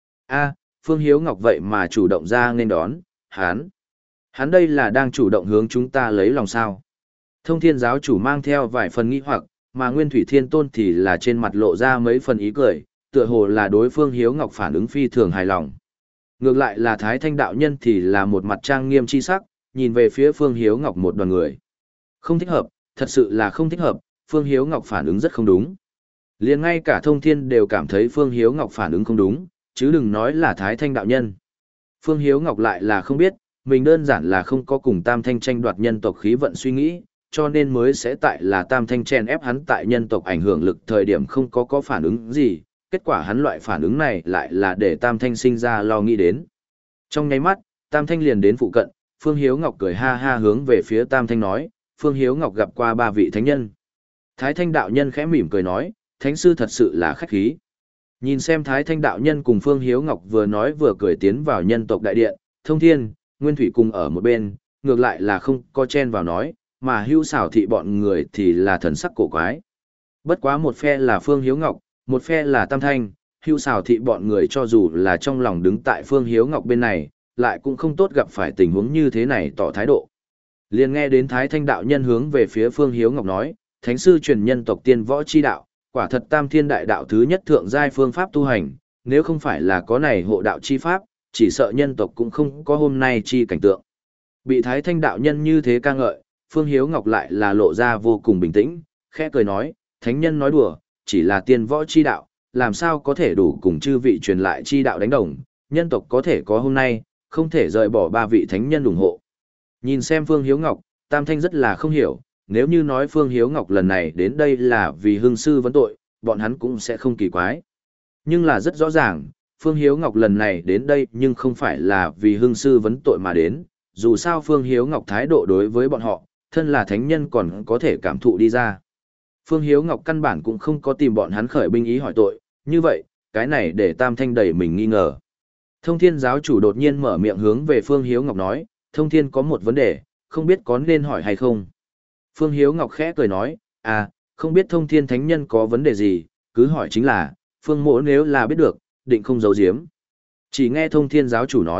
S1: A, Phương Hiếu Ngọc vậy mà chủ động ra nên đón, hắn. Hắn đây là đang chủ động hướng chúng ta lấy lòng sao. Thông Thiên giáo chủ mang theo vài phần nghi hoặc, mà Nguyên Thủy Thiên Tôn thì là trên mặt lộ ra mấy phần ý cười, tựa hồ là đối Phương Hiếu Ngọc phản ứng phi thường hài lòng. Ngược lại là Thái Thanh đạo nhân thì là một mặt trang nghiêm chi sắc, nhìn về phía Phương Hiếu Ngọc một đoàn người. Không thích hợp, thật sự là không thích hợp, Phương Hiếu Ngọc phản ứng rất không đúng. Liền ngay cả Thông Thiên đều cảm thấy Phương Hiếu Ngọc phản ứng không đúng, chứ đừng nói là Thái Thanh đạo nhân. Phương Hiếu Ngọc lại là không biết, mình đơn giản là không có cùng Tam Thanh tranh đoạt nhân tộc khí vận suy nghĩ, cho nên mới sẽ tại là Tam Thanh chen ép hắn tại nhân tộc ảnh hưởng lực thời điểm không có có phản ứng gì, kết quả hắn loại phản ứng này lại là để Tam Thanh sinh ra lo nghĩ đến. Trong nháy mắt, Tam Thanh liền đến phụ cận, Phương Hiếu Ngọc cười ha ha hướng về phía Tam Thanh nói, Phương Hiếu Ngọc gặp qua ba vị thánh nhân. Thái Thanh đạo nhân khẽ mỉm cười nói, thánh sư thật sự là khách khí. Nhìn xem Thái Thanh đạo nhân cùng Phương Hiếu Ngọc vừa nói vừa cười tiến vào nhân tộc đại điện, Thông Thiên, Nguyên Thủy cùng ở một bên, ngược lại là không có chen vào nói, mà Hữu Sào Thị bọn người thì là thần sắc cổ quái. Bất quá một phe là Phương Hiếu Ngọc, một phe là Tam Thanh, Hữu Sào Thị bọn người cho dù là trong lòng đứng tại Phương Hiếu Ngọc bên này, lại cũng không tốt gặp phải tình huống như thế này tỏ thái độ. Liền nghe đến Thái Thanh đạo nhân hướng về phía Phương Hiếu Ngọc nói, thánh sư truyền nhân tộc tiên võ chi đạo, quả thật tam thiên đại đạo thứ nhất thượng giai phương pháp tu hành, nếu không phải là có này hộ đạo chi pháp, chỉ sợ nhân tộc cũng không có hôm nay chi cảnh tượng. Bị Thái Thanh đạo nhân như thế ca ngợi, Phương Hiếu Ngọc lại là lộ ra vô cùng bình tĩnh, khẽ cười nói, thánh nhân nói đùa, chỉ là tiên võ chi đạo, làm sao có thể đủ cùng chư vị truyền lại chi đạo đánh đồng, nhân tộc có thể có hôm nay, không thể rời bỏ ba vị thánh nhân ủng hộ. Nhìn xem Phương Hiếu Ngọc, Tam Thanh rất là không hiểu, nếu như nói Phương Hiếu Ngọc lần này đến đây là vì hương sư vấn tội, bọn hắn cũng sẽ không kỳ quái. Nhưng là rất rõ ràng, Phương Hiếu Ngọc lần này đến đây nhưng không phải là vì hương sư vấn tội mà đến, dù sao Phương Hiếu Ngọc thái độ đối với bọn họ, thân là thánh nhân còn có thể cảm thụ đi ra. Phương Hiếu Ngọc căn bản cũng không có tìm bọn hắn khởi binh ý hỏi tội, như vậy, cái này để Tam Thanh đẩy mình nghi ngờ. Thông Thiên giáo chủ đột nhiên mở miệng hướng về Phương Hiếu Ngọc nói, Thông Thiên có một vấn đề, không biết có nên hỏi hay không. Phương Hiếu Ngọc khẽ cười nói, à, không biết Thông Thiên thánh nhân có vấn đề gì, cứ hỏi chính là, Phương mỗ nếu là biết được, định không giấu giếm. Chỉ nghe Thông Thiên giáo chủ nói,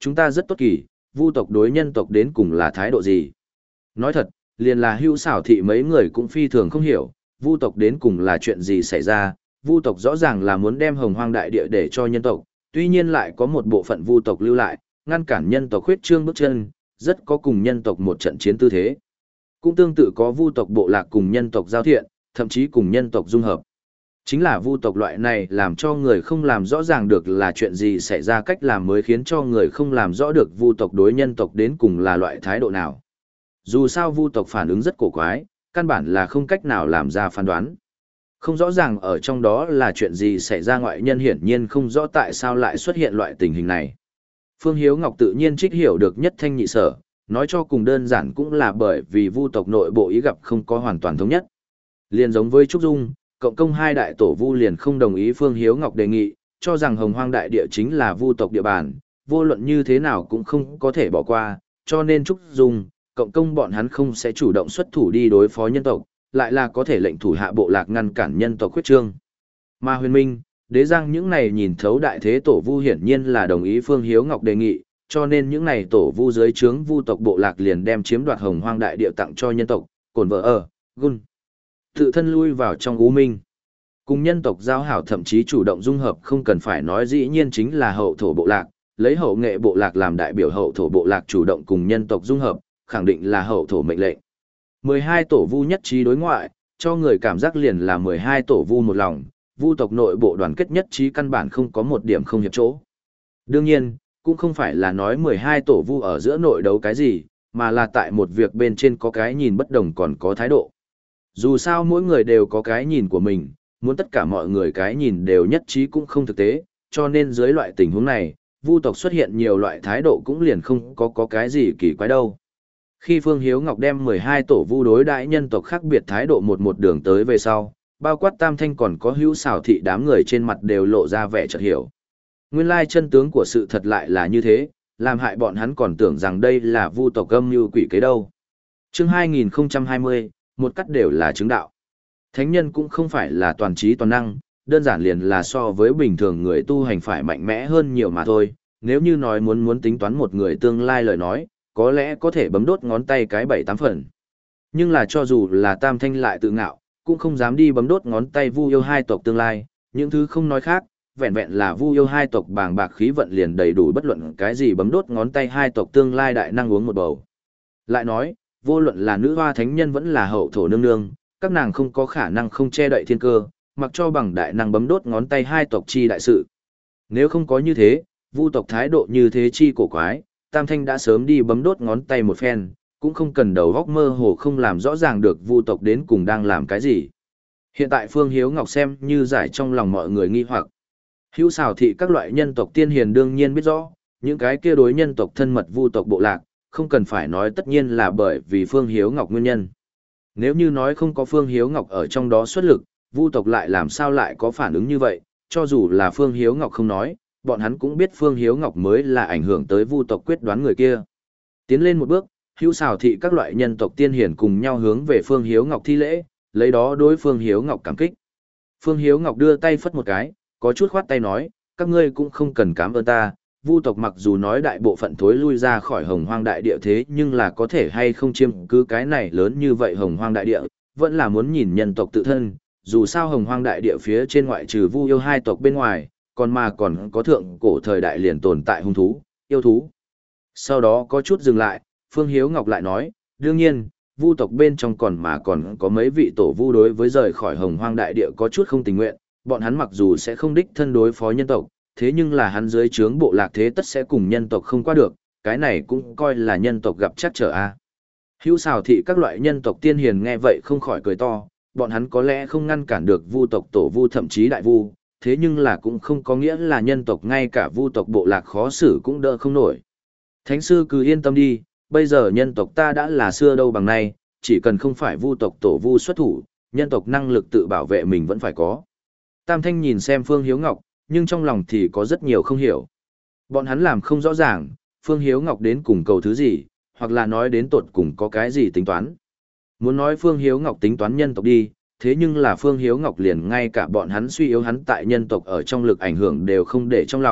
S1: chúng ta rất tốt kỳ, vu tộc đối nhân tộc đến cùng là thái độ gì. Nói thật, liền là hưu xảo thị mấy người cũng phi thường không hiểu, vu tộc đến cùng là chuyện gì xảy ra, vu tộc rõ ràng là muốn đem hồng hoang đại địa để cho nhân tộc, tuy nhiên lại có một bộ phận vu tộc lưu lại, ngăn cản nhân tộc khuyết trương bước chân, rất có cùng nhân tộc một trận chiến tư thế. Cũng tương tự có vu tộc bộ lạc cùng nhân tộc giao thiện, thậm chí cùng nhân tộc dung hợp. Chính là vu tộc loại này làm cho người không làm rõ ràng được là chuyện gì xảy ra cách làm mới khiến cho người không làm rõ được vu tộc đối nhân tộc đến cùng là loại thái độ nào. Dù sao vu tộc phản ứng rất cổ quái, căn bản là không cách nào làm ra phán đoán. Không rõ ràng ở trong đó là chuyện gì xảy ra, ngoại nhân hiển nhiên không rõ tại sao lại xuất hiện loại tình hình này. Phương Hiếu Ngọc tự nhiên trích hiểu được nhất thanh nhị sở, nói cho cùng đơn giản cũng là bởi vì vu tộc nội bộ ý gặp không có hoàn toàn thống nhất. Liền giống với Trúc Dung, cộng công hai đại tổ vu liền không đồng ý Phương Hiếu Ngọc đề nghị, cho rằng hồng hoang đại địa chính là vu tộc địa bàn, vô luận như thế nào cũng không có thể bỏ qua, cho nên Trúc Dung, cộng công bọn hắn không sẽ chủ động xuất thủ đi đối phó nhân tộc, lại là có thể lệnh thủ hạ bộ lạc ngăn cản nhân tộc khuyết trương. Mà Huyền Minh, Đế Giang những này nhìn thấu đại thế tổ vu hiển nhiên là đồng ý Phương Hiếu Ngọc đề nghị, cho nên những này tổ vu dưới trướng vu tộc bộ lạc liền đem chiếm đoạt hồng hoang đại địa tặng cho nhân tộc, cồn vợ ở, gun. Tự thân lui vào trong U Minh. Cùng nhân tộc giao hảo thậm chí chủ động dung hợp không cần phải nói dĩ nhiên chính là hậu thổ bộ lạc, lấy hậu nghệ bộ lạc làm đại biểu hậu thổ bộ lạc chủ động cùng nhân tộc dung hợp, khẳng định là hậu thổ mệnh lệnh. mười hai tổ vu nhất trí đối ngoại, cho người cảm giác liền là mười hai tổ vu một lòng, vu tộc nội bộ đoàn kết nhất trí căn bản không có một điểm không hiệp chỗ. Đương nhiên, cũng không phải là nói mười hai tổ vu ở giữa nội đấu cái gì, mà là tại một việc bên trên có cái nhìn bất đồng còn có thái độ. Dù sao mỗi người đều có cái nhìn của mình, muốn tất cả mọi người cái nhìn đều nhất trí cũng không thực tế, cho nên dưới loại tình huống này, vu tộc xuất hiện nhiều loại thái độ cũng liền không có có cái gì kỳ quái đâu. Khi Phương Hiếu Ngọc đem mười hai tổ vu đối đãi nhân tộc khác biệt thái độ một một đường tới về sau, bao quát Tam Thanh còn có hữu xảo thị đám người trên mặt đều lộ ra vẻ chợt hiểu. Nguyên lai chân tướng của sự thật lại là như thế, làm hại bọn hắn còn tưởng rằng đây là vu tộc âm mưu quỷ kế đâu. Chương hai nghìn không trăm hai mươi, một cắt đều là chứng đạo. Thánh nhân cũng không phải là toàn trí toàn năng, đơn giản liền là so với bình thường người tu hành phải mạnh mẽ hơn nhiều mà thôi. Nếu như nói muốn muốn tính toán một người tương lai lời nói, có lẽ có thể bấm đốt ngón tay cái bảy tám phần. Nhưng là cho dù là Tam Thanh lại tự ngạo, cũng không dám đi bấm đốt ngón tay vu yêu hai tộc tương lai, những thứ không nói khác, vẹn vẹn là vu yêu hai tộc bàng bạc khí vận liền đầy đủ bất luận cái gì bấm đốt ngón tay hai tộc tương lai đại năng uống một bầu. Lại nói, vô luận là nữ hoa thánh nhân vẫn là hậu thổ nương nương, các nàng không có khả năng không che đậy thiên cơ, mặc cho bằng đại năng bấm đốt ngón tay hai tộc chi đại sự. Nếu không có như thế, vu tộc thái độ như thế chi cổ quái, Tam Thanh đã sớm đi bấm đốt ngón tay một phen, cũng không cần đầu góc mơ hồ không làm rõ ràng được vu tộc đến cùng đang làm cái gì. Hiện tại Phương Hiếu Ngọc xem như giải trong lòng mọi người nghi hoặc. Hữu xảo thị các loại nhân tộc tiên hiền đương nhiên biết rõ, những cái kia đối nhân tộc thân mật vu tộc bộ lạc, không cần phải nói tất nhiên là bởi vì Phương Hiếu Ngọc nguyên nhân. Nếu như nói không có Phương Hiếu Ngọc ở trong đó xuất lực, vu tộc lại làm sao lại có phản ứng như vậy, cho dù là Phương Hiếu Ngọc không nói, bọn hắn cũng biết Phương Hiếu Ngọc mới là ảnh hưởng tới vu tộc quyết đoán người kia. Tiến lên một bước, hữu xảo thị các loại nhân tộc tiên hiển cùng nhau hướng về Phương Hiếu Ngọc thi lễ, lấy đó đối Phương Hiếu Ngọc cảm kích. Phương Hiếu Ngọc đưa tay phất một cái, có chút khoát tay nói, các ngươi cũng không cần cảm ơn ta, vu tộc mặc dù nói đại bộ phận thối lui ra khỏi hồng hoang đại địa thế nhưng là có thể hay không chiêm cứ cái này lớn như vậy hồng hoang đại địa, vẫn là muốn nhìn nhân tộc tự thân, dù sao hồng hoang đại địa phía trên ngoại trừ vu yêu hai tộc bên ngoài, còn mà còn có thượng cổ thời đại liền tồn tại hung thú, yêu thú. Sau đó có chút dừng lại, Phương Hiếu Ngọc lại nói, đương nhiên, vu tộc bên trong còn mà còn có mấy vị tổ vu đối với rời khỏi hồng hoang đại địa có chút không tình nguyện, bọn hắn mặc dù sẽ không đích thân đối phó nhân tộc, thế nhưng là hắn dưới trướng bộ lạc thế tất sẽ cùng nhân tộc không qua được, cái này cũng coi là nhân tộc gặp chắc trở a. Hữu xảo thị các loại nhân tộc tiên hiền nghe vậy không khỏi cười to, bọn hắn có lẽ không ngăn cản được vu tộc tổ vu thậm chí đại vu, thế nhưng là cũng không có nghĩa là nhân tộc ngay cả vu tộc bộ lạc khó xử cũng đỡ không nổi. Thánh sư cứ yên tâm đi, bây giờ nhân tộc ta đã là xưa đâu bằng nay, chỉ cần không phải vu tộc tổ vu xuất thủ, nhân tộc năng lực tự bảo vệ mình vẫn phải có. Tam Thanh nhìn xem Phương Hiếu Ngọc, nhưng trong lòng thì có rất nhiều không hiểu. Bọn hắn làm không rõ ràng, Phương Hiếu Ngọc đến cùng cầu thứ gì, hoặc là nói đến tột cùng có cái gì tính toán. Muốn nói Phương Hiếu Ngọc tính toán nhân tộc đi, thế nhưng là Phương Hiếu Ngọc liền ngay cả bọn hắn suy yếu hắn tại nhân tộc ở trong lực ảnh hưởng đều không để trong lòng,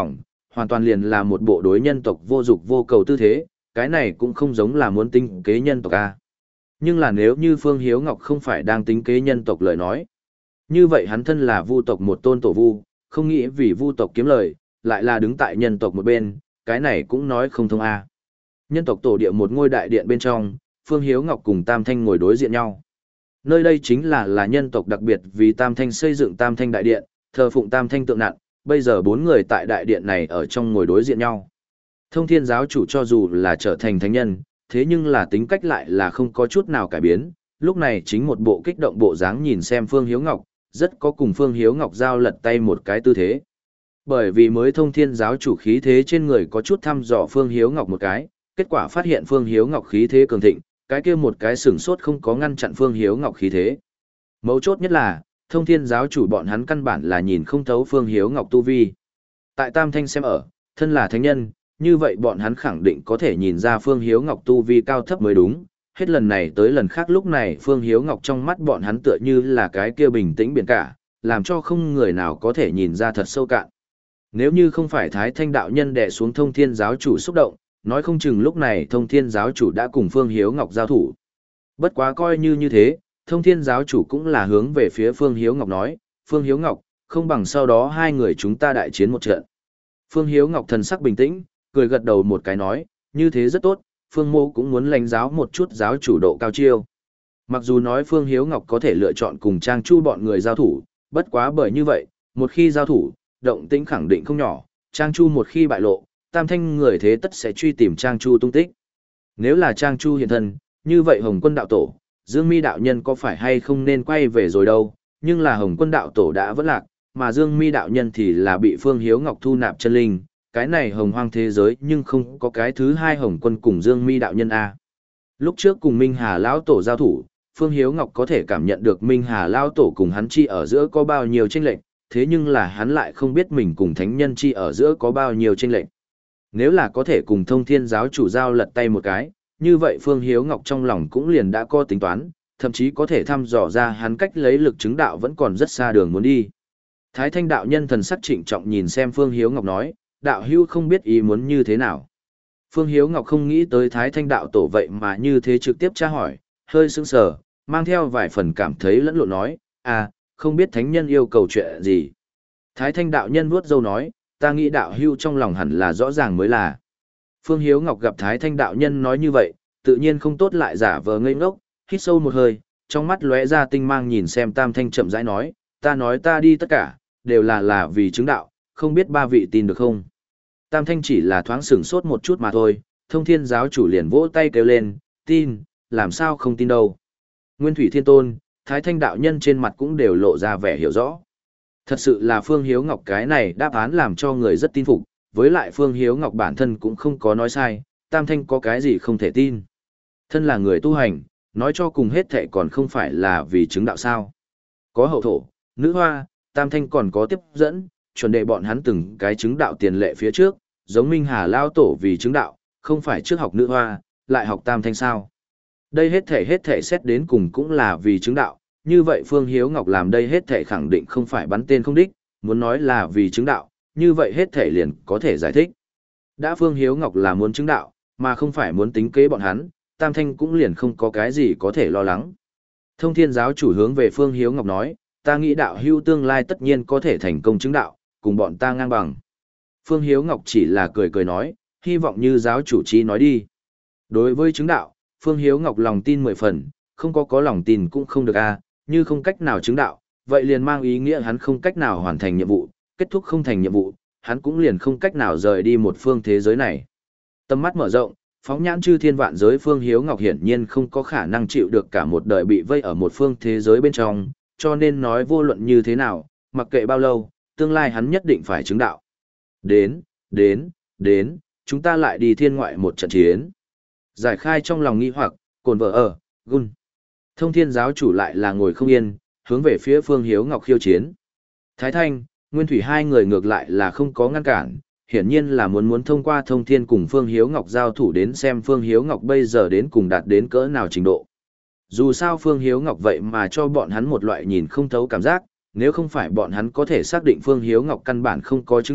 S1: hoàn toàn liền là một bộ đối nhân tộc vô dục vô cầu tư thế, cái này cũng không giống là muốn tính kế nhân tộc a. Nhưng là nếu như Phương Hiếu Ngọc không phải đang tính kế nhân tộc lời nói, như vậy hắn thân là vu tộc một tôn tổ vu, không nghĩ vì vu tộc kiếm lời, lại là đứng tại nhân tộc một bên, cái này cũng nói không thông a. Nhân tộc tổ địa một ngôi đại điện bên trong, Phương Hiếu Ngọc cùng Tam Thanh ngồi đối diện nhau. Nơi đây chính là là nhân tộc đặc biệt vì Tam Thanh xây dựng Tam Thanh đại điện, thờ phụng Tam Thanh tượng nặng, bây giờ bốn người tại đại điện này ở trong ngồi đối diện nhau. Thông Thiên giáo chủ cho dù là trở thành thánh nhân, thế nhưng là tính cách lại là không có chút nào cải biến, lúc này chính một bộ kích động bộ dáng nhìn xem Phương Hiếu Ngọc, rất có cùng Phương Hiếu Ngọc giao lật tay một cái tư thế. Bởi vì mới Thông Thiên giáo chủ khí thế trên người có chút thăm dò Phương Hiếu Ngọc một cái, kết quả phát hiện Phương Hiếu Ngọc khí thế cường thịnh, cái kia một cái sừng sốt không có ngăn chặn Phương Hiếu Ngọc khí thế. Mấu chốt nhất là, Thông Thiên giáo chủ bọn hắn căn bản là nhìn không thấu Phương Hiếu Ngọc tu vi. Tại Tam Thanh xem ở, thân là thánh nhân, như vậy bọn hắn khẳng định có thể nhìn ra Phương Hiếu Ngọc tu vi cao thấp mới đúng. Hết lần này tới lần khác lúc này Phương Hiếu Ngọc trong mắt bọn hắn tựa như là cái kia bình tĩnh biển cả, làm cho không người nào có thể nhìn ra thật sâu cạn. Nếu như không phải Thái Thanh đạo nhân đè xuống Thông Thiên giáo chủ xúc động, nói không chừng lúc này Thông Thiên giáo chủ đã cùng Phương Hiếu Ngọc giao thủ. Bất quá coi như như thế, Thông Thiên giáo chủ cũng là hướng về phía Phương Hiếu Ngọc nói, Phương Hiếu Ngọc, không bằng sau đó hai người chúng ta đại chiến một trận. Phương Hiếu Ngọc thần sắc bình tĩnh, cười gật đầu một cái nói, như thế rất tốt, Phương Mô cũng muốn lãnh giáo một chút giáo chủ độ cao chiêu. Mặc dù nói Phương Hiếu Ngọc có thể lựa chọn cùng Trang Chu bọn người giao thủ, bất quá bởi như vậy, một khi giao thủ, động tĩnh khẳng định không nhỏ, Trang Chu một khi bại lộ, Tam Thanh người thế tất sẽ truy tìm Trang Chu tung tích. Nếu là Trang Chu hiện thân, như vậy Hồng Quân đạo tổ, Dương Mi đạo nhân có phải hay không nên quay về rồi đâu, nhưng là Hồng Quân đạo tổ đã vỡ lạc, mà Dương Mi đạo nhân thì là bị Phương Hiếu Ngọc thu nạp chân linh, cái này hồng hoang thế giới nhưng không có cái thứ hai Hồng Quân cùng Dương Mi đạo nhân a. Lúc trước cùng Minh Hà lão tổ giao thủ, Phương Hiếu Ngọc có thể cảm nhận được Minh Hà lão tổ cùng hắn chi ở giữa có bao nhiêu chênh lệch, thế nhưng là hắn lại không biết mình cùng thánh nhân chi ở giữa có bao nhiêu chênh lệch. Nếu là có thể cùng Thông Thiên giáo chủ giao lật tay một cái, như vậy Phương Hiếu Ngọc trong lòng cũng liền đã có tính toán, thậm chí có thể thăm dò ra hắn cách lấy lực chứng đạo vẫn còn rất xa đường muốn đi. Thái Thanh đạo nhân thần sắc trịnh trọng nhìn xem Phương Hiếu Ngọc nói, đạo hữu không biết ý muốn như thế nào. Phương Hiếu Ngọc không nghĩ tới Thái Thanh đạo tổ vậy mà như thế trực tiếp tra hỏi, hơi sững sờ, mang theo vài phần cảm thấy lẫn lộn nói, à, không biết thánh nhân yêu cầu chuyện gì. Thái Thanh đạo nhân vuốt râu nói, ta nghĩ đạo hữu trong lòng hẳn là rõ ràng mới là. Phương Hiếu Ngọc gặp Thái Thanh đạo nhân nói như vậy, tự nhiên không tốt lại giả vờ ngây ngốc, hít sâu một hơi, trong mắt lóe ra tinh mang nhìn xem Tam Thanh chậm rãi nói, ta nói ta đi tất cả, đều là là vì chứng đạo, không biết ba vị tin được không. Tam Thanh chỉ là thoáng sửng sốt một chút mà thôi, Thông Thiên giáo chủ liền vỗ tay kêu lên, tin, làm sao không tin đâu. Nguyên Thủy Thiên Tôn, Thái Thanh đạo nhân trên mặt cũng đều lộ ra vẻ hiểu rõ. Thật sự là Phương Hiếu Ngọc cái này đáp án làm cho người rất tin phục, với lại Phương Hiếu Ngọc bản thân cũng không có nói sai, Tam Thanh có cái gì không thể tin. Thân là người tu hành, nói cho cùng hết thệ còn không phải là vì chứng đạo sao. Có hậu thổ, nữ hoa, Tam Thanh còn có tiếp dẫn, chuẩn đề bọn hắn từng cái chứng đạo tiền lệ phía trước, giống Minh Hà lao tổ vì chứng đạo, không phải trước học nữ hoa, lại học Tam Thanh sao. Đây hết thể hết thể xét đến cùng cũng là vì chứng đạo, như vậy Phương Hiếu Ngọc làm đây hết thể khẳng định không phải bắn tên không đích, muốn nói là vì chứng đạo, như vậy hết thể liền có thể giải thích. Đã Phương Hiếu Ngọc là muốn chứng đạo, mà không phải muốn tính kế bọn hắn, Tam Thanh cũng liền không có cái gì có thể lo lắng. Thông Thiên giáo chủ hướng về Phương Hiếu Ngọc nói, ta nghĩ đạo hưu tương lai tất nhiên có thể thành công chứng đạo, cùng bọn ta ngang bằng. Phương Hiếu Ngọc chỉ là cười cười nói, hy vọng như giáo chủ trí nói đi. Đối với chứng đạo, Phương Hiếu Ngọc lòng tin mười phần, không có có lòng tin cũng không được a, như không cách nào chứng đạo, vậy liền mang ý nghĩa hắn không cách nào hoàn thành nhiệm vụ, kết thúc không thành nhiệm vụ, hắn cũng liền không cách nào rời đi một phương thế giới này. Tầm mắt mở rộng, phóng nhãn chư thiên vạn giới Phương Hiếu Ngọc hiển nhiên không có khả năng chịu được cả một đời bị vây ở một phương thế giới bên trong, cho nên nói vô luận như thế nào, mặc kệ bao lâu, tương lai hắn nhất định phải chứng đạo. Đến, đến, đến, chúng ta lại đi thiên ngoại một trận chiến. Giải khai trong lòng nghi hoặc, cồn vợ ở, gun. Thông Thiên giáo chủ lại là ngồi không yên, hướng về phía Phương Hiếu Ngọc khiêu chiến. Thái Thanh, Nguyên Thủy hai người ngược lại là không có ngăn cản, hiển nhiên là muốn muốn thông qua Thông Thiên cùng Phương Hiếu Ngọc giao thủ đến xem Phương Hiếu Ngọc bây giờ đến cùng đạt đến cỡ nào trình độ. Dù sao Phương Hiếu Ngọc vậy mà cho bọn hắn một loại nhìn không thấu cảm giác, nếu không phải bọn hắn có thể xác định Phương Hiếu Ngọc căn bản không có chứng đạo,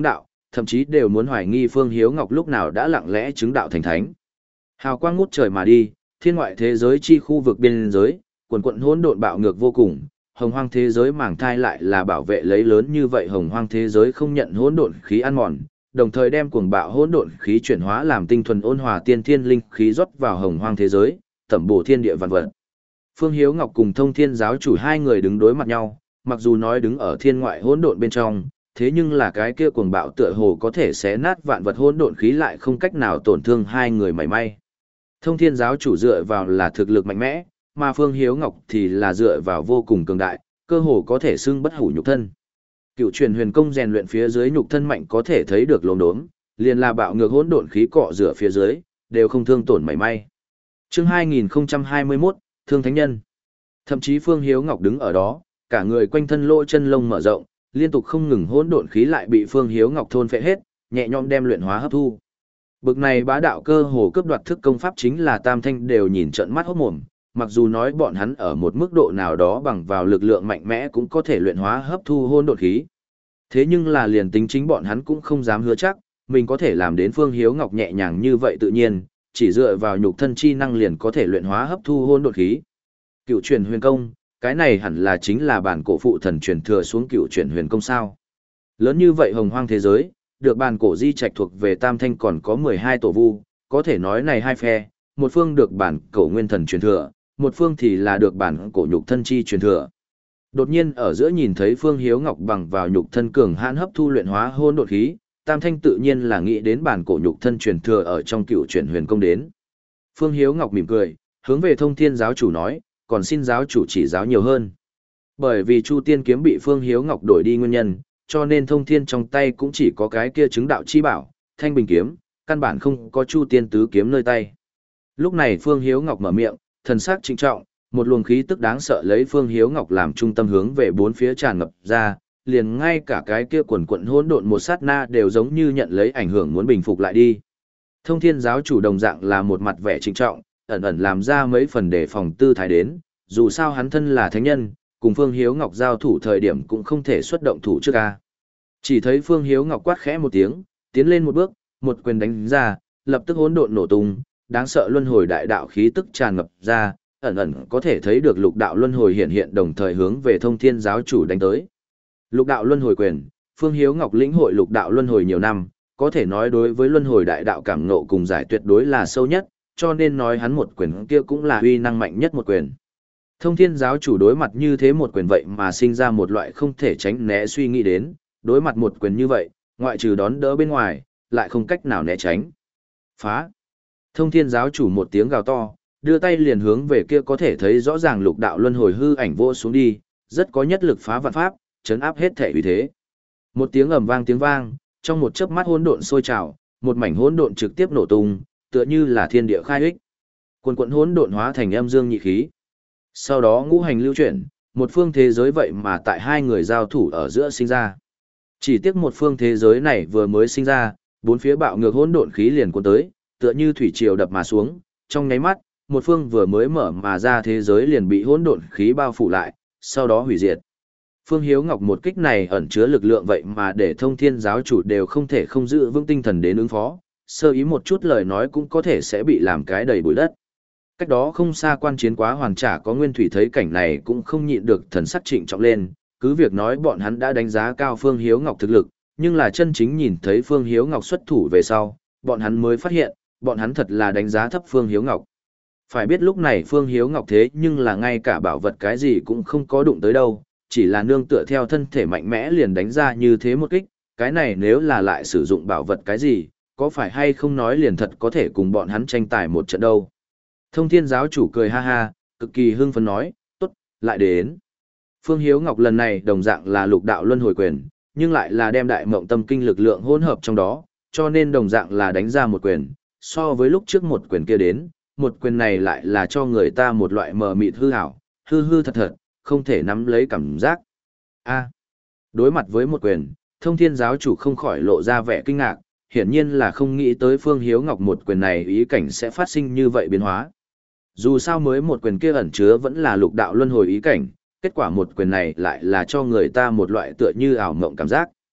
S1: thậm chí đều muốn hoài nghi Phương Hiếu Ngọc lúc nào đã lặng lẽ chứng đạo thành thánh. Hào quang ngút trời mà đi, thiên ngoại thế giới chi khu vực biên giới, quần quận hỗn độn bạo ngược vô cùng, hồng hoang thế giới màng thai lại là bảo vệ lấy lớn như vậy, hồng hoang thế giới không nhận hỗn độn khí ăn mòn, đồng thời đem cuồng bạo hỗn độn khí chuyển hóa làm tinh thuần ôn hòa tiên thiên linh khí rót vào hồng hoang thế giới, tẩm bổ thiên địa vạn vật. Phương Hiếu Ngọc cùng Thông Thiên giáo chủ hai người đứng đối mặt nhau, mặc dù nói đứng ở thiên ngoại hỗn độn bên trong, thế nhưng là cái kia cuồng bạo tựa hồ có thể xé nát vạn vật hỗn độn khí lại không cách nào tổn thương hai người mảy may. Thông Thiên giáo chủ dựa vào là thực lực mạnh mẽ, mà Phương Hiếu Ngọc thì là dựa vào vô cùng cường đại, cơ hồ có thể xưng bất hủ nhục thân. Cựu truyền huyền công rèn luyện phía dưới nhục thân mạnh có thể thấy được lốm đốm, liền là bạo ngược hỗn độn khí cọ rửa phía dưới, đều không thương tổn mảy may. Chương hai nghìn không trăm hai mươi mốt, Thương Thánh Nhân. Thậm chí Phương Hiếu Ngọc đứng ở đó, cả người quanh thân lỗ chân lông mở rộng, liên tục không ngừng hỗn độn khí lại bị Phương Hiếu Ngọc thôn phệ hết, nhẹ nhõm đem luyện hóa hấp thu. Bực này bá đạo cơ hồ cướp đoạt thức công pháp chính là Tam Thanh đều nhìn trợn mắt hốt mồm, mặc dù nói bọn hắn ở một mức độ nào đó bằng vào lực lượng mạnh mẽ cũng có thể luyện hóa hấp thu hỗn độn khí. Thế nhưng là liền tính chính bọn hắn cũng không dám hứa chắc, mình có thể làm đến Phương Hiếu Ngọc nhẹ nhàng như vậy tự nhiên, chỉ dựa vào nhục thân chi năng liền có thể luyện hóa hấp thu hỗn độn khí. Cựu truyền huyền công, cái này hẳn là chính là bản cổ phụ thần truyền thừa xuống cựu truyền huyền công sao? Lớn như vậy hồng hoang thế giới, được bản cổ di trạch thuộc về Tam Thanh còn có mười hai tổ vu, có thể nói này hai phe, một phương được bản cổ nguyên thần truyền thừa, một phương thì là được bản cổ nhục thân chi truyền thừa. Đột nhiên ở giữa nhìn thấy Phương Hiếu Ngọc bằng vào nhục thân cường hãn hấp thu luyện hóa hỗn độn khí, Tam Thanh tự nhiên là nghĩ đến bản cổ nhục thân truyền thừa ở trong cựu truyền huyền công đến. Phương Hiếu Ngọc mỉm cười, hướng về Thông Thiên giáo chủ nói, còn xin giáo chủ chỉ giáo nhiều hơn. Bởi vì Chu Tiên kiếm bị Phương Hiếu Ngọc đổi đi nguyên nhân, cho nên Thông Thiên trong tay cũng chỉ có cái kia chứng đạo chi bảo, Thanh Bình kiếm, căn bản không có Chu Tiên tứ kiếm nơi tay. Lúc này Phương Hiếu Ngọc mở miệng, thần sắc trịnh trọng, một luồng khí tức đáng sợ lấy Phương Hiếu Ngọc làm trung tâm hướng về bốn phía tràn ngập ra, liền ngay cả cái kia quần quận hỗn độn một sát na đều giống như nhận lấy ảnh hưởng muốn bình phục lại đi. Thông Thiên giáo chủ đồng dạng là một mặt vẻ trịnh trọng, ẩn ẩn làm ra mấy phần đề phòng tư thái đến, dù sao hắn thân là thánh nhân, cùng Phương Hiếu Ngọc giao thủ thời điểm cũng không thể xuất động thủ trước ca. Chỉ thấy Phương Hiếu Ngọc quát khẽ một tiếng, tiến lên một bước, một quyền đánh ra, lập tức hỗn độn nổ tung, đáng sợ luân hồi đại đạo khí tức tràn ngập ra, ẩn ẩn có thể thấy được lục đạo luân hồi hiện hiện đồng thời hướng về Thông Thiên giáo chủ đánh tới. Lục đạo luân hồi quyền, Phương Hiếu Ngọc lĩnh hội lục đạo luân hồi nhiều năm, có thể nói đối với luân hồi đại đạo cảm ngộ cùng giải tuyệt đối là sâu nhất, cho nên nói hắn một quyền kia cũng là uy năng mạnh nhất một quyền. Thông Thiên giáo chủ đối mặt như thế một quyền vậy mà sinh ra một loại không thể tránh né suy nghĩ đến, đối mặt một quyền như vậy, ngoại trừ đón đỡ bên ngoài, lại không cách nào né tránh. Phá! Thông Thiên giáo chủ một tiếng gào to, đưa tay liền hướng về kia có thể thấy rõ ràng lục đạo luân hồi hư ảnh vô xuống đi, rất có nhất lực phá vạn pháp, chấn áp hết thể uy thế. Một tiếng ầm vang tiếng vang, trong một chớp mắt hỗn độn sôi trào, một mảnh hỗn độn trực tiếp nổ tung, tựa như là thiên địa khai ích. Quần quần hỗn độn hóa thành âm dương nhị khí. Sau đó ngũ hành lưu chuyển, một phương thế giới vậy mà tại hai người giao thủ ở giữa sinh ra. Chỉ tiếc một phương thế giới này vừa mới sinh ra, bốn phía bạo ngược hỗn độn khí liền cuốn tới, tựa như thủy triều đập mà xuống, trong nháy mắt, một phương vừa mới mở mà ra thế giới liền bị hỗn độn khí bao phủ lại, sau đó hủy diệt. Phương Hiếu Ngọc một kích này ẩn chứa lực lượng vậy mà để Thông Thiên giáo chủ đều không thể không giữ vững tinh thần đến ứng phó, sơ ý một chút lời nói cũng có thể sẽ bị làm cái đầy bụi đất. Cách đó không xa quan chiến quá hoàn trả có nguyên thủy thấy cảnh này cũng không nhịn được thần sắc trịnh trọng lên, cứ việc nói bọn hắn đã đánh giá cao Phương Hiếu Ngọc thực lực, nhưng là chân chính nhìn thấy Phương Hiếu Ngọc xuất thủ về sau, bọn hắn mới phát hiện, bọn hắn thật là đánh giá thấp Phương Hiếu Ngọc. Phải biết lúc này Phương Hiếu Ngọc thế nhưng là ngay cả bảo vật cái gì cũng không có đụng tới đâu, chỉ là nương tựa theo thân thể mạnh mẽ liền đánh ra như thế một kích, cái này nếu là lại sử dụng bảo vật cái gì, có phải hay không nói liền thật có thể cùng bọn hắn tranh tài một trận đâu. Thông Thiên giáo chủ cười ha ha, cực kỳ hưng phấn nói, tốt, lại đến. Phương Hiếu Ngọc lần này đồng dạng là lục đạo luân hồi quyền, nhưng lại là đem đại mộng tâm kinh lực lượng hỗn hợp trong đó, cho nên đồng dạng là đánh ra một quyền, so với lúc trước một quyền kia đến, một quyền này lại là cho người ta một loại mờ mịt hư ảo, hư hư thật thật, không thể nắm lấy cảm giác. A. Đối mặt với một quyền, Thông Thiên giáo chủ không khỏi lộ ra vẻ kinh ngạc, hiển nhiên là không nghĩ tới Phương Hiếu Ngọc một quyền này ý cảnh sẽ phát sinh như vậy biến hóa. Dù sao mới một quyền kia ẩn chứa vẫn là lục đạo luân hồi ý cảnh, kết quả một quyền này lại là cho người ta một loại tựa như ảo mộng cảm giác.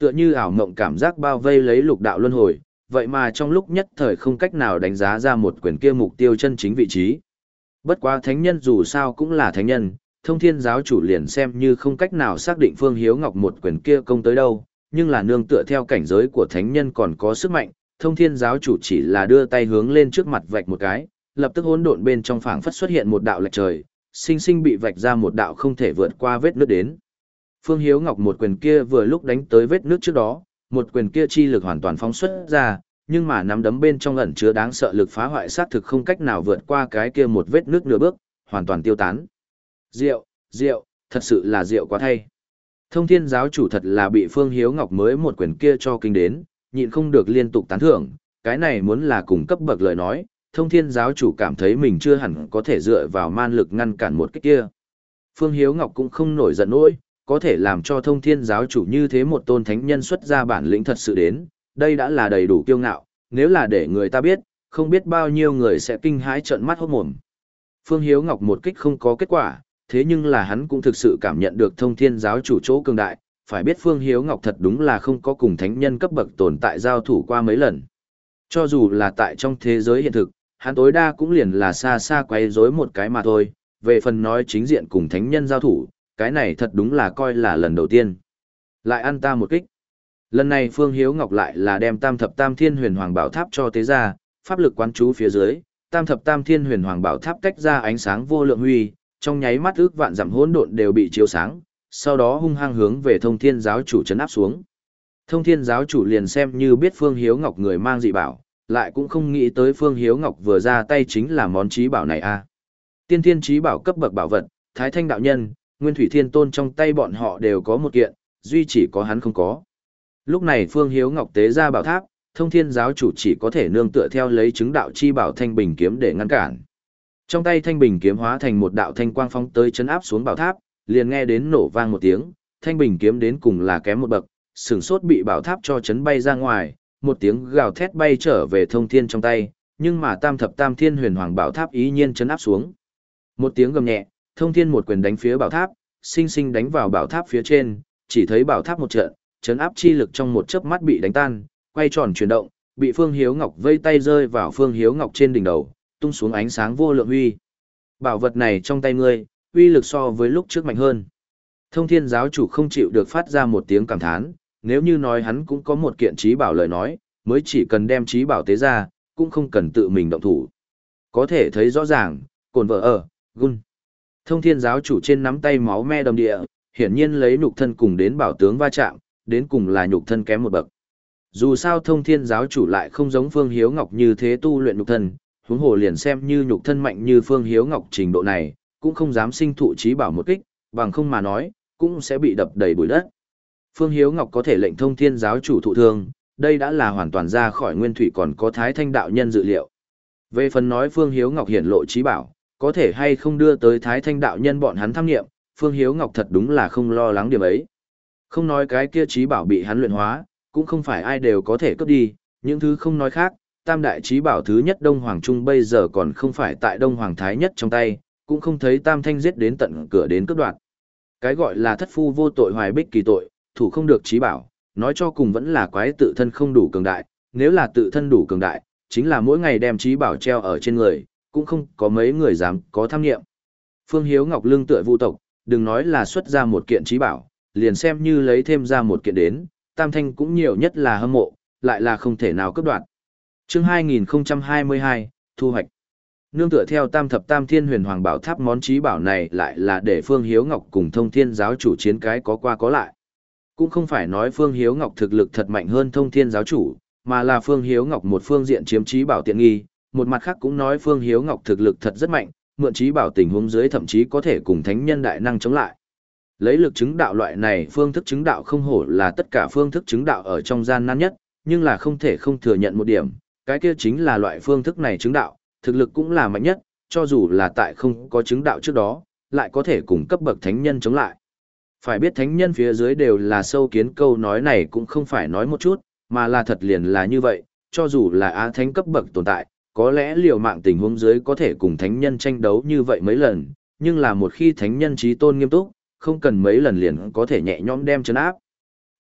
S1: Tựa như ảo mộng cảm giác bao vây lấy lục đạo luân hồi, vậy mà trong lúc nhất thời không cách nào đánh giá ra một quyền kia mục tiêu chân chính vị trí. Bất quá thánh nhân dù sao cũng là thánh nhân, thông thiên giáo chủ liền xem như không cách nào xác định Phương Hiếu Ngọc một quyền kia công tới đâu, nhưng là nương tựa theo cảnh giới của thánh nhân còn có sức mạnh, thông thiên giáo chủ chỉ là đưa tay hướng lên trước mặt vạch một cái, lập tức hỗn độn bên trong phảng phất xuất hiện một đạo lệch trời, sinh sinh bị vạch ra một đạo không thể vượt qua vết nước đến. Phương Hiếu Ngọc một quyền kia vừa lúc đánh tới vết nước trước đó, một quyền kia chi lực hoàn toàn phóng xuất ra, nhưng mà nắm đấm bên trong ẩn chứa đáng sợ lực phá hoại sát thực không cách nào vượt qua cái kia một vết nước nửa bước, hoàn toàn tiêu tán. Diệu, diệu, thật sự là diệu quá thay. Thông thiên giáo chủ thật là bị Phương Hiếu Ngọc mới một quyền kia cho kinh đến, nhịn không được liên tục tán thưởng, cái này muốn là cùng cấp bậc lời nói, thông thiên giáo chủ cảm thấy mình chưa hẳn có thể dựa vào man lực ngăn cản một cái kia. Phương Hiếu Ngọc cũng không nổi giận nổi, có thể làm cho thông thiên giáo chủ như thế một tôn thánh nhân xuất ra bản lĩnh thật sự đến, đây đã là đầy đủ kiêu ngạo, nếu là để người ta biết, không biết bao nhiêu người sẽ kinh hãi trợn mắt hốt mồm. Phương Hiếu Ngọc một kích không có kết quả, thế nhưng là hắn cũng thực sự cảm nhận được thông thiên giáo chủ chỗ cường đại, phải biết Phương Hiếu Ngọc thật đúng là không có cùng thánh nhân cấp bậc tồn tại giao thủ qua mấy lần. Cho dù là tại trong thế giới hiện thực, hắn tối đa cũng liền là xa xa quay rối một cái mà thôi, về phần nói chính diện cùng thánh nhân giao thủ, cái này thật đúng là coi là lần đầu tiên. Lại ăn ta một kích. Lần này Phương Hiếu Ngọc lại là đem tam thập tam thiên huyền hoàng bảo tháp cho tế ra, pháp lực quán chú phía dưới, tam thập tam thiên huyền hoàng bảo tháp tách ra ánh sáng vô lượng huy, trong nháy mắt ước vạn dặm hỗn độn đều bị chiếu sáng, sau đó hung hăng hướng về thông thiên giáo chủ trấn áp xuống. Thông thiên giáo chủ liền xem như biết Phương Hiếu Ngọc người mang dị bảo, lại cũng không nghĩ tới Phương Hiếu Ngọc vừa ra tay chính là món trí bảo này a. Tiên thiên trí bảo cấp bậc bảo vật, Thái Thanh đạo nhân, Nguyên Thủy Thiên Tôn trong tay bọn họ đều có một kiện, duy chỉ có hắn không có. Lúc này Phương Hiếu Ngọc tế ra bảo tháp, thông thiên giáo chủ chỉ có thể nương tựa theo lấy chứng đạo chi bảo thanh bình kiếm để ngăn cản. Trong tay thanh bình kiếm hóa thành một đạo thanh quang phóng tới chấn áp xuống bảo tháp, liền nghe đến nổ vang một tiếng, thanh bình kiếm đến cùng là kém một bậc, sừng sốt bị bảo tháp cho chấn bay ra ngoài, một tiếng gào thét bay trở về thông thiên trong tay, nhưng mà tam thập tam thiên huyền hoàng bảo tháp ý nhiên chấn áp xuống. Một tiếng gầm nhẹ, thông thiên một quyền đánh phía bảo tháp, sinh sinh đánh vào bảo tháp phía trên, chỉ thấy bảo tháp một trận, chấn áp chi lực trong một chớp mắt bị đánh tan, quay tròn chuyển động, bị Phương Hiếu Ngọc vây tay rơi vào Phương Hiếu Ngọc trên đỉnh đầu, tung xuống ánh sáng vô lượng huy. Bảo vật này trong tay ngươi, uy lực so với lúc trước mạnh hơn. Thông thiên giáo chủ không chịu được phát ra một tiếng cảm thán, nếu như nói hắn cũng có một kiện trí bảo lời nói, mới chỉ cần đem trí bảo tế ra, cũng không cần tự mình động thủ. Có thể thấy rõ ràng, cồn vợ ở, gun. Thông thiên giáo chủ trên nắm tay máu me đầm địa, hiển nhiên lấy nhục thân cùng đến bảo tướng va chạm, đến cùng là nhục thân kém một bậc. Dù sao thông thiên giáo chủ lại không giống Phương Hiếu Ngọc như thế tu luyện nhục thân, huống hồ liền xem như nhục thân mạnh như Phương Hiếu Ngọc trình độ này, cũng không dám sinh thụ trí bảo một kích, bằng không mà nói, cũng sẽ bị đập đầy bụi đất. Phương Hiếu Ngọc có thể lệnh thông thiên giáo chủ thụ thương, đây đã là hoàn toàn ra khỏi nguyên thủy còn có Thái Thanh đạo nhân dự liệu. Về phần nói Phương Hiếu Ngọc hiển lộ trí bảo, có thể hay không đưa tới Thái Thanh đạo nhân bọn hắn tham nghiệm, Phương Hiếu Ngọc thật đúng là không lo lắng điểm ấy. Không nói cái kia trí bảo bị hắn luyện hóa, cũng không phải ai đều có thể cướp đi, những thứ không nói khác, tam đại trí bảo thứ nhất Đông Hoàng Trung bây giờ còn không phải tại Đông Hoàng Thái nhất trong tay, cũng không thấy tam thanh giết đến tận cửa đến cướp đoạt. Cái gọi là thất phu vô tội hoài bích kỳ tội, thủ không được trí bảo, nói cho cùng vẫn là quái tự thân không đủ cường đại, nếu là tự thân đủ cường đại, chính là mỗi ngày đem trí bảo treo ở trên người, cũng không có mấy người dám có tham nghiệm. Phương Hiếu Ngọc lương tựa vu tộc, đừng nói là xuất ra một kiện trí bảo, liền xem như lấy thêm ra một kiện đến, tam thanh cũng nhiều nhất là hâm mộ, lại là không thể nào cướp đoạt. Chương hai nghìn không trăm hai mươi hai, thu hoạch. Nương tựa theo tam thập tam thiên huyền hoàng bảo tháp món trí bảo này lại là để Phương Hiếu Ngọc cùng thông thiên giáo chủ chiến cái có qua có lại. Cũng không phải nói Phương Hiếu Ngọc thực lực thật mạnh hơn thông thiên giáo chủ, mà là Phương Hiếu Ngọc một phương diện chiếm trí bảo tiện nghi, một mặt khác cũng nói Phương Hiếu Ngọc thực lực thật rất mạnh, mượn trí bảo tình huống dưới thậm chí có thể cùng thánh nhân đại năng chống lại. Lấy lực chứng đạo loại này phương thức chứng đạo không hổ là tất cả phương thức chứng đạo ở trong gian nan nhất, nhưng là không thể không thừa nhận một điểm, cái kia chính là loại phương thức này chứng đạo, thực lực cũng là mạnh nhất, cho dù là tại không có chứng đạo trước đó, lại có thể cùng cấp bậc thánh nhân chống lại. Phải biết thánh nhân phía dưới đều là sâu kiến, câu nói này cũng không phải nói một chút, mà là thật liền là như vậy, cho dù là á thánh cấp bậc tồn tại, có lẽ liều mạng tình huống dưới có thể cùng thánh nhân tranh đấu như vậy mấy lần, nhưng là một khi thánh nhân chí tôn nghiêm túc, không cần mấy lần liền có thể nhẹ nhõm đem trấn áp.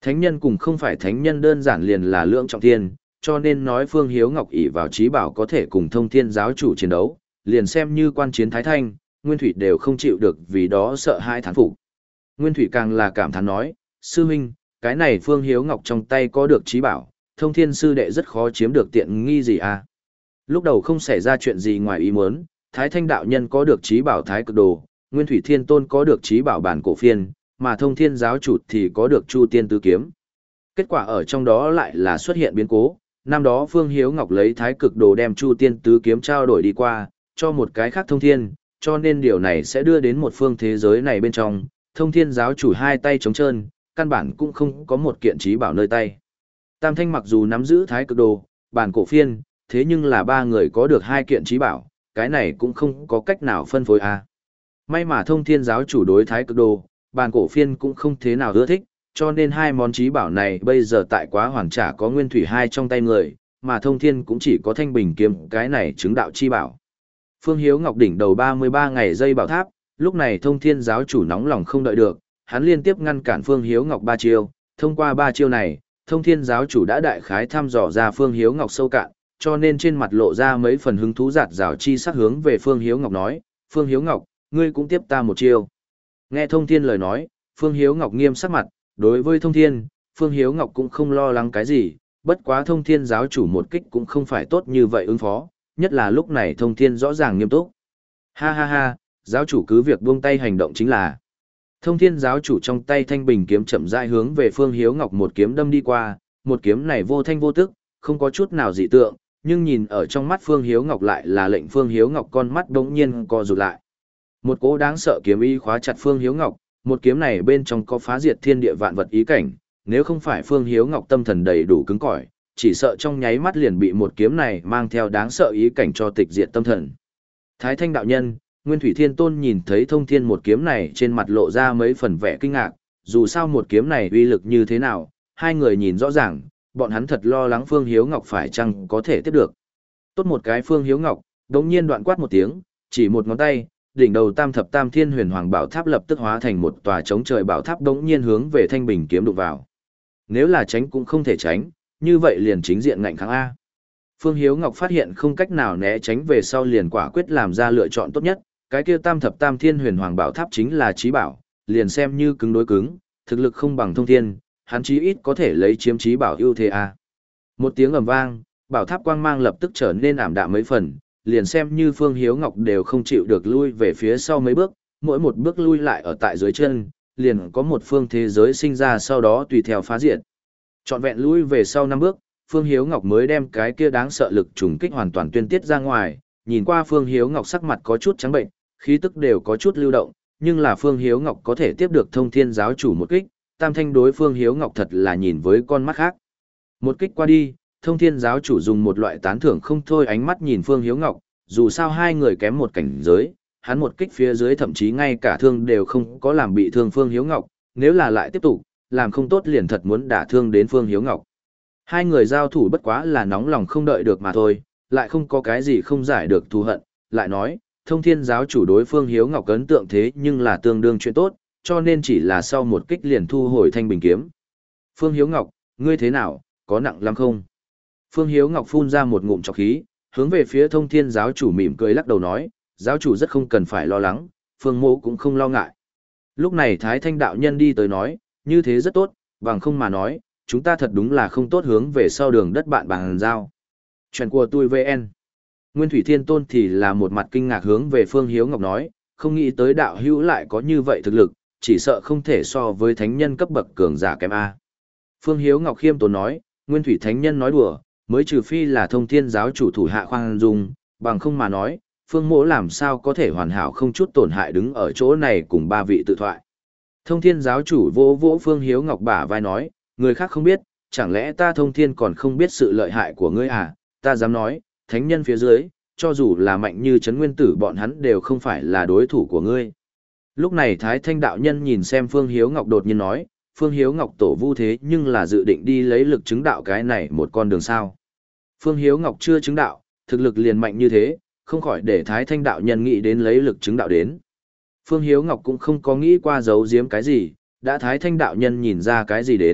S1: Thánh nhân cùng không phải thánh nhân đơn giản liền là lượng trọng thiên, cho nên nói Phương Hiếu Ngọc ỷ vào trí bảo có thể cùng thông thiên giáo chủ chiến đấu, liền xem như quan chiến Thái Thanh, Nguyên Thủy đều không chịu được vì đó sợ hai thán phục. Nguyên Thủy càng là cảm thán nói, sư huynh, cái này Phương Hiếu Ngọc trong tay có được trí bảo, thông thiên sư đệ rất khó chiếm được tiện nghi gì à. Lúc đầu không xảy ra chuyện gì ngoài ý muốn, Thái Thanh đạo nhân có được trí bảo Thái Cực Đồ, Nguyên Thủy Thiên Tôn có được trí bảo bản cổ phiên, mà thông thiên giáo chủ thì có được Chu Tiên Tứ Kiếm. Kết quả ở trong đó lại là xuất hiện biến cố, năm đó Phương Hiếu Ngọc lấy Thái Cực Đồ đem Chu Tiên Tứ Kiếm trao đổi đi qua, cho một cái khác thông thiên, cho nên điều này sẽ đưa đến một phương thế giới này bên trong, thông thiên giáo chủ hai tay trống trơn, căn bản cũng không có một kiện trí bảo nơi tay. Tam Thanh mặc dù nắm giữ Thái Cực Đồ, bản cổ phiên, thế nhưng là ba người có được hai kiện trí bảo, cái này cũng không có cách nào phân phối a. May mà thông thiên giáo chủ đối Thái Cực Đồ, bản cổ phiên cũng không thế nào ưa thích, cho nên hai món trí bảo này bây giờ tại Quá Hoàn Trả có Nguyên Thủy hai trong tay người, mà thông thiên cũng chỉ có Thanh Bình Kiếm, cái này chứng đạo chi bảo. Phương Hiếu Ngọc đỉnh đầu ba mươi ba ngày dây bảo tháp, lúc này thông thiên giáo chủ nóng lòng không đợi được, hắn liên tiếp ngăn cản Phương Hiếu Ngọc ba chiêu, thông qua ba chiêu này, thông thiên giáo chủ đã đại khái thăm dò ra Phương Hiếu Ngọc sâu cạn, cho nên trên mặt lộ ra mấy phần hứng thú giạt rào chi sắc hướng về Phương Hiếu Ngọc nói, Phương Hiếu Ngọc, ngươi cũng tiếp ta một chiêu. Nghe thông thiên lời nói, Phương Hiếu Ngọc nghiêm sắc mặt, đối với thông thiên, Phương Hiếu Ngọc cũng không lo lắng cái gì, bất quá thông thiên giáo chủ một kích cũng không phải tốt như vậy ứng phó, nhất là lúc này thông thiên rõ ràng nghiêm túc. Ha ha ha, giáo chủ cứ việc buông tay hành động chính là. Thông thiên giáo chủ trong tay thanh bình kiếm chậm rãi hướng về Phương Hiếu Ngọc một kiếm đâm đi qua, một kiếm này vô thanh vô tức, không có chút nào dị tượng, nhưng nhìn ở trong mắt Phương Hiếu Ngọc lại là lệnh Phương Hiếu Ngọc con mắt đống nhiên co rụt lại. Một cỗ đáng sợ kiếm ý khóa chặt Phương Hiếu Ngọc, một kiếm này bên trong có phá diệt thiên địa vạn vật ý cảnh, nếu không phải Phương Hiếu Ngọc tâm thần đầy đủ cứng cỏi, chỉ sợ trong nháy mắt liền bị một kiếm này mang theo đáng sợ ý cảnh cho tịch diệt tâm thần. Thái Thanh đạo nhân, Nguyên Thủy Thiên Tôn nhìn thấy thông thiên một kiếm này trên mặt lộ ra mấy phần vẻ kinh ngạc, dù sao một kiếm này uy lực như thế nào, hai người nhìn rõ ràng, bọn hắn thật lo lắng Phương Hiếu Ngọc phải chăng có thể tiếp được. Tốt một cái Phương Hiếu Ngọc, đống nhiên đoạn quát một tiếng, chỉ một ngón tay, đỉnh đầu tam thập tam thiên huyền hoàng bảo tháp lập tức hóa thành một tòa chống trời bảo tháp đống nhiên hướng về thanh bình kiếm đụng vào. Nếu là tránh cũng không thể tránh, như vậy liền chính diện ngạnh kháng A. Phương Hiếu Ngọc phát hiện không cách nào né tránh về sau liền quả quyết làm ra lựa chọn tốt nhất, cái kia tam thập tam thiên huyền hoàng bảo tháp chính là trí bảo, liền xem như cứng đối cứng, thực lực không bằng thông thiên, hắn chí ít có thể lấy chiếm trí bảo ưu thế A. Một tiếng ầm vang, bảo tháp quang mang lập tức trở nên ảm đạm mấy phần, liền xem như Phương Hiếu Ngọc đều không chịu được lui về phía sau mấy bước, mỗi một bước lui lại ở tại dưới chân, liền có một phương thế giới sinh ra sau đó tùy theo phá diệt. Trọn vẹn lui về sau năm bước, Phương Hiếu Ngọc mới đem cái kia đáng sợ lực trùng kích hoàn toàn tuyên tiết ra ngoài, nhìn qua Phương Hiếu Ngọc sắc mặt có chút trắng bệnh, khí tức đều có chút lưu động, nhưng là Phương Hiếu Ngọc có thể tiếp được thông thiên giáo chủ một kích, tam thanh đối Phương Hiếu Ngọc thật là nhìn với con mắt khác. Một kích qua đi, thông thiên giáo chủ dùng một loại tán thưởng không thôi ánh mắt nhìn Phương Hiếu Ngọc, dù sao hai người kém một cảnh giới, hắn một kích phía dưới thậm chí ngay cả thương đều không có làm bị thương Phương Hiếu Ngọc, nếu là lại tiếp tục, làm không tốt liền thật muốn đả thương đến Phương Hiếu Ngọc. Hai người giao thủ bất quá là nóng lòng không đợi được mà thôi, lại không có cái gì không giải được thù hận, lại nói, thông thiên giáo chủ đối Phương Hiếu Ngọc ấn tượng thế nhưng là tương đương chuyện tốt, cho nên chỉ là sau một kích liền thu hồi thanh bình kiếm. Phương Hiếu Ngọc, ngươi thế nào, có nặng lắm không? Phương Hiếu Ngọc phun ra một ngụm trọc khí, hướng về phía thông thiên giáo chủ mỉm cười lắc đầu nói, giáo chủ rất không cần phải lo lắng, Phương mô cũng không lo ngại. Lúc này Thái Thanh đạo nhân đi tới nói, như thế rất tốt, bằng không mà nói, chúng ta thật đúng là không tốt hướng về sau đường đất bạn bằng giao. Chuyện của tôi vê en. Nguyên Thủy Thiên Tôn thì là một mặt kinh ngạc hướng về Phương Hiếu Ngọc nói, không nghĩ tới đạo hữu lại có như vậy thực lực, chỉ sợ không thể so với thánh nhân cấp bậc cường giả kém A. Phương Hiếu Ngọc khiêm tốn nói, Nguyên Thủy Thánh Nhân nói đùa, mới trừ phi là thông thiên giáo chủ thủ hạ khoan dung, bằng không mà nói, Phương mỗ làm sao có thể hoàn hảo không chút tổn hại đứng ở chỗ này cùng ba vị tự thoại. Thông thiên giáo chủ vỗ vỗ Phương Hiếu Ngọc bả vai nói, người khác không biết, chẳng lẽ ta thông thiên còn không biết sự lợi hại của ngươi à, ta dám nói, thánh nhân phía dưới, cho dù là mạnh như Trấn Nguyên Tử bọn hắn đều không phải là đối thủ của ngươi. Lúc này Thái Thanh đạo nhân nhìn xem Phương Hiếu Ngọc đột nhiên nói, Phương Hiếu Ngọc tổ vu thế nhưng là dự định đi lấy lực chứng đạo cái này một con đường sao. Phương Hiếu Ngọc chưa chứng đạo, thực lực liền mạnh như thế, không khỏi để Thái Thanh đạo nhân nghĩ đến lấy lực chứng đạo đến. Phương Hiếu Ngọc cũng không có nghĩ qua giấu giếm cái gì, đã Thái Thanh đạo nhân nhìn ra cái gì đến,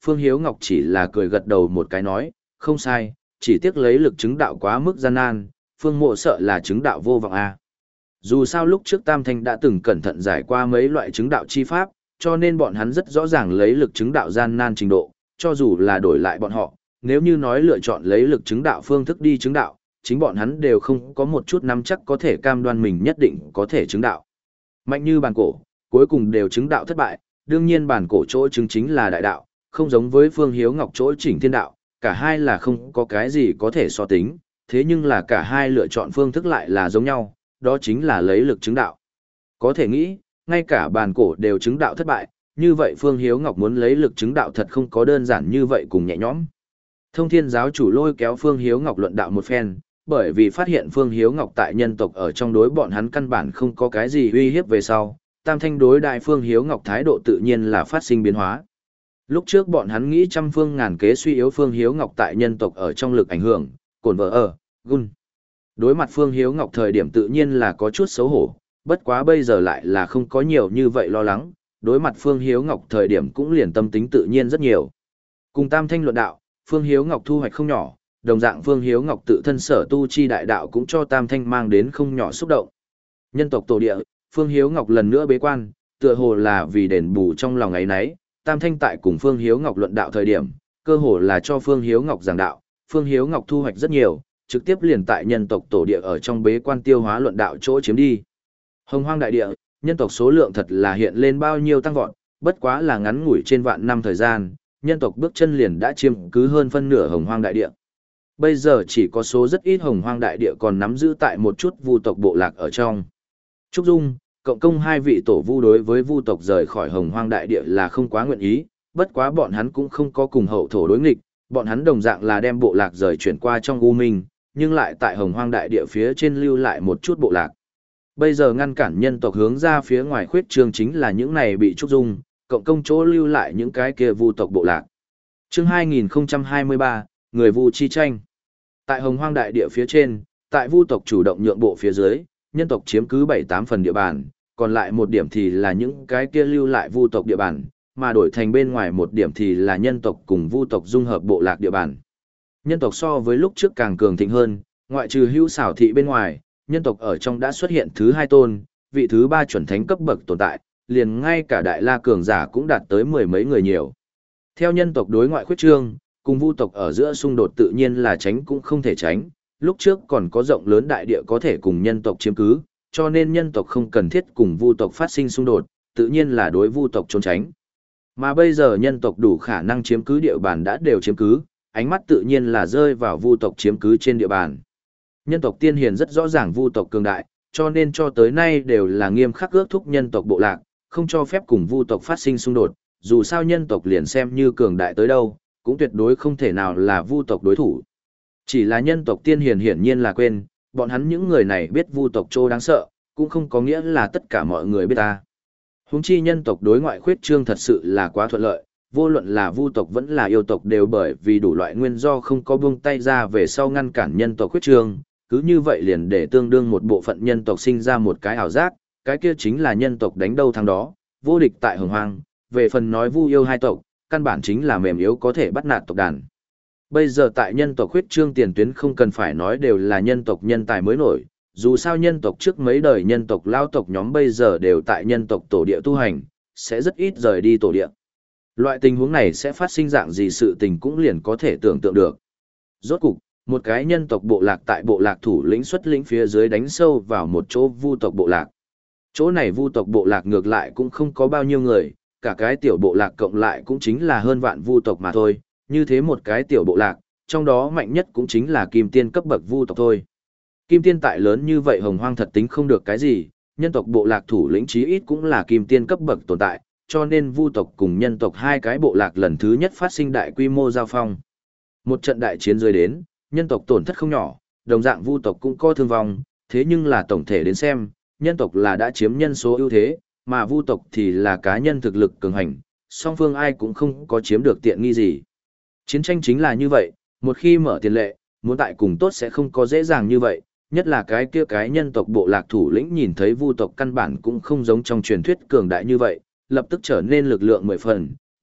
S1: Phương Hiếu Ngọc chỉ là cười gật đầu một cái nói, không sai, chỉ tiếc lấy lực chứng đạo quá mức gian nan, Phương Mộ sợ là chứng đạo vô vọng a. Dù sao lúc trước Tam Thanh đã từng cẩn thận giải qua mấy loại chứng đạo chi pháp, cho nên bọn hắn rất rõ ràng lấy lực chứng đạo gian nan trình độ, cho dù là đổi lại bọn họ, nếu như nói lựa chọn lấy lực chứng đạo phương thức đi chứng đạo, chính bọn hắn đều không có một chút nắm chắc có thể cam đoan mình nhất định có thể chứng đạo. Mạnh như bàn cổ, cuối cùng đều chứng đạo thất bại, đương nhiên bàn cổ chỗ chứng chính là đại đạo, không giống với Phương Hiếu Ngọc chỗ chỉnh thiên đạo, cả hai là không có cái gì có thể so tính, thế nhưng là cả hai lựa chọn phương thức lại là giống nhau, đó chính là lấy lực chứng đạo. Có thể nghĩ, ngay cả bàn cổ đều chứng đạo thất bại, như vậy Phương Hiếu Ngọc muốn lấy lực chứng đạo thật không có đơn giản như vậy cùng nhẹ nhõm. Thông Thiên giáo chủ lôi kéo Phương Hiếu Ngọc luận đạo một phen, bởi vì phát hiện Phương Hiếu Ngọc tại nhân tộc ở trong đối bọn hắn căn bản không có cái gì uy hiếp về sau, Tam Thanh đối đại Phương Hiếu Ngọc thái độ tự nhiên là phát sinh biến hóa. Lúc trước bọn hắn nghĩ trăm phương ngàn kế suy yếu Phương Hiếu Ngọc tại nhân tộc ở trong lực ảnh hưởng, cồn vợ ở, gun. Đối mặt Phương Hiếu Ngọc thời điểm tự nhiên là có chút xấu hổ, bất quá bây giờ lại là không có nhiều như vậy lo lắng, đối mặt Phương Hiếu Ngọc thời điểm cũng liền tâm tính tự nhiên rất nhiều. Cùng Tam Thanh luận đạo, Phương Hiếu Ngọc thu hoạch không nhỏ, đồng dạng Phương Hiếu Ngọc tự thân sở tu chi đại đạo cũng cho Tam Thanh mang đến không nhỏ xúc động. Nhân tộc tổ địa, Phương Hiếu Ngọc lần nữa bế quan, tựa hồ là vì đền bù trong lòng ấy nấy, Tam Thanh tại cùng Phương Hiếu Ngọc luận đạo thời điểm, cơ hồ là cho Phương Hiếu Ngọc giảng đạo, Phương Hiếu Ngọc thu hoạch rất nhiều, trực tiếp liền tại nhân tộc tổ địa ở trong bế quan tiêu hóa luận đạo chỗ chiếm đi. Hồng Hoang đại địa, nhân tộc số lượng thật là hiện lên bao nhiêu tăng vọt, bất quá là ngắn ngủi trên vạn năm thời gian, nhân tộc bước chân liền đã chiếm cứ hơn phân nửa Hồng Hoang đại địa. Bây giờ chỉ có số rất ít Hồng Hoang đại địa còn nắm giữ tại một chút vu tộc bộ lạc ở trong. Trúc Dung, Cộng Công hai vị tổ vu đối với vu tộc rời khỏi Hồng Hoang đại địa là không quá nguyện ý, bất quá bọn hắn cũng không có cùng hậu thổ đối nghịch, bọn hắn đồng dạng là đem bộ lạc rời chuyển qua trong U Minh, nhưng lại tại Hồng Hoang đại địa phía trên lưu lại một chút bộ lạc. Bây giờ ngăn cản nhân tộc hướng ra phía ngoài khuyết trương chính là những này bị Trúc Dung, Cộng Công chỗ lưu lại những cái kia vu tộc bộ lạc. Chương hai nghìn không trăm hai mươi ba, người vu chi tranh. Tại Hồng Hoang đại địa phía trên, tại vu tộc chủ động nhượng bộ phía dưới, nhân tộc chiếm cứ bảy tám phần địa bàn, còn lại một điểm thì là những cái kia lưu lại vu tộc địa bàn, mà đổi thành bên ngoài một điểm thì là nhân tộc cùng vu tộc dung hợp bộ lạc địa bàn. Nhân tộc so với lúc trước càng cường thịnh hơn, ngoại trừ hữu xảo thị bên ngoài, nhân tộc ở trong đã xuất hiện thứ hai tôn, vị thứ ba chuẩn thánh cấp bậc tồn tại, liền ngay cả đại la cường giả cũng đạt tới mười mấy người nhiều. Theo nhân tộc đối ngoại khuyết trương, cùng vu tộc ở giữa xung đột tự nhiên là tránh cũng không thể tránh, lúc trước còn có rộng lớn đại địa có thể cùng nhân tộc chiếm cứ, cho nên nhân tộc không cần thiết cùng vu tộc phát sinh xung đột, tự nhiên là đối vu tộc trốn tránh. Mà bây giờ nhân tộc đủ khả năng chiếm cứ địa bàn đã đều chiếm cứ, ánh mắt tự nhiên là rơi vào vu tộc chiếm cứ trên địa bàn. Nhân tộc tiên hiền rất rõ ràng vu tộc cường đại, cho nên cho tới nay đều là nghiêm khắc ước thúc nhân tộc bộ lạc, không cho phép cùng vu tộc phát sinh xung đột, dù sao nhân tộc liền xem như cường đại tới đâu, cũng tuyệt đối không thể nào là vu tộc đối thủ. Chỉ là nhân tộc tiên hiền hiển nhiên là quên, bọn hắn những người này biết vu tộc trô đáng sợ, cũng không có nghĩa là tất cả mọi người biết ta. Huống chi nhân tộc đối ngoại khuyết trương thật sự là quá thuận lợi, vô luận là vu tộc vẫn là yêu tộc đều bởi vì đủ loại nguyên do không có buông tay ra về sau ngăn cản nhân tộc khuyết trương, cứ như vậy liền để tương đương một bộ phận nhân tộc sinh ra một cái ảo giác, cái kia chính là nhân tộc đánh đâu thắng đó, vô địch tại Hồng Hoang, về phần nói vu yêu hai tộc, căn bản chính là mềm yếu có thể bắt nạt tộc đàn. Bây giờ tại nhân tộc khuyết trương tiền tuyến không cần phải nói đều là nhân tộc nhân tài mới nổi, dù sao nhân tộc trước mấy đời nhân tộc lao tộc nhóm bây giờ đều tại nhân tộc tổ địa tu hành, sẽ rất ít rời đi tổ địa. Loại tình huống này sẽ phát sinh dạng gì sự tình cũng liền có thể tưởng tượng được. Rốt cục, một cái nhân tộc bộ lạc tại bộ lạc thủ lĩnh xuất lĩnh phía dưới đánh sâu vào một chỗ vu tộc bộ lạc. Chỗ này vu tộc bộ lạc ngược lại cũng không có bao nhiêu người, cả cái tiểu bộ lạc cộng lại cũng chính là hơn vạn vu tộc mà thôi, như thế một cái tiểu bộ lạc, trong đó mạnh nhất cũng chính là kim tiên cấp bậc vu tộc thôi. Kim tiên tại lớn như vậy Hồng Hoang thật tính không được cái gì, nhân tộc bộ lạc thủ lĩnh chí ít cũng là kim tiên cấp bậc tồn tại, cho nên vu tộc cùng nhân tộc hai cái bộ lạc lần thứ nhất phát sinh đại quy mô giao phong. Một trận đại chiến rơi đến, nhân tộc tổn thất không nhỏ, đồng dạng vu tộc cũng có thương vong, thế nhưng là tổng thể đến xem, nhân tộc là đã chiếm nhân số ưu thế, mà vu tộc thì là cá nhân thực lực cường hành, song phương ai cũng không có chiếm được tiện nghi gì. Chiến tranh chính là như vậy, một khi mở tiền lệ, muốn tại cùng tốt sẽ không có dễ dàng như vậy, nhất là cái kia cái nhân tộc bộ lạc thủ lĩnh nhìn thấy vu tộc căn bản cũng không giống trong truyền thuyết cường đại như vậy, lập tức trở nên lực lượng mười phần,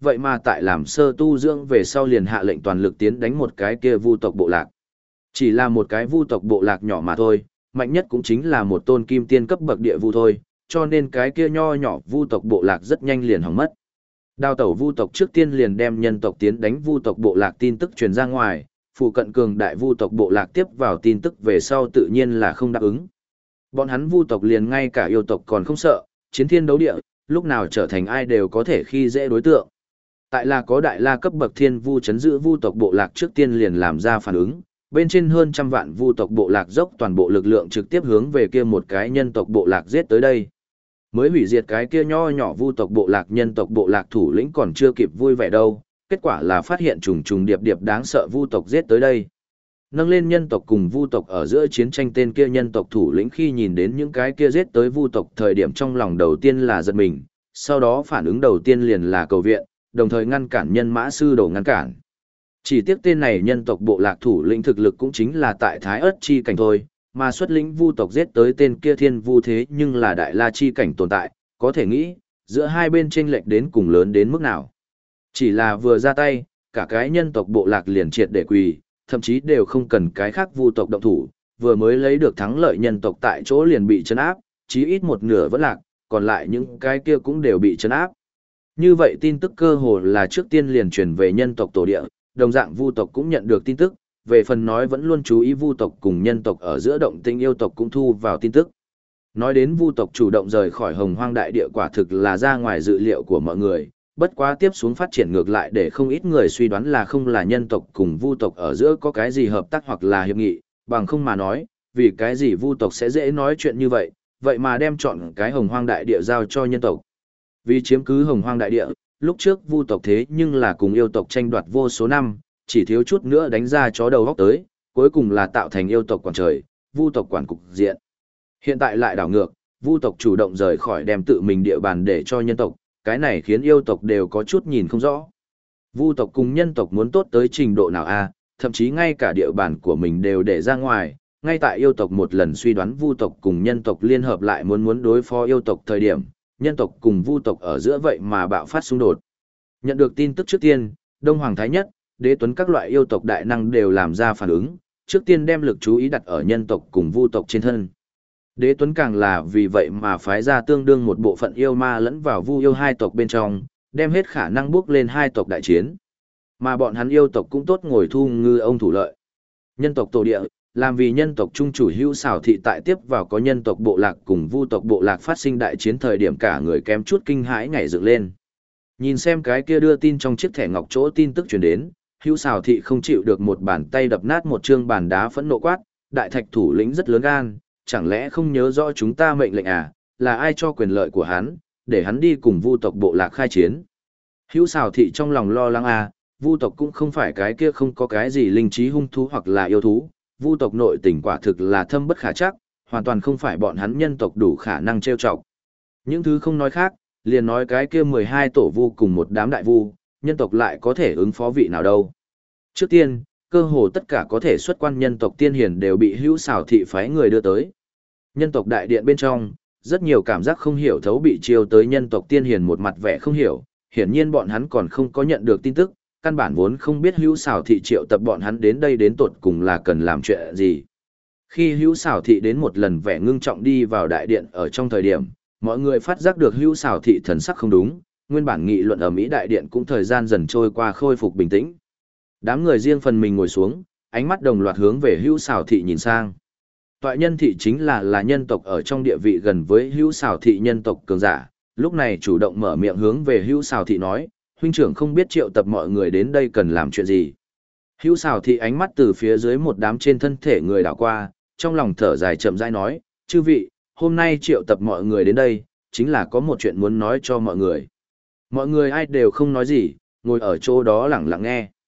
S1: vậy mà tại làm sơ tu dưỡng về sau liền hạ lệnh toàn lực tiến đánh một cái kia vu tộc bộ lạc. Chỉ là một cái vu tộc bộ lạc nhỏ mà thôi, mạnh nhất cũng chính là một tôn kim tiên cấp bậc địa vu thôi, cho nên cái kia nho nhỏ vu tộc bộ lạc rất nhanh liền hỏng mất. Đào tẩu vu tộc trước tiên liền đem nhân tộc tiến đánh vu tộc bộ lạc tin tức truyền ra ngoài, phụ cận cường đại vu tộc bộ lạc tiếp vào tin tức về sau tự nhiên là không đáp ứng. Bọn hắn vu tộc liền ngay cả yêu tộc còn không sợ, chiến thiên đấu địa, lúc nào trở thành ai đều có thể khi dễ đối tượng. Tại là có đại la cấp bậc thiên vu chấn giữ vu tộc bộ lạc trước tiên liền làm ra phản ứng, bên trên hơn trăm vạn vu tộc bộ lạc dốc toàn bộ lực lượng trực tiếp hướng về kia một cái nhân tộc bộ lạc giết tới đây. Mới hủy diệt cái kia nho nhỏ vu tộc bộ lạc nhân tộc bộ lạc thủ lĩnh còn chưa kịp vui vẻ đâu, kết quả là phát hiện trùng trùng điệp điệp đáng sợ vu tộc giết tới đây. Nâng lên nhân tộc cùng vu tộc ở giữa chiến tranh tên kia nhân tộc thủ lĩnh khi nhìn đến những cái kia giết tới vu tộc thời điểm trong lòng đầu tiên là giật mình, sau đó phản ứng đầu tiên liền là cầu viện, đồng thời ngăn cản nhân mã sư đồ ngăn cản. Chỉ tiếc tên này nhân tộc bộ lạc thủ lĩnh thực lực cũng chính là tại Thái Ức chi cảnh thôi, mà xuất lĩnh vu tộc giết tới tên kia thiên vu thế nhưng là đại la chi cảnh tồn tại, có thể nghĩ, giữa hai bên chênh lệch đến cùng lớn đến mức nào. Chỉ là vừa ra tay, cả cái nhân tộc bộ lạc liền triệt để quỳ, thậm chí đều không cần cái khác vu tộc động thủ, vừa mới lấy được thắng lợi nhân tộc tại chỗ liền bị trấn áp, chí ít một nửa vẫn lạc, còn lại những cái kia cũng đều bị trấn áp. Như vậy tin tức cơ hồ là trước tiên liền truyền về nhân tộc tổ địa, đồng dạng vu tộc cũng nhận được tin tức, về phần nói vẫn luôn chú ý vu tộc cùng nhân tộc ở giữa động tĩnh yêu tộc cũng thu vào tin tức. Nói đến vu tộc chủ động rời khỏi hồng hoang đại địa quả thực là ra ngoài dự liệu của mọi người, bất quá tiếp xuống phát triển ngược lại để không ít người suy đoán là không là nhân tộc cùng vu tộc ở giữa có cái gì hợp tác hoặc là hiệp nghị, bằng không mà nói, vì cái gì vu tộc sẽ dễ nói chuyện như vậy, vậy mà đem chọn cái hồng hoang đại địa giao cho nhân tộc. Vì chiếm cứ hồng hoang đại địa, lúc trước vu tộc thế nhưng là cùng yêu tộc tranh đoạt vô số năm, chỉ thiếu chút nữa đánh ra chó đầu góc tới, cuối cùng là tạo thành yêu tộc quản trời, vu tộc quản cục diện. Hiện tại lại đảo ngược, vu tộc chủ động rời khỏi đem tự mình địa bàn để cho nhân tộc, cái này khiến yêu tộc đều có chút nhìn không rõ. Vu tộc cùng nhân tộc muốn tốt tới trình độ nào a, thậm chí ngay cả địa bàn của mình đều để ra ngoài, ngay tại yêu tộc một lần suy đoán vu tộc cùng nhân tộc liên hợp lại muốn muốn đối phó yêu tộc thời điểm, nhân tộc cùng vu tộc ở giữa vậy mà bạo phát xung đột. Nhận được tin tức trước tiên, Đông Hoàng Thái Nhất, Đế Tuấn các loại yêu tộc đại năng đều làm ra phản ứng, trước tiên đem lực chú ý đặt ở nhân tộc cùng vu tộc trên thân. Đế Tuấn càng là vì vậy mà phái ra tương đương một bộ phận yêu ma lẫn vào vu yêu hai tộc bên trong, đem hết khả năng bước lên hai tộc đại chiến. Mà bọn hắn yêu tộc cũng tốt ngồi thu ngư ông thủ lợi. Nhân tộc tổ địa, làm vì nhân tộc trung chủ hữu xảo thị tại tiếp vào có nhân tộc bộ lạc cùng vu tộc bộ lạc phát sinh đại chiến thời điểm cả người kém chút kinh hãi nhảy dựng lên. Nhìn xem cái kia đưa tin trong chiếc thẻ ngọc chỗ tin tức truyền đến, hữu xảo thị không chịu được một bàn tay đập nát một trương bàn đá phẫn nộ quát, đại thạch thủ lĩnh rất lớn gan, chẳng lẽ không nhớ rõ chúng ta mệnh lệnh à, là ai cho quyền lợi của hắn, để hắn đi cùng vu tộc bộ lạc khai chiến. Hữu xảo thị trong lòng lo lắng à, vu tộc cũng không phải cái kia không có cái gì linh trí hung thú hoặc là yêu thú, vu tộc nội tình quả thực là thâm bất khả trắc, hoàn toàn không phải bọn hắn nhân tộc đủ khả năng trêu chọc. Những thứ không nói khác, liền nói cái kia mười hai tổ vu cùng một đám đại vu, nhân tộc lại có thể ứng phó vị nào đâu. Trước tiên, cơ hồ tất cả có thể xuất quan nhân tộc tiên hiền đều bị hữu xảo thị phái người đưa tới. Nhân tộc đại điện bên trong, rất nhiều cảm giác không hiểu thấu bị chiêu tới nhân tộc tiên hiền một mặt vẻ không hiểu, hiển nhiên bọn hắn còn không có nhận được tin tức, căn bản vốn không biết hữu xảo thị triệu tập bọn hắn đến đây đến tột cùng là cần làm chuyện gì. Khi hữu xảo thị đến một lần vẻ ngưng trọng đi vào đại điện ở trong thời điểm, mọi người phát giác được hữu xảo thị thần sắc không đúng, nguyên bản nghị luận ở Mỹ đại điện cũng thời gian dần trôi qua khôi phục bình tĩnh. Đám người riêng phần mình ngồi xuống, ánh mắt đồng loạt hướng về hữu xảo thị nhìn sang. Toại nhân thị chính là là nhân tộc ở trong địa vị gần với hữu xảo thị nhân tộc cường giả, lúc này chủ động mở miệng hướng về hữu xảo thị nói, huynh trưởng không biết triệu tập mọi người đến đây cần làm chuyện gì. Hữu xảo thị ánh mắt từ phía dưới một đám trên thân thể người đảo qua, trong lòng thở dài chậm rãi nói, chư vị, hôm nay triệu tập mọi người đến đây, chính là có một chuyện muốn nói cho mọi người. Mọi người ai đều không nói gì, ngồi ở chỗ đó lặng lặng nghe.